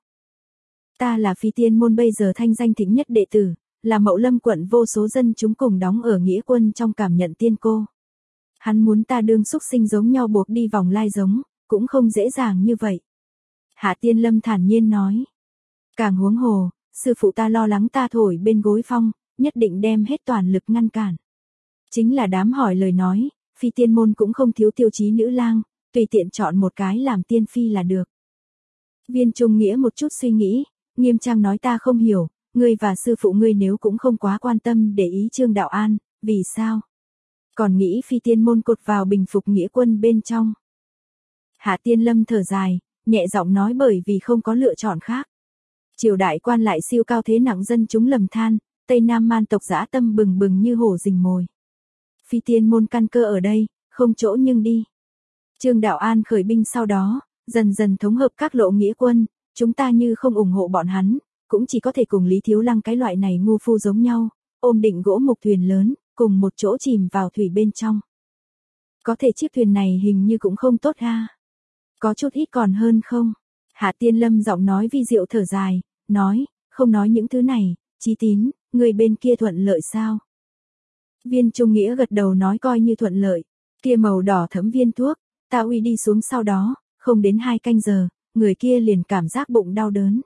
Ta là Phi Tiên môn bây giờ thanh danh thịnh nhất đệ tử, là Mậu Lâm quận vô số dân chúng cùng đóng ở nghĩa quân trong cảm nhận tiên cô. Hắn muốn ta đương xúc sinh giống nhau buộc đi vòng lai giống, cũng không dễ dàng như vậy. Hạ Tiên Lâm thản nhiên nói. Càng huống hồ, sư phụ ta lo lắng ta thổi bên gối phong, nhất định đem hết toàn lực ngăn cản. Chính là đám hỏi lời nói, Phi Tiên môn cũng không thiếu tiêu chí nữ lang, tùy tiện chọn một cái làm tiên phi là được. Viên Trung Nghĩa một chút suy nghĩ, nghiêm trang nói ta không hiểu, ngươi và sư phụ ngươi nếu cũng không quá quan tâm để ý Trương Đạo An, vì sao? Còn nghĩ Phi Tiên môn cột vào bình phục nghĩa quân bên trong. Hạ Tiên Lâm thở dài, nhẹ giọng nói bởi vì không có lựa chọn khác. Triều đại quan lại siêu cao thế nặng dân chúng lầm than, Tây Nam man tộc dã tâm bừng bừng như hổ rình mồi. Phi tiên môn căn cơ ở đây, không chỗ nhưng đi. Trương Đạo An khởi binh sau đó, dần dần thống hợp các lộ nghĩa quân, chúng ta như không ủng hộ bọn hắn, cũng chỉ có thể cùng Lý Thiếu Lăng cái loại này ngu phu giống nhau, ôm định gỗ mục thuyền lớn, cùng một chỗ chìm vào thủy bên trong. Có thể chiếc thuyền này hình như cũng không tốt ha. Có chút ít còn hơn không? Hạ Tiên Lâm giọng nói vi diệu thở dài, nói, không nói những thứ này, Chí Tín, người bên kia thuận lợi sao? Viên Trung Nghĩa gật đầu nói coi như thuận lợi, kia màu đỏ thẫm viên thuốc, ta uy đi xuống sau đó, không đến hai canh giờ, người kia liền cảm giác bụng đau đớn.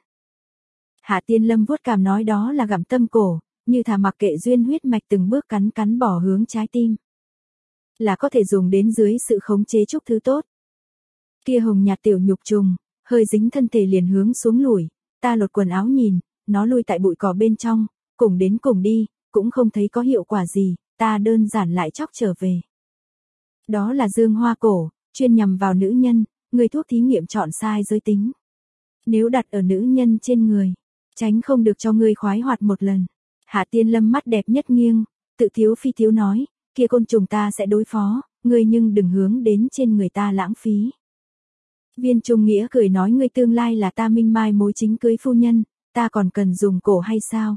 Hạ Tiên Lâm vuốt cằm nói đó là gặm tâm cổ, như thà mặc kệ duyên huyết mạch từng bước cắn cắn bỏ hướng trái tim. Là có thể dùng đến dưới sự khống chế chúc thứ tốt. Kia hồng nhạt tiểu nhục trùng, hơi dính thân thể liền hướng xuống lùi, ta lột quần áo nhìn, nó lui tại bụi cỏ bên trong, cùng đến cùng đi, cũng không thấy có hiệu quả gì, ta đơn giản lại chóc trở về. Đó là dương hoa cổ, chuyên nhằm vào nữ nhân, người thuốc thí nghiệm chọn sai giới tính. Nếu đặt ở nữ nhân trên người, tránh không được cho ngươi khoái hoạt một lần. Hạ Tiên Lâm mắt đẹp nhất nghiêng, tự thiếu phi thiếu nói, kia côn trùng ta sẽ đối phó, ngươi nhưng đừng hướng đến trên người ta lãng phí. Viên Trung Nghĩa cười nói ngươi tương lai là ta minh mai mối chính cưới phu nhân, ta còn cần dùng cổ hay sao?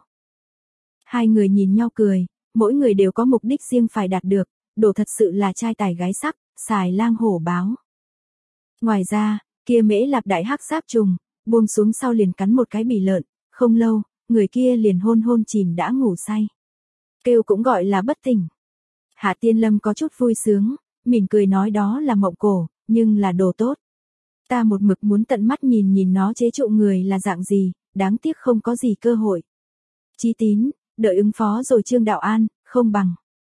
Hai người nhìn nhau cười, mỗi người đều có mục đích riêng phải đạt được, đồ thật sự là trai tài gái sắc, xài lang hổ báo. Ngoài ra, kia mễ lạp đại hắc giáp trùng, buông xuống sau liền cắn một cái bì lợn, không lâu, người kia liền hôn hôn chìm đã ngủ say. Kêu cũng gọi là bất tỉnh. Hạ Tiên Lâm có chút vui sướng, mỉm cười nói đó là mộng cổ, nhưng là đồ tốt. Ta một mực muốn tận mắt nhìn nhìn nó chế trụ người là dạng gì, đáng tiếc không có gì cơ hội. Chí Tín, đợi ứng phó rồi Trương Đạo An, không bằng.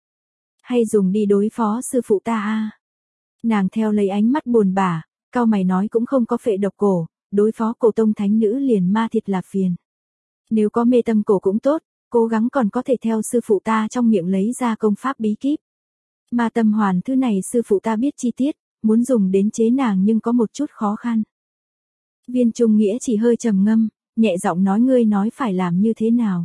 Hay dùng đi đối phó sư phụ ta a. Nàng theo lấy ánh mắt buồn bã, cao mày nói cũng không có phệ độc cổ, đối phó cổ tông thánh nữ liền ma thịt là phiền. Nếu có mê tâm cổ cũng tốt, cố gắng còn có thể theo sư phụ ta trong miệng lấy ra công pháp bí kíp. Ma tâm hoàn thứ này sư phụ ta biết chi tiết, muốn dùng đến chế nàng nhưng có một chút khó khăn. Viên Trung Nghĩa chỉ hơi trầm ngâm, nhẹ giọng nói ngươi nói phải làm như thế nào.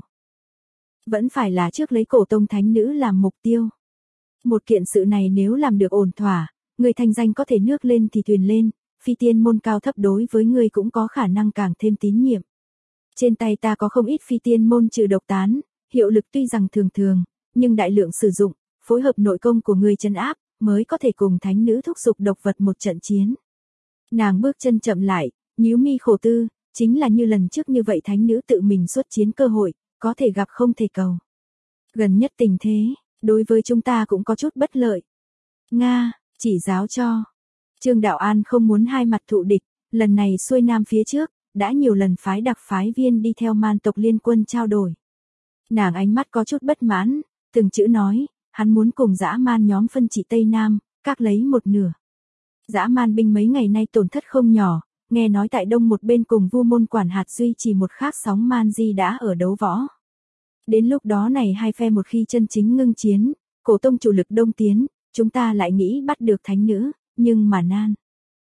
Vẫn phải là trước lấy cổ tông thánh nữ làm mục tiêu. Một kiện sự này nếu làm được ổn thỏa, người thành danh có thể nước lên thì thuyền lên, phi tiên môn cao thấp đối với ngươi cũng có khả năng càng thêm tín nhiệm. Trên tay ta có không ít phi tiên môn trừ độc tán, hiệu lực tuy rằng thường thường, nhưng đại lượng sử dụng, phối hợp nội công của ngươi trấn áp, mới có thể cùng thánh nữ thúc giục độc vật một trận chiến. Nàng bước chân chậm lại, nhíu mi khổ tư, chính là như lần trước như vậy thánh nữ tự mình xuất chiến cơ hội, có thể gặp không thể cầu. Gần nhất tình thế, đối với chúng ta cũng có chút bất lợi. Nga, chỉ giáo cho. Trương Đạo An không muốn hai mặt thụ địch, lần này xuôi nam phía trước, đã nhiều lần phái đặc phái viên đi theo man tộc liên quân trao đổi. Nàng ánh mắt có chút bất mãn, từng chữ nói, hắn muốn cùng dã man nhóm phân trị Tây Nam, các lấy một nửa. Dã man binh mấy ngày nay tổn thất không nhỏ, nghe nói tại đông một bên cùng Vu môn quản hạt duy trì một khác sóng man di đã ở đấu võ. Đến lúc đó này hai phe một khi chân chính ngưng chiến, cổ tông chủ lực đông tiến, chúng ta lại nghĩ bắt được thánh nữ, nhưng mà nan.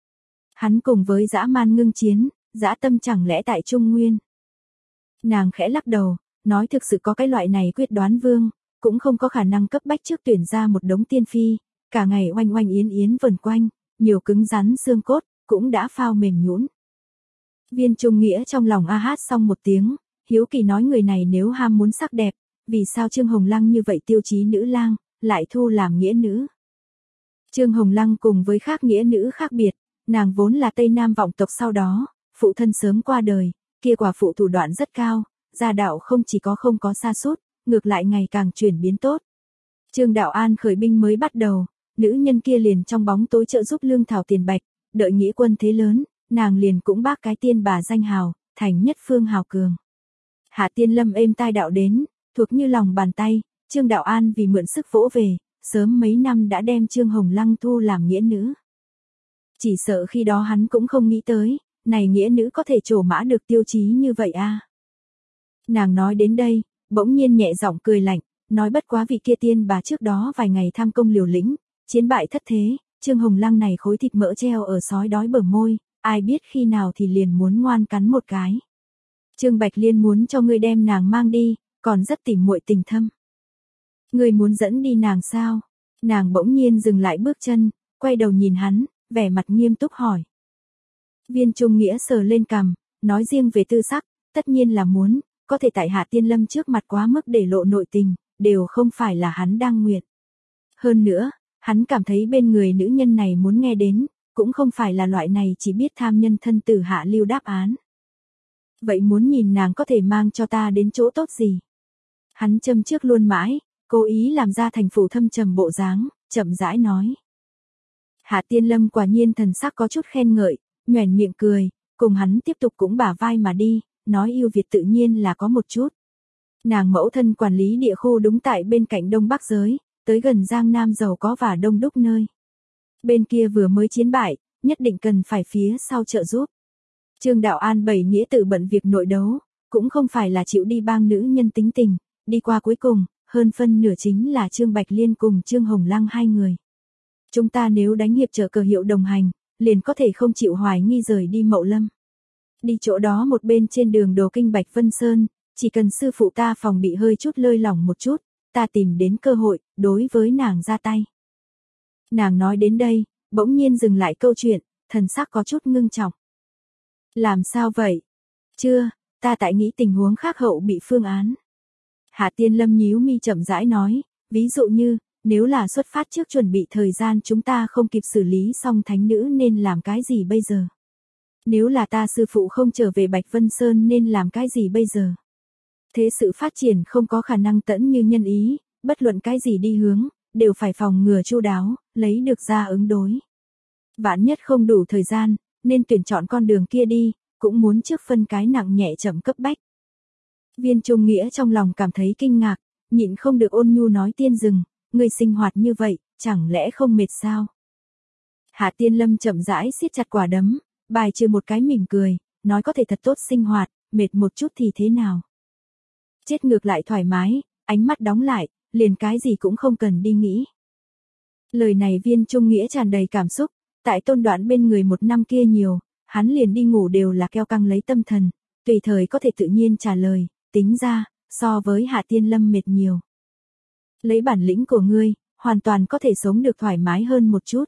Hắn cùng với dã man ngưng chiến, dã tâm chẳng lẽ tại Trung Nguyên. Nàng khẽ lắc đầu, nói thực sự có cái loại này quyết đoán vương, cũng không có khả năng cấp bách trước tuyển ra một đống tiên phi, cả ngày oanh oanh yến yến vần quanh, nhiều cứng rắn xương cốt, cũng đã phao mềm nhũn. Viên Trung Nghĩa trong lòng a hát xong một tiếng, hiếu kỳ nói người này nếu ham muốn sắc đẹp, vì sao Trương Hồng Lăng như vậy tiêu chí nữ lang, lại thu làm nghĩa nữ. Trương Hồng Lăng cùng với khác nghĩa nữ khác biệt, nàng vốn là Tây Nam vọng tộc sau đó, phụ thân sớm qua đời, kia quả phụ thủ đoạn rất cao, gia đạo không chỉ có không có sa sút, ngược lại ngày càng chuyển biến tốt. Trương Đạo An khởi binh mới bắt đầu, nữ nhân kia liền trong bóng tối trợ giúp lương thảo tiền bạch, đợi nghĩa quân thế lớn, nàng liền cũng bác cái tiên bà danh hào, thành nhất phương hào cường. Hạ Tiên Lâm êm tai đạo đến, thuộc như lòng bàn tay, Trương Đạo An vì mượn sức vỗ về, sớm mấy năm đã đem Trương Hồng Lăng thu làm nghĩa nữ. Chỉ sợ khi đó hắn cũng không nghĩ tới, này nghĩa nữ có thể trổ mã được tiêu chí như vậy a. À. Nàng nói đến đây, bỗng nhiên nhẹ giọng cười lạnh, nói bất quá vị kia tiên bà trước đó vài ngày tham công liều lĩnh, chiến bại thất thế, Trương Hồng Lăng này khối thịt mỡ treo ở sói đói bờ môi, ai biết khi nào thì liền muốn ngoan cắn một cái. Trương Bạch Liên muốn cho ngươi đem nàng mang đi, còn rất tỉ muội tình thâm. Ngươi muốn dẫn đi nàng sao? Nàng bỗng nhiên dừng lại bước chân, quay đầu nhìn hắn, vẻ mặt nghiêm túc hỏi. Viên Trung Nghĩa sờ lên cằm, nói riêng về tư sắc, tất nhiên là muốn, có thể tại Hạ Tiên Lâm trước mặt quá mức để lộ nội tình, đều không phải là hắn đang nguyện. Hơn nữa, hắn cảm thấy bên người nữ nhân này muốn nghe đến, cũng không phải là loại này chỉ biết tham nhân thân tử hạ lưu đáp án. Vậy muốn nhìn nàng có thể mang cho ta đến chỗ tốt gì? Hắn châm trước luôn mãi, cố ý làm ra thành phủ thâm trầm bộ dáng, chậm rãi nói. Hạ Tiên Lâm quả nhiên thần sắc có chút khen ngợi, nhoẻn miệng cười, cùng hắn tiếp tục cũng bả vai mà đi, nói yêu Việt tự nhiên là có một chút. Nàng mẫu thân quản lý địa khu đúng tại bên cạnh Đông Bắc giới, tới gần Giang Nam giàu có và đông đúc nơi. Bên kia vừa mới chiến bại, nhất định cần phải phía sau trợ giúp. Trương Đạo An bảy nghĩa tự bận việc nội đấu, cũng không phải là chịu đi bang nữ nhân tính tình, đi qua cuối cùng, hơn phân nửa chính là Trương Bạch Liên cùng Trương Hồng Lăng hai người. Chúng ta nếu đánh hiệp trợ cờ hiệu đồng hành, liền có thể không chịu hoài nghi rời đi Mậu Lâm. Đi chỗ đó một bên trên đường Đồ Kinh Bạch Vân Sơn, chỉ cần sư phụ ta phòng bị hơi chút lơi lỏng một chút, ta tìm đến cơ hội, đối với nàng ra tay. Nàng nói đến đây, bỗng nhiên dừng lại câu chuyện, thần sắc có chút ngưng trọng. Làm sao vậy? Chưa, ta tại nghĩ tình huống khác hậu bị phương án. Hạ Tiên Lâm nhíu mi chậm rãi nói, ví dụ như, nếu là xuất phát trước chuẩn bị thời gian chúng ta không kịp xử lý xong thánh nữ nên làm cái gì bây giờ? Nếu là ta sư phụ không trở về Bạch Vân Sơn nên làm cái gì bây giờ? Thế sự phát triển không có khả năng tẫn như nhân ý, bất luận cái gì đi hướng, đều phải phòng ngừa chu đáo, lấy được ra ứng đối. Vạn nhất không đủ thời gian, nên tuyển chọn con đường kia đi, cũng muốn trước phân cái nặng nhẹ chậm cấp bách. Viên Trung Nghĩa trong lòng cảm thấy kinh ngạc, nhịn không được ôn nhu nói Tiên Dừng, người sinh hoạt như vậy, chẳng lẽ không mệt sao? Hạ Tiên Lâm chậm rãi siết chặt quả đấm, bài trừ một cái mỉm cười, nói có thể thật tốt sinh hoạt, mệt một chút thì thế nào? Chết ngược lại thoải mái, ánh mắt đóng lại, liền cái gì cũng không cần đi nghĩ. Lời này Viên Trung Nghĩa tràn đầy cảm xúc, tại Tôn Đoạn bên người một năm kia nhiều, hắn liền đi ngủ đều là keo căng lấy tâm thần, tùy thời có thể tự nhiên trả lời, tính ra, so với Hạ Tiên Lâm mệt nhiều. Lấy bản lĩnh của ngươi, hoàn toàn có thể sống được thoải mái hơn một chút.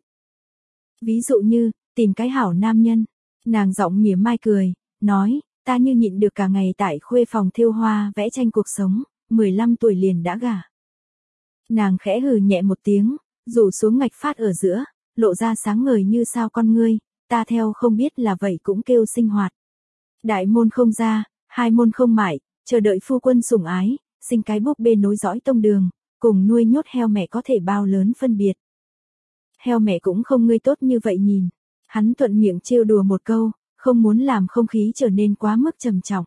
Ví dụ như, tìm cái hảo nam nhân, nàng giọng mỉa mai cười, nói, ta như nhịn được cả ngày tại khuê phòng thêu hoa vẽ tranh cuộc sống, mười lăm tuổi liền đã gả. Nàng khẽ hừ nhẹ một tiếng, rủ xuống ngạch phát ở giữa, lộ ra sáng ngời như sao con ngươi, ta theo không biết là vậy cũng kêu sinh hoạt. Đại môn không ra, hai môn không mại, chờ đợi phu quân sủng ái, sinh cái búp bê nối dõi tông đường, cùng nuôi nhốt heo mẹ có thể bao lớn phân biệt. Heo mẹ cũng không ngươi tốt như vậy nhìn. Hắn thuận miệng trêu đùa một câu, không muốn làm không khí trở nên quá mức trầm trọng.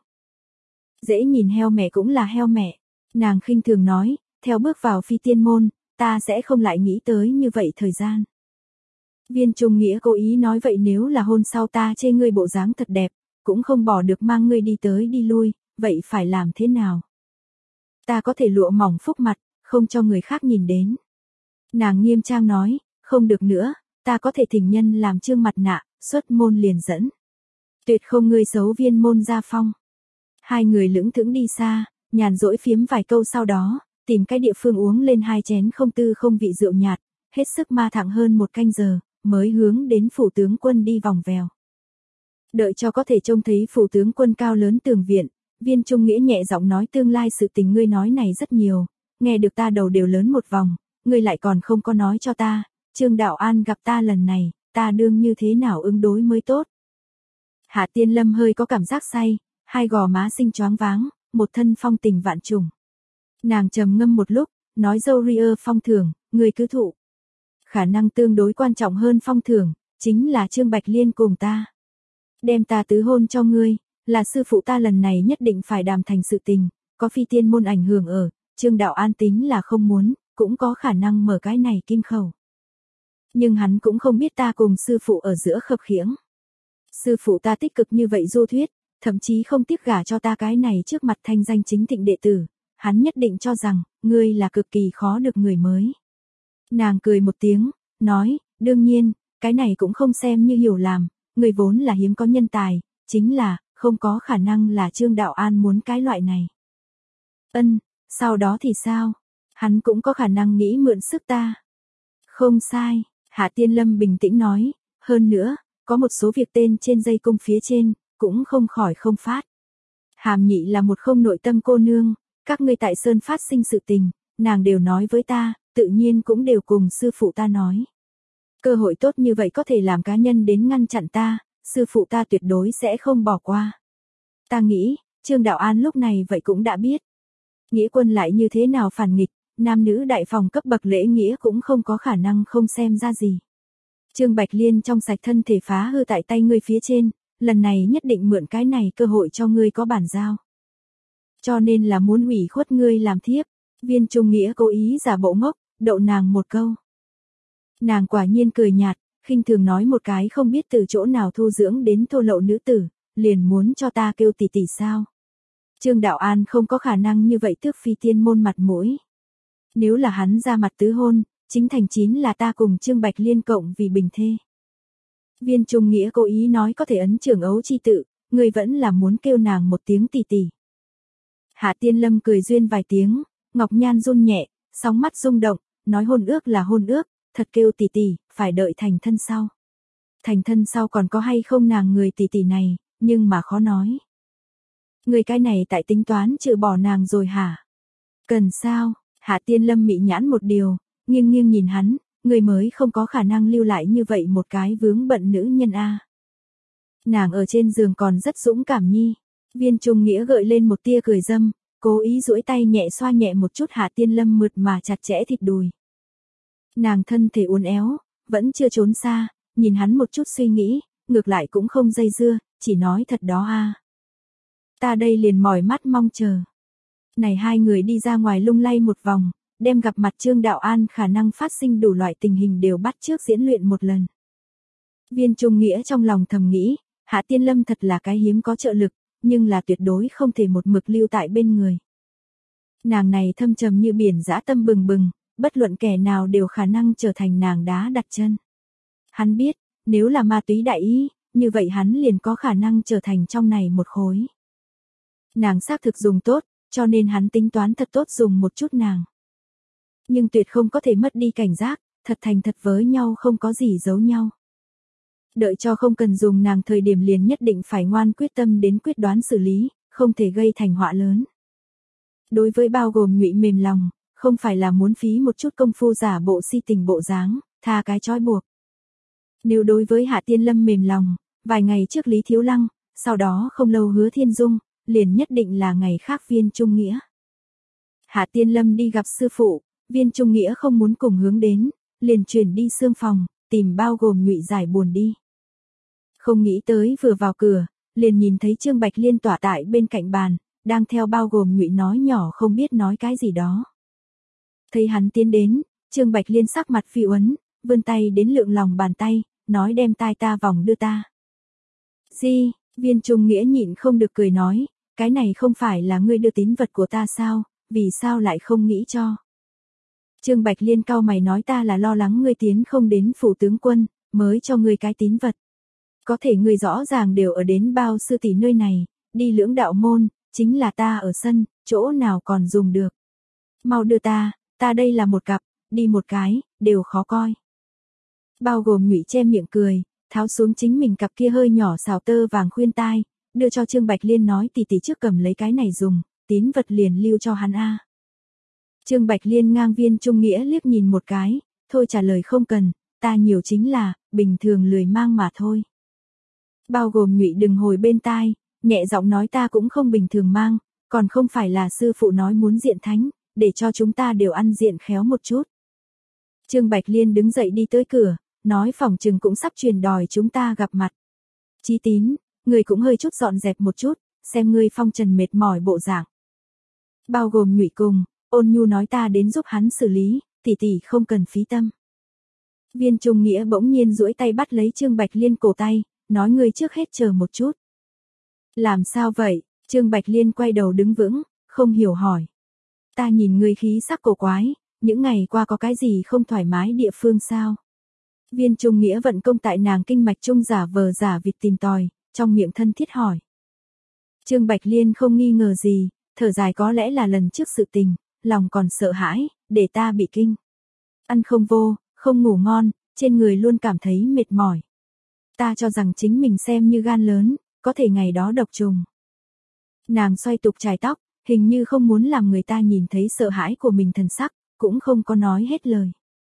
Dễ nhìn heo mẹ cũng là heo mẹ. Nàng khinh thường nói, theo bước vào phi tiên môn, ta sẽ không lại nghĩ tới như vậy thời gian. Viên Trung Nghĩa cố ý nói vậy nếu là hôn sau ta chê ngươi bộ dáng thật đẹp, cũng không bỏ được mang ngươi đi tới đi lui, vậy phải làm thế nào? Ta có thể lụa mỏng phúc mặt, không cho người khác nhìn đến. Nàng nghiêm trang nói, không được nữa, ta có thể thỉnh nhân làm trương mặt nạ, xuất môn liền dẫn. Tuyệt không ngươi xấu Viên môn gia phong. Hai người lững thững đi xa, nhàn rỗi phiếm vài câu sau đó, tìm cái địa phương uống lên hai chén không tư không vị rượu nhạt, hết sức ma thẳng hơn một canh giờ, mới hướng đến phủ tướng quân đi vòng vèo. Đợi cho có thể trông thấy phủ tướng quân cao lớn tường viện, Viên Trung Nghĩa nhẹ giọng nói tương lai sự tình ngươi nói này rất nhiều, nghe được ta đầu đều lớn một vòng, ngươi lại còn không có nói cho ta, Trương Đạo An gặp ta lần này, ta đương như thế nào ứng đối mới tốt. Hạ Tiên Lâm hơi có cảm giác say, hai gò má xinh choáng váng, một thân phong tình vạn trùng. Nàng trầm ngâm một lúc, nói dâu ria phong thưởng, ngươi cứ thụ. Khả năng tương đối quan trọng hơn phong thưởng, chính là Trương Bạch Liên cùng ta. Đem ta tứ hôn cho ngươi, là sư phụ ta lần này nhất định phải đàm thành sự tình, có phi tiên môn ảnh hưởng ở, Trương Đạo An tính là không muốn, cũng có khả năng mở cái này kim khẩu. Nhưng hắn cũng không biết ta cùng sư phụ ở giữa khập khiễng. Sư phụ ta tích cực như vậy du thuyết, thậm chí không tiếc gả cho ta cái này trước mặt thanh danh chính thịnh đệ tử, hắn nhất định cho rằng, ngươi là cực kỳ khó được người mới. Nàng cười một tiếng, nói, đương nhiên, cái này cũng không xem như hiểu lầm, người vốn là hiếm có nhân tài, chính là, không có khả năng là Trương Đạo An muốn cái loại này. Ân, sau đó thì sao? Hắn cũng có khả năng nghĩ mượn sức ta. Không sai, Hạ Tiên Lâm bình tĩnh nói, hơn nữa, có một số việc tên trên dây cung phía trên, cũng không khỏi không phát. Hàm Nhị là một không nội tâm cô nương, các ngươi tại Sơn phát sinh sự tình, nàng đều nói với ta, tự nhiên cũng đều cùng sư phụ ta nói. Cơ hội tốt như vậy có thể làm cá nhân đến ngăn chặn ta, sư phụ ta tuyệt đối sẽ không bỏ qua. Ta nghĩ, Trương Đạo An lúc này vậy cũng đã biết. Nghĩa quân lại như thế nào phản nghịch, nam nữ đại phòng cấp bậc lễ nghĩa cũng không có khả năng không xem ra gì. Trương Bạch Liên trong sạch thân thể phá hư tại tay ngươi phía trên, lần này nhất định mượn cái này cơ hội cho ngươi có bản giao. Cho nên là muốn ủy khuất ngươi làm thiếp, Viên Trung Nghĩa cố ý giả bộ ngốc, đậu nàng một câu. Nàng quả nhiên cười nhạt, khinh thường nói một cái không biết từ chỗ nào thu dưỡng đến thô lậu nữ tử, liền muốn cho ta kêu tỷ tỷ sao. Trương Đạo An không có khả năng như vậy tước phi tiên môn mặt mũi. Nếu là hắn ra mặt tứ hôn, chính thành chín là ta cùng Trương Bạch Liên cộng vì bình thê. Viên Trung Nghĩa cố ý nói có thể ấn trưởng ấu chi tự, người vẫn là muốn kêu nàng một tiếng tỷ tỷ. Hạ Tiên Lâm cười duyên vài tiếng, ngọc nhan run nhẹ, sóng mắt rung động, nói hôn ước là hôn ước, thật kêu tỷ tỷ, phải đợi thành thân sau. Thành thân sau còn có hay không nàng người tỷ tỷ này, nhưng mà khó nói. Người cái này tại tính toán trừ bỏ nàng rồi hả? Cần sao? Hạ Tiên Lâm mị nhãn một điều, nghiêng nghiêng nhìn hắn, người mới không có khả năng lưu lại như vậy một cái vướng bận nữ nhân a. Nàng ở trên giường còn rất dũng cảm nhi. Viên Trung Nghĩa gợi lên một tia cười dâm, cố ý duỗi tay nhẹ xoa nhẹ một chút Hạ Tiên Lâm mượt mà chặt chẽ thịt đùi. Nàng thân thể uốn éo, vẫn chưa trốn xa, nhìn hắn một chút suy nghĩ, ngược lại cũng không dây dưa, chỉ nói thật đó a. Ta đây liền mỏi mắt mong chờ. Này hai người đi ra ngoài lung lay một vòng, đem gặp mặt Trương Đạo An khả năng phát sinh đủ loại tình hình đều bắt chước diễn luyện một lần. Viên Trung Nghĩa trong lòng thầm nghĩ, Hạ Tiên Lâm thật là cái hiếm có trợ lực, nhưng là tuyệt đối không thể một mực lưu tại bên người. Nàng này thâm trầm như biển dã tâm bừng bừng, bất luận kẻ nào đều khả năng trở thành nàng đá đặt chân. Hắn biết, nếu là ma túy đại ý, như vậy hắn liền có khả năng trở thành trong này một khối. Nàng xác thực dùng tốt, cho nên hắn tính toán thật tốt dùng một chút nàng. Nhưng tuyệt không có thể mất đi cảnh giác, thật thành thật với nhau không có gì giấu nhau. Đợi cho không cần dùng nàng thời điểm liền nhất định phải ngoan quyết tâm đến quyết đoán xử lý, không thể gây thành họa lớn. Đối với bao gồm Ngụy mềm lòng, không phải là muốn phí một chút công phu giả bộ si tình bộ dáng, tha cái trói buộc. Nếu đối với Hạ Tiên Lâm mềm lòng, vài ngày trước Lý Thiếu Lăng, sau đó không lâu Hứa Thiên Dung, liền nhất định là ngày khác Viên Trung Nghĩa. Hạ Tiên Lâm đi gặp sư phụ, Viên Trung Nghĩa không muốn cùng hướng đến, liền chuyển đi xương phòng, tìm bao gồm Ngụy giải buồn đi. Không nghĩ tới vừa vào cửa, liền nhìn thấy Trương Bạch Liên tỏa tại bên cạnh bàn, đang theo bao gồm Ngụy nói nhỏ không biết nói cái gì đó. Thấy hắn tiến đến, Trương Bạch Liên sắc mặt phi uấn, vươn tay đến lượng lòng bàn tay, nói đem tai ta vòng đưa ta. Di, Viên Trung Nghĩa nhịn không được cười nói, cái này không phải là ngươi đưa tín vật của ta sao, vì sao lại không nghĩ cho. Trương Bạch Liên cau mày nói ta là lo lắng ngươi tiến không đến phủ tướng quân, mới cho ngươi cái tín vật. Có thể ngươi rõ ràng đều ở đến bao sư tỷ nơi này, đi lưỡng đạo môn, chính là ta ở sân, chỗ nào còn dùng được. Mau đưa ta, ta đây là một cặp, đi một cái, đều khó coi. Bao gồm Ngụy che miệng cười, tháo xuống chính mình cặp kia hơi nhỏ xào tơ vàng khuyên tai, đưa cho Trương Bạch Liên nói tỷ tỷ trước cầm lấy cái này dùng, tín vật liền lưu cho hắn a. Trương Bạch Liên ngang Viên Trung Nghĩa liếc nhìn một cái, thôi trả lời không cần, ta nhiều chính là, bình thường lười mang mà thôi. Bao gồm Ngụy đừng hồi bên tai, nhẹ giọng nói ta cũng không bình thường mang, còn không phải là sư phụ nói muốn diện thánh, để cho chúng ta đều ăn diện khéo một chút. Trương Bạch Liên đứng dậy đi tới cửa, nói phòng trừng cũng sắp truyền đòi chúng ta gặp mặt. Chí Tín, người cũng hơi chút dọn dẹp một chút, xem ngươi phong trần mệt mỏi bộ dạng. Bao gồm Ngụy cùng, Ôn Nhu nói ta đến giúp hắn xử lý, tỷ tỷ không cần phí tâm. Viên Trung Nghĩa bỗng nhiên duỗi tay bắt lấy Trương Bạch Liên cổ tay, nói ngươi trước hết chờ một chút. Làm sao vậy? Trương Bạch Liên quay đầu đứng vững, không hiểu hỏi. Ta nhìn ngươi khí sắc cổ quái, những ngày qua có cái gì không thoải mái địa phương sao? Viên Trung Nghĩa vận công tại nàng kinh mạch trung giả vờ giả vịt tìm tòi, trong miệng thân thiết hỏi. Trương Bạch Liên không nghi ngờ gì, thở dài có lẽ là lần trước sự tình, lòng còn sợ hãi, để ta bị kinh. Ăn không vô, không ngủ ngon, trên người luôn cảm thấy mệt mỏi. Ta cho rằng chính mình xem như gan lớn, có thể ngày đó độc trùng. Nàng xoay tục chải tóc, hình như không muốn làm người ta nhìn thấy sợ hãi của mình thần sắc, cũng không có nói hết lời.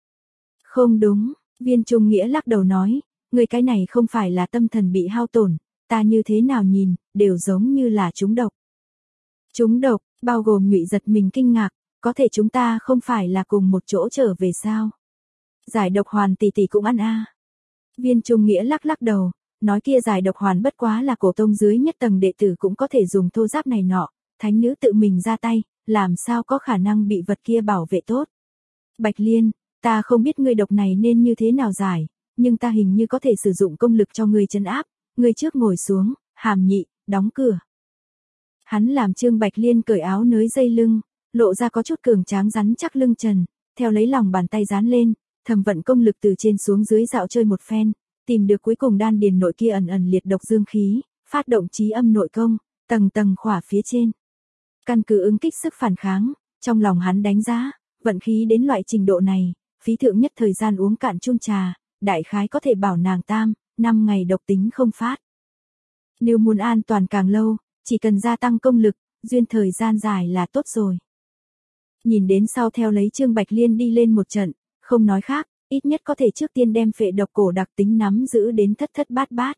Không đúng, Viên Trung Nghĩa lắc đầu nói, người cái này không phải là tâm thần bị hao tổn, ta như thế nào nhìn, đều giống như là trúng độc. Trúng độc, bao gồm Nhụy giật mình kinh ngạc, có thể chúng ta không phải là cùng một chỗ trở về sao? Giải độc hoàn tỷ tỷ cũng ăn a. À. Viên Trung Nghĩa lắc lắc đầu, nói kia giải độc hoàn bất quá là cổ tông dưới nhất tầng đệ tử cũng có thể dùng thô giáp này nọ, thánh nữ tự mình ra tay, làm sao có khả năng bị vật kia bảo vệ tốt. Bạch Liên, ta không biết ngươi độc này nên như thế nào giải, nhưng ta hình như có thể sử dụng công lực cho ngươi trấn áp, ngươi trước ngồi xuống, Hàm Nhị, đóng cửa. Hắn làm Trương Bạch Liên cởi áo nới dây lưng, lộ ra có chút cường tráng rắn chắc lưng trần, theo lấy lòng bàn tay dán lên, thầm vận công lực từ trên xuống dưới dạo chơi một phen, tìm được cuối cùng đan điền nội kia ẩn ẩn liệt độc dương khí, phát động chí âm nội công, tầng tầng khỏa phía trên. Căn cứ ứng kích sức phản kháng, trong lòng hắn đánh giá, vận khí đến loại trình độ này, phí thượng nhất thời gian uống cạn chung trà, đại khái có thể bảo nàng tam, năm ngày độc tính không phát. Nếu muốn an toàn càng lâu, chỉ cần gia tăng công lực, duyên thời gian dài là tốt rồi. Nhìn đến sau theo lấy Trương Bạch Liên đi lên một trận, không nói khác, ít nhất có thể trước tiên đem phệ độc cổ đặc tính nắm giữ đến thất thất bát bát.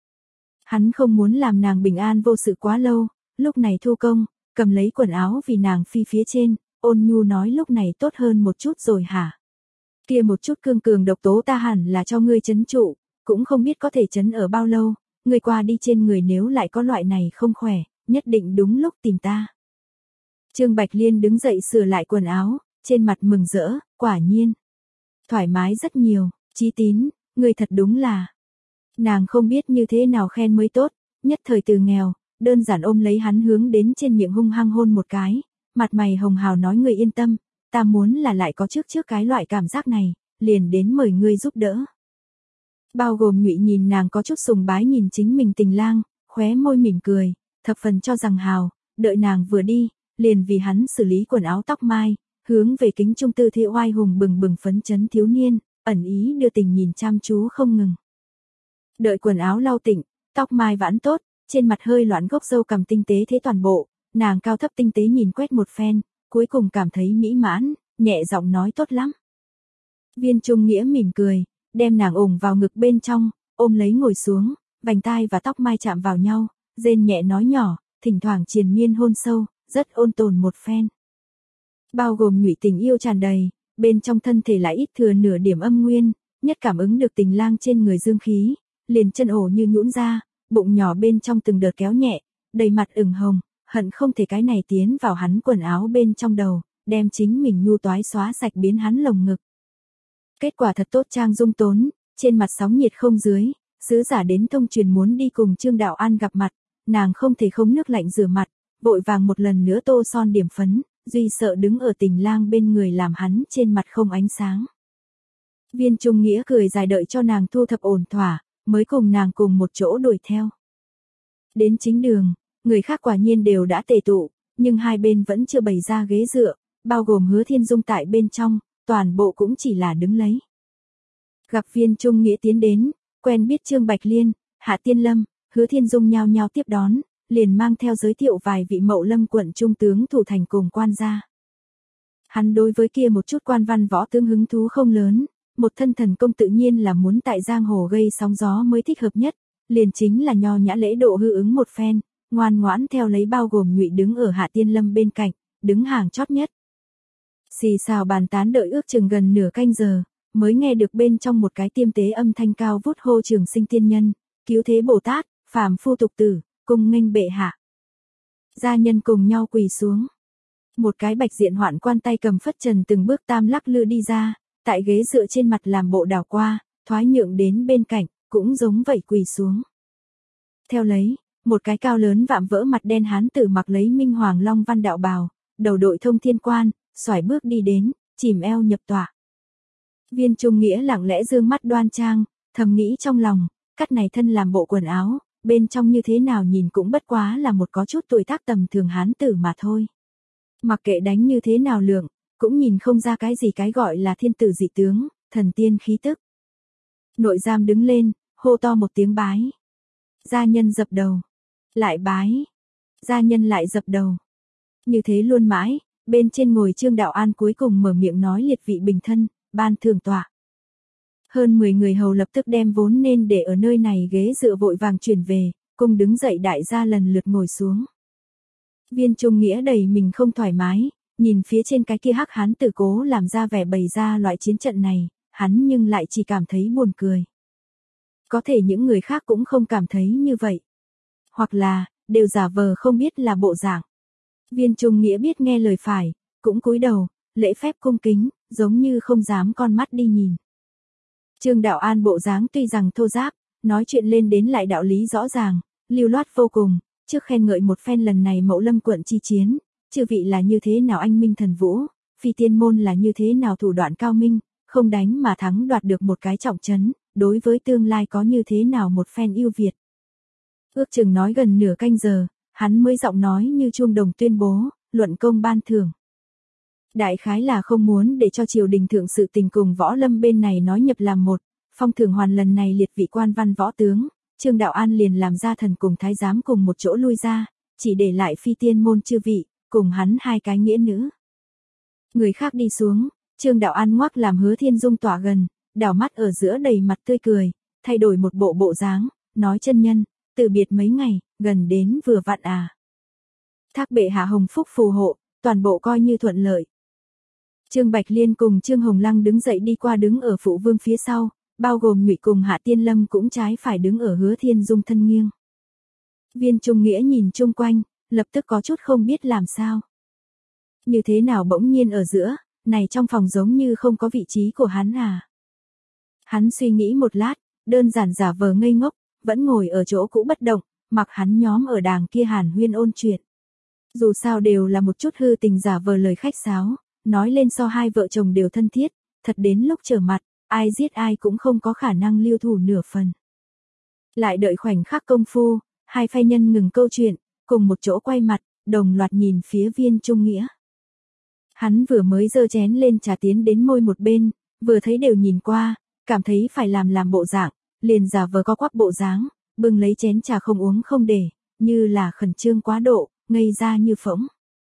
Hắn không muốn làm nàng bình an vô sự quá lâu, lúc này thu công, cầm lấy quần áo vì nàng phi phía trên, ôn nhu nói lúc này tốt hơn một chút rồi hả? Kia một chút cương cường độc tố ta hẳn là cho ngươi chấn trụ, cũng không biết có thể chấn ở bao lâu, ngươi qua đi trên người nếu lại có loại này không khỏe, nhất định đúng lúc tìm ta. Trương Bạch Liên đứng dậy sửa lại quần áo, trên mặt mừng rỡ, quả nhiên. Thoải mái rất nhiều, Chí Tín, ngươi thật đúng là. Nàng không biết như thế nào khen mới tốt, nhất thời từ nghèo, đơn giản ôm lấy hắn hướng đến trên miệng hung hăng hôn một cái, mặt mày hồng hào nói ngươi yên tâm, ta muốn là lại có trước trước cái loại cảm giác này, liền đến mời ngươi giúp đỡ. Bao gồm Nhụy nhìn nàng có chút sùng bái nhìn chính mình tình lang, khóe môi mỉm cười, thập phần cho rằng hào, đợi nàng vừa đi, liền vì hắn xử lý quần áo tóc mai, hướng về kính trung tư thị oai hùng bừng bừng phấn chấn thiếu niên, ẩn ý đưa tình nhìn chăm chú không ngừng. Đợi quần áo lau tịnh, tóc mai vãn tốt, trên mặt hơi loạn gốc râu cằm tinh tế thế toàn bộ, nàng cao thấp tinh tế nhìn quét một phen, cuối cùng cảm thấy mỹ mãn, nhẹ giọng nói tốt lắm. Viên Trung Nghĩa mỉm cười, đem nàng ủng vào ngực bên trong, ôm lấy ngồi xuống, vành tai và tóc mai chạm vào nhau, rên nhẹ nói nhỏ, thỉnh thoảng triền miên hôn sâu, rất ôn tồn một phen. Bao gồm Nhụy tình yêu tràn đầy, bên trong thân thể lại ít thừa nửa điểm âm nguyên, nhất cảm ứng được tình lang trên người dương khí, liền chân ổ như nhũn ra, bụng nhỏ bên trong từng đợt kéo nhẹ, đầy mặt ửng hồng, hận không thể cái này tiến vào hắn quần áo bên trong đầu, đem chính mình nhu toái xóa sạch biến hắn lồng ngực. Kết quả thật tốt trang dung tốn, trên mặt sóng nhiệt không dưới, sứ giả đến thông truyền muốn đi cùng Trương Đạo An gặp mặt, nàng không thể không nước lạnh rửa mặt, vội vàng một lần nữa tô son điểm phấn, duy sợ đứng ở tình lang bên người làm hắn trên mặt không ánh sáng. Viên Trung Nghĩa cười dài đợi cho nàng thu thập ổn thỏa, mới cùng nàng cùng một chỗ đuổi theo. Đến chính đường, người khác quả nhiên đều đã tề tụ, nhưng hai bên vẫn chưa bày ra ghế dựa, bao gồm Hứa Thiên Dung tại bên trong, toàn bộ cũng chỉ là đứng lấy. Gặp Viên Trung Nghĩa tiến đến, quen biết Trương Bạch Liên, Hạ Tiên Lâm, Hứa Thiên Dung nhao nhao tiếp đón, liền mang theo giới thiệu vài vị Mậu Lâm quận trung tướng thủ thành cùng quan gia. Hắn đối với kia một chút quan văn võ tướng hứng thú không lớn, một thân thần công tự nhiên là muốn tại giang hồ gây sóng gió mới thích hợp nhất, liền chính là nho nhã lễ độ hư ứng một phen, ngoan ngoãn theo lấy bao gồm Nhụy đứng ở Hạ Tiên Lâm bên cạnh, đứng hàng chót nhất. Xì xào bàn tán đợi ước chừng gần nửa canh giờ, mới nghe được bên trong một cái tiêm tế âm thanh cao vút hô Trường Sinh tiên nhân, Cứu Thế Bồ Tát, phàm phu tục tử, cùng nghênh bệ hạ. Gia nhân cùng nhau quỳ xuống. Một cái bạch diện hoạn quan tay cầm phất trần từng bước tam lắc lư đi ra, tại ghế dựa trên mặt làm bộ đảo qua, thoái nhượng đến bên cạnh, cũng giống vậy quỳ xuống. Theo lấy, một cái cao lớn vạm vỡ mặt đen hán tử mặc lấy minh hoàng long văn đạo bào, đầu đội thông thiên quan, xoải bước đi đến, chìm eo nhập tọa. Viên Trung Nghĩa lặng lẽ dương mắt đoan trang, thầm nghĩ trong lòng, cắt này thân làm bộ quần áo, bên trong như thế nào nhìn cũng bất quá là một có chút tuổi tác tầm thường hán tử mà thôi. Mặc kệ đánh như thế nào lượng, cũng nhìn không ra cái gì cái gọi là thiên tử dị tướng, thần tiên khí tức. Nội giam đứng lên, hô to một tiếng bái. Gia nhân dập đầu. Lại bái. Gia nhân lại dập đầu. Như thế luôn mãi, bên trên ngồi Trương Đạo An cuối cùng mở miệng nói liệt vị bình thân, ban thưởng tọa. Hơn mười người hầu lập tức đem vốn nên để ở nơi này ghế dựa vội vàng chuyển về, cùng đứng dậy đại gia lần lượt ngồi xuống. Viên Trung Nghĩa đầy mình không thoải mái, nhìn phía trên cái kia hắc hán tử cố làm ra vẻ bày ra loại chiến trận này, hắn nhưng lại chỉ cảm thấy buồn cười. Có thể những người khác cũng không cảm thấy như vậy. Hoặc là, đều giả vờ không biết là bộ dạng. Viên Trung Nghĩa biết nghe lời phải, cũng cúi đầu, lễ phép cung kính, giống như không dám con mắt đi nhìn. Trương Đạo An bộ dáng tuy rằng thô giáp, nói chuyện lên đến lại đạo lý rõ ràng, lưu loát vô cùng, trước khen ngợi một phen lần này Mậu Lâm quận chi chiến, chư vị là như thế nào anh minh thần vũ, phi tiên môn là như thế nào thủ đoạn cao minh, không đánh mà thắng đoạt được một cái trọng trấn, đối với tương lai có như thế nào một phen ưu việt. Ước chừng nói gần nửa canh giờ, hắn mới giọng nói như chuông đồng tuyên bố, luận công ban thưởng. Đại khái là không muốn để cho triều đình thượng sự tình cùng võ lâm bên này nói nhập làm một, phong thưởng hoàn lần này liệt vị quan văn võ tướng, Trương Đạo An liền làm ra thần cùng thái giám cùng một chỗ lui ra, chỉ để lại phi tiên môn chư vị, cùng hắn hai cái nghĩa nữ. Người khác đi xuống, Trương Đạo An ngoắc làm Hứa Thiên Dung tỏa gần, đảo mắt ở giữa đầy mặt tươi cười, thay đổi một bộ bộ dáng, nói chân nhân, từ biệt mấy ngày, gần đến vừa vặn à. Thác bệ hạ hồng phúc phù hộ, toàn bộ coi như thuận lợi. Trương Bạch Liên cùng Trương Hồng Lăng đứng dậy đi qua đứng ở phụ vương phía sau, bao gồm Nhụy cùng Hạ Tiên Lâm cũng trái phải đứng ở Hứa Thiên Dung thân nghiêng. Viên Trung Nghĩa nhìn chung quanh, lập tức có chút không biết làm sao. Như thế nào bỗng nhiên ở giữa, này trong phòng giống như không có vị trí của hắn à. Hắn suy nghĩ một lát, đơn giản giả vờ ngây ngốc, vẫn ngồi ở chỗ cũ bất động, mặc hắn nhóm ở đàng kia hàn huyên ôn chuyện. Dù sao đều là một chút hư tình giả vờ lời khách sáo, nói lên so hai vợ chồng đều thân thiết, thật đến lúc trở mặt, ai giết ai cũng không có khả năng lưu thủ nửa phần. Lại đợi khoảnh khắc công phu, hai phe nhân ngừng câu chuyện, cùng một chỗ quay mặt, đồng loạt nhìn phía Viên Trung Nghĩa. Hắn vừa mới giơ chén lên trà tiến đến môi một bên, vừa thấy đều nhìn qua, cảm thấy phải làm làm bộ dạng, liền giả vờ có quắp bộ dáng, bưng lấy chén trà không uống không để, như là khẩn trương quá độ, ngây ra như phỗng.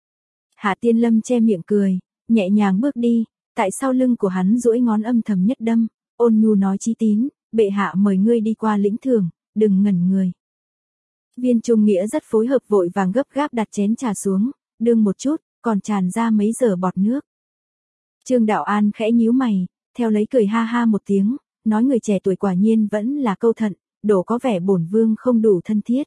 Hạ Tiên Lâm che miệng cười, nhẹ nhàng bước đi, tại sau lưng của hắn duỗi ngón âm thầm nhất đâm, ôn nhu nói chí tín, bệ hạ mời ngươi đi qua lĩnh thưởng, đừng ngẩn người. Viên Trung Nghĩa rất phối hợp vội vàng gấp gáp đặt chén trà xuống, đương một chút, còn tràn ra mấy giờ bọt nước. Trương Đạo An khẽ nhíu mày, theo lấy cười ha ha một tiếng, nói người trẻ tuổi quả nhiên vẫn là câu thận, đổ có vẻ bổn vương không đủ thân thiết.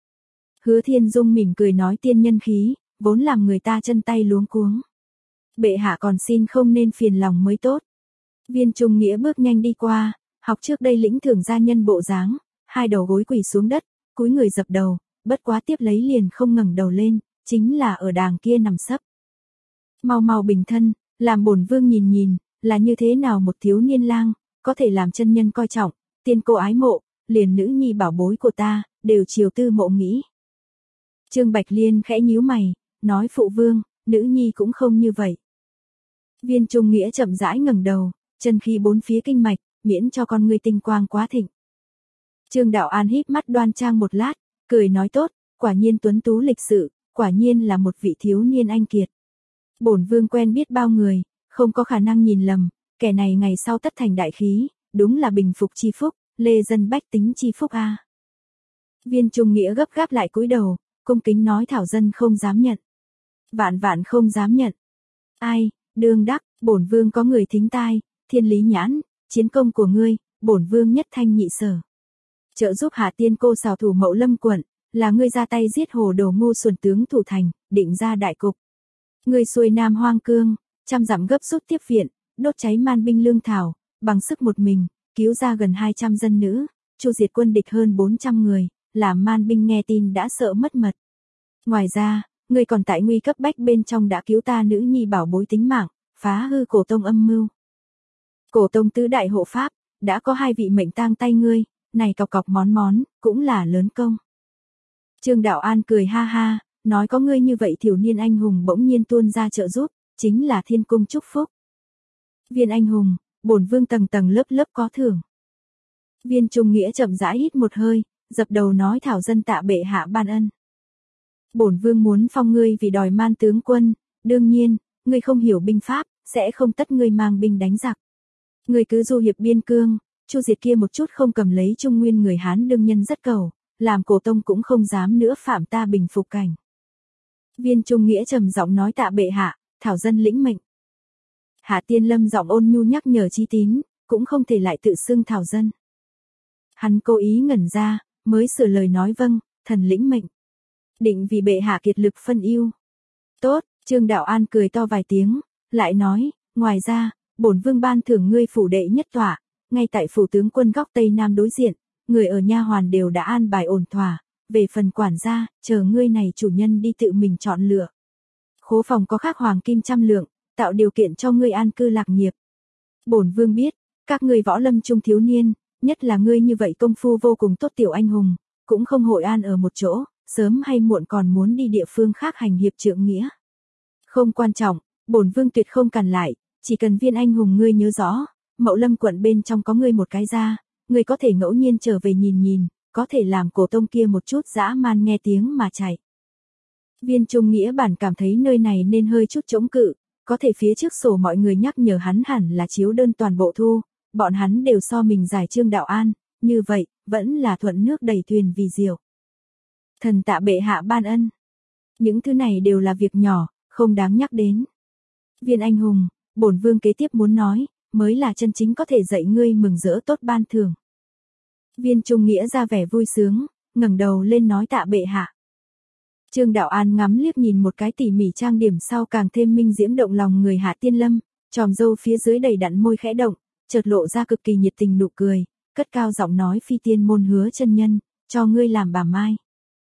Hứa Thiên Dung mỉm cười nói tiên nhân khí, vốn làm người ta chân tay luống cuống. Bệ hạ còn xin không nên phiền lòng mới tốt. Viên Trung Nghĩa bước nhanh đi qua, học trước đây lĩnh thưởng gia nhân bộ dáng, hai đầu gối quỳ xuống đất, cúi người dập đầu, bất quá tiếp lấy liền không ngẩng đầu lên, chính là ở đàng kia nằm sấp. Mau mau bình thân, làm bổn vương nhìn nhìn, là như thế nào một thiếu niên lang, có thể làm chân nhân coi trọng, tiên cô ái mộ, liền nữ nhi bảo bối của ta, đều chiều tư mộ nghĩ. Trương Bạch Liên khẽ nhíu mày, nói phụ vương, nữ nhi cũng không như vậy. Viên Trung Nghĩa chậm rãi ngẩng đầu, chân khí bốn phía kinh mạch, miễn cho con ngươi tinh quang quá thịnh. Trương Đạo An híp mắt đoan trang một lát, cười nói tốt, quả nhiên tuấn tú lịch sự, quả nhiên là một vị thiếu niên anh kiệt. Bổn vương quen biết bao người, không có khả năng nhìn lầm, kẻ này ngày sau tất thành đại khí, đúng là bình phục chi phúc, lê dân bách tính chi phúc a. Viên Trung Nghĩa gấp gáp lại cúi đầu, cung kính nói thảo dân không dám nhận. Vạn vạn không dám nhận. Ai, đương đắc, bổn vương có người thính tai, thiên lý nhãn, chiến công của ngươi, bổn vương nhất thanh nhị sở. Trợ giúp Hạ Tiên cô xào thủ Mậu Lâm quận, là ngươi ra tay giết hồ đồ ngu xuẩn tướng thủ thành, định ra đại cục. Ngươi xuôi Nam Hoang Cương, trăm dặm gấp rút tiếp viện, đốt cháy man binh lương thảo, bằng sức một mình, cứu ra gần hai trăm dân nữ, chu diệt quân địch hơn bốn trăm người, làm man binh nghe tin đã sợ mất mật. Ngoài ra, ngươi còn tại nguy cấp bách bên trong đã cứu ta nữ nhi bảo bối tính mạng, phá hư cổ tông âm mưu. Cổ tông tứ đại hộ pháp, đã có hai vị mệnh tang tay ngươi, này cọc cọc món món, cũng là lớn công. Trương Đạo An cười ha ha, nói có ngươi như vậy thiếu niên anh hùng bỗng nhiên tuôn ra trợ giúp, chính là thiên cung chúc phúc. Viên anh hùng, bổn vương tầng tầng lớp lớp có thưởng. Viên Trung Nghĩa chậm rãi hít một hơi, dập đầu nói thảo dân tạ bệ hạ ban ân. Bổn vương muốn phong ngươi vì đòi man tướng quân, đương nhiên, ngươi không hiểu binh pháp, sẽ không tất ngươi mang binh đánh giặc. Ngươi cứ du hiệp biên cương, chu diệt kia một chút không cầm lấy Trung Nguyên người Hán đương nhân rất cầu, làm cổ tông cũng không dám nữa phạm ta bình phục cảnh. Viên Trung Nghĩa trầm giọng nói tạ bệ hạ, thảo dân lĩnh mệnh. Hạ Tiên Lâm giọng ôn nhu nhắc nhở Chi Tín, cũng không thể lại tự xưng thảo dân. Hắn cố ý ngẩn ra, mới sửa lời nói vâng, thần lĩnh mệnh. Định vì bệ hạ kiệt lực phân ưu. Tốt, Trương Đạo An cười to vài tiếng, lại nói, ngoài ra, bổn vương ban thưởng ngươi phủ đệ nhất tọa, ngay tại phủ tướng quân góc tây nam đối diện, người ở nha hoàn đều đã an bài ổn thỏa, về phần quản gia, chờ ngươi này chủ nhân đi tự mình chọn lựa. Khố phòng có khắc hoàng kim trăm lượng, tạo điều kiện cho ngươi an cư lạc nghiệp. Bổn vương biết, các ngươi võ lâm trung thiếu niên, nhất là ngươi như vậy công phu vô cùng tốt tiểu anh hùng, cũng không hội an ở một chỗ, sớm hay muộn còn muốn đi địa phương khác hành hiệp trượng nghĩa. Không quan trọng, bổn vương tuyệt không cản lại, chỉ cần viên anh hùng ngươi nhớ rõ, Mậu Lâm quận bên trong có ngươi một cái ra, ngươi có thể ngẫu nhiên trở về nhìn nhìn, có thể làm cổ tông kia một chút dã man nghe tiếng mà chạy. Viên Trung Nghĩa bản cảm thấy nơi này nên hơi chút chống cự, có thể phía trước sổ mọi người nhắc nhở hắn hẳn là chiếu đơn toàn bộ thu, bọn hắn đều so mình giải Trương Đạo An, như vậy, vẫn là thuận nước đẩy thuyền vì diều. Thần tạ bệ hạ ban ân. Những thứ này đều là việc nhỏ, không đáng nhắc đến. Viên anh hùng, bổn vương kế tiếp muốn nói, mới là chân chính có thể dạy ngươi mừng rỡ tốt ban thưởng. Viên Trung Nghĩa ra vẻ vui sướng, ngẩng đầu lên nói tạ bệ hạ. Trương Đạo An ngắm liếc nhìn một cái tỉ mỉ trang điểm sau càng thêm minh diễm động lòng người Hạ Tiên Lâm, tròm râu phía dưới đầy đặn môi khẽ động, chợt lộ ra cực kỳ nhiệt tình nụ cười, cất cao giọng nói phi tiên môn hứa chân nhân, cho ngươi làm bà mai.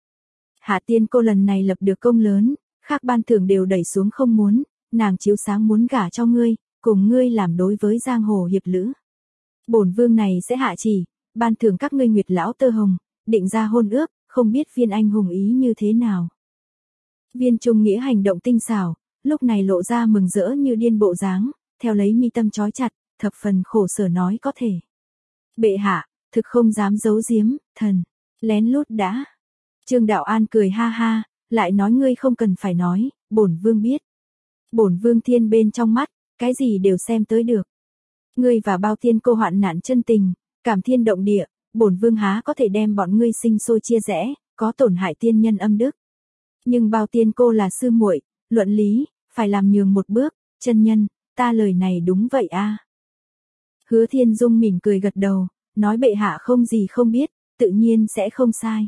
Hạ Tiên cô lần này lập được công lớn, khác ban thưởng đều đẩy xuống không muốn, nàng chiếu sáng muốn gả cho ngươi, cùng ngươi làm đối với giang hồ hiệp lữ. Bổn vương này sẽ hạ chỉ, ban thưởng các ngươi nguyệt lão tơ hồng, định ra hôn ước, không biết viên anh hùng ý như thế nào. Viên Trung Nghĩa hành động tinh xảo, lúc này lộ ra mừng rỡ như điên bộ dáng, theo lấy mi tâm trói chặt, thập phần khổ sở nói có thể. Bệ hạ, thực không dám giấu giếm, thần, lén lút đã. Trương Đạo An cười ha ha, lại nói ngươi không cần phải nói, bổn vương biết. Bổn vương thiên bên trong mắt, cái gì đều xem tới được. Ngươi và bao tiên cô hoạn nạn chân tình, cảm thiên động địa, bổn vương há có thể đem bọn ngươi sinh sôi chia rẽ, có tổn hại tiên nhân âm đức. Nhưng bao tiên cô là sư muội, luận lý, phải làm nhường một bước, chân nhân, ta lời này đúng vậy a. À. Hứa Thiên Dung mỉm cười gật đầu, nói bệ hạ không gì không biết, tự nhiên sẽ không sai.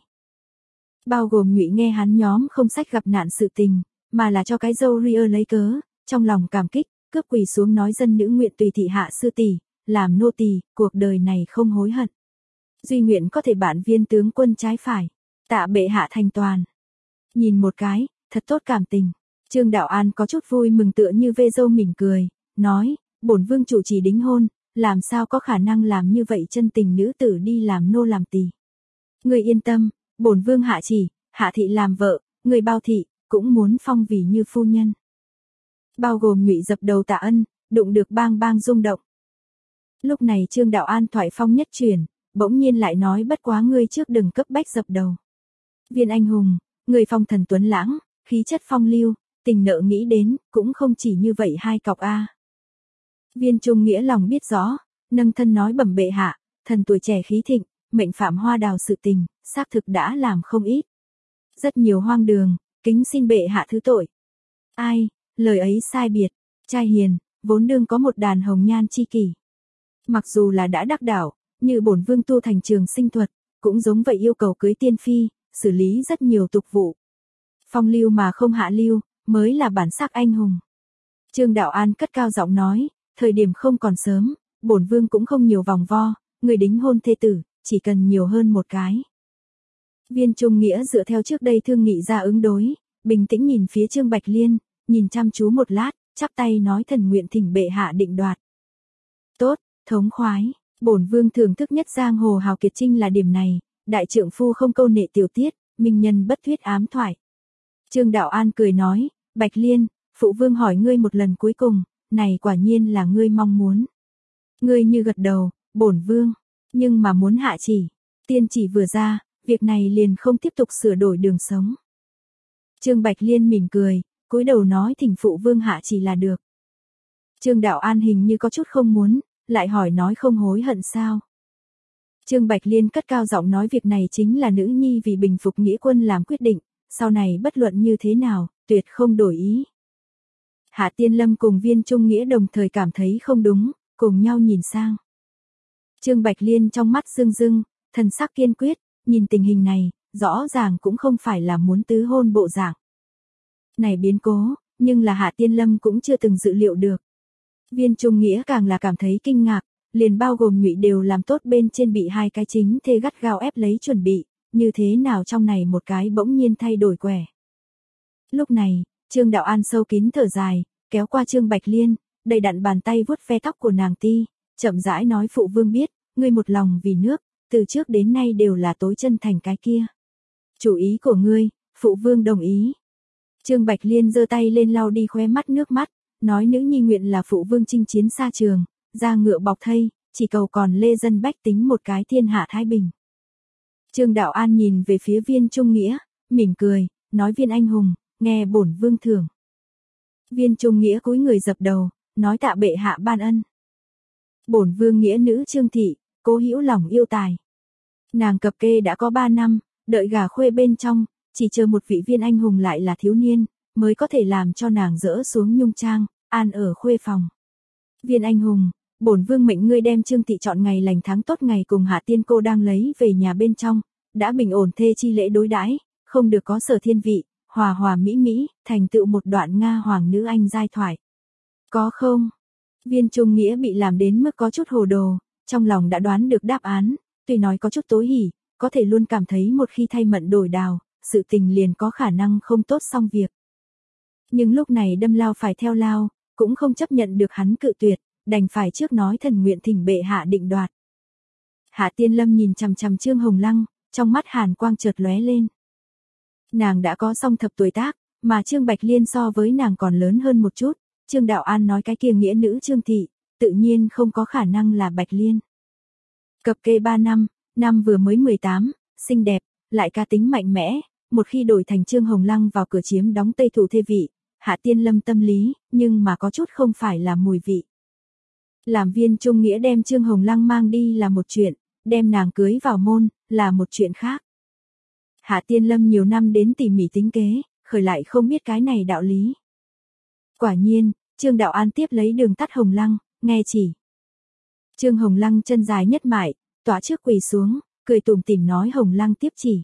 Bao gồm Nhụy nghe hắn nhóm không sách gặp nạn sự tình, mà là cho cái dâu ria lấy cớ, trong lòng cảm kích, cướp quỳ xuống nói dân nữ nguyện tùy thị hạ sư tỷ, làm nô tỳ, cuộc đời này không hối hận. Duy nguyện có thể bản viên tướng quân trái phải, tạ bệ hạ thành toàn. Nhìn một cái, thật tốt cảm tình. Trương Đạo An có chút vui mừng tựa như vê dâu mỉm cười, nói, bổn vương chủ trì đính hôn, làm sao có khả năng làm như vậy chân tình nữ tử đi làm nô làm tỳ. Ngươi yên tâm, bổn vương hạ chỉ, hạ thị làm vợ, người bao thị, cũng muốn phong vì như phu nhân. Bao gồm Nhụy dập đầu tạ ân, đụng được bang bang rung động. Lúc này Trương Đạo An thoại phong nhất chuyển, bỗng nhiên lại nói bất quá ngươi trước đừng cấp bách dập đầu. Viên anh hùng, người phong thần tuấn lãng, khí chất phong lưu, tình nợ nghĩ đến, cũng không chỉ như vậy hai cọc a. Viên Trung Nghĩa lòng biết rõ, nâng thân nói bẩm bệ hạ, thần tuổi trẻ khí thịnh, mệnh phạm hoa đào sự tình, xác thực đã làm không ít. Rất nhiều hoang đường, kính xin bệ hạ thứ tội. Ai, lời ấy sai biệt, trai hiền, vốn đương có một đàn hồng nhan chi kỷ. Mặc dù là đã đắc đạo, như bổn vương tu thành trường sinh thuật, cũng giống vậy yêu cầu cưới tiên phi, xử lý rất nhiều tục vụ. Phong lưu mà không hạ lưu, mới là bản sắc anh hùng. Trương Đạo An cất cao giọng nói, thời điểm không còn sớm, bổn vương cũng không nhiều vòng vo, người đính hôn thê tử, chỉ cần nhiều hơn một cái. Viên Trung Nghĩa dựa theo trước đây thương nghị ra ứng đối, bình tĩnh nhìn phía Trương Bạch Liên, nhìn chăm chú một lát, chắp tay nói thần nguyện thỉnh bệ hạ định đoạt. Tốt, thống khoái. Bổn vương thưởng thức nhất giang hồ hào kiệt trinh là điểm này, đại trượng phu không câu nệ tiểu tiết, minh nhân bất thuyết ám thoại. Trương Đạo An cười nói, Bạch Liên, phụ vương hỏi ngươi một lần cuối cùng, này quả nhiên là ngươi mong muốn. Ngươi như gật đầu, bổn vương, nhưng mà muốn hạ chỉ, tiên chỉ vừa ra, việc này liền không tiếp tục sửa đổi đường sống. Trương Bạch Liên mỉm cười, cúi đầu nói thỉnh phụ vương hạ chỉ là được. Trương Đạo An hình như có chút không muốn, lại hỏi nói không hối hận sao. Trương Bạch Liên cất cao giọng nói việc này chính là nữ nhi vì bình phục nghĩa quân làm quyết định, sau này bất luận như thế nào, tuyệt không đổi ý. Hạ Tiên Lâm cùng Viên Trung Nghĩa đồng thời cảm thấy không đúng, cùng nhau nhìn sang. Trương Bạch Liên trong mắt rưng rưng, thần sắc kiên quyết, nhìn tình hình này, rõ ràng cũng không phải là muốn tứ hôn bộ dạng. Này biến cố, nhưng là Hạ Tiên Lâm cũng chưa từng dự liệu được. Viên Trung Nghĩa càng là cảm thấy kinh ngạc, liền bao gồm Nhụy đều làm tốt bên trên bị hai cái chính thê gắt gao ép lấy chuẩn bị, như thế nào trong này một cái bỗng nhiên thay đổi quẻ. Lúc này, Trương Đạo An sâu kín thở dài, kéo qua Trương Bạch Liên, đầy đặn bàn tay vuốt ve tóc của nàng ti, chậm rãi nói phụ vương biết, ngươi một lòng vì nước, từ trước đến nay đều là tối chân thành cái kia. Chủ ý của ngươi, phụ vương đồng ý. Trương Bạch Liên giơ tay lên lau đi khóe mắt nước mắt, nói nữ nhi nguyện là phụ vương chinh chiến xa trường, ra ngựa bọc thây, chỉ cầu còn lê dân bách tính một cái thiên hạ thái bình. Trương Đạo An nhìn về phía Viên Trung Nghĩa, mỉm cười, nói Viên anh hùng, nghe bổn vương thưởng. Viên Trung Nghĩa cúi người dập đầu, nói tạ bệ hạ ban ân. Bổn vương nghĩa nữ Trương thị, cố hữu lòng yêu tài. Nàng cập kê đã có ba năm, đợi gà khuê bên trong, chỉ chờ một vị Viên anh hùng lại là thiếu niên, mới có thể làm cho nàng dỡ xuống nhung trang, an ở khuê phòng. Viên anh hùng, bổn vương mệnh ngươi đem Trương thị chọn ngày lành tháng tốt ngày cùng Hạ Tiên cô đang lấy về nhà bên trong, đã bình ổn thê chi lễ đối đãi, không được có sở thiên vị, hòa hòa mỹ mỹ, thành tựu một đoạn Nga hoàng nữ anh giai thoại. Có không? Viên Trung Nghĩa bị làm đến mức có chút hồ đồ, trong lòng đã đoán được đáp án, tuy nói có chút tối hỉ, có thể luôn cảm thấy một khi thay mận đổi đào, sự tình liền có khả năng không tốt xong việc. Nhưng lúc này đâm lao phải theo lao, cũng không chấp nhận được hắn cự tuyệt, đành phải trước nói thần nguyện thỉnh bệ hạ định đoạt. Hạ Tiên Lâm nhìn chằm chằm Trương Hồng Lăng, trong mắt hàn quang chợt lóe lên. Nàng đã có song thập tuổi tác, mà Trương Bạch Liên so với nàng còn lớn hơn một chút, Trương Đạo An nói cái kia nghĩa nữ Trương thị, tự nhiên không có khả năng là Bạch Liên. Cập kê ba năm, năm vừa mới mười tám, xinh đẹp, lại ca tính mạnh mẽ, một khi đổi thành Trương Hồng Lăng vào cửa chiếm đóng Tây Thủ thê vị, Hạ Tiên Lâm tâm lý, nhưng mà có chút không phải là mùi vị. Làm Viên Trung Nghĩa đem Trương Hồng Lăng mang đi là một chuyện, đem nàng cưới vào môn, là một chuyện khác. Hạ Tiên Lâm nhiều năm đến tỉ mỉ tính kế, khởi lại không biết cái này đạo lý. Quả nhiên, Trương Đạo An tiếp lấy đường tắt Hồng Lăng, nghe chỉ. Trương Hồng Lăng chân dài nhất mại, tỏa trước quỳ xuống, cười tủm tỉm nói Hồng Lăng tiếp chỉ.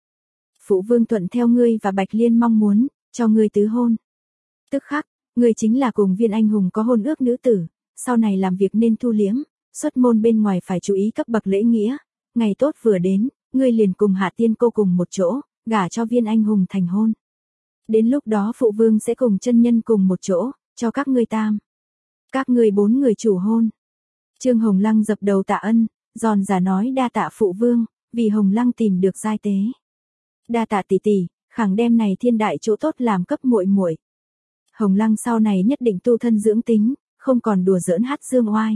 Phụ vương thuận theo ngươi và Bạch Liên mong muốn, cho ngươi tứ hôn. Tức khắc, ngươi chính là cùng Viên anh hùng có hôn ước nữ tử, sau này làm việc nên thu liễm, xuất môn bên ngoài phải chú ý cấp bậc lễ nghĩa, ngày tốt vừa đến, ngươi liền cùng Hạ Tiên cô cùng một chỗ, gả cho Viên anh hùng thành hôn. Đến lúc đó phụ vương sẽ cùng chân nhân cùng một chỗ, cho các ngươi tam. Các ngươi bốn người chủ hôn. Trương Hồng Lăng dập đầu tạ ân, giòn giả nói đa tạ phụ vương, vì Hồng Lăng tìm được giai tế. Đa tạ tỷ tỷ, khẳng đem này thiên đại chỗ tốt làm cấp muội muội. Hồng Lăng sau này nhất định tu thân dưỡng tính, không còn đùa giỡn hát dương oai.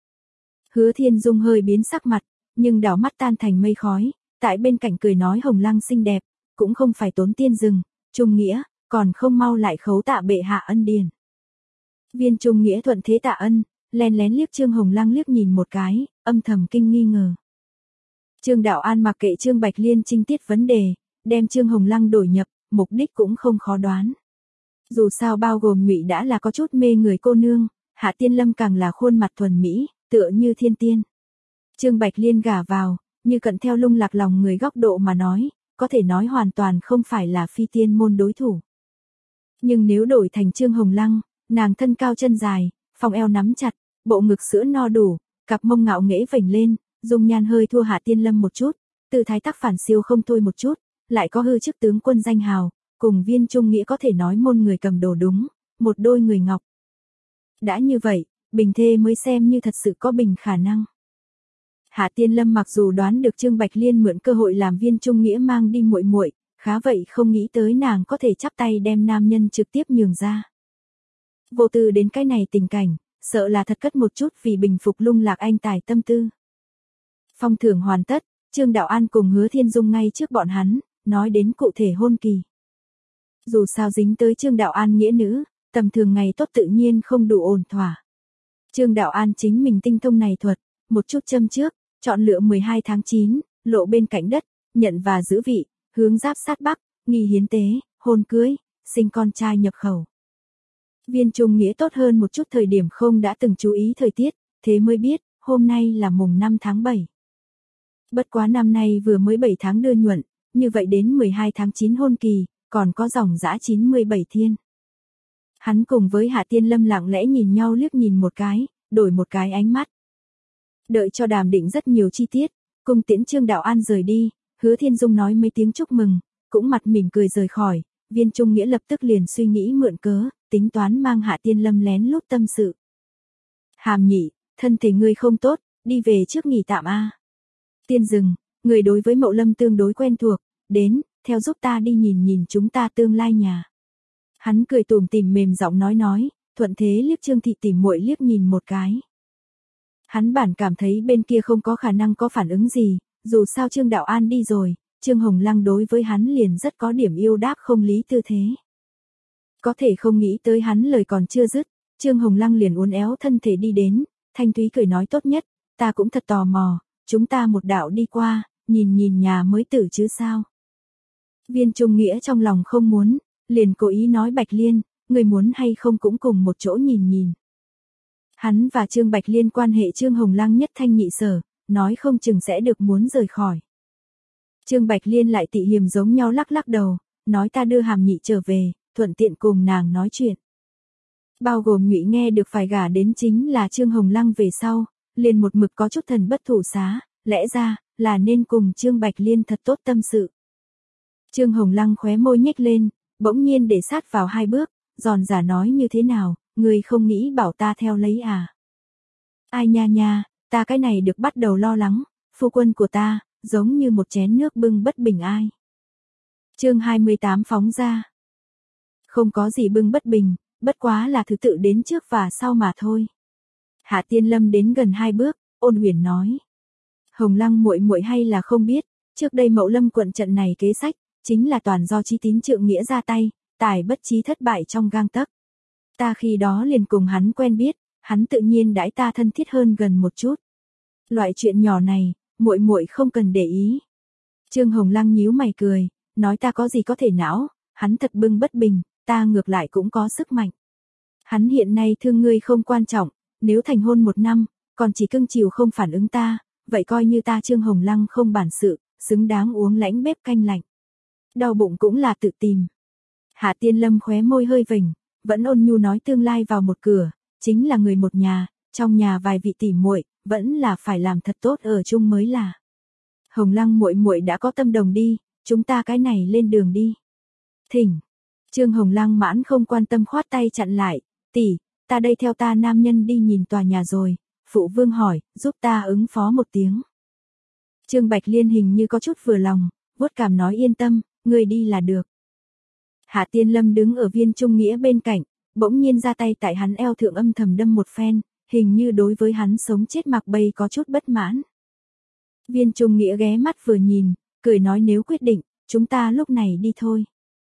Hứa Thiên Dung hơi biến sắc mặt, nhưng đảo mắt tan thành mây khói, tại bên cạnh cười nói Hồng Lăng xinh đẹp, cũng không phải tốn tiên rừng, Trung Nghĩa, còn không mau lại khấu tạ bệ hạ ân điền. Viên Trung Nghĩa thuận thế tạ ân, lén lén liếc Trương Hồng Lăng liếc nhìn một cái, âm thầm kinh nghi ngờ. Trương Đạo An mặc kệ Trương Bạch Liên trinh tiết vấn đề, đem Trương Hồng Lăng đổi nhập, mục đích cũng không khó đoán. Dù sao bao gồm Nhụy đã là có chút mê người cô nương, Hạ Tiên Lâm càng là khuôn mặt thuần mỹ, tựa như thiên tiên. Trương Bạch Liên gả vào, như cận theo lung lạc lòng người góc độ mà nói, có thể nói hoàn toàn không phải là phi tiên môn đối thủ. Nhưng nếu đổi thành Trương Hồng Lăng, nàng thân cao chân dài, vòng eo nắm chặt, bộ ngực sữa no đủ, cặp mông ngạo nghễ vểnh lên, dung nhan hơi thua Hạ Tiên Lâm một chút, tư thái tác phản siêu không thôi một chút, lại có hư chức tướng quân danh hào, cùng Viên Trung Nghĩa có thể nói môn người cầm đồ đúng, một đôi người ngọc. Đã như vậy, bình thê mới xem như thật sự có bình khả năng. Hạ Tiên Lâm mặc dù đoán được Trương Bạch Liên mượn cơ hội làm Viên Trung Nghĩa mang đi muội muội, khá vậy không nghĩ tới nàng có thể chắp tay đem nam nhân trực tiếp nhường ra. Vô tư đến cái này tình cảnh, sợ là thật cất một chút vì bình phục lung lạc anh tài tâm tư. Phong thưởng hoàn tất, Trương Đạo An cùng Hứa Thiên Dung ngay trước bọn hắn, nói đến cụ thể hôn kỳ. Dù sao dính tới Trương Đạo An nghĩa nữ, tầm thường ngày tốt tự nhiên không đủ ổn thỏa. Trương Đạo An chính mình tinh thông này thuật, một chút châm trước, chọn lựa mười hai tháng chín, lộ bên cạnh đất, nhận và giữ vị, hướng giáp sát bắc, nghi hiến tế, hôn cưới, sinh con trai nhập khẩu. Viên Trung Nghĩa tốt hơn một chút thời điểm không đã từng chú ý thời tiết, thế mới biết, hôm nay là mùng năm tháng bảy. Bất quá năm nay vừa mới bảy tháng đưa nhuận, như vậy đến mười hai tháng chín hôn kỳ, còn có dòng dã chín mươi bảy thiên. Hắn cùng với Hạ Tiên Lâm lặng lẽ nhìn nhau liếc nhìn một cái, đổi một cái ánh mắt. Đợi cho đàm định rất nhiều chi tiết, cùng tiễn Trương Đạo An rời đi, Hứa Thiên Dung nói mấy tiếng chúc mừng, cũng mặt mỉm cười rời khỏi, Viên Trung Nghĩa lập tức liền suy nghĩ mượn cớ, tính toán mang Hạ Tiên Lâm lén lút tâm sự. Hàm Nhị, thân thể ngươi không tốt, đi về trước nghỉ tạm a. Tiên Dừng, người đối với Mậu Lâm tương đối quen thuộc, đến, theo giúp ta đi nhìn nhìn chúng ta tương lai nhà. Hắn cười tủm tỉm mềm giọng nói nói, thuận thế liếc Trương thị tỉ muội liếc nhìn một cái. Hắn bản cảm thấy bên kia không có khả năng có phản ứng gì, dù sao Trương Đạo An đi rồi, Trương Hồng Lăng đối với hắn liền rất có điểm yêu đáp không lý tư thế. Có thể không nghĩ tới hắn lời còn chưa dứt, Trương Hồng Lăng liền uốn éo thân thể đi đến, thanh thúy cười nói tốt nhất, ta cũng thật tò mò, chúng ta một đạo đi qua, nhìn nhìn nhà mới tử chứ sao. Viên Trung Nghĩa trong lòng không muốn, liền cố ý nói Bạch Liên, người muốn hay không cũng cùng một chỗ nhìn nhìn. Hắn và Trương Bạch Liên quan hệ Trương Hồng Lăng nhất thanh nhị sở, nói không chừng sẽ được muốn rời khỏi. Trương Bạch Liên lại tị hiềm giống nhau lắc lắc đầu, nói ta đưa Hàm Nhị trở về, thuận tiện cùng nàng nói chuyện. Bao gồm Nhụy nghe được phải gả đến chính là Trương Hồng Lăng về sau, liền một mực có chút thần bất thủ xá, lẽ ra, là nên cùng Trương Bạch Liên thật tốt tâm sự. Trương Hồng Lăng khóe môi nhếch lên, bỗng nhiên để sát vào hai bước, giòn giả nói như thế nào, người không nghĩ bảo ta theo lấy à. Ai nha nha, ta cái này được bắt đầu lo lắng, phu quân của ta, giống như một chén nước bưng bất bình ai. Chương hai mươi tám phóng ra. Không có gì bưng bất bình, bất quá là thứ tự đến trước và sau mà thôi. Hạ Tiên Lâm đến gần hai bước, ôn huyền nói. Hồng Lăng muội muội hay là không biết, trước đây Mậu Lâm quận trận này kế sách, chính là toàn do Chí Tín Trượng Nghĩa ra tay, tài bất trí thất bại trong gang tấc. Ta khi đó liền cùng hắn quen biết, hắn tự nhiên đãi ta thân thiết hơn gần một chút. Loại chuyện nhỏ này, muội muội không cần để ý. Trương Hồng Lăng nhíu mày cười, nói ta có gì có thể não, hắn thật bưng bất bình, ta ngược lại cũng có sức mạnh. Hắn hiện nay thương ngươi không quan trọng, nếu thành hôn một năm, còn chỉ cưng chiều không phản ứng ta, vậy coi như ta Trương Hồng Lăng không bản sự, xứng đáng uống lãnh bếp canh lạnh. Đau bụng cũng là tự tìm. Hạ Tiên Lâm khóe môi hơi vểnh, vẫn ôn nhu nói tương lai vào một cửa, chính là người một nhà, trong nhà vài vị tỷ muội, vẫn là phải làm thật tốt ở chung mới là. Hồng Lăng muội muội đã có tâm đồng đi, chúng ta cái này lên đường đi. Thỉnh. Trương Hồng Lăng mãn không quan tâm khoát tay chặn lại, tỷ, ta đây theo ta nam nhân đi nhìn tòa nhà rồi, phụ vương hỏi, giúp ta ứng phó một tiếng. Trương Bạch Liên hình như có chút vừa lòng, vuốt cằm nói yên tâm, người đi là được. Hạ Tiên Lâm đứng ở Viên Trung Nghĩa bên cạnh, bỗng nhiên ra tay tại hắn eo thượng âm thầm đâm một phen, hình như đối với hắn sống chết mặc bay có chút bất mãn. Viên Trung Nghĩa ghé mắt vừa nhìn, cười nói nếu quyết định, chúng ta lúc này đi thôi.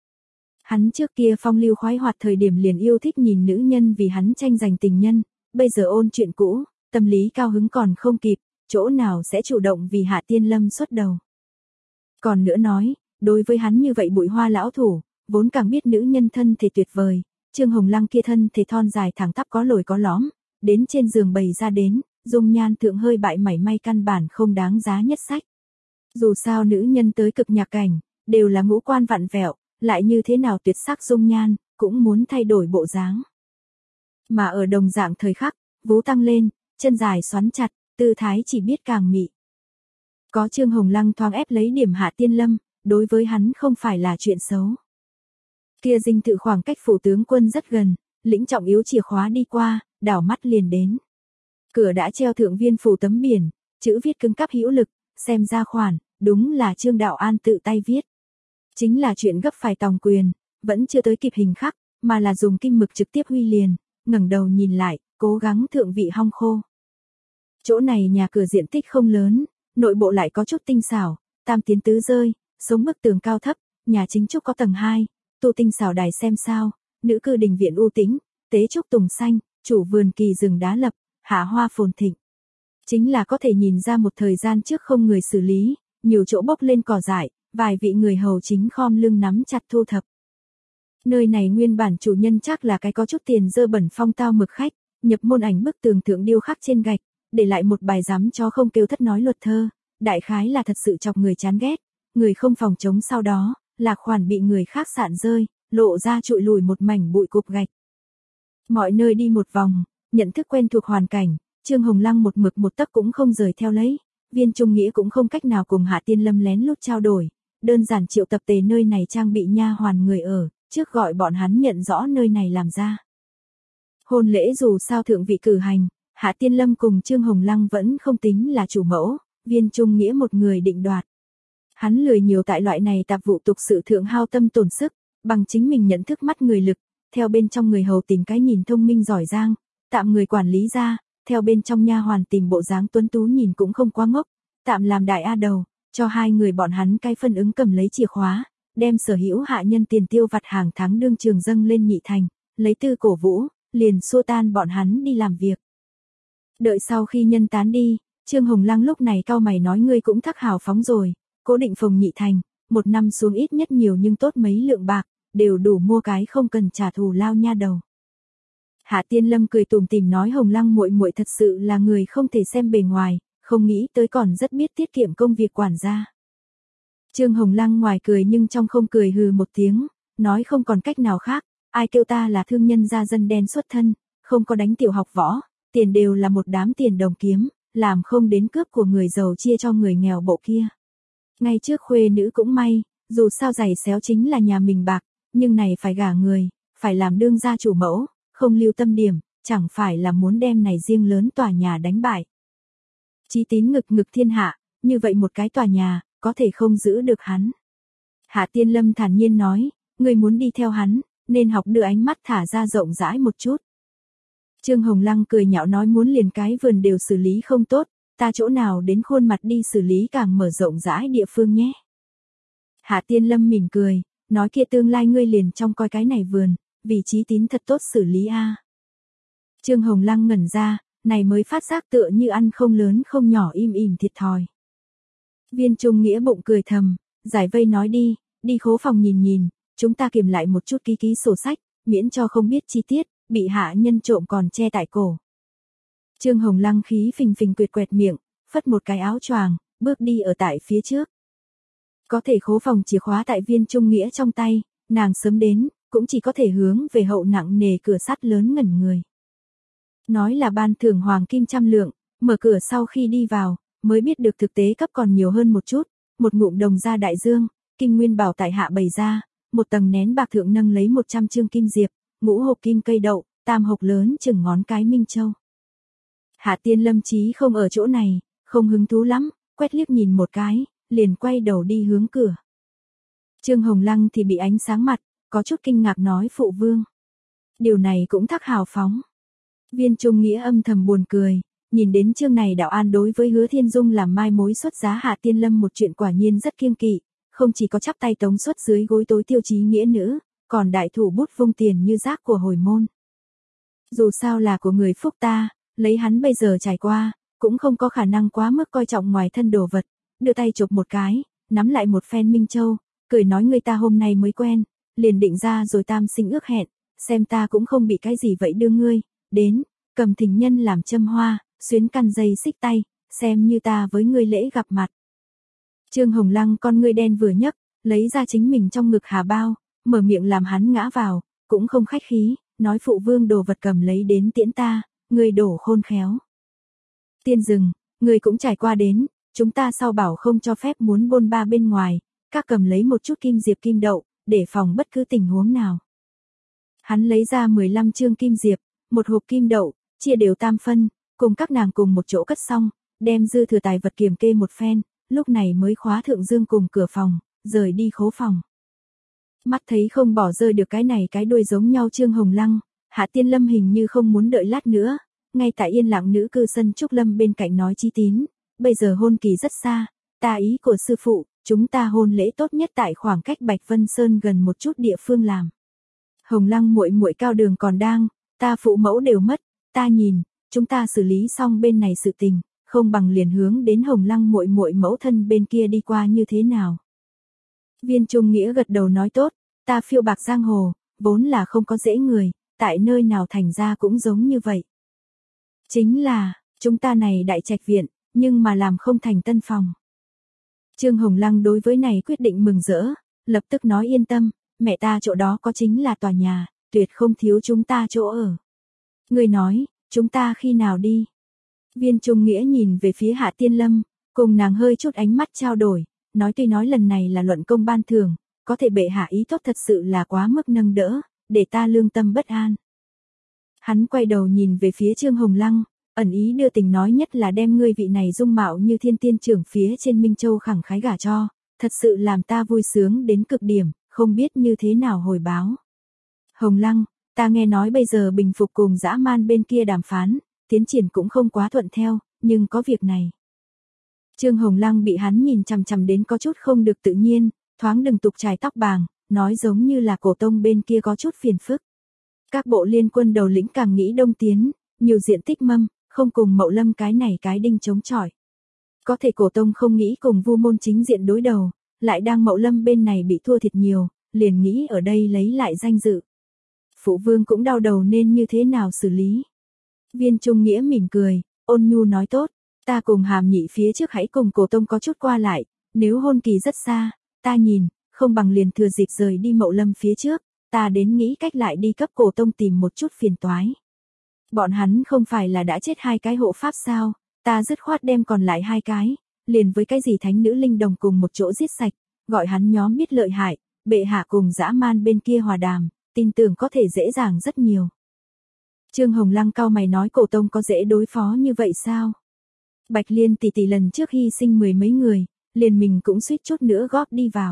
Hắn trước kia phong lưu khoái hoạt thời điểm liền yêu thích nhìn nữ nhân vì hắn tranh giành tình nhân, bây giờ ôn chuyện cũ, tâm lý cao hứng còn không kịp, chỗ nào sẽ chủ động vì Hạ Tiên Lâm xuất đầu. Còn nữa nói, đối với hắn như vậy bụi hoa lão thủ, vốn càng biết nữ nhân thân thể tuyệt vời, Trương Hồng Lăng kia thân thể thon dài thẳng tắp có lồi có lõm, đến trên giường bày ra đến, dung nhan thượng hơi bại mảy may căn bản không đáng giá nhất sách. Dù sao nữ nhân tới cực nhạc cảnh, đều là ngũ quan vặn vẹo, lại như thế nào tuyệt sắc dung nhan, cũng muốn thay đổi bộ dáng. Mà ở đồng dạng thời khắc, vú tăng lên, chân dài xoắn chặt, tư thái chỉ biết càng mị. Có Trương Hồng Lăng thoáng ép lấy điểm Hạ Tiên Lâm, đối với hắn không phải là chuyện xấu. Kia dinh thự khoảng cách phủ tướng quân rất gần, lĩnh trọng yếu chìa khóa đi qua, đảo mắt liền đến. Cửa đã treo thượng viên phủ tấm biển, chữ viết cứng cáp hữu lực, xem ra khoản, đúng là Trương Đạo An tự tay viết. Chính là chuyện gấp phải tòng quyền, vẫn chưa tới kịp hình khắc, mà là dùng kim mực trực tiếp huy liền, ngẩng đầu nhìn lại, cố gắng thượng vị hong khô. Chỗ này nhà cửa diện tích không lớn, nội bộ lại có chút tinh xảo, tam tiến tứ rơi, sống bức tường cao thấp, nhà chính trúc có tầng hai, tu tinh xảo đài xem sao, nữ cư đình viện u tĩnh, tế trúc tùng xanh, chủ vườn kỳ rừng đá lập, hạ hoa phồn thịnh. Chính là có thể nhìn ra một thời gian trước không người xử lý, nhiều chỗ bốc lên cỏ dại, vài vị người hầu chính khom lưng nắm chặt thu thập. Nơi này nguyên bản chủ nhân chắc là cái có chút tiền dơ bẩn phong tao mực khách, nhập môn ảnh bức tường thượng điêu khắc trên gạch, để lại một bài dám cho không kêu thất nói luật thơ, đại khái là thật sự chọc người chán ghét, người không phòng chống sau đó, là khoản bị người khác sạn rơi, lộ ra trụi lùi một mảnh bụi cục gạch. Mọi nơi đi một vòng, nhận thức quen thuộc hoàn cảnh, Trương Hồng Lăng một mực một tấc cũng không rời theo lấy, Viên Trung Nghĩa cũng không cách nào cùng Hạ Tiên Lâm lén lút trao đổi, đơn giản triệu tập tề nơi này trang bị nha hoàn người ở, trước gọi bọn hắn nhận rõ nơi này làm ra. Hôn lễ dù sao thượng vị cử hành, Hạ Tiên Lâm cùng Trương Hồng Lăng vẫn không tính là chủ mẫu, Viên Trung Nghĩa một người định đoạt. Hắn lười nhiều tại loại này tạp vụ tục sự thượng hao tâm tổn sức, bằng chính mình nhận thức mắt người lực, theo bên trong người hầu tìm cái nhìn thông minh giỏi giang, tạm người quản lý ra, theo bên trong nha hoàn tìm bộ dáng tuấn tú nhìn cũng không quá ngốc, tạm làm đại a đầu, cho hai người bọn hắn cái phân ứng cầm lấy chìa khóa, đem sở hữu hạ nhân tiền tiêu vặt hàng tháng đương trường dâng lên nhị thành, lấy tư cổ vũ, liền xua tan bọn hắn đi làm việc. Đợi sau khi nhân tán đi, Trương Hồng Lăng lúc này cau mày nói ngươi cũng thắc hào phóng rồi, cố định phòng nhị thành, một năm xuống ít nhất nhiều nhưng tốt mấy lượng bạc, đều đủ mua cái không cần trả thù lao nha đầu. Hạ Tiên Lâm cười tủm tỉm nói Hồng Lăng muội muội thật sự là người không thể xem bề ngoài, không nghĩ tới còn rất biết tiết kiệm công việc quản gia. Trương Hồng Lăng ngoài cười nhưng trong không cười hừ một tiếng, nói không còn cách nào khác, ai kêu ta là thương nhân gia dân đen xuất thân, không có đánh tiểu học võ, tiền đều là một đám tiền đồng kiếm, làm không đến cướp của người giàu chia cho người nghèo bộ kia. Ngay trước khuê nữ cũng may, dù sao giày xéo chính là nhà mình bạc, nhưng này phải gả người, phải làm đương gia chủ mẫu, không lưu tâm điểm, chẳng phải là muốn đem này riêng lớn tòa nhà đánh bại. Chí tín ngực ngực thiên hạ, như vậy một cái tòa nhà, có thể không giữ được hắn. Hạ Tiên Lâm thản nhiên nói, người muốn đi theo hắn, nên học đưa ánh mắt thả ra rộng rãi một chút. Trương Hồng Lăng cười nhạo nói muốn liền cái vườn đều xử lý không tốt, ta chỗ nào đến khuôn mặt đi xử lý càng mở rộng rãi địa phương nhé. Hạ Tiên Lâm mỉm cười, nói kia tương lai ngươi liền trong coi cái này vườn, vì chí tín thật tốt xử lý a. Trương Hồng Lăng ngẩn ra, này mới phát giác tựa như ăn không lớn không nhỏ im ỉm thiệt thòi. Viên Trung Nghĩa bụng cười thầm, giải vây nói đi, đi khố phòng nhìn nhìn, chúng ta kiểm lại một chút ký ký sổ sách, miễn cho không biết chi tiết, bị hạ nhân trộm còn che tại cổ. Trương Hồng Lăng khí phình phình quệt quẹt miệng, phất một cái áo choàng, bước đi ở tại phía trước. Có thể khố phòng chìa khóa tại Viên Trung Nghĩa trong tay, nàng sớm đến, cũng chỉ có thể hướng về hậu nặng nề cửa sắt lớn ngẩn người. Nói là ban thưởng hoàng kim trăm lượng, mở cửa sau khi đi vào, mới biết được thực tế cấp còn nhiều hơn một chút, một ngụm đồng ra đại dương, kim nguyên bảo tại hạ bày ra, một tầng nén bạc thượng nâng lấy một trăm chương kim diệp, ngũ hộp kim cây đậu, tam hộp lớn chừng ngón cái minh châu. Hạ Tiên Lâm trí không ở chỗ này, không hứng thú lắm, quét liếc nhìn một cái, liền quay đầu đi hướng cửa. Trương Hồng Lăng thì bị ánh sáng mặt, có chút kinh ngạc nói phụ vương. Điều này cũng thắc hào phóng. Viên Trung Nghĩa âm thầm buồn cười, nhìn đến chương này Đạo An đối với Hứa Thiên Dung làm mai mối xuất giá Hạ Tiên Lâm một chuyện quả nhiên rất kiêng kỵ, không chỉ có chắp tay tống xuất dưới gối tối tiêu chí nghĩa nữ, còn đại thủ bút vung tiền như rác của hồi môn. Dù sao là của người phúc ta, lấy hắn bây giờ trải qua, cũng không có khả năng quá mức coi trọng ngoài thân đồ vật, đưa tay chụp một cái, nắm lại một phen minh châu, cười nói người ta hôm nay mới quen, liền định ra rồi tam sinh ước hẹn, xem ta cũng không bị cái gì vậy đưa ngươi, đến, cầm thình nhân làm châm hoa, xuyến căn dây xích tay, xem như ta với ngươi lễ gặp mặt. Trương Hồng Lăng con ngươi đen vừa nhấc, lấy ra chính mình trong ngực hà bao, mở miệng làm hắn ngã vào, cũng không khách khí, nói phụ vương đồ vật cầm lấy đến tiễn ta, ngươi đổ khôn khéo. Tiên rừng, ngươi cũng trải qua đến, chúng ta sau bảo không cho phép muốn bôn ba bên ngoài, các cầm lấy một chút kim diệp kim đậu, để phòng bất cứ tình huống nào. Hắn lấy ra mười lăm chương kim diệp, một hộp kim đậu, chia đều tam phân, cùng các nàng cùng một chỗ cất xong, đem dư thừa tài vật kiểm kê một phen, lúc này mới khóa thượng dương cùng cửa phòng, rời đi khố phòng. Mắt thấy không bỏ rơi được cái này cái đuôi giống nhau Trương Hồng Lăng, Hạ Tiên Lâm hình như không muốn đợi lát nữa, ngay tại yên lặng nữ cư sân Trúc Lâm bên cạnh nói Chí Tín, bây giờ hôn kỳ rất xa, ta ý của sư phụ, chúng ta hôn lễ tốt nhất tại khoảng cách Bạch Vân Sơn gần một chút địa phương làm. Hồng Lăng muội muội cao đường còn đang, ta phụ mẫu đều mất, ta nhìn, chúng ta xử lý xong bên này sự tình, không bằng liền hướng đến Hồng Lăng muội muội mẫu thân bên kia đi qua như thế nào. Viên Trung Nghĩa gật đầu nói tốt, ta phiêu bạc giang hồ, vốn là không có dễ người, tại nơi nào thành ra cũng giống như vậy. Chính là, chúng ta này đại trạch viện, nhưng mà làm không thành tân phòng. Trương Hồng Lăng đối với này quyết định mừng rỡ, lập tức nói yên tâm, mẹ ta chỗ đó có chính là tòa nhà, tuyệt không thiếu chúng ta chỗ ở. Người nói, chúng ta khi nào đi? Viên Trung Nghĩa nhìn về phía Hạ Tiên Lâm, cùng nàng hơi chút ánh mắt trao đổi, nói tuy nói lần này là luận công ban thưởng, có thể bệ hạ ý tốt thật sự là quá mức nâng đỡ, để ta lương tâm bất an. Hắn quay đầu nhìn về phía Trương Hồng Lăng, ẩn ý đưa tình nói nhất là đem ngươi vị này dung mạo như thiên tiên trưởng phía trên Minh Châu khẳng khái gả cho, thật sự làm ta vui sướng đến cực điểm, không biết như thế nào hồi báo. Hồng Lăng, ta nghe nói bây giờ bình phục cùng dã man bên kia đàm phán, tiến triển cũng không quá thuận theo, nhưng có việc này. Trương Hồng Lăng bị hắn nhìn chằm chằm đến có chút không được tự nhiên, thoáng đừng tục trải tóc bàng, nói giống như là cổ tông bên kia có chút phiền phức. Các bộ liên quân đầu lĩnh càng nghĩ đông tiến, nhiều diện tích mâm, không cùng Mậu Lâm cái này cái đinh chống chọi. Có thể cổ tông không nghĩ cùng Vu Môn chính diện đối đầu, lại đang Mậu Lâm bên này bị thua thiệt nhiều, liền nghĩ ở đây lấy lại danh dự. Phụ vương cũng đau đầu nên như thế nào xử lý. Viên Trung Nghĩa mỉm cười, ôn nhu nói tốt, ta cùng Hàm Nhị phía trước hãy cùng cổ tông có chút qua lại, nếu hôn kỳ rất xa, ta nhìn, không bằng liền thừa dịp rời đi Mậu Lâm phía trước, ta đến nghĩ cách lại đi cấp cổ tông tìm một chút phiền toái. Bọn hắn không phải là đã chết hai cái hộ pháp sao, ta dứt khoát đem còn lại hai cái, liền với cái gì thánh nữ linh đồng cùng một chỗ giết sạch, gọi hắn nhóm biết lợi hại, bệ hạ cùng dã man bên kia hòa đàm, tin tưởng có thể dễ dàng rất nhiều. Trương Hồng Lăng cau mày nói cổ tông có dễ đối phó như vậy sao? Bạch Liên tỷ tỷ lần trước hy sinh mười mấy người, liền mình cũng suýt chút nữa góp đi vào.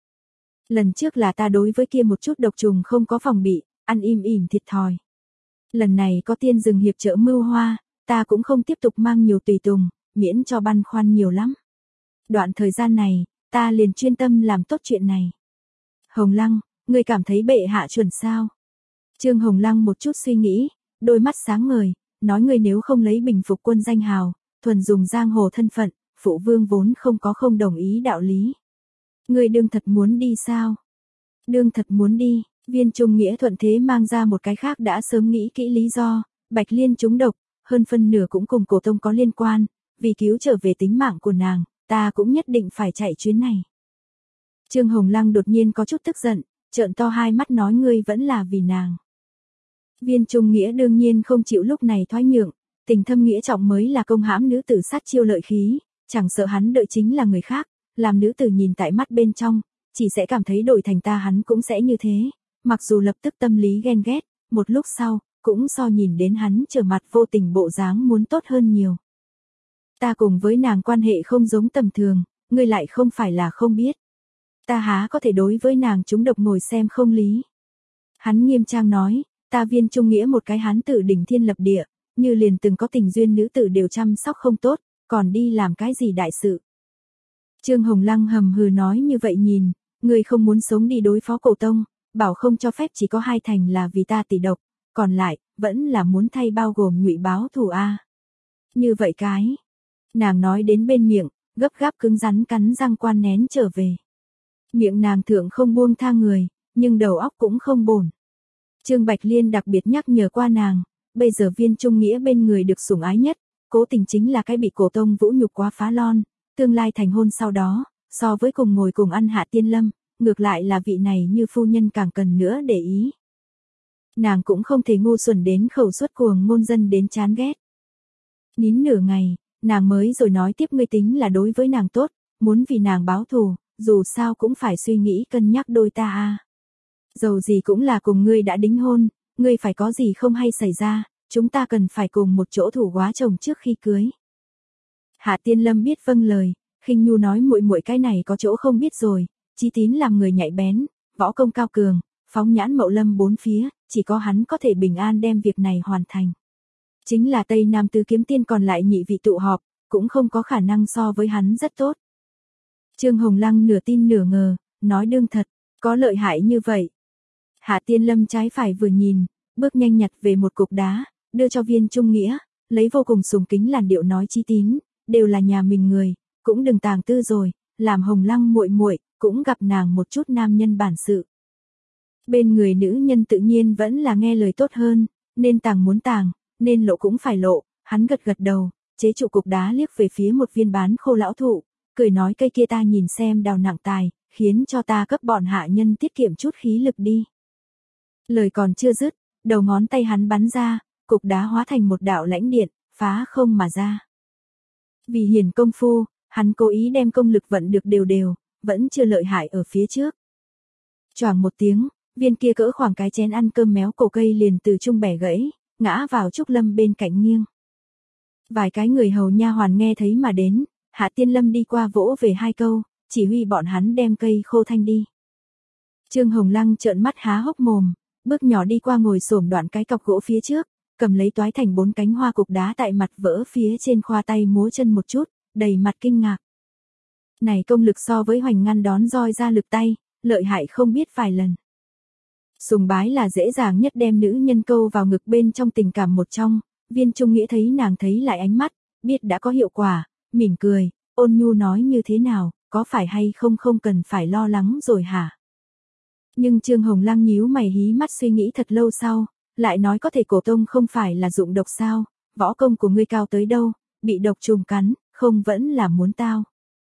Lần trước là ta đối với kia một chút độc trùng không có phòng bị, ăn im ỉm thiệt thòi. Lần này có tiên rừng hiệp trợ mưu hoa, ta cũng không tiếp tục mang nhiều tùy tùng, miễn cho băn khoăn nhiều lắm. Đoạn thời gian này, ta liền chuyên tâm làm tốt chuyện này. Hồng Lăng, ngươi cảm thấy bệ hạ chuẩn sao? Trương Hồng Lăng một chút suy nghĩ, đôi mắt sáng ngời, nói ngươi nếu không lấy bình phục quân danh hào, thuần dùng giang hồ thân phận, phụ vương vốn không có không đồng ý đạo lý. Ngươi đương thật muốn đi sao? Đương thật muốn đi, Viên Trung Nghĩa thuận thế mang ra một cái khác đã sớm nghĩ kỹ lý do, Bạch Liên trúng độc, hơn phân nửa cũng cùng cổ tông có liên quan, vì cứu trở về tính mạng của nàng, ta cũng nhất định phải chạy chuyến này. Trương Hồng Lăng đột nhiên có chút tức giận, trợn to hai mắt nói ngươi vẫn là vì nàng. Viên Trung Nghĩa đương nhiên không chịu lúc này thoái nhượng, tình thâm nghĩa trọng mới là công hãm nữ tử sát chiêu lợi khí, chẳng sợ hắn đợi chính là người khác, làm nữ tử nhìn tại mắt bên trong, chỉ sẽ cảm thấy đổi thành ta hắn cũng sẽ như thế, mặc dù lập tức tâm lý ghen ghét, một lúc sau, cũng so nhìn đến hắn trở mặt vô tình bộ dáng muốn tốt hơn nhiều. Ta cùng với nàng quan hệ không giống tầm thường, ngươi lại không phải là không biết. Ta há có thể đối với nàng chúng độc ngồi xem không lý. Hắn nghiêm trang nói, ta Viên Trung Nghĩa một cái hán tử đỉnh thiên lập địa, như liền từng có tình duyên nữ tử đều chăm sóc không tốt, còn đi làm cái gì đại sự. Trương Hồng Lăng hầm hừ nói như vậy nhìn, ngươi không muốn sống đi đối phó cổ tông, bảo không cho phép chỉ có hai thành là vì ta tỷ độc, còn lại, vẫn là muốn thay bao gồm ngụy báo thù a. Như vậy cái, nàng nói đến bên miệng, gấp gáp cứng rắn cắn răng quan nén trở về. Miệng nàng thượng không buông tha người, nhưng đầu óc cũng không bổn. Trương Bạch Liên đặc biệt nhắc nhở qua nàng, bây giờ Viên Trung Nghĩa bên người được sủng ái nhất, cố tình chính là cái bị cổ tông vũ nhục quá phá lon, tương lai thành hôn sau đó, so với cùng ngồi cùng ăn Hạ Tiên Lâm, ngược lại là vị này như phu nhân càng cần nữa để ý. Nàng cũng không thể ngu xuẩn đến khẩu suất cuồng ngôn dân đến chán ghét. Nín nửa ngày, nàng mới rồi nói tiếp ngươi tính là đối với nàng tốt, muốn vì nàng báo thù, dù sao cũng phải suy nghĩ cân nhắc đôi ta a. Dầu gì cũng là cùng ngươi đã đính hôn, ngươi phải có gì không hay xảy ra, chúng ta cần phải cùng một chỗ thủ góa chồng trước khi cưới. Hạ Tiên Lâm biết vâng lời, khinh nhu nói muội muội cái này có chỗ không biết rồi, Chí Tín làm người nhạy bén, võ công cao cường, phóng nhãn Mậu Lâm bốn phía, chỉ có hắn có thể bình an đem việc này hoàn thành. Chính là Tây Nam tứ kiếm tiên còn lại nhị vị tụ họp, cũng không có khả năng so với hắn rất tốt. Trương Hồng Lăng nửa tin nửa ngờ, nói đương thật, có lợi hại như vậy. Hạ Tiên Lâm trái phải vừa nhìn, bước nhanh nhặt về một cục đá, đưa cho Viên Trung Nghĩa, lấy vô cùng sùng kính làn điệu nói Chí Tín, đều là nhà mình người, cũng đừng tàng tư rồi, làm Hồng Lăng muội muội cũng gặp nàng một chút nam nhân bản sự. Bên người nữ nhân tự nhiên vẫn là nghe lời tốt hơn, nên tàng muốn tàng, nên lộ cũng phải lộ, hắn gật gật đầu, chế trụ cục đá liếc về phía một viên bán khô lão thụ, cười nói cây kia ta nhìn xem đào nặng tài, khiến cho ta cấp bọn hạ nhân tiết kiệm chút khí lực đi. Lời còn chưa dứt, đầu ngón tay hắn bắn ra, cục đá hóa thành một đạo lãnh điện, phá không mà ra. Vì hiển công phu, hắn cố ý đem công lực vận được đều đều, vẫn chưa lợi hại ở phía trước. Choàng một tiếng, viên kia cỡ khoảng cái chén ăn cơm méo cổ cây liền từ trung bẻ gãy, ngã vào Trúc Lâm bên cạnh nghiêng. Vài cái người hầu nha hoàn nghe thấy mà đến, Hạ Tiên Lâm đi qua vỗ về hai câu, chỉ huy bọn hắn đem cây khô thanh đi. Trương Hồng Lăng trợn mắt há hốc mồm, bước nhỏ đi qua ngồi xổm đoạn cái cọc gỗ phía trước, cầm lấy toái thành bốn cánh hoa cục đá tại mặt vỡ phía trên khoa tay múa chân một chút, đầy mặt kinh ngạc. Này công lực so với Hoành Ngăn đón roi ra lực tay, lợi hại không biết vài lần. Sùng bái là dễ dàng nhất đem nữ nhân câu vào ngực bên trong tình cảm một trong, Viên Trung Nghĩa thấy nàng thấy lại ánh mắt, biết đã có hiệu quả, mỉm cười, ôn nhu nói như thế nào, có phải hay không không cần phải lo lắng rồi hả? Nhưng Trương Hồng Lăng nhíu mày hí mắt suy nghĩ thật lâu sau, lại nói có thể cổ tông không phải là dụng độc sao, võ công của ngươi cao tới đâu, bị độc trùng cắn, không vẫn là muốn tao.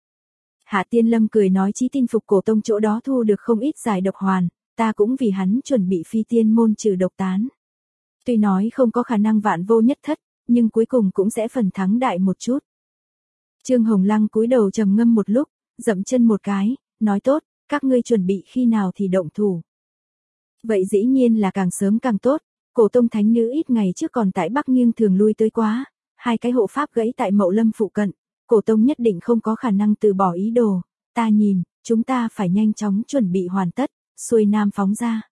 Hạ Tiên Lâm cười nói Chí tin phục cổ tông chỗ đó thu được không ít giải độc hoàn, ta cũng vì hắn chuẩn bị phi tiên môn trừ độc tán. Tuy nói không có khả năng vạn vô nhất thất, nhưng cuối cùng cũng sẽ phần thắng đại một chút. Trương Hồng Lăng cúi đầu trầm ngâm một lúc, dậm chân một cái, nói tốt, các ngươi chuẩn bị khi nào thì động thủ. Vậy dĩ nhiên là càng sớm càng tốt, cổ tông thánh nữ ít ngày trước còn tại Bắc Nghiêng thường lui tới quá, hai cái hộ pháp gãy tại Mậu Lâm phụ cận, cổ tông nhất định không có khả năng từ bỏ ý đồ, ta nhìn, chúng ta phải nhanh chóng chuẩn bị hoàn tất, xuôi nam phóng ra.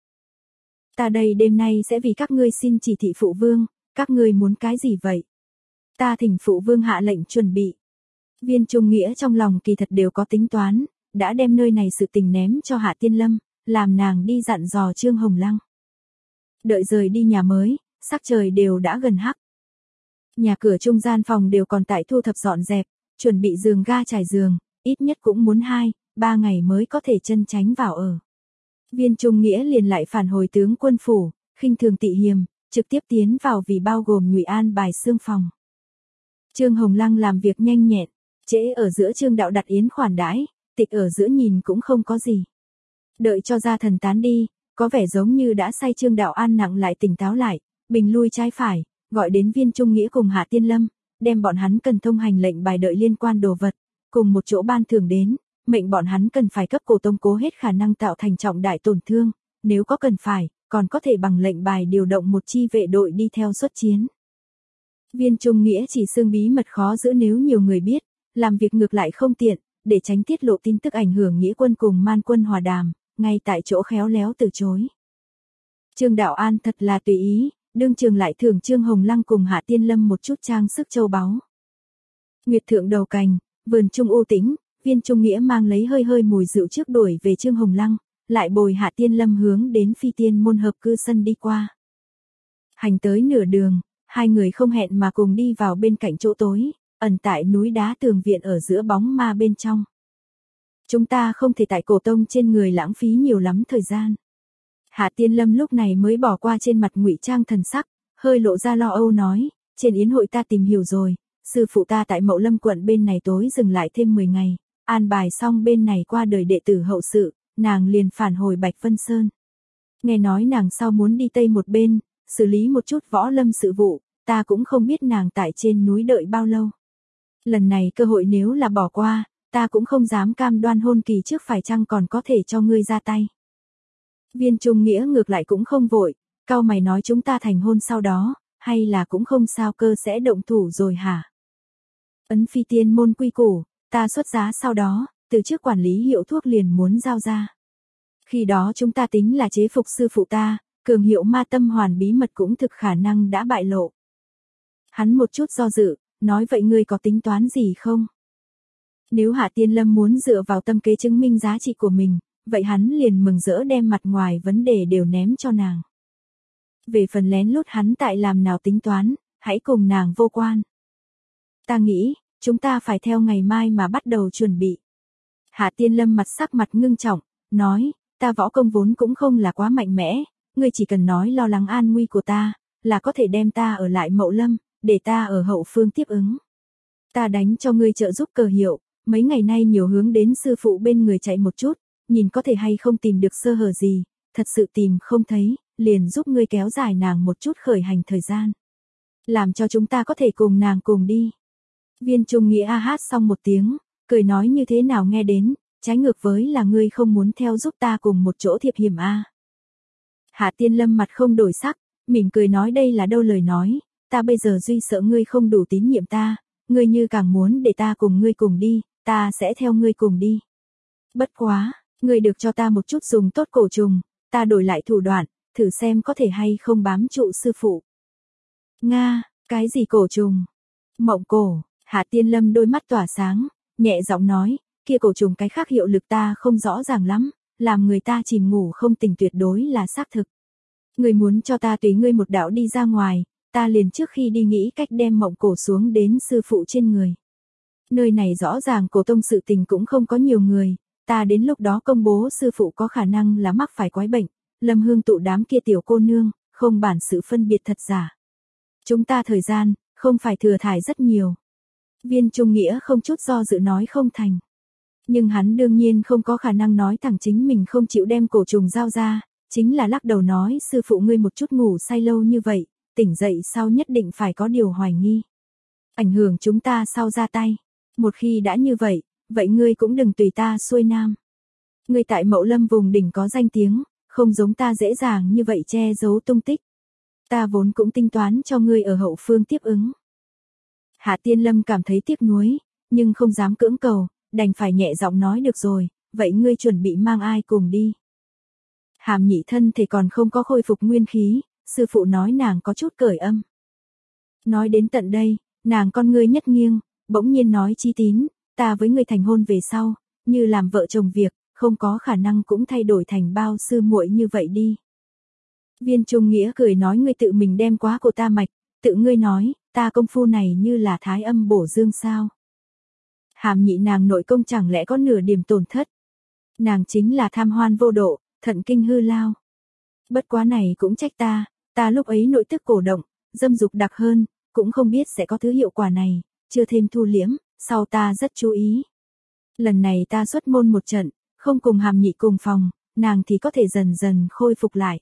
Ta đây đêm nay sẽ vì các ngươi xin chỉ thị phụ vương, các ngươi muốn cái gì vậy? Ta thỉnh phụ vương hạ lệnh chuẩn bị. Viên Trung Nghĩa trong lòng kỳ thật đều có tính toán, đã đem nơi này sự tình ném cho Hạ Tiên Lâm, làm nàng đi dặn dò Trương Hồng Lăng. Đợi rời đi nhà mới, sắc trời đều đã gần hắc. Nhà cửa trung gian phòng đều còn tại thu thập dọn dẹp, chuẩn bị giường ga trải giường, ít nhất cũng muốn hai, ba ngày mới có thể chân tránh vào ở. Viên Trung Nghĩa liền lại phản hồi tướng quân phủ, khinh thường tị hiềm, trực tiếp tiến vào vì bao gồm ngụy an bài xương phòng. Trương Hồng Lăng làm việc nhanh nhẹn, trễ ở giữa Trương Đạo đặt yến khoản đãi, tịch ở giữa nhìn cũng không có gì. Đợi cho gia thần tán đi, có vẻ giống như đã say Trương Đạo an nặng lại tỉnh táo lại, bình lui trái phải, gọi đến Viên Trung Nghĩa cùng Hạ Tiên Lâm, đem bọn hắn cần thông hành lệnh bài đợi liên quan đồ vật, cùng một chỗ ban thưởng đến, mệnh bọn hắn cần phải cấp cổ tông cố hết khả năng tạo thành trọng đại tổn thương, nếu có cần phải, còn có thể bằng lệnh bài điều động một chi vệ đội đi theo xuất chiến. Viên Trung Nghĩa chỉ xương bí mật khó giữ nếu nhiều người biết, làm việc ngược lại không tiện, để tránh tiết lộ tin tức ảnh hưởng nghĩa quân cùng man quân hòa đàm, ngay tại chỗ khéo léo từ chối. Trương Đạo An thật là tùy ý, đương trường lại thưởng Trương Hồng Lăng cùng Hạ Tiên Lâm một chút trang sức châu báu. Nguyệt thượng đầu cành, vườn trung u tĩnh, Viên Trung Nghĩa mang lấy hơi hơi mùi rượu trước đuổi về Trương Hồng Lăng, lại bồi Hạ Tiên Lâm hướng đến phi tiên môn hợp cư sân đi qua. Hành tới nửa đường, hai người không hẹn mà cùng đi vào bên cạnh chỗ tối, ẩn tại núi đá tường viện ở giữa bóng ma bên trong. Chúng ta không thể tại cổ tông trên người lãng phí nhiều lắm thời gian. Hạ Tiên Lâm lúc này mới bỏ qua trên mặt ngụy trang thần sắc, hơi lộ ra lo âu nói, trên yến hội ta tìm hiểu rồi, sư phụ ta tại Mậu Lâm quận bên này tối dừng lại thêm mười ngày, an bài xong bên này qua đời đệ tử hậu sự, nàng liền phản hồi Bạch Vân Sơn. Nghe nói nàng sau muốn đi tây một bên, xử lý một chút võ lâm sự vụ, ta cũng không biết nàng tại trên núi đợi bao lâu. Lần này cơ hội nếu là bỏ qua, ta cũng không dám cam đoan hôn kỳ trước phải chăng còn có thể cho ngươi ra tay. Viên Trung Nghĩa ngược lại cũng không vội, cao mày nói chúng ta thành hôn sau đó, hay là cũng không sao cơ sẽ động thủ rồi hả? Ấn phi tiên môn quy củ, ta xuất giá sau đó, từ trước quản lý hiệu thuốc liền muốn giao ra. Khi đó chúng ta tính là chế phục sư phụ ta, cường hiệu ma tâm hoàn bí mật cũng thực khả năng đã bại lộ. Hắn một chút do dự, nói vậy ngươi có tính toán gì không? Nếu Hạ Tiên Lâm muốn dựa vào tâm kế chứng minh giá trị của mình, vậy hắn liền mừng rỡ đem mặt ngoài vấn đề đều ném cho nàng. Về phần lén lút hắn tại làm nào tính toán, hãy cùng nàng vô quan. Ta nghĩ, chúng ta phải theo ngày mai mà bắt đầu chuẩn bị. Hạ Tiên Lâm mặt sắc mặt ngưng trọng, nói, ta võ công vốn cũng không là quá mạnh mẽ, ngươi chỉ cần nói lo lắng an nguy của ta, là có thể đem ta ở lại Mậu Lâm, để ta ở hậu phương tiếp ứng. Ta đánh cho ngươi trợ giúp cờ hiệu, mấy ngày nay nhiều hướng đến sư phụ bên người chạy một chút, nhìn có thể hay không tìm được sơ hở gì, thật sự tìm không thấy, liền giúp ngươi kéo dài nàng một chút khởi hành thời gian. Làm cho chúng ta có thể cùng nàng cùng đi. Viên Trung Nghĩa a hát xong một tiếng, cười nói như thế nào nghe đến, trái ngược với là ngươi không muốn theo giúp ta cùng một chỗ thiệp hiểm a. Hạ Tiên Lâm mặt không đổi sắc, mỉm cười nói đây là đâu lời nói, ta bây giờ duy sợ ngươi không đủ tín nhiệm ta, ngươi như càng muốn để ta cùng ngươi cùng đi, ta sẽ theo ngươi cùng đi. Bất quá, ngươi được cho ta một chút dùng tốt cổ trùng, ta đổi lại thủ đoạn, thử xem có thể hay không bám trụ sư phụ. Nga, cái gì cổ trùng? Mộng cổ. Hạ Tiên Lâm đôi mắt tỏa sáng, nhẹ giọng nói, kia cổ trùng cái khác hiệu lực ta không rõ ràng lắm, làm người ta chìm ngủ không tỉnh tuyệt đối là xác thực. Ngươi muốn cho ta tùy ngươi một đạo đi ra ngoài, ta liền trước khi đi nghĩ cách đem mộng cổ xuống đến sư phụ trên người. Nơi này rõ ràng cổ tông sự tình cũng không có nhiều người, ta đến lúc đó công bố sư phụ có khả năng là mắc phải quái bệnh, Lâm Hương tụ đám kia tiểu cô nương, không bản sự phân biệt thật giả. Chúng ta thời gian, không phải thừa thải rất nhiều. Viên Trung Nghĩa không chút do dự nói không thành. Nhưng hắn đương nhiên không có khả năng nói thẳng chính mình không chịu đem cổ trùng giao ra, chính là lắc đầu nói sư phụ ngươi một chút ngủ say lâu như vậy, tỉnh dậy sau nhất định phải có điều hoài nghi. Ảnh hưởng chúng ta sau ra tay. Một khi đã như vậy, vậy ngươi cũng đừng tùy ta xuôi nam. Ngươi tại Mậu Lâm vùng đỉnh có danh tiếng, không giống ta dễ dàng như vậy che giấu tung tích. Ta vốn cũng tính toán cho ngươi ở hậu phương tiếp ứng. Hạ Tiên Lâm cảm thấy tiếc nuối, nhưng không dám cưỡng cầu, đành phải nhẹ giọng nói được rồi, vậy ngươi chuẩn bị mang ai cùng đi. Hàm Nhị thân thể còn không có khôi phục nguyên khí, sư phụ nói nàng có chút cởi âm. Nói đến tận đây, nàng con ngươi nhất nghiêng, bỗng nhiên nói Chi Tín, ta với ngươi thành hôn về sau, như làm vợ chồng việc, không có khả năng cũng thay đổi thành bao sư muội như vậy đi. Viên Trung Nghĩa cười nói ngươi tự mình đem quá của ta mạch, tự ngươi nói, ta công phu này như là thái âm bổ dương sao. Hàm Nhị nàng nội công chẳng lẽ có nửa điểm tổn thất. Nàng chính là tham hoan vô độ, thận kinh hư lao. Bất quá này cũng trách ta, ta lúc ấy nội tức cổ động, dâm dục đặc hơn, cũng không biết sẽ có thứ hiệu quả này, chưa thêm thu liễm, sau ta rất chú ý. Lần này ta xuất môn một trận, không cùng Hàm Nhị cùng phòng, nàng thì có thể dần dần khôi phục lại.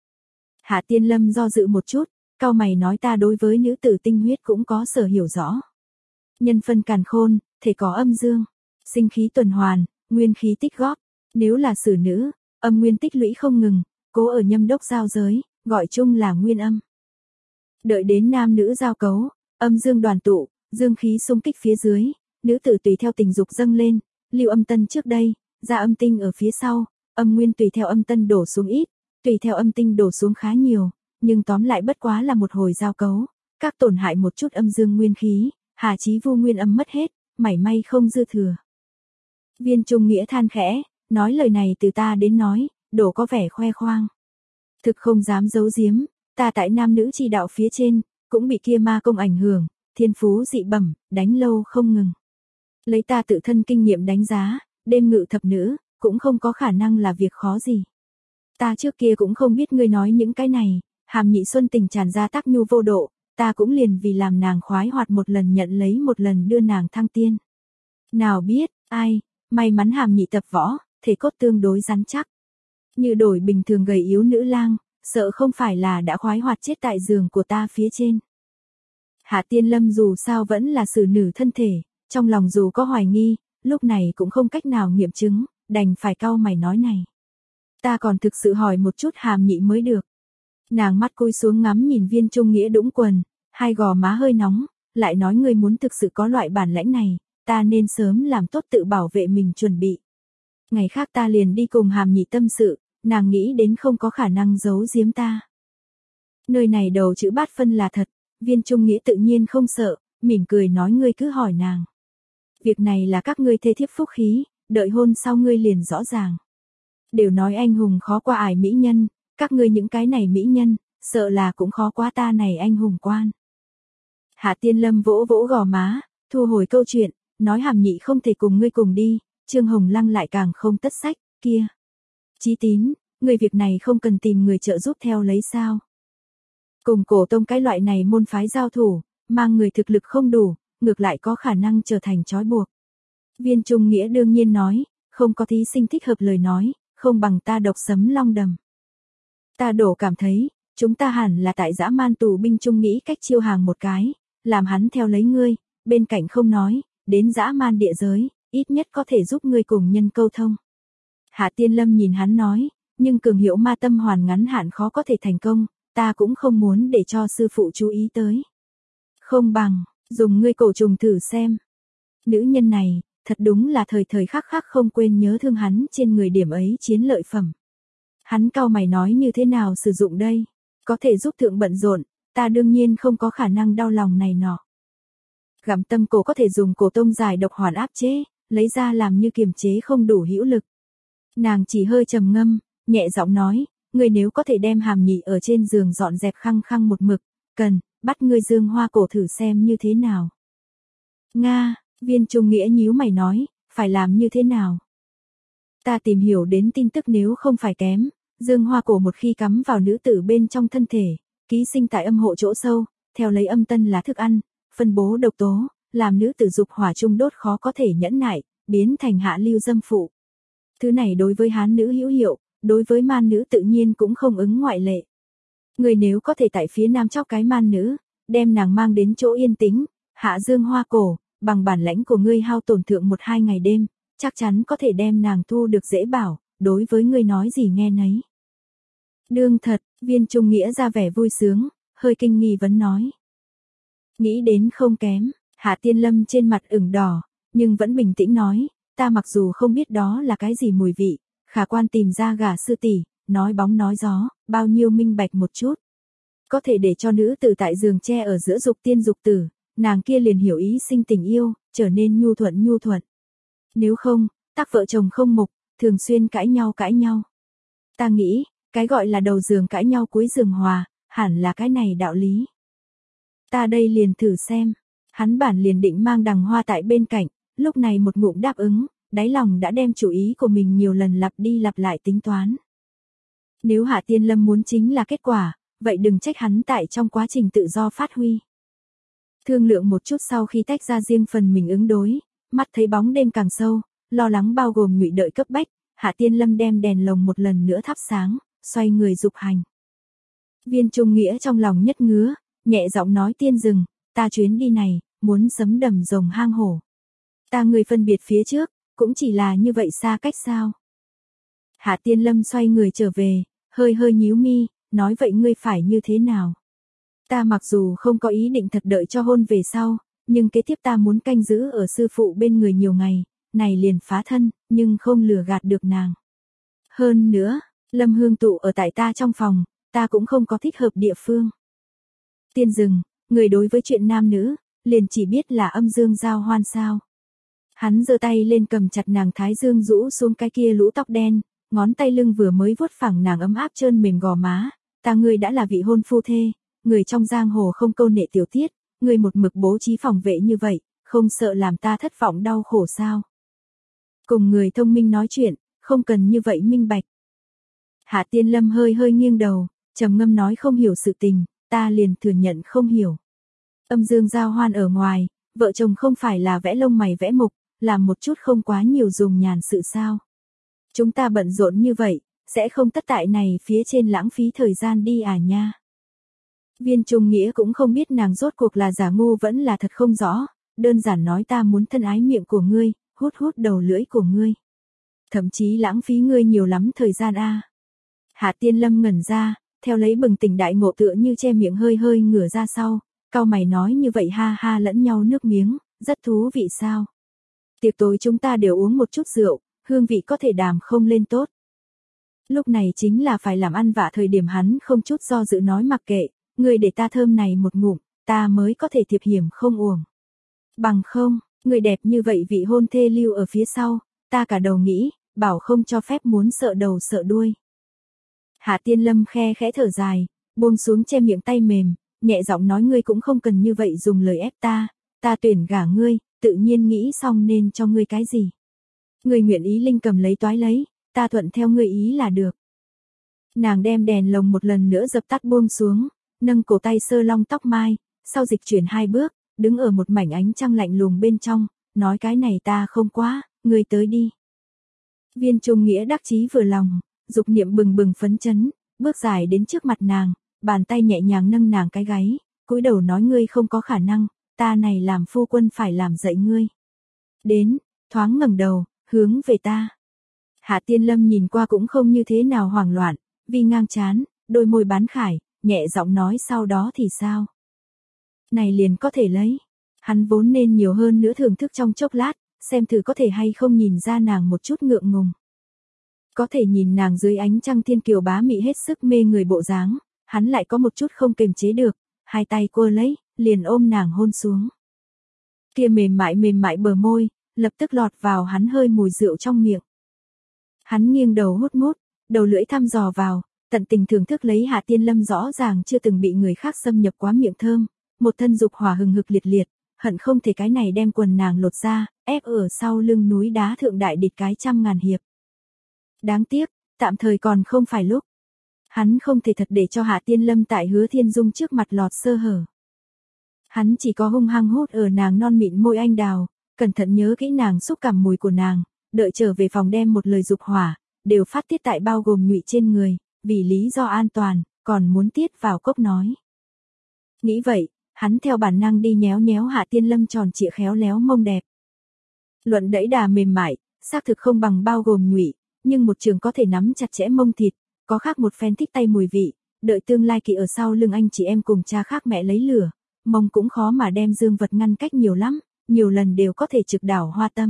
Hạ Tiên Lâm do dự một chút, cau mày nói ta đối với nữ tử tinh huyết cũng có sở hiểu rõ. Nhân phân càn khôn, thể có âm dương, sinh khí tuần hoàn, nguyên khí tích góp, nếu là sử nữ, âm nguyên tích lũy không ngừng, cố ở nhâm đốc giao giới, gọi chung là nguyên âm. Đợi đến nam nữ giao cấu, âm dương đoàn tụ, dương khí xung kích phía dưới, nữ tử tùy theo tình dục dâng lên, lưu âm tân trước đây, ra âm tinh ở phía sau, âm nguyên tùy theo âm tân đổ xuống ít, tùy theo âm tinh đổ xuống khá nhiều, nhưng tóm lại bất quá là một hồi giao cấu, các tổn hại một chút âm dương nguyên khí, hà chí vu nguyên âm mất hết, mảy may không dư thừa. Viên Trung Nghĩa than khẽ, nói lời này từ ta đến nói, đổ có vẻ khoe khoang. Thực không dám giấu giếm, ta tại nam nữ chi đạo phía trên, cũng bị kia ma công ảnh hưởng, thiên phú dị bẩm, đánh lâu không ngừng. Lấy ta tự thân kinh nghiệm đánh giá, đêm ngự thập nữ, cũng không có khả năng là việc khó gì. Ta trước kia cũng không biết ngươi nói những cái này, Hàm Nhị xuân tình tràn ra tác nhu vô độ, ta cũng liền vì làm nàng khoái hoạt một lần nhận lấy một lần đưa nàng thăng tiên. Nào biết, ai, may mắn Hàm Nhị tập võ, thể cốt tương đối rắn chắc. Như đổi bình thường gầy yếu nữ lang, sợ không phải là đã khoái hoạt chết tại giường của ta phía trên. Hạ Tiên Lâm dù sao vẫn là xử nữ thân thể, trong lòng dù có hoài nghi, lúc này cũng không cách nào nghiệm chứng, đành phải cau mày nói này. Ta còn thực sự hỏi một chút Hàm Nhị mới được. Nàng mắt cúi xuống ngắm nhìn Viên Trung Nghĩa đũng quần, hai gò má hơi nóng, lại nói ngươi muốn thực sự có loại bản lãnh này, ta nên sớm làm tốt tự bảo vệ mình chuẩn bị. Ngày khác ta liền đi cùng Hàm Nhị tâm sự, nàng nghĩ đến không có khả năng giấu giếm ta. Nơi này đầu chữ bát phân là thật, Viên Trung Nghĩa tự nhiên không sợ, mỉm cười nói ngươi cứ hỏi nàng. Việc này là các ngươi thê thiếp phúc khí, đợi hôn sau ngươi liền rõ ràng. Đều nói anh hùng khó qua ải mỹ nhân, các ngươi những cái này mỹ nhân, sợ là cũng khó quá ta này anh hùng quan. Hạ Tiên Lâm vỗ vỗ gò má, thu hồi câu chuyện, nói Hàm Nhị không thể cùng ngươi cùng đi, Trương Hồng Lăng lại càng không tất sách, kia. Chí Tín, người việc này không cần tìm người trợ giúp theo lấy sao. Cùng Cổ Tông cái loại này môn phái giao thủ, mang người thực lực không đủ, ngược lại có khả năng trở thành trói buộc. Viên Trung Nghĩa đương nhiên nói, không có thí sinh thích hợp lời nói, không bằng ta độc sấm long đầm. Ta đổ cảm thấy, chúng ta hẳn là tại dã man tù binh chung nghĩ cách chiêu hàng một cái, làm hắn theo lấy ngươi, bên cạnh không nói, đến dã man địa giới, ít nhất có thể giúp ngươi cùng nhân câu thông. Hạ Tiên Lâm nhìn hắn nói, nhưng cường hiệu ma tâm hoàn ngắn hạn khó có thể thành công, ta cũng không muốn để cho sư phụ chú ý tới. Không bằng, dùng ngươi cổ trùng thử xem. Nữ nhân này, thật đúng là thời thời khắc khắc không quên nhớ thương hắn trên người điểm ấy chiến lợi phẩm. Hắn cau mày nói như thế nào sử dụng đây, có thể giúp thượng bận rộn, ta đương nhiên không có khả năng đau lòng này nọ. Gặm tâm cổ có thể dùng cổ tông giải độc hoàn áp chế, lấy ra làm như kiềm chế không đủ hữu lực. Nàng chỉ hơi trầm ngâm, nhẹ giọng nói, ngươi nếu có thể đem Hàm Nhị ở trên giường dọn dẹp khăng khăng một mực, cần, bắt ngươi dương hoa cổ thử xem như thế nào. Nga, Viên Trung Nghĩa nhíu mày nói, phải làm như thế nào? Ta tìm hiểu đến tin tức nếu không phải kém, dương hoa cổ một khi cắm vào nữ tử bên trong thân thể, ký sinh tại âm hộ chỗ sâu, theo lấy âm tân lá thức ăn, phân bố độc tố, làm nữ tử dục hỏa trung đốt khó có thể nhẫn nại, biến thành hạ lưu dâm phụ. Thứ này đối với hán nữ hữu hiệu, đối với man nữ tự nhiên cũng không ứng ngoại lệ. Người nếu có thể tại phía nam chóc cái man nữ, đem nàng mang đến chỗ yên tĩnh, hạ dương hoa cổ, bằng bản lãnh của ngươi hao tổn thượng một hai ngày đêm, chắc chắn có thể đem nàng thu được dễ bảo, đối với ngươi nói gì nghe nấy. Đương thật, Viên Trung Nghĩa ra vẻ vui sướng, hơi kinh nghi vấn nói. Nghĩ đến không kém, Hạ Tiên Lâm trên mặt ửng đỏ, nhưng vẫn bình tĩnh nói, ta mặc dù không biết đó là cái gì mùi vị, khả quan tìm ra gả sư tỷ, nói bóng nói gió, bao nhiêu minh bạch một chút. Có thể để cho nữ tử tại giường tre ở giữa dục tiên dục tử, nàng kia liền hiểu ý sinh tình yêu, trở nên nhu thuận nhu thuận. Nếu không, tác vợ chồng không mục, thường xuyên cãi nhau cãi nhau. Ta nghĩ, cái gọi là đầu giường cãi nhau cuối giường hòa, hẳn là cái này đạo lý. Ta đây liền thử xem, hắn bản liền định mang đằng hoa tại bên cạnh, lúc này một ngụm đáp ứng, đáy lòng đã đem chủ ý của mình nhiều lần lặp đi lặp lại tính toán. Nếu Hạ Tiên Lâm muốn chính là kết quả, vậy đừng trách hắn tại trong quá trình tự do phát huy. Thương lượng một chút sau khi tách ra riêng phần mình ứng đối, mắt thấy bóng đêm càng sâu, lo lắng bao gồm ngụy đợi cấp bách, Hạ Tiên Lâm đem đèn lồng một lần nữa thắp sáng, xoay người dục hành. Viên Trung Nghĩa trong lòng nhất ngứa, nhẹ giọng nói tiên rừng, ta chuyến đi này, muốn sấm đầm rồng hang hổ. Ta người phân biệt phía trước, cũng chỉ là như vậy xa cách sao. Hạ Tiên Lâm xoay người trở về, hơi hơi nhíu mi, nói vậy ngươi phải như thế nào? Ta mặc dù không có ý định thật đợi cho hôn về sau, nhưng kế tiếp ta muốn canh giữ ở sư phụ bên người nhiều ngày, này liền phá thân, nhưng không lừa gạt được nàng. Hơn nữa, Lâm Hương tụ ở tại ta trong phòng, ta cũng không có thích hợp địa phương. Tiên rừng, người đối với chuyện nam nữ, liền chỉ biết là âm dương giao hoan sao. Hắn giơ tay lên cầm chặt nàng thái dương rũ xuống cái kia lũ tóc đen, ngón tay lưng vừa mới vuốt phẳng nàng ấm áp trơn mềm gò má, ta ngươi đã là vị hôn phu thê, người trong giang hồ không câu nệ tiểu tiết, người một mực bố trí phòng vệ như vậy, không sợ làm ta thất vọng đau khổ sao. Cùng người thông minh nói chuyện, không cần như vậy minh bạch. Hạ Tiên Lâm hơi hơi nghiêng đầu, trầm ngâm nói không hiểu sự tình, ta liền thừa nhận không hiểu. Âm dương giao hoan ở ngoài, vợ chồng không phải là vẽ lông mày vẽ mục, làm một chút không quá nhiều dùng nhàn sự sao. Chúng ta bận rộn như vậy, sẽ không tất tại này phía trên lãng phí thời gian đi à nha. Viên Trung Nghĩa cũng không biết nàng rốt cuộc là giả ngu vẫn là thật không rõ, đơn giản nói ta muốn thân ái miệng của ngươi, hút hút đầu lưỡi của ngươi. Thậm chí lãng phí ngươi nhiều lắm thời gian a. Hạ Tiên Lâm ngẩn ra, theo lấy bừng tỉnh đại ngộ tựa như che miệng hơi hơi ngửa ra sau, cau mày nói như vậy ha ha lẫn nhau nước miếng, rất thú vị sao. Tiệc tối chúng ta đều uống một chút rượu, hương vị có thể đàm không lên tốt. Lúc này chính là phải làm ăn vạ thời điểm hắn không chút do dự nói mặc kệ, người để ta thơm này một ngụm, ta mới có thể thiệp hiểm không uổng. Bằng không, người đẹp như vậy vị hôn thê lưu ở phía sau, ta cả đầu nghĩ, bảo không cho phép muốn sợ đầu sợ đuôi. Hạ Tiên Lâm khe khẽ thở dài, buông xuống che miệng tay mềm, nhẹ giọng nói ngươi cũng không cần như vậy dùng lời ép ta, ta tuyển gả ngươi, tự nhiên nghĩ xong nên cho ngươi cái gì. Ngươi nguyện ý linh cầm lấy toái lấy, ta thuận theo ngươi ý là được. Nàng đem đèn lồng một lần nữa dập tắt buông xuống, nâng cổ tay sơ long tóc mai, sau dịch chuyển hai bước, đứng ở một mảnh ánh trăng lạnh lùng bên trong, nói cái này ta không quá, ngươi tới đi. Viên Trung Nghĩa đắc chí vừa lòng, dục niệm bừng bừng phấn chấn, bước dài đến trước mặt nàng, bàn tay nhẹ nhàng nâng nàng cái gáy, cúi đầu nói ngươi không có khả năng, ta này làm phu quân phải làm dạy ngươi. Đến, thoáng ngẩng đầu, hướng về ta. Hạ Tiên Lâm nhìn qua cũng không như thế nào hoảng loạn, vì ngang chán, đôi môi bán khải, nhẹ giọng nói sau đó thì sao? Này liền có thể lấy. Hắn vốn nên nhiều hơn nữa thưởng thức trong chốc lát, xem thử có thể hay không nhìn ra nàng một chút ngượng ngùng. Có thể nhìn nàng dưới ánh trăng thiên kiều bá mị hết sức mê người bộ dáng, hắn lại có một chút không kềm chế được, hai tay quơ lấy, liền ôm nàng hôn xuống. Kia mềm mại mềm mại bờ môi, lập tức lọt vào hắn hơi mùi rượu trong miệng. Hắn nghiêng đầu hút mút, đầu lưỡi thăm dò vào, tận tình thưởng thức lấy Hạ Tiên Lâm rõ ràng chưa từng bị người khác xâm nhập quá miệng thơm, một thân dục hỏa hừng hực liệt liệt, hận không thể cái này đem quần nàng lột ra, ép ở sau lưng núi đá thượng đại địch cái trăm ngàn hiệp. Đáng tiếc, tạm thời còn không phải lúc. Hắn không thể thật để cho Hạ Tiên Lâm tại Hứa Thiên Dung trước mặt lọt sơ hở. Hắn chỉ có hung hăng hút ở nàng non mịn môi anh đào, cẩn thận nhớ kỹ nàng xúc cảm mùi của nàng, đợi trở về phòng đem một lời dục hỏa, đều phát tiết tại bao gồm nhụy trên người, vì lý do an toàn, còn muốn tiết vào cốc nói. Nghĩ vậy, hắn theo bản năng đi nhéo nhéo Hạ Tiên Lâm tròn trịa khéo léo mông đẹp. Luận đẫy đà mềm mại, xác thực không bằng bao gồm nhụy, nhưng một trường có thể nắm chặt chẽ mông thịt, có khác một phen thích tay mùi vị, đợi tương lai kỳ ở sau lưng anh chị em cùng cha khác mẹ lấy lửa, mông cũng khó mà đem dương vật ngăn cách nhiều lắm, nhiều lần đều có thể trực đảo hoa tâm.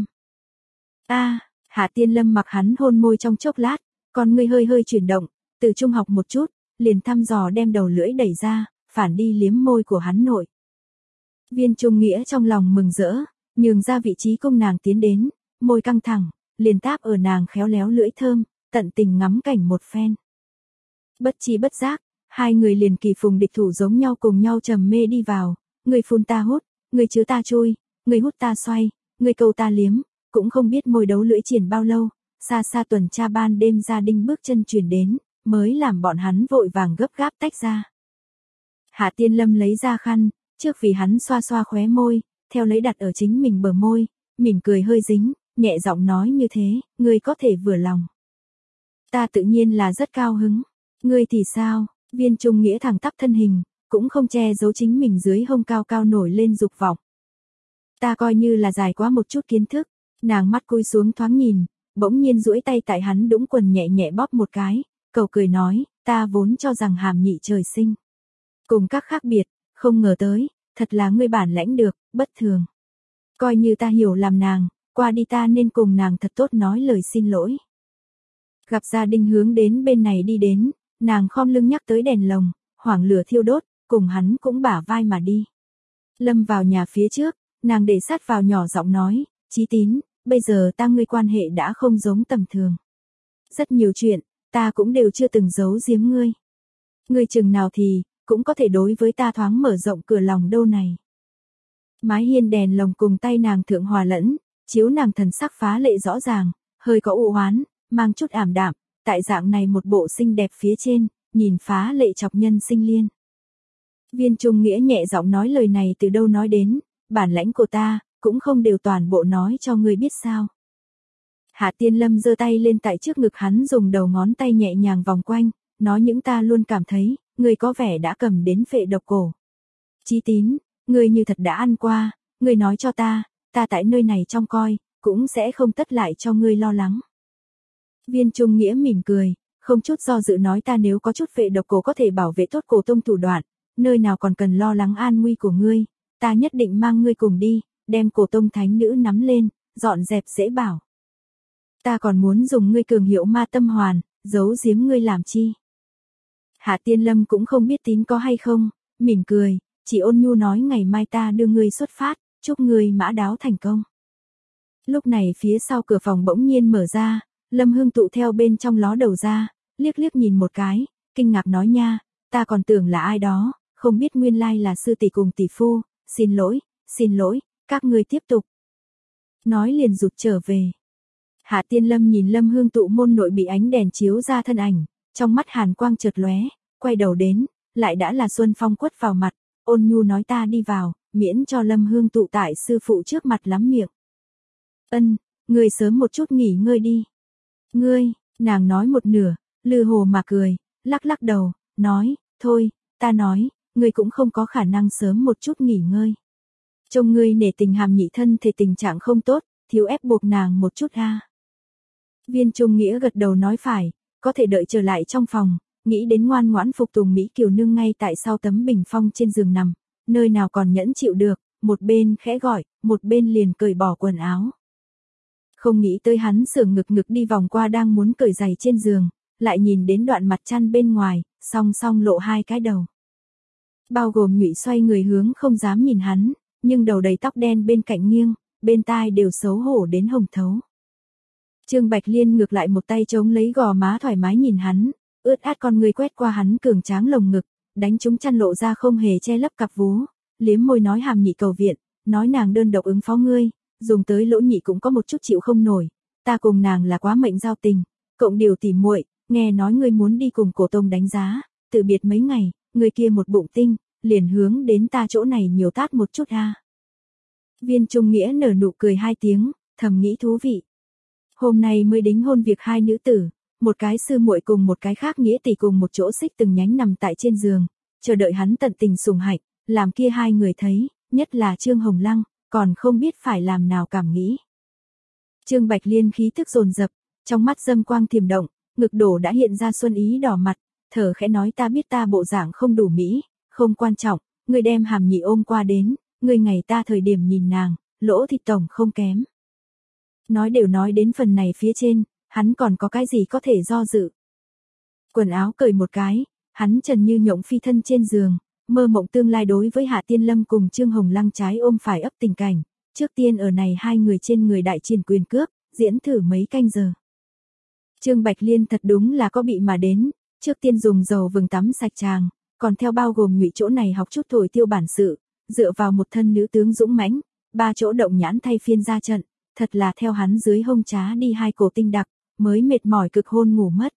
A, à, Hạ Tiên Lâm mặc hắn hôn môi trong chốc lát, còn ngươi hơi hơi chuyển động, từ trung học một chút, liền thăm dò đem đầu lưỡi đẩy ra, phản đi liếm môi của hắn nội. Viên Trung Nghĩa trong lòng mừng rỡ, nhường ra vị trí cung nàng tiến đến, môi căng thẳng, liền táp ở nàng khéo léo lưỡi thơm, tận tình ngắm cảnh một phen. Bất chi bất giác, hai người liền kỳ phùng địch thủ giống nhau cùng nhau trầm mê đi vào, người phun ta hút, người chứa ta chui, người hút ta xoay, người câu ta liếm, cũng không biết môi đấu lưỡi triển bao lâu, xa xa tuần tra ban đêm gia đình bước chân truyền đến, mới làm bọn hắn vội vàng gấp gáp tách ra. Hạ Tiên Lâm lấy ra khăn, trước vì hắn xoa xoa khóe môi, theo lấy đặt ở chính mình bờ môi, mỉm cười hơi dính, nhẹ giọng nói như thế, ngươi có thể vừa lòng. Ta tự nhiên là rất cao hứng, ngươi thì sao? Viên Trung Nghĩa thẳng tắp thân hình, cũng không che giấu chính mình dưới hông cao cao nổi lên dục vọng. Ta coi như là dài quá một chút kiến thức, nàng mắt cúi xuống thoáng nhìn, bỗng nhiên duỗi tay tại hắn đũng quần nhẹ nhẹ bóp một cái, cầu cười nói, ta vốn cho rằng hàm nhị trời sinh. Cùng các khác biệt, không ngờ tới, thật là ngươi bản lãnh được, bất thường. Coi như ta hiểu làm nàng, qua đi ta nên cùng nàng thật tốt nói lời xin lỗi. Gặp gia đình hướng đến bên này đi đến, nàng khom lưng nhắc tới đèn lồng, hoảng lửa thiêu đốt, cùng hắn cũng bả vai mà đi. Lâm vào nhà phía trước, nàng để sát vào nhỏ giọng nói, Chí Tín, bây giờ ta ngươi quan hệ đã không giống tầm thường. Rất nhiều chuyện, ta cũng đều chưa từng giấu giếm ngươi. Ngươi chừng nào thì, cũng có thể đối với ta thoáng mở rộng cửa lòng đâu này. Mái hiên đèn lồng cùng tay nàng thượng hòa lẫn, chiếu nàng thần sắc phá lệ rõ ràng, hơi có u hoán, mang chút ảm đạm, tại dạng này một bộ xinh đẹp phía trên, nhìn phá lệ chọc nhân sinh liên. Viên Trung Nghĩa nhẹ giọng nói lời này từ đâu nói đến, bản lãnh của ta, cũng không đều toàn bộ nói cho ngươi biết sao. Hạ Tiên Lâm giơ tay lên tại trước ngực hắn dùng đầu ngón tay nhẹ nhàng vòng quanh, nói những ta luôn cảm thấy, ngươi có vẻ đã cầm đến phệ độc cổ. Chí Tín, ngươi như thật đã ăn qua, ngươi nói cho ta, ta tại nơi này trong coi, cũng sẽ không tất lại cho ngươi lo lắng. Viên Trung Nghĩa mỉm cười, không chút do dự nói ta nếu có chút vệ độc cổ có thể bảo vệ tốt cổ tông thủ đoạn, nơi nào còn cần lo lắng an nguy của ngươi, ta nhất định mang ngươi cùng đi, đem cổ tông thánh nữ nắm lên, dọn dẹp dễ bảo. Ta còn muốn dùng ngươi cường hiệu ma tâm hoàn, giấu giếm ngươi làm chi. Hạ Tiên Lâm cũng không biết tín có hay không, mỉm cười, chỉ ôn nhu nói ngày mai ta đưa ngươi xuất phát, chúc ngươi mã đáo thành công. Lúc này phía sau cửa phòng bỗng nhiên mở ra, Lâm Hương Tụ theo bên trong ló đầu ra, liếc liếc nhìn một cái, kinh ngạc nói nha, ta còn tưởng là ai đó, không biết nguyên lai là sư tỷ cùng tỷ phu, xin lỗi, xin lỗi, các ngươi tiếp tục. Nói liền rụt trở về. Hạ Tiên Lâm nhìn Lâm Hương Tụ môn nội bị ánh đèn chiếu ra thân ảnh, trong mắt hàn quang chợt lóe, quay đầu đến, lại đã là Xuân Phong quất vào mặt, ôn nhu nói ta đi vào, miễn cho Lâm Hương Tụ tại sư phụ trước mặt lắm miệng. Ân, ngươi sớm một chút nghỉ ngơi đi. Ngươi, nàng nói một nửa, lư hồ mà cười, lắc lắc đầu, nói, thôi, ta nói, ngươi cũng không có khả năng sớm một chút nghỉ ngơi. Trông ngươi nể tình hàm nhị thân thể tình trạng không tốt, thiếu ép buộc nàng một chút a. Viên Trung Nghĩa gật đầu nói phải, có thể đợi trở lại trong phòng, nghĩ đến ngoan ngoãn phục tùng Mỹ Kiều Nương ngay tại sau tấm bình phong trên giường nằm, nơi nào còn nhẫn chịu được, một bên khẽ gọi, một bên liền cởi bỏ quần áo. Không nghĩ tới hắn sưởng ngực ngực đi vòng qua đang muốn cởi giày trên giường, lại nhìn đến đoạn mặt chăn bên ngoài, song song lộ hai cái đầu. Bao gồm Nhụy xoay người hướng không dám nhìn hắn, nhưng đầu đầy tóc đen bên cạnh nghiêng, bên tai đều xấu hổ đến hồng thấu. Trương Bạch Liên ngược lại một tay chống lấy gò má thoải mái nhìn hắn, ướt át con người quét qua hắn cường tráng lồng ngực, đánh trúng chăn lộ ra không hề che lấp cặp vú, liếm môi nói hàm nhị cầu viện, nói nàng đơn độc ứng phó ngươi, dùng tới lỗ nhị cũng có một chút chịu không nổi, ta cùng nàng là quá mệnh giao tình, cộng điều tỉ muội, nghe nói ngươi muốn đi cùng cổ tông đánh giá, từ biệt mấy ngày, ngươi kia một bụng tinh, liền hướng đến ta chỗ này nhiều tát một chút ha. Viên Trung Nghĩa nở nụ cười hai tiếng, thầm nghĩ thú vị. Hôm nay mới đính hôn việc hai nữ tử, một cái sư muội cùng một cái khác nghĩa tỷ cùng một chỗ xích từng nhánh nằm tại trên giường, chờ đợi hắn tận tình sủng hạnh, làm kia hai người thấy, nhất là Trương Hồng Lăng, còn không biết phải làm nào cảm nghĩ. Trương Bạch Liên khí tức dồn dập, trong mắt dâm quang thiềm động, ngực đổ đã hiện ra xuân ý đỏ mặt, thở khẽ nói ta biết ta bộ dạng không đủ mỹ, không quan trọng, ngươi đem hàm nhị ôm qua đến, ngươi ngày ta thời điểm nhìn nàng, lỗ thịt tổng không kém. Nói đều nói đến phần này phía trên, hắn còn có cái gì có thể do dự. Quần áo cởi một cái, hắn trần như nhộng phi thân trên giường, mơ mộng tương lai đối với Hạ Tiên Lâm cùng Trương Hồng Lăng trái ôm phải ấp tình cảnh, trước tiên ở này hai người trên người đại triển quyền cước, diễn thử mấy canh giờ. Trương Bạch Liên thật đúng là có bị mà đến, trước tiên dùng dầu vừng tắm sạch tràng, còn theo bao gồm Nhụy chỗ này học chút thổi tiêu bản sự, dựa vào một thân nữ tướng dũng mãnh, ba chỗ động nhãn thay phiên ra trận, thật là theo hắn dưới hông trá đi hai cổ tinh đặc, mới mệt mỏi cực hôn ngủ mất.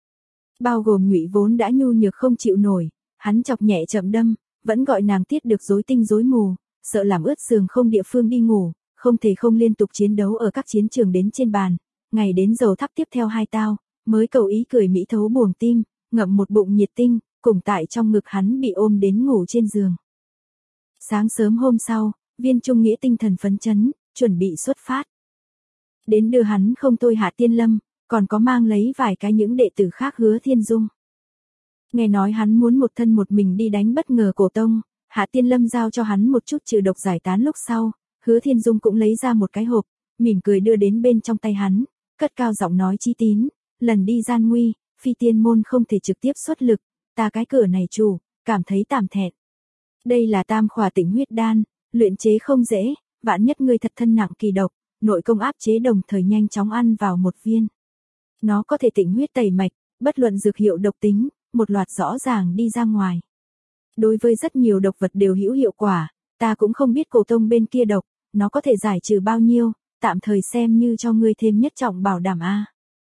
Bao gồm Nhụy vốn đã nhu nhược không chịu nổi, hắn chọc nhẹ chậm đâm, vẫn gọi nàng tiết được rối tinh rối mù, sợ làm ướt giường không địa phương đi ngủ, không thể không liên tục chiến đấu ở các chiến trường đến trên bàn, ngày đến dầu thắp tiếp theo hai tao, mới cầu ý cười mỹ thấu buồng tim, ngậm một bụng nhiệt tinh, cùng tại trong ngực hắn bị ôm đến ngủ trên giường. Sáng sớm hôm sau, Viên Trung Nghĩa tinh thần phấn chấn, chuẩn bị xuất phát. Đến đưa hắn không thôi Hạ Tiên Lâm, còn có mang lấy vài cái những đệ tử khác Hứa Thiên Dung. Nghe nói hắn muốn một thân một mình đi đánh bất ngờ cổ tông, Hạ Tiên Lâm giao cho hắn một chút trừ độc giải tán lúc sau, Hứa Thiên Dung cũng lấy ra một cái hộp, mỉm cười đưa đến bên trong tay hắn, cất cao giọng nói Chí Tín, lần đi gian nguy, phi tiên môn không thể trực tiếp xuất lực, ta cái cửa này chủ, cảm thấy tạm thẹn. Đây là tam khỏa tĩnh huyết đan, luyện chế không dễ, vạn nhất ngươi thật thân nặng kỳ độc, nội công áp chế đồng thời nhanh chóng ăn vào một viên. Nó có thể tĩnh huyết tẩy mạch, bất luận dược hiệu độc tính, một loạt rõ ràng đi ra ngoài. Đối với rất nhiều độc vật đều hữu hiệu quả, ta cũng không biết cổ tông bên kia độc, nó có thể giải trừ bao nhiêu, tạm thời xem như cho ngươi thêm nhất trọng bảo đảm a.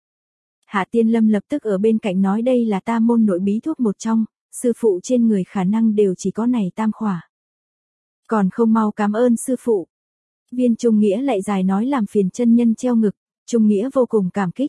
Hạ Tiên Lâm lập tức ở bên cạnh nói đây là ta môn nội bí thuốc một trong, sư phụ trên người khả năng đều chỉ có này tam khỏa. Còn không mau cảm ơn sư phụ. Viên Trung Nghĩa lại dài nói làm phiền chân nhân treo ngực, Trung Nghĩa vô cùng cảm kích.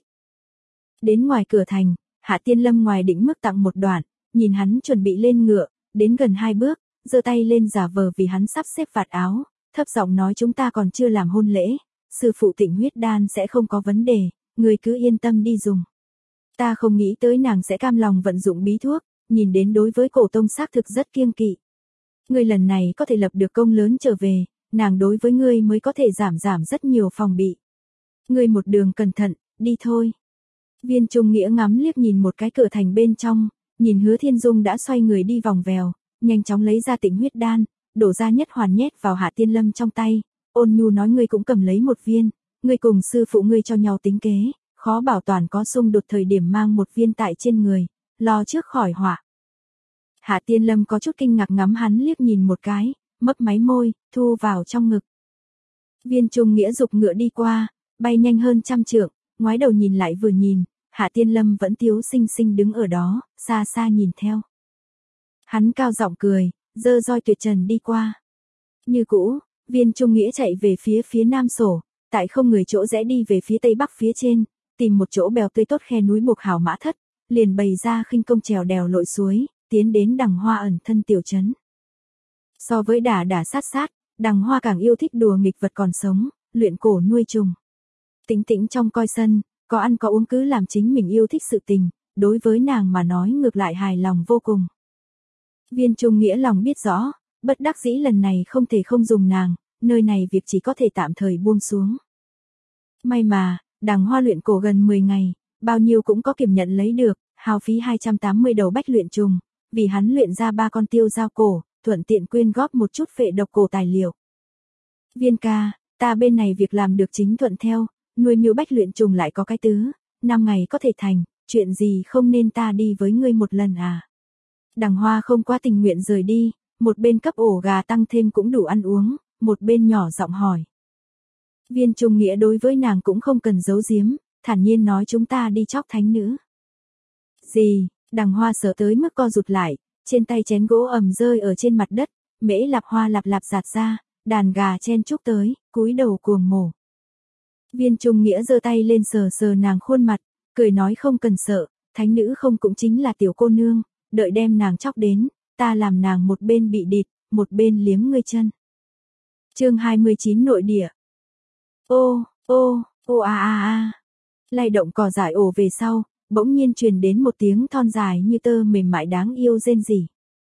Đến ngoài cửa thành, Hạ Tiên Lâm ngoài đỉnh mức tặng một đoạn, nhìn hắn chuẩn bị lên ngựa, đến gần hai bước, giơ tay lên giả vờ vì hắn sắp xếp vạt áo, thấp giọng nói chúng ta còn chưa làm hôn lễ, sư phụ tịnh huyết đan sẽ không có vấn đề, người cứ yên tâm đi dùng. Ta không nghĩ tới nàng sẽ cam lòng vận dụng bí thuốc, nhìn đến đối với cổ tông xác thực rất kiêng kỵ. Ngươi lần này có thể lập được công lớn trở về, nàng đối với ngươi mới có thể giảm giảm rất nhiều phòng bị. Ngươi một đường cẩn thận, đi thôi. Viên Trung Nghĩa ngắm liếc nhìn một cái cửa thành bên trong, nhìn Hứa Thiên Dung đã xoay người đi vòng vèo, nhanh chóng lấy ra Tịnh huyết đan, đổ ra nhất hoàn nhét vào Hạ Tiên Lâm trong tay, ôn nhu nói ngươi cũng cầm lấy một viên, ngươi cùng sư phụ ngươi cho nhau tính kế, khó bảo toàn có xung đột thời điểm mang một viên tại trên người, lo trước khỏi họa. Hạ Tiên Lâm có chút kinh ngạc ngắm hắn liếc nhìn một cái, mấp máy môi, thu vào trong ngực. Viên Trung Nghĩa dục ngựa đi qua, bay nhanh hơn trăm trượng, ngoái đầu nhìn lại vừa nhìn, Hạ Tiên Lâm vẫn tiếu xinh xinh đứng ở đó, xa xa nhìn theo. Hắn cao giọng cười, giơ roi tuyệt trần đi qua. Như cũ, Viên Trung Nghĩa chạy về phía phía nam sổ, tại không người chỗ rẽ đi về phía tây bắc phía trên, tìm một chỗ bèo tươi tốt khe núi buộc hảo mã thất, liền bày ra khinh công trèo đèo lội suối, tiến đến Đằng Hoa ẩn thân tiểu trấn. So với đả đả sát sát, Đằng Hoa càng yêu thích đùa nghịch vật còn sống, luyện cổ nuôi trùng. Tĩnh tĩnh trong coi sân, có ăn có uống cứ làm chính mình yêu thích sự tình, đối với nàng mà nói ngược lại hài lòng vô cùng. Viên Trung Nghĩa lòng biết rõ, bất đắc dĩ lần này không thể không dùng nàng, nơi này việc chỉ có thể tạm thời buông xuống. May mà, Đằng Hoa luyện cổ gần mười ngày, bao nhiêu cũng có kiểm nhận lấy được, hao phí hai trăm tám mươi đầu bách luyện trùng, vì hắn luyện ra ba con tiêu dao cổ, thuận tiện quyên góp một chút phệ độc cổ tài liệu. Viên ca, ta bên này việc làm được chính thuận theo, nuôi miêu bách luyện trùng lại có cái tứ, năm ngày có thể thành, chuyện gì không nên ta đi với ngươi một lần à? Đằng Hoa không quá tình nguyện rời đi, một bên cấp ổ gà tăng thêm cũng đủ ăn uống, một bên nhỏ giọng hỏi. Viên Trung Nghĩa đối với nàng cũng không cần giấu giếm, thản nhiên nói chúng ta đi chóc thánh nữ. Gì? Đằng Hoa sợ tới mức co rụt lại, trên tay chén gỗ ầm rơi ở trên mặt đất, mễ lạp hoa lạp lạp giạt ra, đàn gà chen chúc tới, cúi đầu cuồng mổ. Viên Trung Nghĩa giơ tay lên sờ sờ nàng khuôn mặt, cười nói không cần sợ, thánh nữ không cũng chính là tiểu cô nương, đợi đem nàng chóc đến, ta làm nàng một bên bị địt, một bên liếm ngươi chân. Chương hai mươi chín nội địa. Ô, ô, ô a a a. Lay động cỏ dại ổ về sau, bỗng nhiên truyền đến một tiếng thon dài như tơ mềm mại đáng yêu rên rỉ.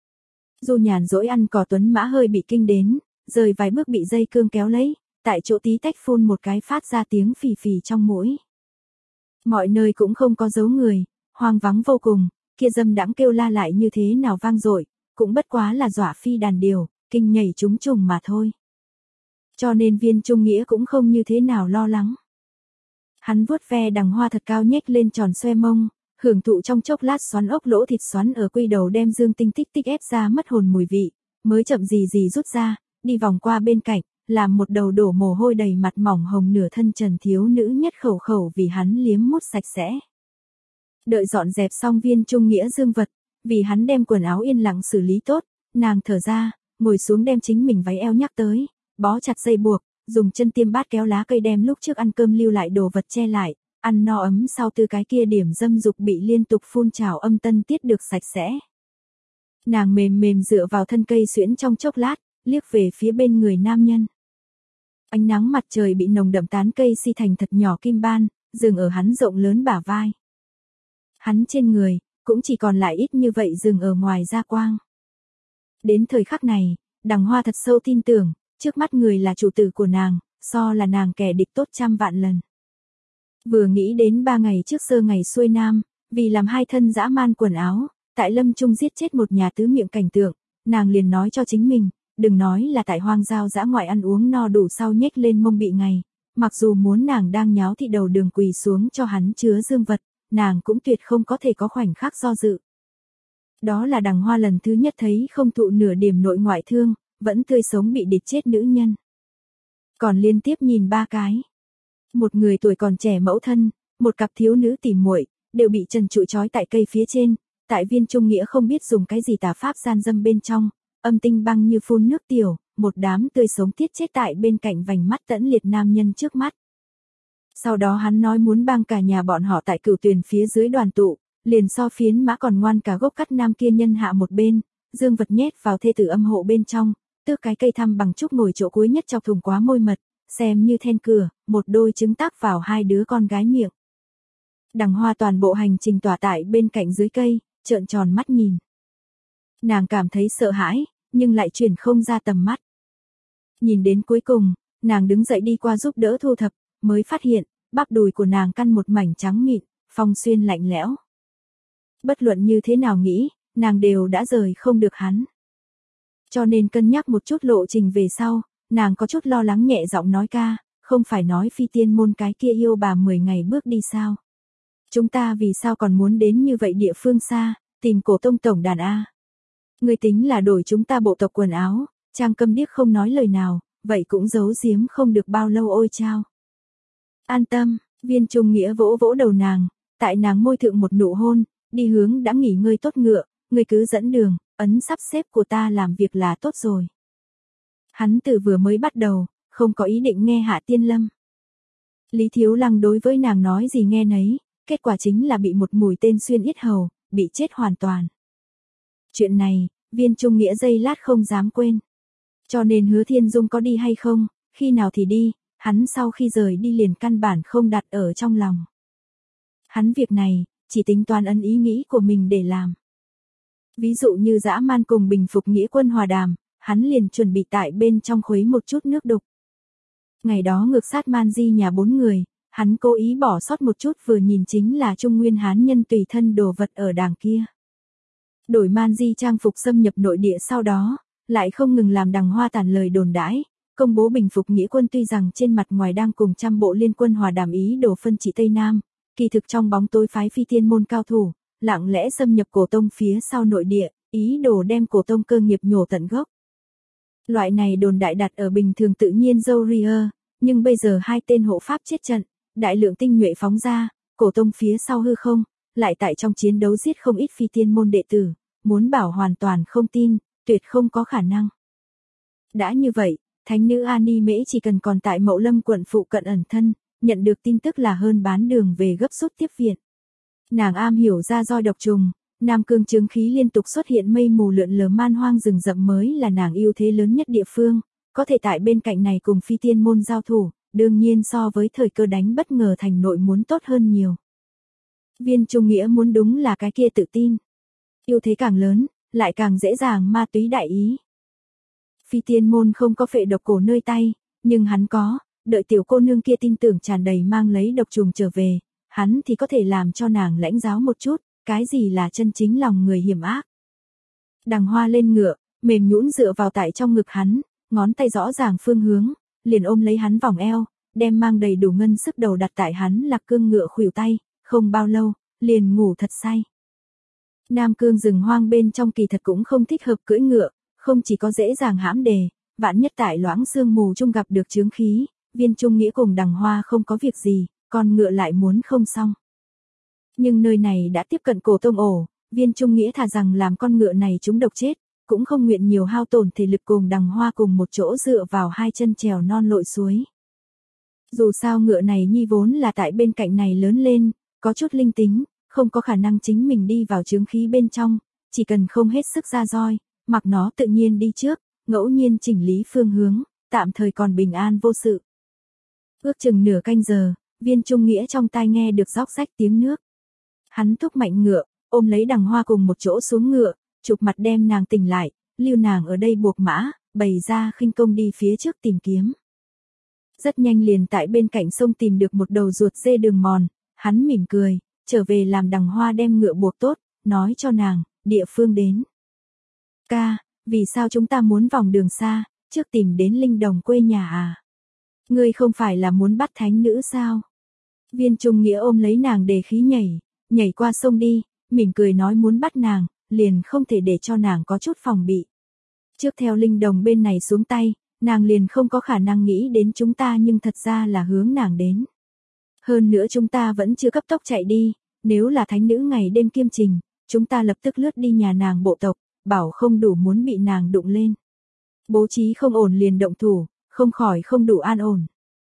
Dù nhàn dỗi ăn cỏ tuấn mã hơi bị kinh đến, rời vài bước bị dây cương kéo lấy, tại chỗ tí tách phun một cái phát ra tiếng phì phì trong mũi. Mọi nơi cũng không có dấu người, hoang vắng vô cùng, kia dâm đãng kêu la lại như thế nào vang dội, cũng bất quá là dọa phi đàn điều, kinh nhảy chúng trùng mà thôi. Cho nên Viên Trung Nghĩa cũng không như thế nào lo lắng. Hắn vuốt ve Đằng Hoa thật cao nhếch lên tròn xoe mông, hưởng thụ trong chốc lát xoắn ốc lỗ thịt xoắn ở quy đầu đem dương tinh tích tích ép ra mất hồn mùi vị, mới chậm gì gì rút ra, đi vòng qua bên cạnh, làm một đầu đổ mồ hôi đầy mặt mỏng hồng nửa thân trần thiếu nữ nhất khẩu khẩu vì hắn liếm mút sạch sẽ. Đợi dọn dẹp xong Viên Trung Nghĩa dương vật, vì hắn đem quần áo yên lặng xử lý tốt, nàng thở ra, ngồi xuống đem chính mình váy eo nhắc tới, bó chặt dây buộc, dùng chân tiêm bát kéo lá cây đem lúc trước ăn cơm lưu lại đồ vật che lại, ăn no ấm sau từ cái kia điểm dâm dục bị liên tục phun trào âm tân tiết được sạch sẽ. Nàng mềm mềm dựa vào thân cây xuyễn trong chốc lát, liếc về phía bên người nam nhân. Ánh nắng mặt trời bị nồng đậm tán cây si thành thật nhỏ kim ban, dừng ở hắn rộng lớn bả vai. Hắn trên người, cũng chỉ còn lại ít như vậy dừng ở ngoài da quang. Đến thời khắc này, Đằng Hoa thật sâu tin tưởng, trước mắt người là chủ tử của nàng, so là nàng kẻ địch tốt trăm vạn lần. Vừa nghĩ đến ba ngày trước sơ ngày xuôi nam, vì làm hai thân dã man quần áo, tại Lâm Trung giết chết một nhà tứ miệng cảnh tượng, nàng liền nói cho chính mình, đừng nói là tại hoang giao dã ngoại ăn uống no đủ sau nhếch lên mông bị ngày, mặc dù muốn nàng đang nháo thị đầu đường quỳ xuống cho hắn chứa dương vật, nàng cũng tuyệt không có thể có khoảnh khắc do dự. Đó là Đằng Hoa lần thứ nhất thấy không thụ nửa điểm nội ngoại thương, vẫn tươi sống bị địch chết nữ nhân. Còn liên tiếp nhìn ba cái. Một người tuổi còn trẻ mẫu thân, một cặp thiếu nữ tỉ muội, đều bị trần trụi trói tại cây phía trên, tại Viên Trung Nghĩa không biết dùng cái gì tà pháp gian dâm bên trong, âm tinh băng như phun nước tiểu, một đám tươi sống tiết chết tại bên cạnh vành mắt tẫn liệt nam nhân trước mắt. Sau đó hắn nói muốn bang cả nhà bọn họ tại Cửu Tuyền phía dưới đoàn tụ, liền so phiến mã còn ngoan cả gốc cắt nam kia nhân hạ một bên, dương vật nhét vào thê tử âm hộ bên trong, tước cái cây thăm bằng trúc ngồi chỗ cuối nhất chọc thùng quá môi mật, xem như then cửa, một đôi trứng tác vào hai đứa con gái miệng. Đằng Hoa toàn bộ hành trình tỏa tại bên cạnh dưới cây, trợn tròn mắt nhìn. Nàng cảm thấy sợ hãi, nhưng lại chuyển không ra tầm mắt. Nhìn đến cuối cùng, nàng đứng dậy đi qua giúp đỡ thu thập, mới phát hiện, bắp đùi của nàng căn một mảnh trắng mịn, phong xuyên lạnh lẽo. Bất luận như thế nào nghĩ, nàng đều đã rời không được hắn. Cho nên cân nhắc một chút lộ trình về sau, nàng có chút lo lắng nhẹ giọng nói ca, không phải nói phi tiên môn cái kia yêu bà mười ngày bước đi sao? Chúng ta vì sao còn muốn đến như vậy địa phương xa, tìm cổ tông tổng đàn A? Người tính là đổi chúng ta bộ tộc quần áo, Trang câm điếc không nói lời nào, vậy cũng giấu giếm không được bao lâu ôi chao. An tâm, Viên Trung Nghĩa vỗ vỗ đầu nàng, tại nàng môi thượng một nụ hôn, đi hướng đã nghỉ ngơi tốt ngựa, người cứ dẫn đường, ấn sắp xếp của ta làm việc là tốt rồi. Hắn từ vừa mới bắt đầu, không có ý định nghe Hạ Tiên Lâm. Lý Thiếu Lăng đối với nàng nói gì nghe nấy, kết quả chính là bị một mũi tên xuyên yết hầu, bị chết hoàn toàn. Chuyện này, Viên Trung Nghĩa giây lát không dám quên. Cho nên Hứa Thiên Dung có đi hay không, khi nào thì đi, hắn sau khi rời đi liền căn bản không đặt ở trong lòng. Hắn việc này, chỉ tính toán ấn ý nghĩ của mình để làm. Ví dụ như dã man cùng bình phục nghĩa quân hòa đàm, hắn liền chuẩn bị tại bên trong khuấy một chút nước đục. Ngày đó ngược sát Man Di nhà bốn người, hắn cố ý bỏ sót một chút vừa nhìn chính là Trung Nguyên Hán nhân tùy thân đồ vật ở đàng kia. Đổi Man Di trang phục xâm nhập nội địa sau đó, lại không ngừng làm Đằng Hoa tàn lời đồn đãi, công bố bình phục nghĩa quân tuy rằng trên mặt ngoài đang cùng trăm bộ liên quân hòa đàm ý đồ phân trị Tây Nam, kỳ thực trong bóng tối phái phi tiên môn cao thủ, lặng lẽ xâm nhập cổ tông phía sau nội địa, ý đồ đem cổ tông cơ nghiệp nhổ tận gốc. Loại này đồn đại đặt ở bình thường tự nhiên dâu ria, nhưng bây giờ hai tên hộ pháp chết trận, đại lượng tinh nhuệ phóng ra, cổ tông phía sau hư không, lại tại trong chiến đấu giết không ít phi tiên môn đệ tử, muốn bảo hoàn toàn không tin, tuyệt không có khả năng. Đã như vậy, thánh nữ Ani Mễ chỉ cần còn tại Mậu Lâm quận phụ cận ẩn thân, nhận được tin tức là hơn bán đường về gấp rút tiếp viện. Nàng am hiểu ra roi độc trùng, Nam Cương chứng khí liên tục xuất hiện mây mù lượn lờ man hoang rừng rậm mới là nàng ưu thế lớn nhất địa phương, có thể tại bên cạnh này cùng phi tiên môn giao thủ, đương nhiên so với thời cơ đánh bất ngờ thành nội muốn tốt hơn nhiều. Viên Trung Nghĩa muốn đúng là cái kia tự tin. Ưu thế càng lớn, lại càng dễ dàng ma túy đại ý. Phi tiên môn không có phệ độc cổ nơi tay, nhưng hắn có, đợi tiểu cô nương kia tin tưởng tràn đầy mang lấy độc trùng trở về, hắn thì có thể làm cho nàng lãnh giáo một chút, cái gì là chân chính lòng người hiểm ác. Đằng Hoa lên ngựa, mềm nhũn dựa vào tại trong ngực hắn, ngón tay rõ ràng phương hướng, liền ôm lấy hắn vòng eo, đem mang đầy đủ ngân sức đầu đặt tại hắn lạc cương ngựa khuỷu tay, không bao lâu, liền ngủ thật say. Nam Cương rừng hoang bên trong kỳ thật cũng không thích hợp cưỡi ngựa, không chỉ có dễ dàng hãm đề, vạn nhất tại loãng sương mù chung gặp được chướng khí, Viên Trung Nghĩa cùng Đằng Hoa không có việc gì, con ngựa lại muốn không xong. Nhưng nơi này đã tiếp cận cổ tông ổ, Viên Trung Nghĩa thà rằng làm con ngựa này chúng độc chết, cũng không nguyện nhiều hao tổn thể lực cùng Đằng Hoa cùng một chỗ dựa vào hai chân trèo non lội suối. Dù sao ngựa này nhi vốn là tại bên cạnh này lớn lên, có chút linh tính, không có khả năng chính mình đi vào chướng khí bên trong, chỉ cần không hết sức ra roi, mặc nó tự nhiên đi trước, ngẫu nhiên chỉnh lý phương hướng, tạm thời còn bình an vô sự. Ước chừng nửa canh giờ, Viên Trung Nghĩa trong tai nghe được róc rách tiếng nước. Hắn thúc mạnh ngựa, ôm lấy Đằng Hoa cùng một chỗ xuống ngựa, chụp mặt đem nàng tỉnh lại, lưu nàng ở đây buộc mã, bày ra khinh công đi phía trước tìm kiếm. Rất nhanh liền tại bên cạnh sông tìm được một đầu ruột dê đường mòn, hắn mỉm cười, trở về làm Đằng Hoa đem ngựa buộc tốt, nói cho nàng, địa phương đến. Ca, vì sao chúng ta muốn vòng đường xa, trước tìm đến Linh Đồng quê nhà à? Ngươi không phải là muốn bắt thánh nữ sao? Viên Trung Nghĩa ôm lấy nàng đề khí nhảy, nhảy qua sông đi, mỉm cười nói muốn bắt nàng, liền không thể để cho nàng có chút phòng bị. Trước theo Linh Đồng bên này xuống tay, nàng liền không có khả năng nghĩ đến chúng ta nhưng thật ra là hướng nàng đến. Hơn nữa chúng ta vẫn chưa cấp tốc chạy đi, nếu là thánh nữ ngày đêm kiêm trình, chúng ta lập tức lướt đi nhà nàng bộ tộc, bảo không đủ muốn bị nàng đụng lên. Bố trí không ổn liền động thủ, không khỏi không đủ an ổn.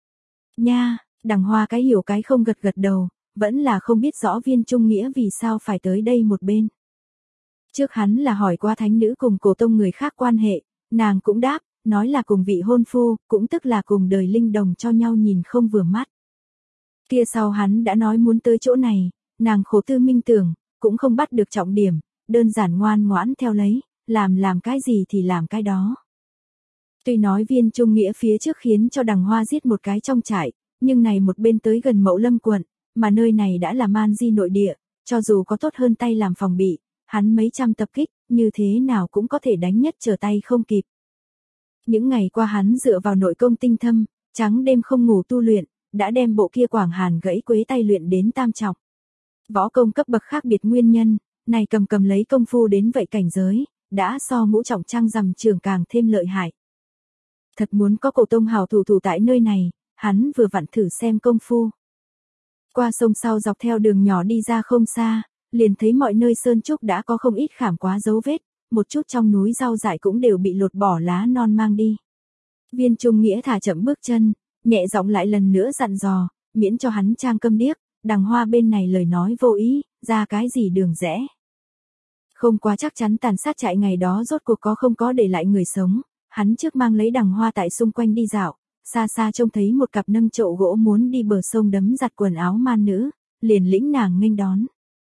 Nha, Đằng Hoa cái hiểu cái không gật gật đầu, vẫn là không biết rõ Viên Trung Nghĩa vì sao phải tới đây một bên. Trước hắn là hỏi qua thánh nữ cùng cổ tông người khác quan hệ, nàng cũng đáp, nói là cùng vị hôn phu, cũng tức là cùng đời Linh Đồng cho nhau nhìn không vừa mắt. Kia sau hắn đã nói muốn tới chỗ này, nàng khổ tư minh tưởng, cũng không bắt được trọng điểm, đơn giản ngoan ngoãn theo lấy, làm làm cái gì thì làm cái đó. Tuy nói Viên Trung Nghĩa phía trước khiến cho Đằng Hoa giết một cái trong trại, nhưng này một bên tới gần Mậu Lâm quận, mà nơi này đã là Man Di nội địa, cho dù có tốt hơn tay làm phòng bị, hắn mấy trăm tập kích, như thế nào cũng có thể đánh nhất trở tay không kịp. Những ngày qua hắn dựa vào nội công tinh thâm, trắng đêm không ngủ tu luyện, đã đem bộ kia Quảng Hàn gãy quế tay luyện đến tam trọng. Võ công cấp bậc khác biệt nguyên nhân, này cầm cầm lấy công phu đến vậy cảnh giới, đã so ngũ trọng trang rằm trường càng thêm lợi hại. Thật muốn có cổ tông hào thủ thủ tại nơi này, hắn vừa vặn thử xem công phu. Qua sông sau dọc theo đường nhỏ đi ra không xa, liền thấy mọi nơi sơn trúc đã có không ít khảm quá dấu vết, một chút trong núi rau dại cũng đều bị lột bỏ lá non mang đi. Viên Trung Nghĩa thả chậm bước chân, nhẹ giọng lại lần nữa dặn dò, miễn cho hắn trang câm điếc, Đằng Hoa bên này lời nói vô ý, ra cái gì đường rẽ. Không quá chắc chắn tàn sát trại ngày đó rốt cuộc có không có để lại người sống, hắn trước mang lấy Đằng Hoa tại xung quanh đi dạo, xa xa trông thấy một cặp nâng chậu gỗ muốn đi bờ sông đấm giặt quần áo man nữ, liền lĩnh nàng nghênh đón.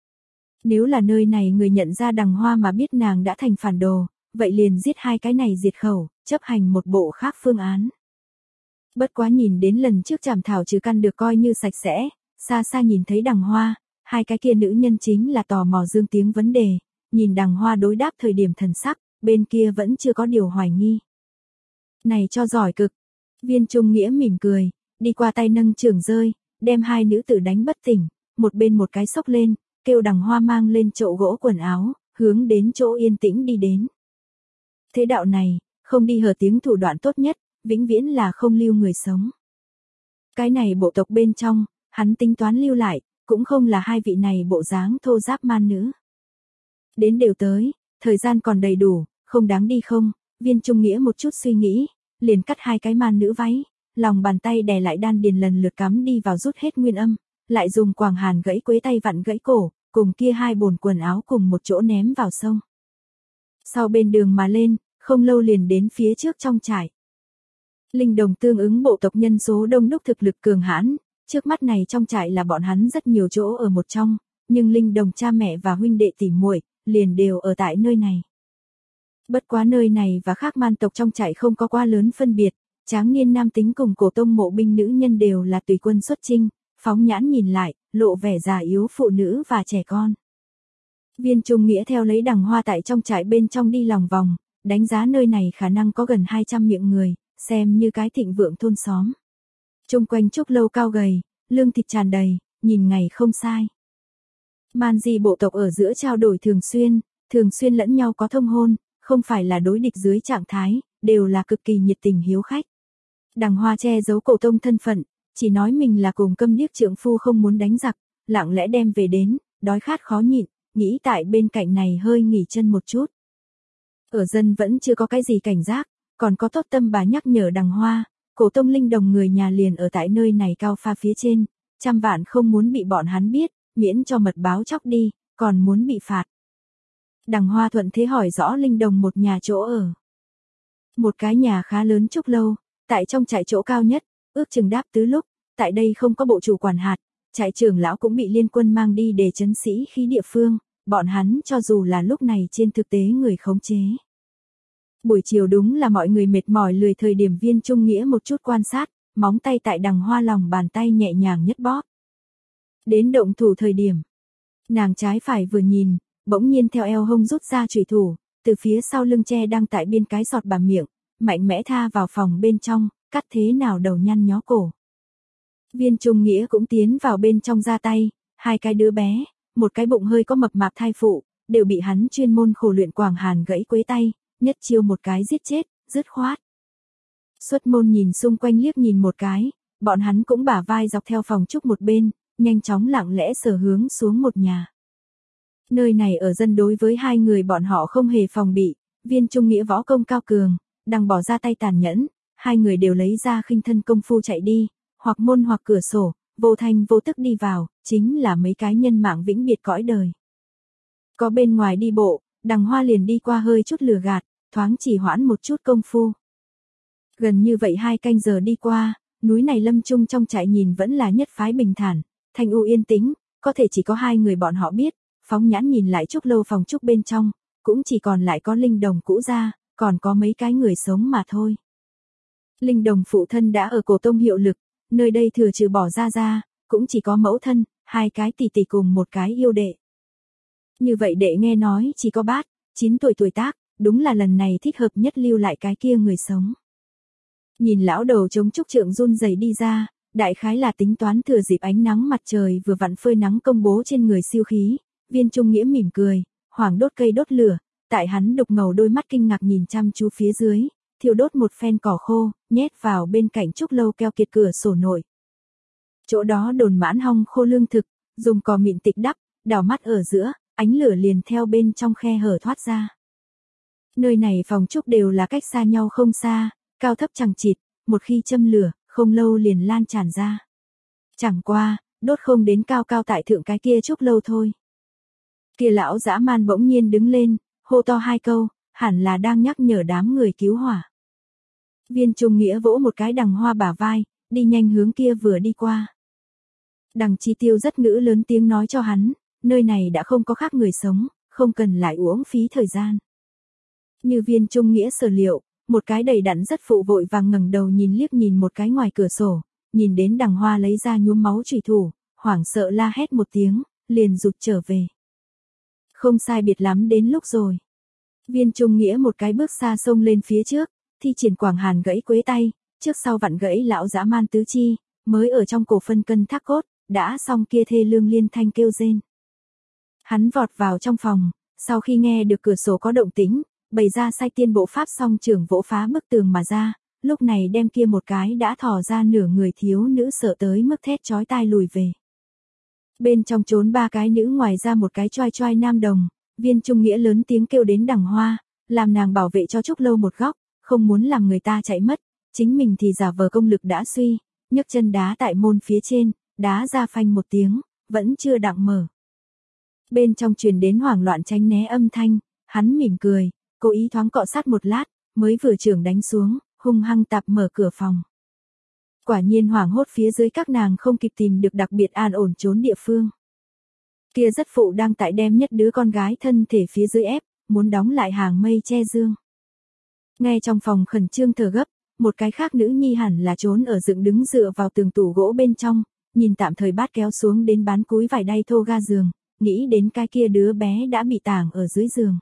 Nếu là nơi này người nhận ra Đằng Hoa mà biết nàng đã thành phản đồ, vậy liền giết hai cái này diệt khẩu, chấp hành một bộ khác phương án. Bất quá nhìn đến lần trước chảm thảo trừ căn được coi như sạch sẽ, xa xa nhìn thấy Đằng Hoa, hai cái kia nữ nhân chính là tò mò dương tiếng vấn đề, nhìn Đằng Hoa đối đáp thời điểm thần sắc, bên kia vẫn chưa có điều hoài nghi. Này cho giỏi cực. Viên Trung Nghĩa mỉm cười, đi qua tay nâng trường rơi, đem hai nữ tử đánh bất tỉnh, một bên một cái xốc lên, kêu Đằng Hoa mang lên chậu gỗ quần áo, hướng đến chỗ yên tĩnh đi đến. Thế đạo này, không đi hở tiếng thủ đoạn tốt nhất, vĩnh viễn là không lưu người sống. Cái này bộ tộc bên trong, hắn tính toán lưu lại, cũng không là hai vị này bộ dáng thô giáp man nữ. Đến đều tới, thời gian còn đầy đủ, không đáng đi không, Viên Trung Nghĩa một chút suy nghĩ, liền cắt hai cái man nữ váy, lòng bàn tay đè lại đan điền lần lượt cắm đi vào rút hết nguyên âm, lại dùng Quảng Hàn gãy quế tay vặn gãy cổ, cùng kia hai bồn quần áo cùng một chỗ ném vào sông. Sau bên đường mà lên, không lâu liền đến phía trước trong trại. Linh đồng tương ứng bộ tộc nhân số đông đúc thực lực cường hãn, trước mắt này trong trại là bọn hắn rất nhiều chỗ ở một trong, nhưng linh đồng cha mẹ và huynh đệ tỉ muội liền đều ở tại nơi này. Bất quá nơi này và khác man tộc trong trại không có quá lớn phân biệt, tráng niên nam tính cùng cổ tông mộ binh nữ nhân đều là tùy quân xuất chinh, phóng nhãn nhìn lại, lộ vẻ già yếu phụ nữ và trẻ con. Viên Trung Nghĩa theo lấy Đằng Hoa tại trong trại bên trong đi lòng vòng, đánh giá nơi này khả năng có gần hai trăm miệng người, xem như cái thịnh vượng thôn xóm. Trung quanh trúc lâu cao gầy, lương thịt tràn đầy, nhìn ngày không sai. Man Di bộ tộc ở giữa trao đổi thường xuyên, thường xuyên lẫn nhau có thông hôn, không phải là đối địch dưới trạng thái, đều là cực kỳ nhiệt tình hiếu khách. Đằng Hoa che giấu cổ tông thân phận, chỉ nói mình là cùng câm điếc trượng phu không muốn đánh giặc, lặng lẽ đem về đến, đói khát khó nhịn, nghĩ tại bên cạnh này hơi nghỉ chân một chút. Ở dân vẫn chưa có cái gì cảnh giác, còn có tốt tâm bà nhắc nhở Đằng Hoa, cổ tông linh đồng người nhà liền ở tại nơi này cao pha phía trên, trăm vạn không muốn bị bọn hắn biết, miễn cho mật báo chóc đi, còn muốn bị phạt. Đằng Hoa thuận thế hỏi rõ linh đồng một nhà chỗ ở. Một cái nhà khá lớn trúc lâu, tại trong trại chỗ cao nhất, ước chừng đáp tứ lúc, tại đây không có bộ chủ quản hạt, trại trưởng lão cũng bị liên quân mang đi để trấn sĩ khí địa phương, bọn hắn cho dù là lúc này trên thực tế người khống chế. Buổi chiều đúng là mọi người mệt mỏi lười thời điểm Viên Trung Nghĩa một chút quan sát, móng tay tại Đằng Hoa lòng bàn tay nhẹ nhàng nhất bóp. Đến động thủ thời điểm, nàng trái phải vừa nhìn, bỗng nhiên theo eo hông rút ra chùy thủ, từ phía sau lưng tre đang tại biên cái sọt bà miệng, mạnh mẽ tha vào phòng bên trong, cắt thế nào đầu nhăn nhó cổ. Viên Trung Nghĩa cũng tiến vào bên trong ra tay, hai cái đứa bé, một cái bụng hơi có mập mạp thai phụ, đều bị hắn chuyên môn khổ luyện Quảng Hàn gãy quế tay, nhất chiêu một cái giết chết, dứt khoát. Xuất môn nhìn xung quanh liếc nhìn một cái, bọn hắn cũng bả vai dọc theo phòng trúc một bên, nhanh chóng lặng lẽ sở hướng xuống một nhà. Nơi này ở dân đối với hai người bọn họ không hề phòng bị, Viên Trung Nghĩa võ công cao cường, đang bỏ ra tay tàn nhẫn, hai người đều lấy ra khinh thân công phu chạy đi, hoặc môn hoặc cửa sổ, vô thanh vô tức đi vào, chính là mấy cái nhân mạng vĩnh biệt cõi đời. Có bên ngoài đi bộ, Đằng Hoa liền đi qua hơi chút lừa gạt, thoáng chỉ hoãn một chút công phu. Gần như vậy hai canh giờ đi qua, Núi này lâm chung trong trại nhìn vẫn là nhất phái bình thản, thanh u yên tĩnh, có thể chỉ có hai người bọn họ biết, phóng nhãn nhìn lại trúc lâu phòng trúc bên trong, cũng chỉ còn lại có linh đồng cũ ra, còn có mấy cái người sống mà thôi. Linh đồng phụ thân đã ở cổ tông hiệu lực, nơi đây thừa trừ bỏ ra ra, cũng chỉ có mẫu thân, hai cái tỷ tỷ cùng một cái yêu đệ. Như vậy đệ nghe nói chỉ có bát, chín tuổi tuổi tác, đúng là lần này thích hợp nhất lưu lại cái kia người sống. Nhìn lão đầu chống trúc trượng run rẩy đi ra, đại khái là tính toán thừa dịp ánh nắng mặt trời vừa vặn phơi nắng công bố trên người siêu khí, Viên Trung Nghĩa mỉm cười, hoảng đốt cây đốt lửa, tại hắn đục ngầu đôi mắt kinh ngạc nhìn chăm chú phía dưới, thiêu đốt một phen cỏ khô, nhét vào bên cạnh trúc lâu keo kiệt cửa sổ nội. Chỗ đó đồn mãn hong khô lương thực, dùng cỏ mịn tịch đắp, đào mắt ở giữa, ánh lửa liền theo bên trong khe hở thoát ra. Nơi này phòng trúc đều là cách xa nhau không xa, cao thấp chằng chịt, một khi châm lửa, không lâu liền lan tràn ra. Chẳng qua, đốt không đến cao cao tại thượng cái kia trúc lâu thôi. Kia lão dã man bỗng nhiên đứng lên, hô to hai câu, hẳn là đang nhắc nhở đám người cứu hỏa. Viên Trung Nghĩa vỗ một cái Đằng Hoa bả vai, đi nhanh hướng kia vừa đi qua. Đằng Chi Tiêu rất ngữ lớn tiếng nói cho hắn, nơi này đã không có khác người sống, không cần lại uổng phí thời gian. Như Viên Trung Nghĩa sở liệu, một cái đầy đặn rất phụ vội vàng ngẩng đầu nhìn liếc nhìn một cái ngoài cửa sổ, nhìn đến Đằng Hoa lấy ra nhuốm máu chủy thủ, hoảng sợ la hét một tiếng, liền rụt trở về. Không sai biệt lắm đến lúc rồi. Viên Trung Nghĩa một cái bước xa xông lên phía trước, thi triển Quảng Hàn gãy quế tay, trước sau vặn gãy lão dã man tứ chi, mới ở trong cổ phân cân thác cốt, đã xong kia thê lương liên thanh kêu rên. Hắn vọt vào trong phòng, sau khi nghe được cửa sổ có động tĩnh, bày ra sai tiên bộ pháp song trưởng vỗ phá bức tường mà ra, lúc này đem kia một cái đã thò ra nửa người thiếu nữ sợ tới mức thét chói tai lùi về. Bên trong trốn ba cái nữ ngoài ra một cái choai choai nam đồng, Viên Trung Nghĩa lớn tiếng kêu đến Đằng Hoa, làm nàng bảo vệ cho trúc lâu một góc, không muốn làm người ta chạy mất, chính mình thì giả vờ công lực đã suy, nhấc chân đá tại môn phía trên, đá ra phanh một tiếng, vẫn chưa đặng mở. Bên trong truyền đến hoảng loạn tránh né âm thanh, hắn mỉm cười, cố ý thoáng cọ sát một lát, mới vừa chưởng đánh xuống, hung hăng tạp mở cửa phòng. Quả nhiên hoảng hốt phía dưới các nàng không kịp tìm được đặc biệt an ổn trốn địa phương. Kia rất phụ đang tại đem nhất đứa con gái thân thể phía dưới ép, muốn đóng lại hàng mây che dương. Ngay trong phòng khẩn trương thở gấp, một cái khác nữ nhi hẳn là trốn ở dựng đứng dựa vào tường tủ gỗ bên trong, nhìn tạm thời bát kéo xuống đến bán cúi vải đay thô ga giường, nghĩ đến cái kia đứa bé đã bị tàng ở dưới giường.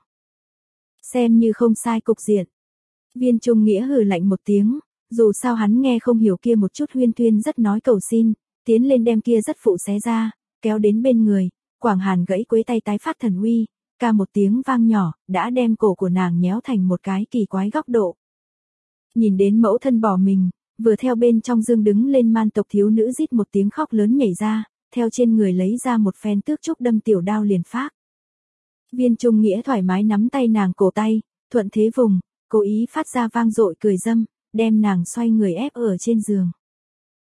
Xem như không sai cục diện. Viên Trung Nghĩa hừ lạnh một tiếng, dù sao hắn nghe không hiểu kia một chút huyên thuyên rất nói cầu xin, tiến lên đem kia rất phụ xé ra, kéo đến bên người, Quảng Hàn gãy quế tay tái phát thần uy, ca một tiếng vang nhỏ, đã đem cổ của nàng nhéo thành một cái kỳ quái góc độ. Nhìn đến mẫu thân bỏ mình, vừa theo bên trong dương đứng lên man tộc thiếu nữ rít một tiếng khóc lớn nhảy ra, theo trên người lấy ra một phen tước trúc đâm tiểu đao liền phác. Viên Trung Nghĩa thoải mái nắm tay nàng cổ tay, thuận thế vùng, cố ý phát ra vang dội cười dâm, đem nàng xoay người ép ở trên giường.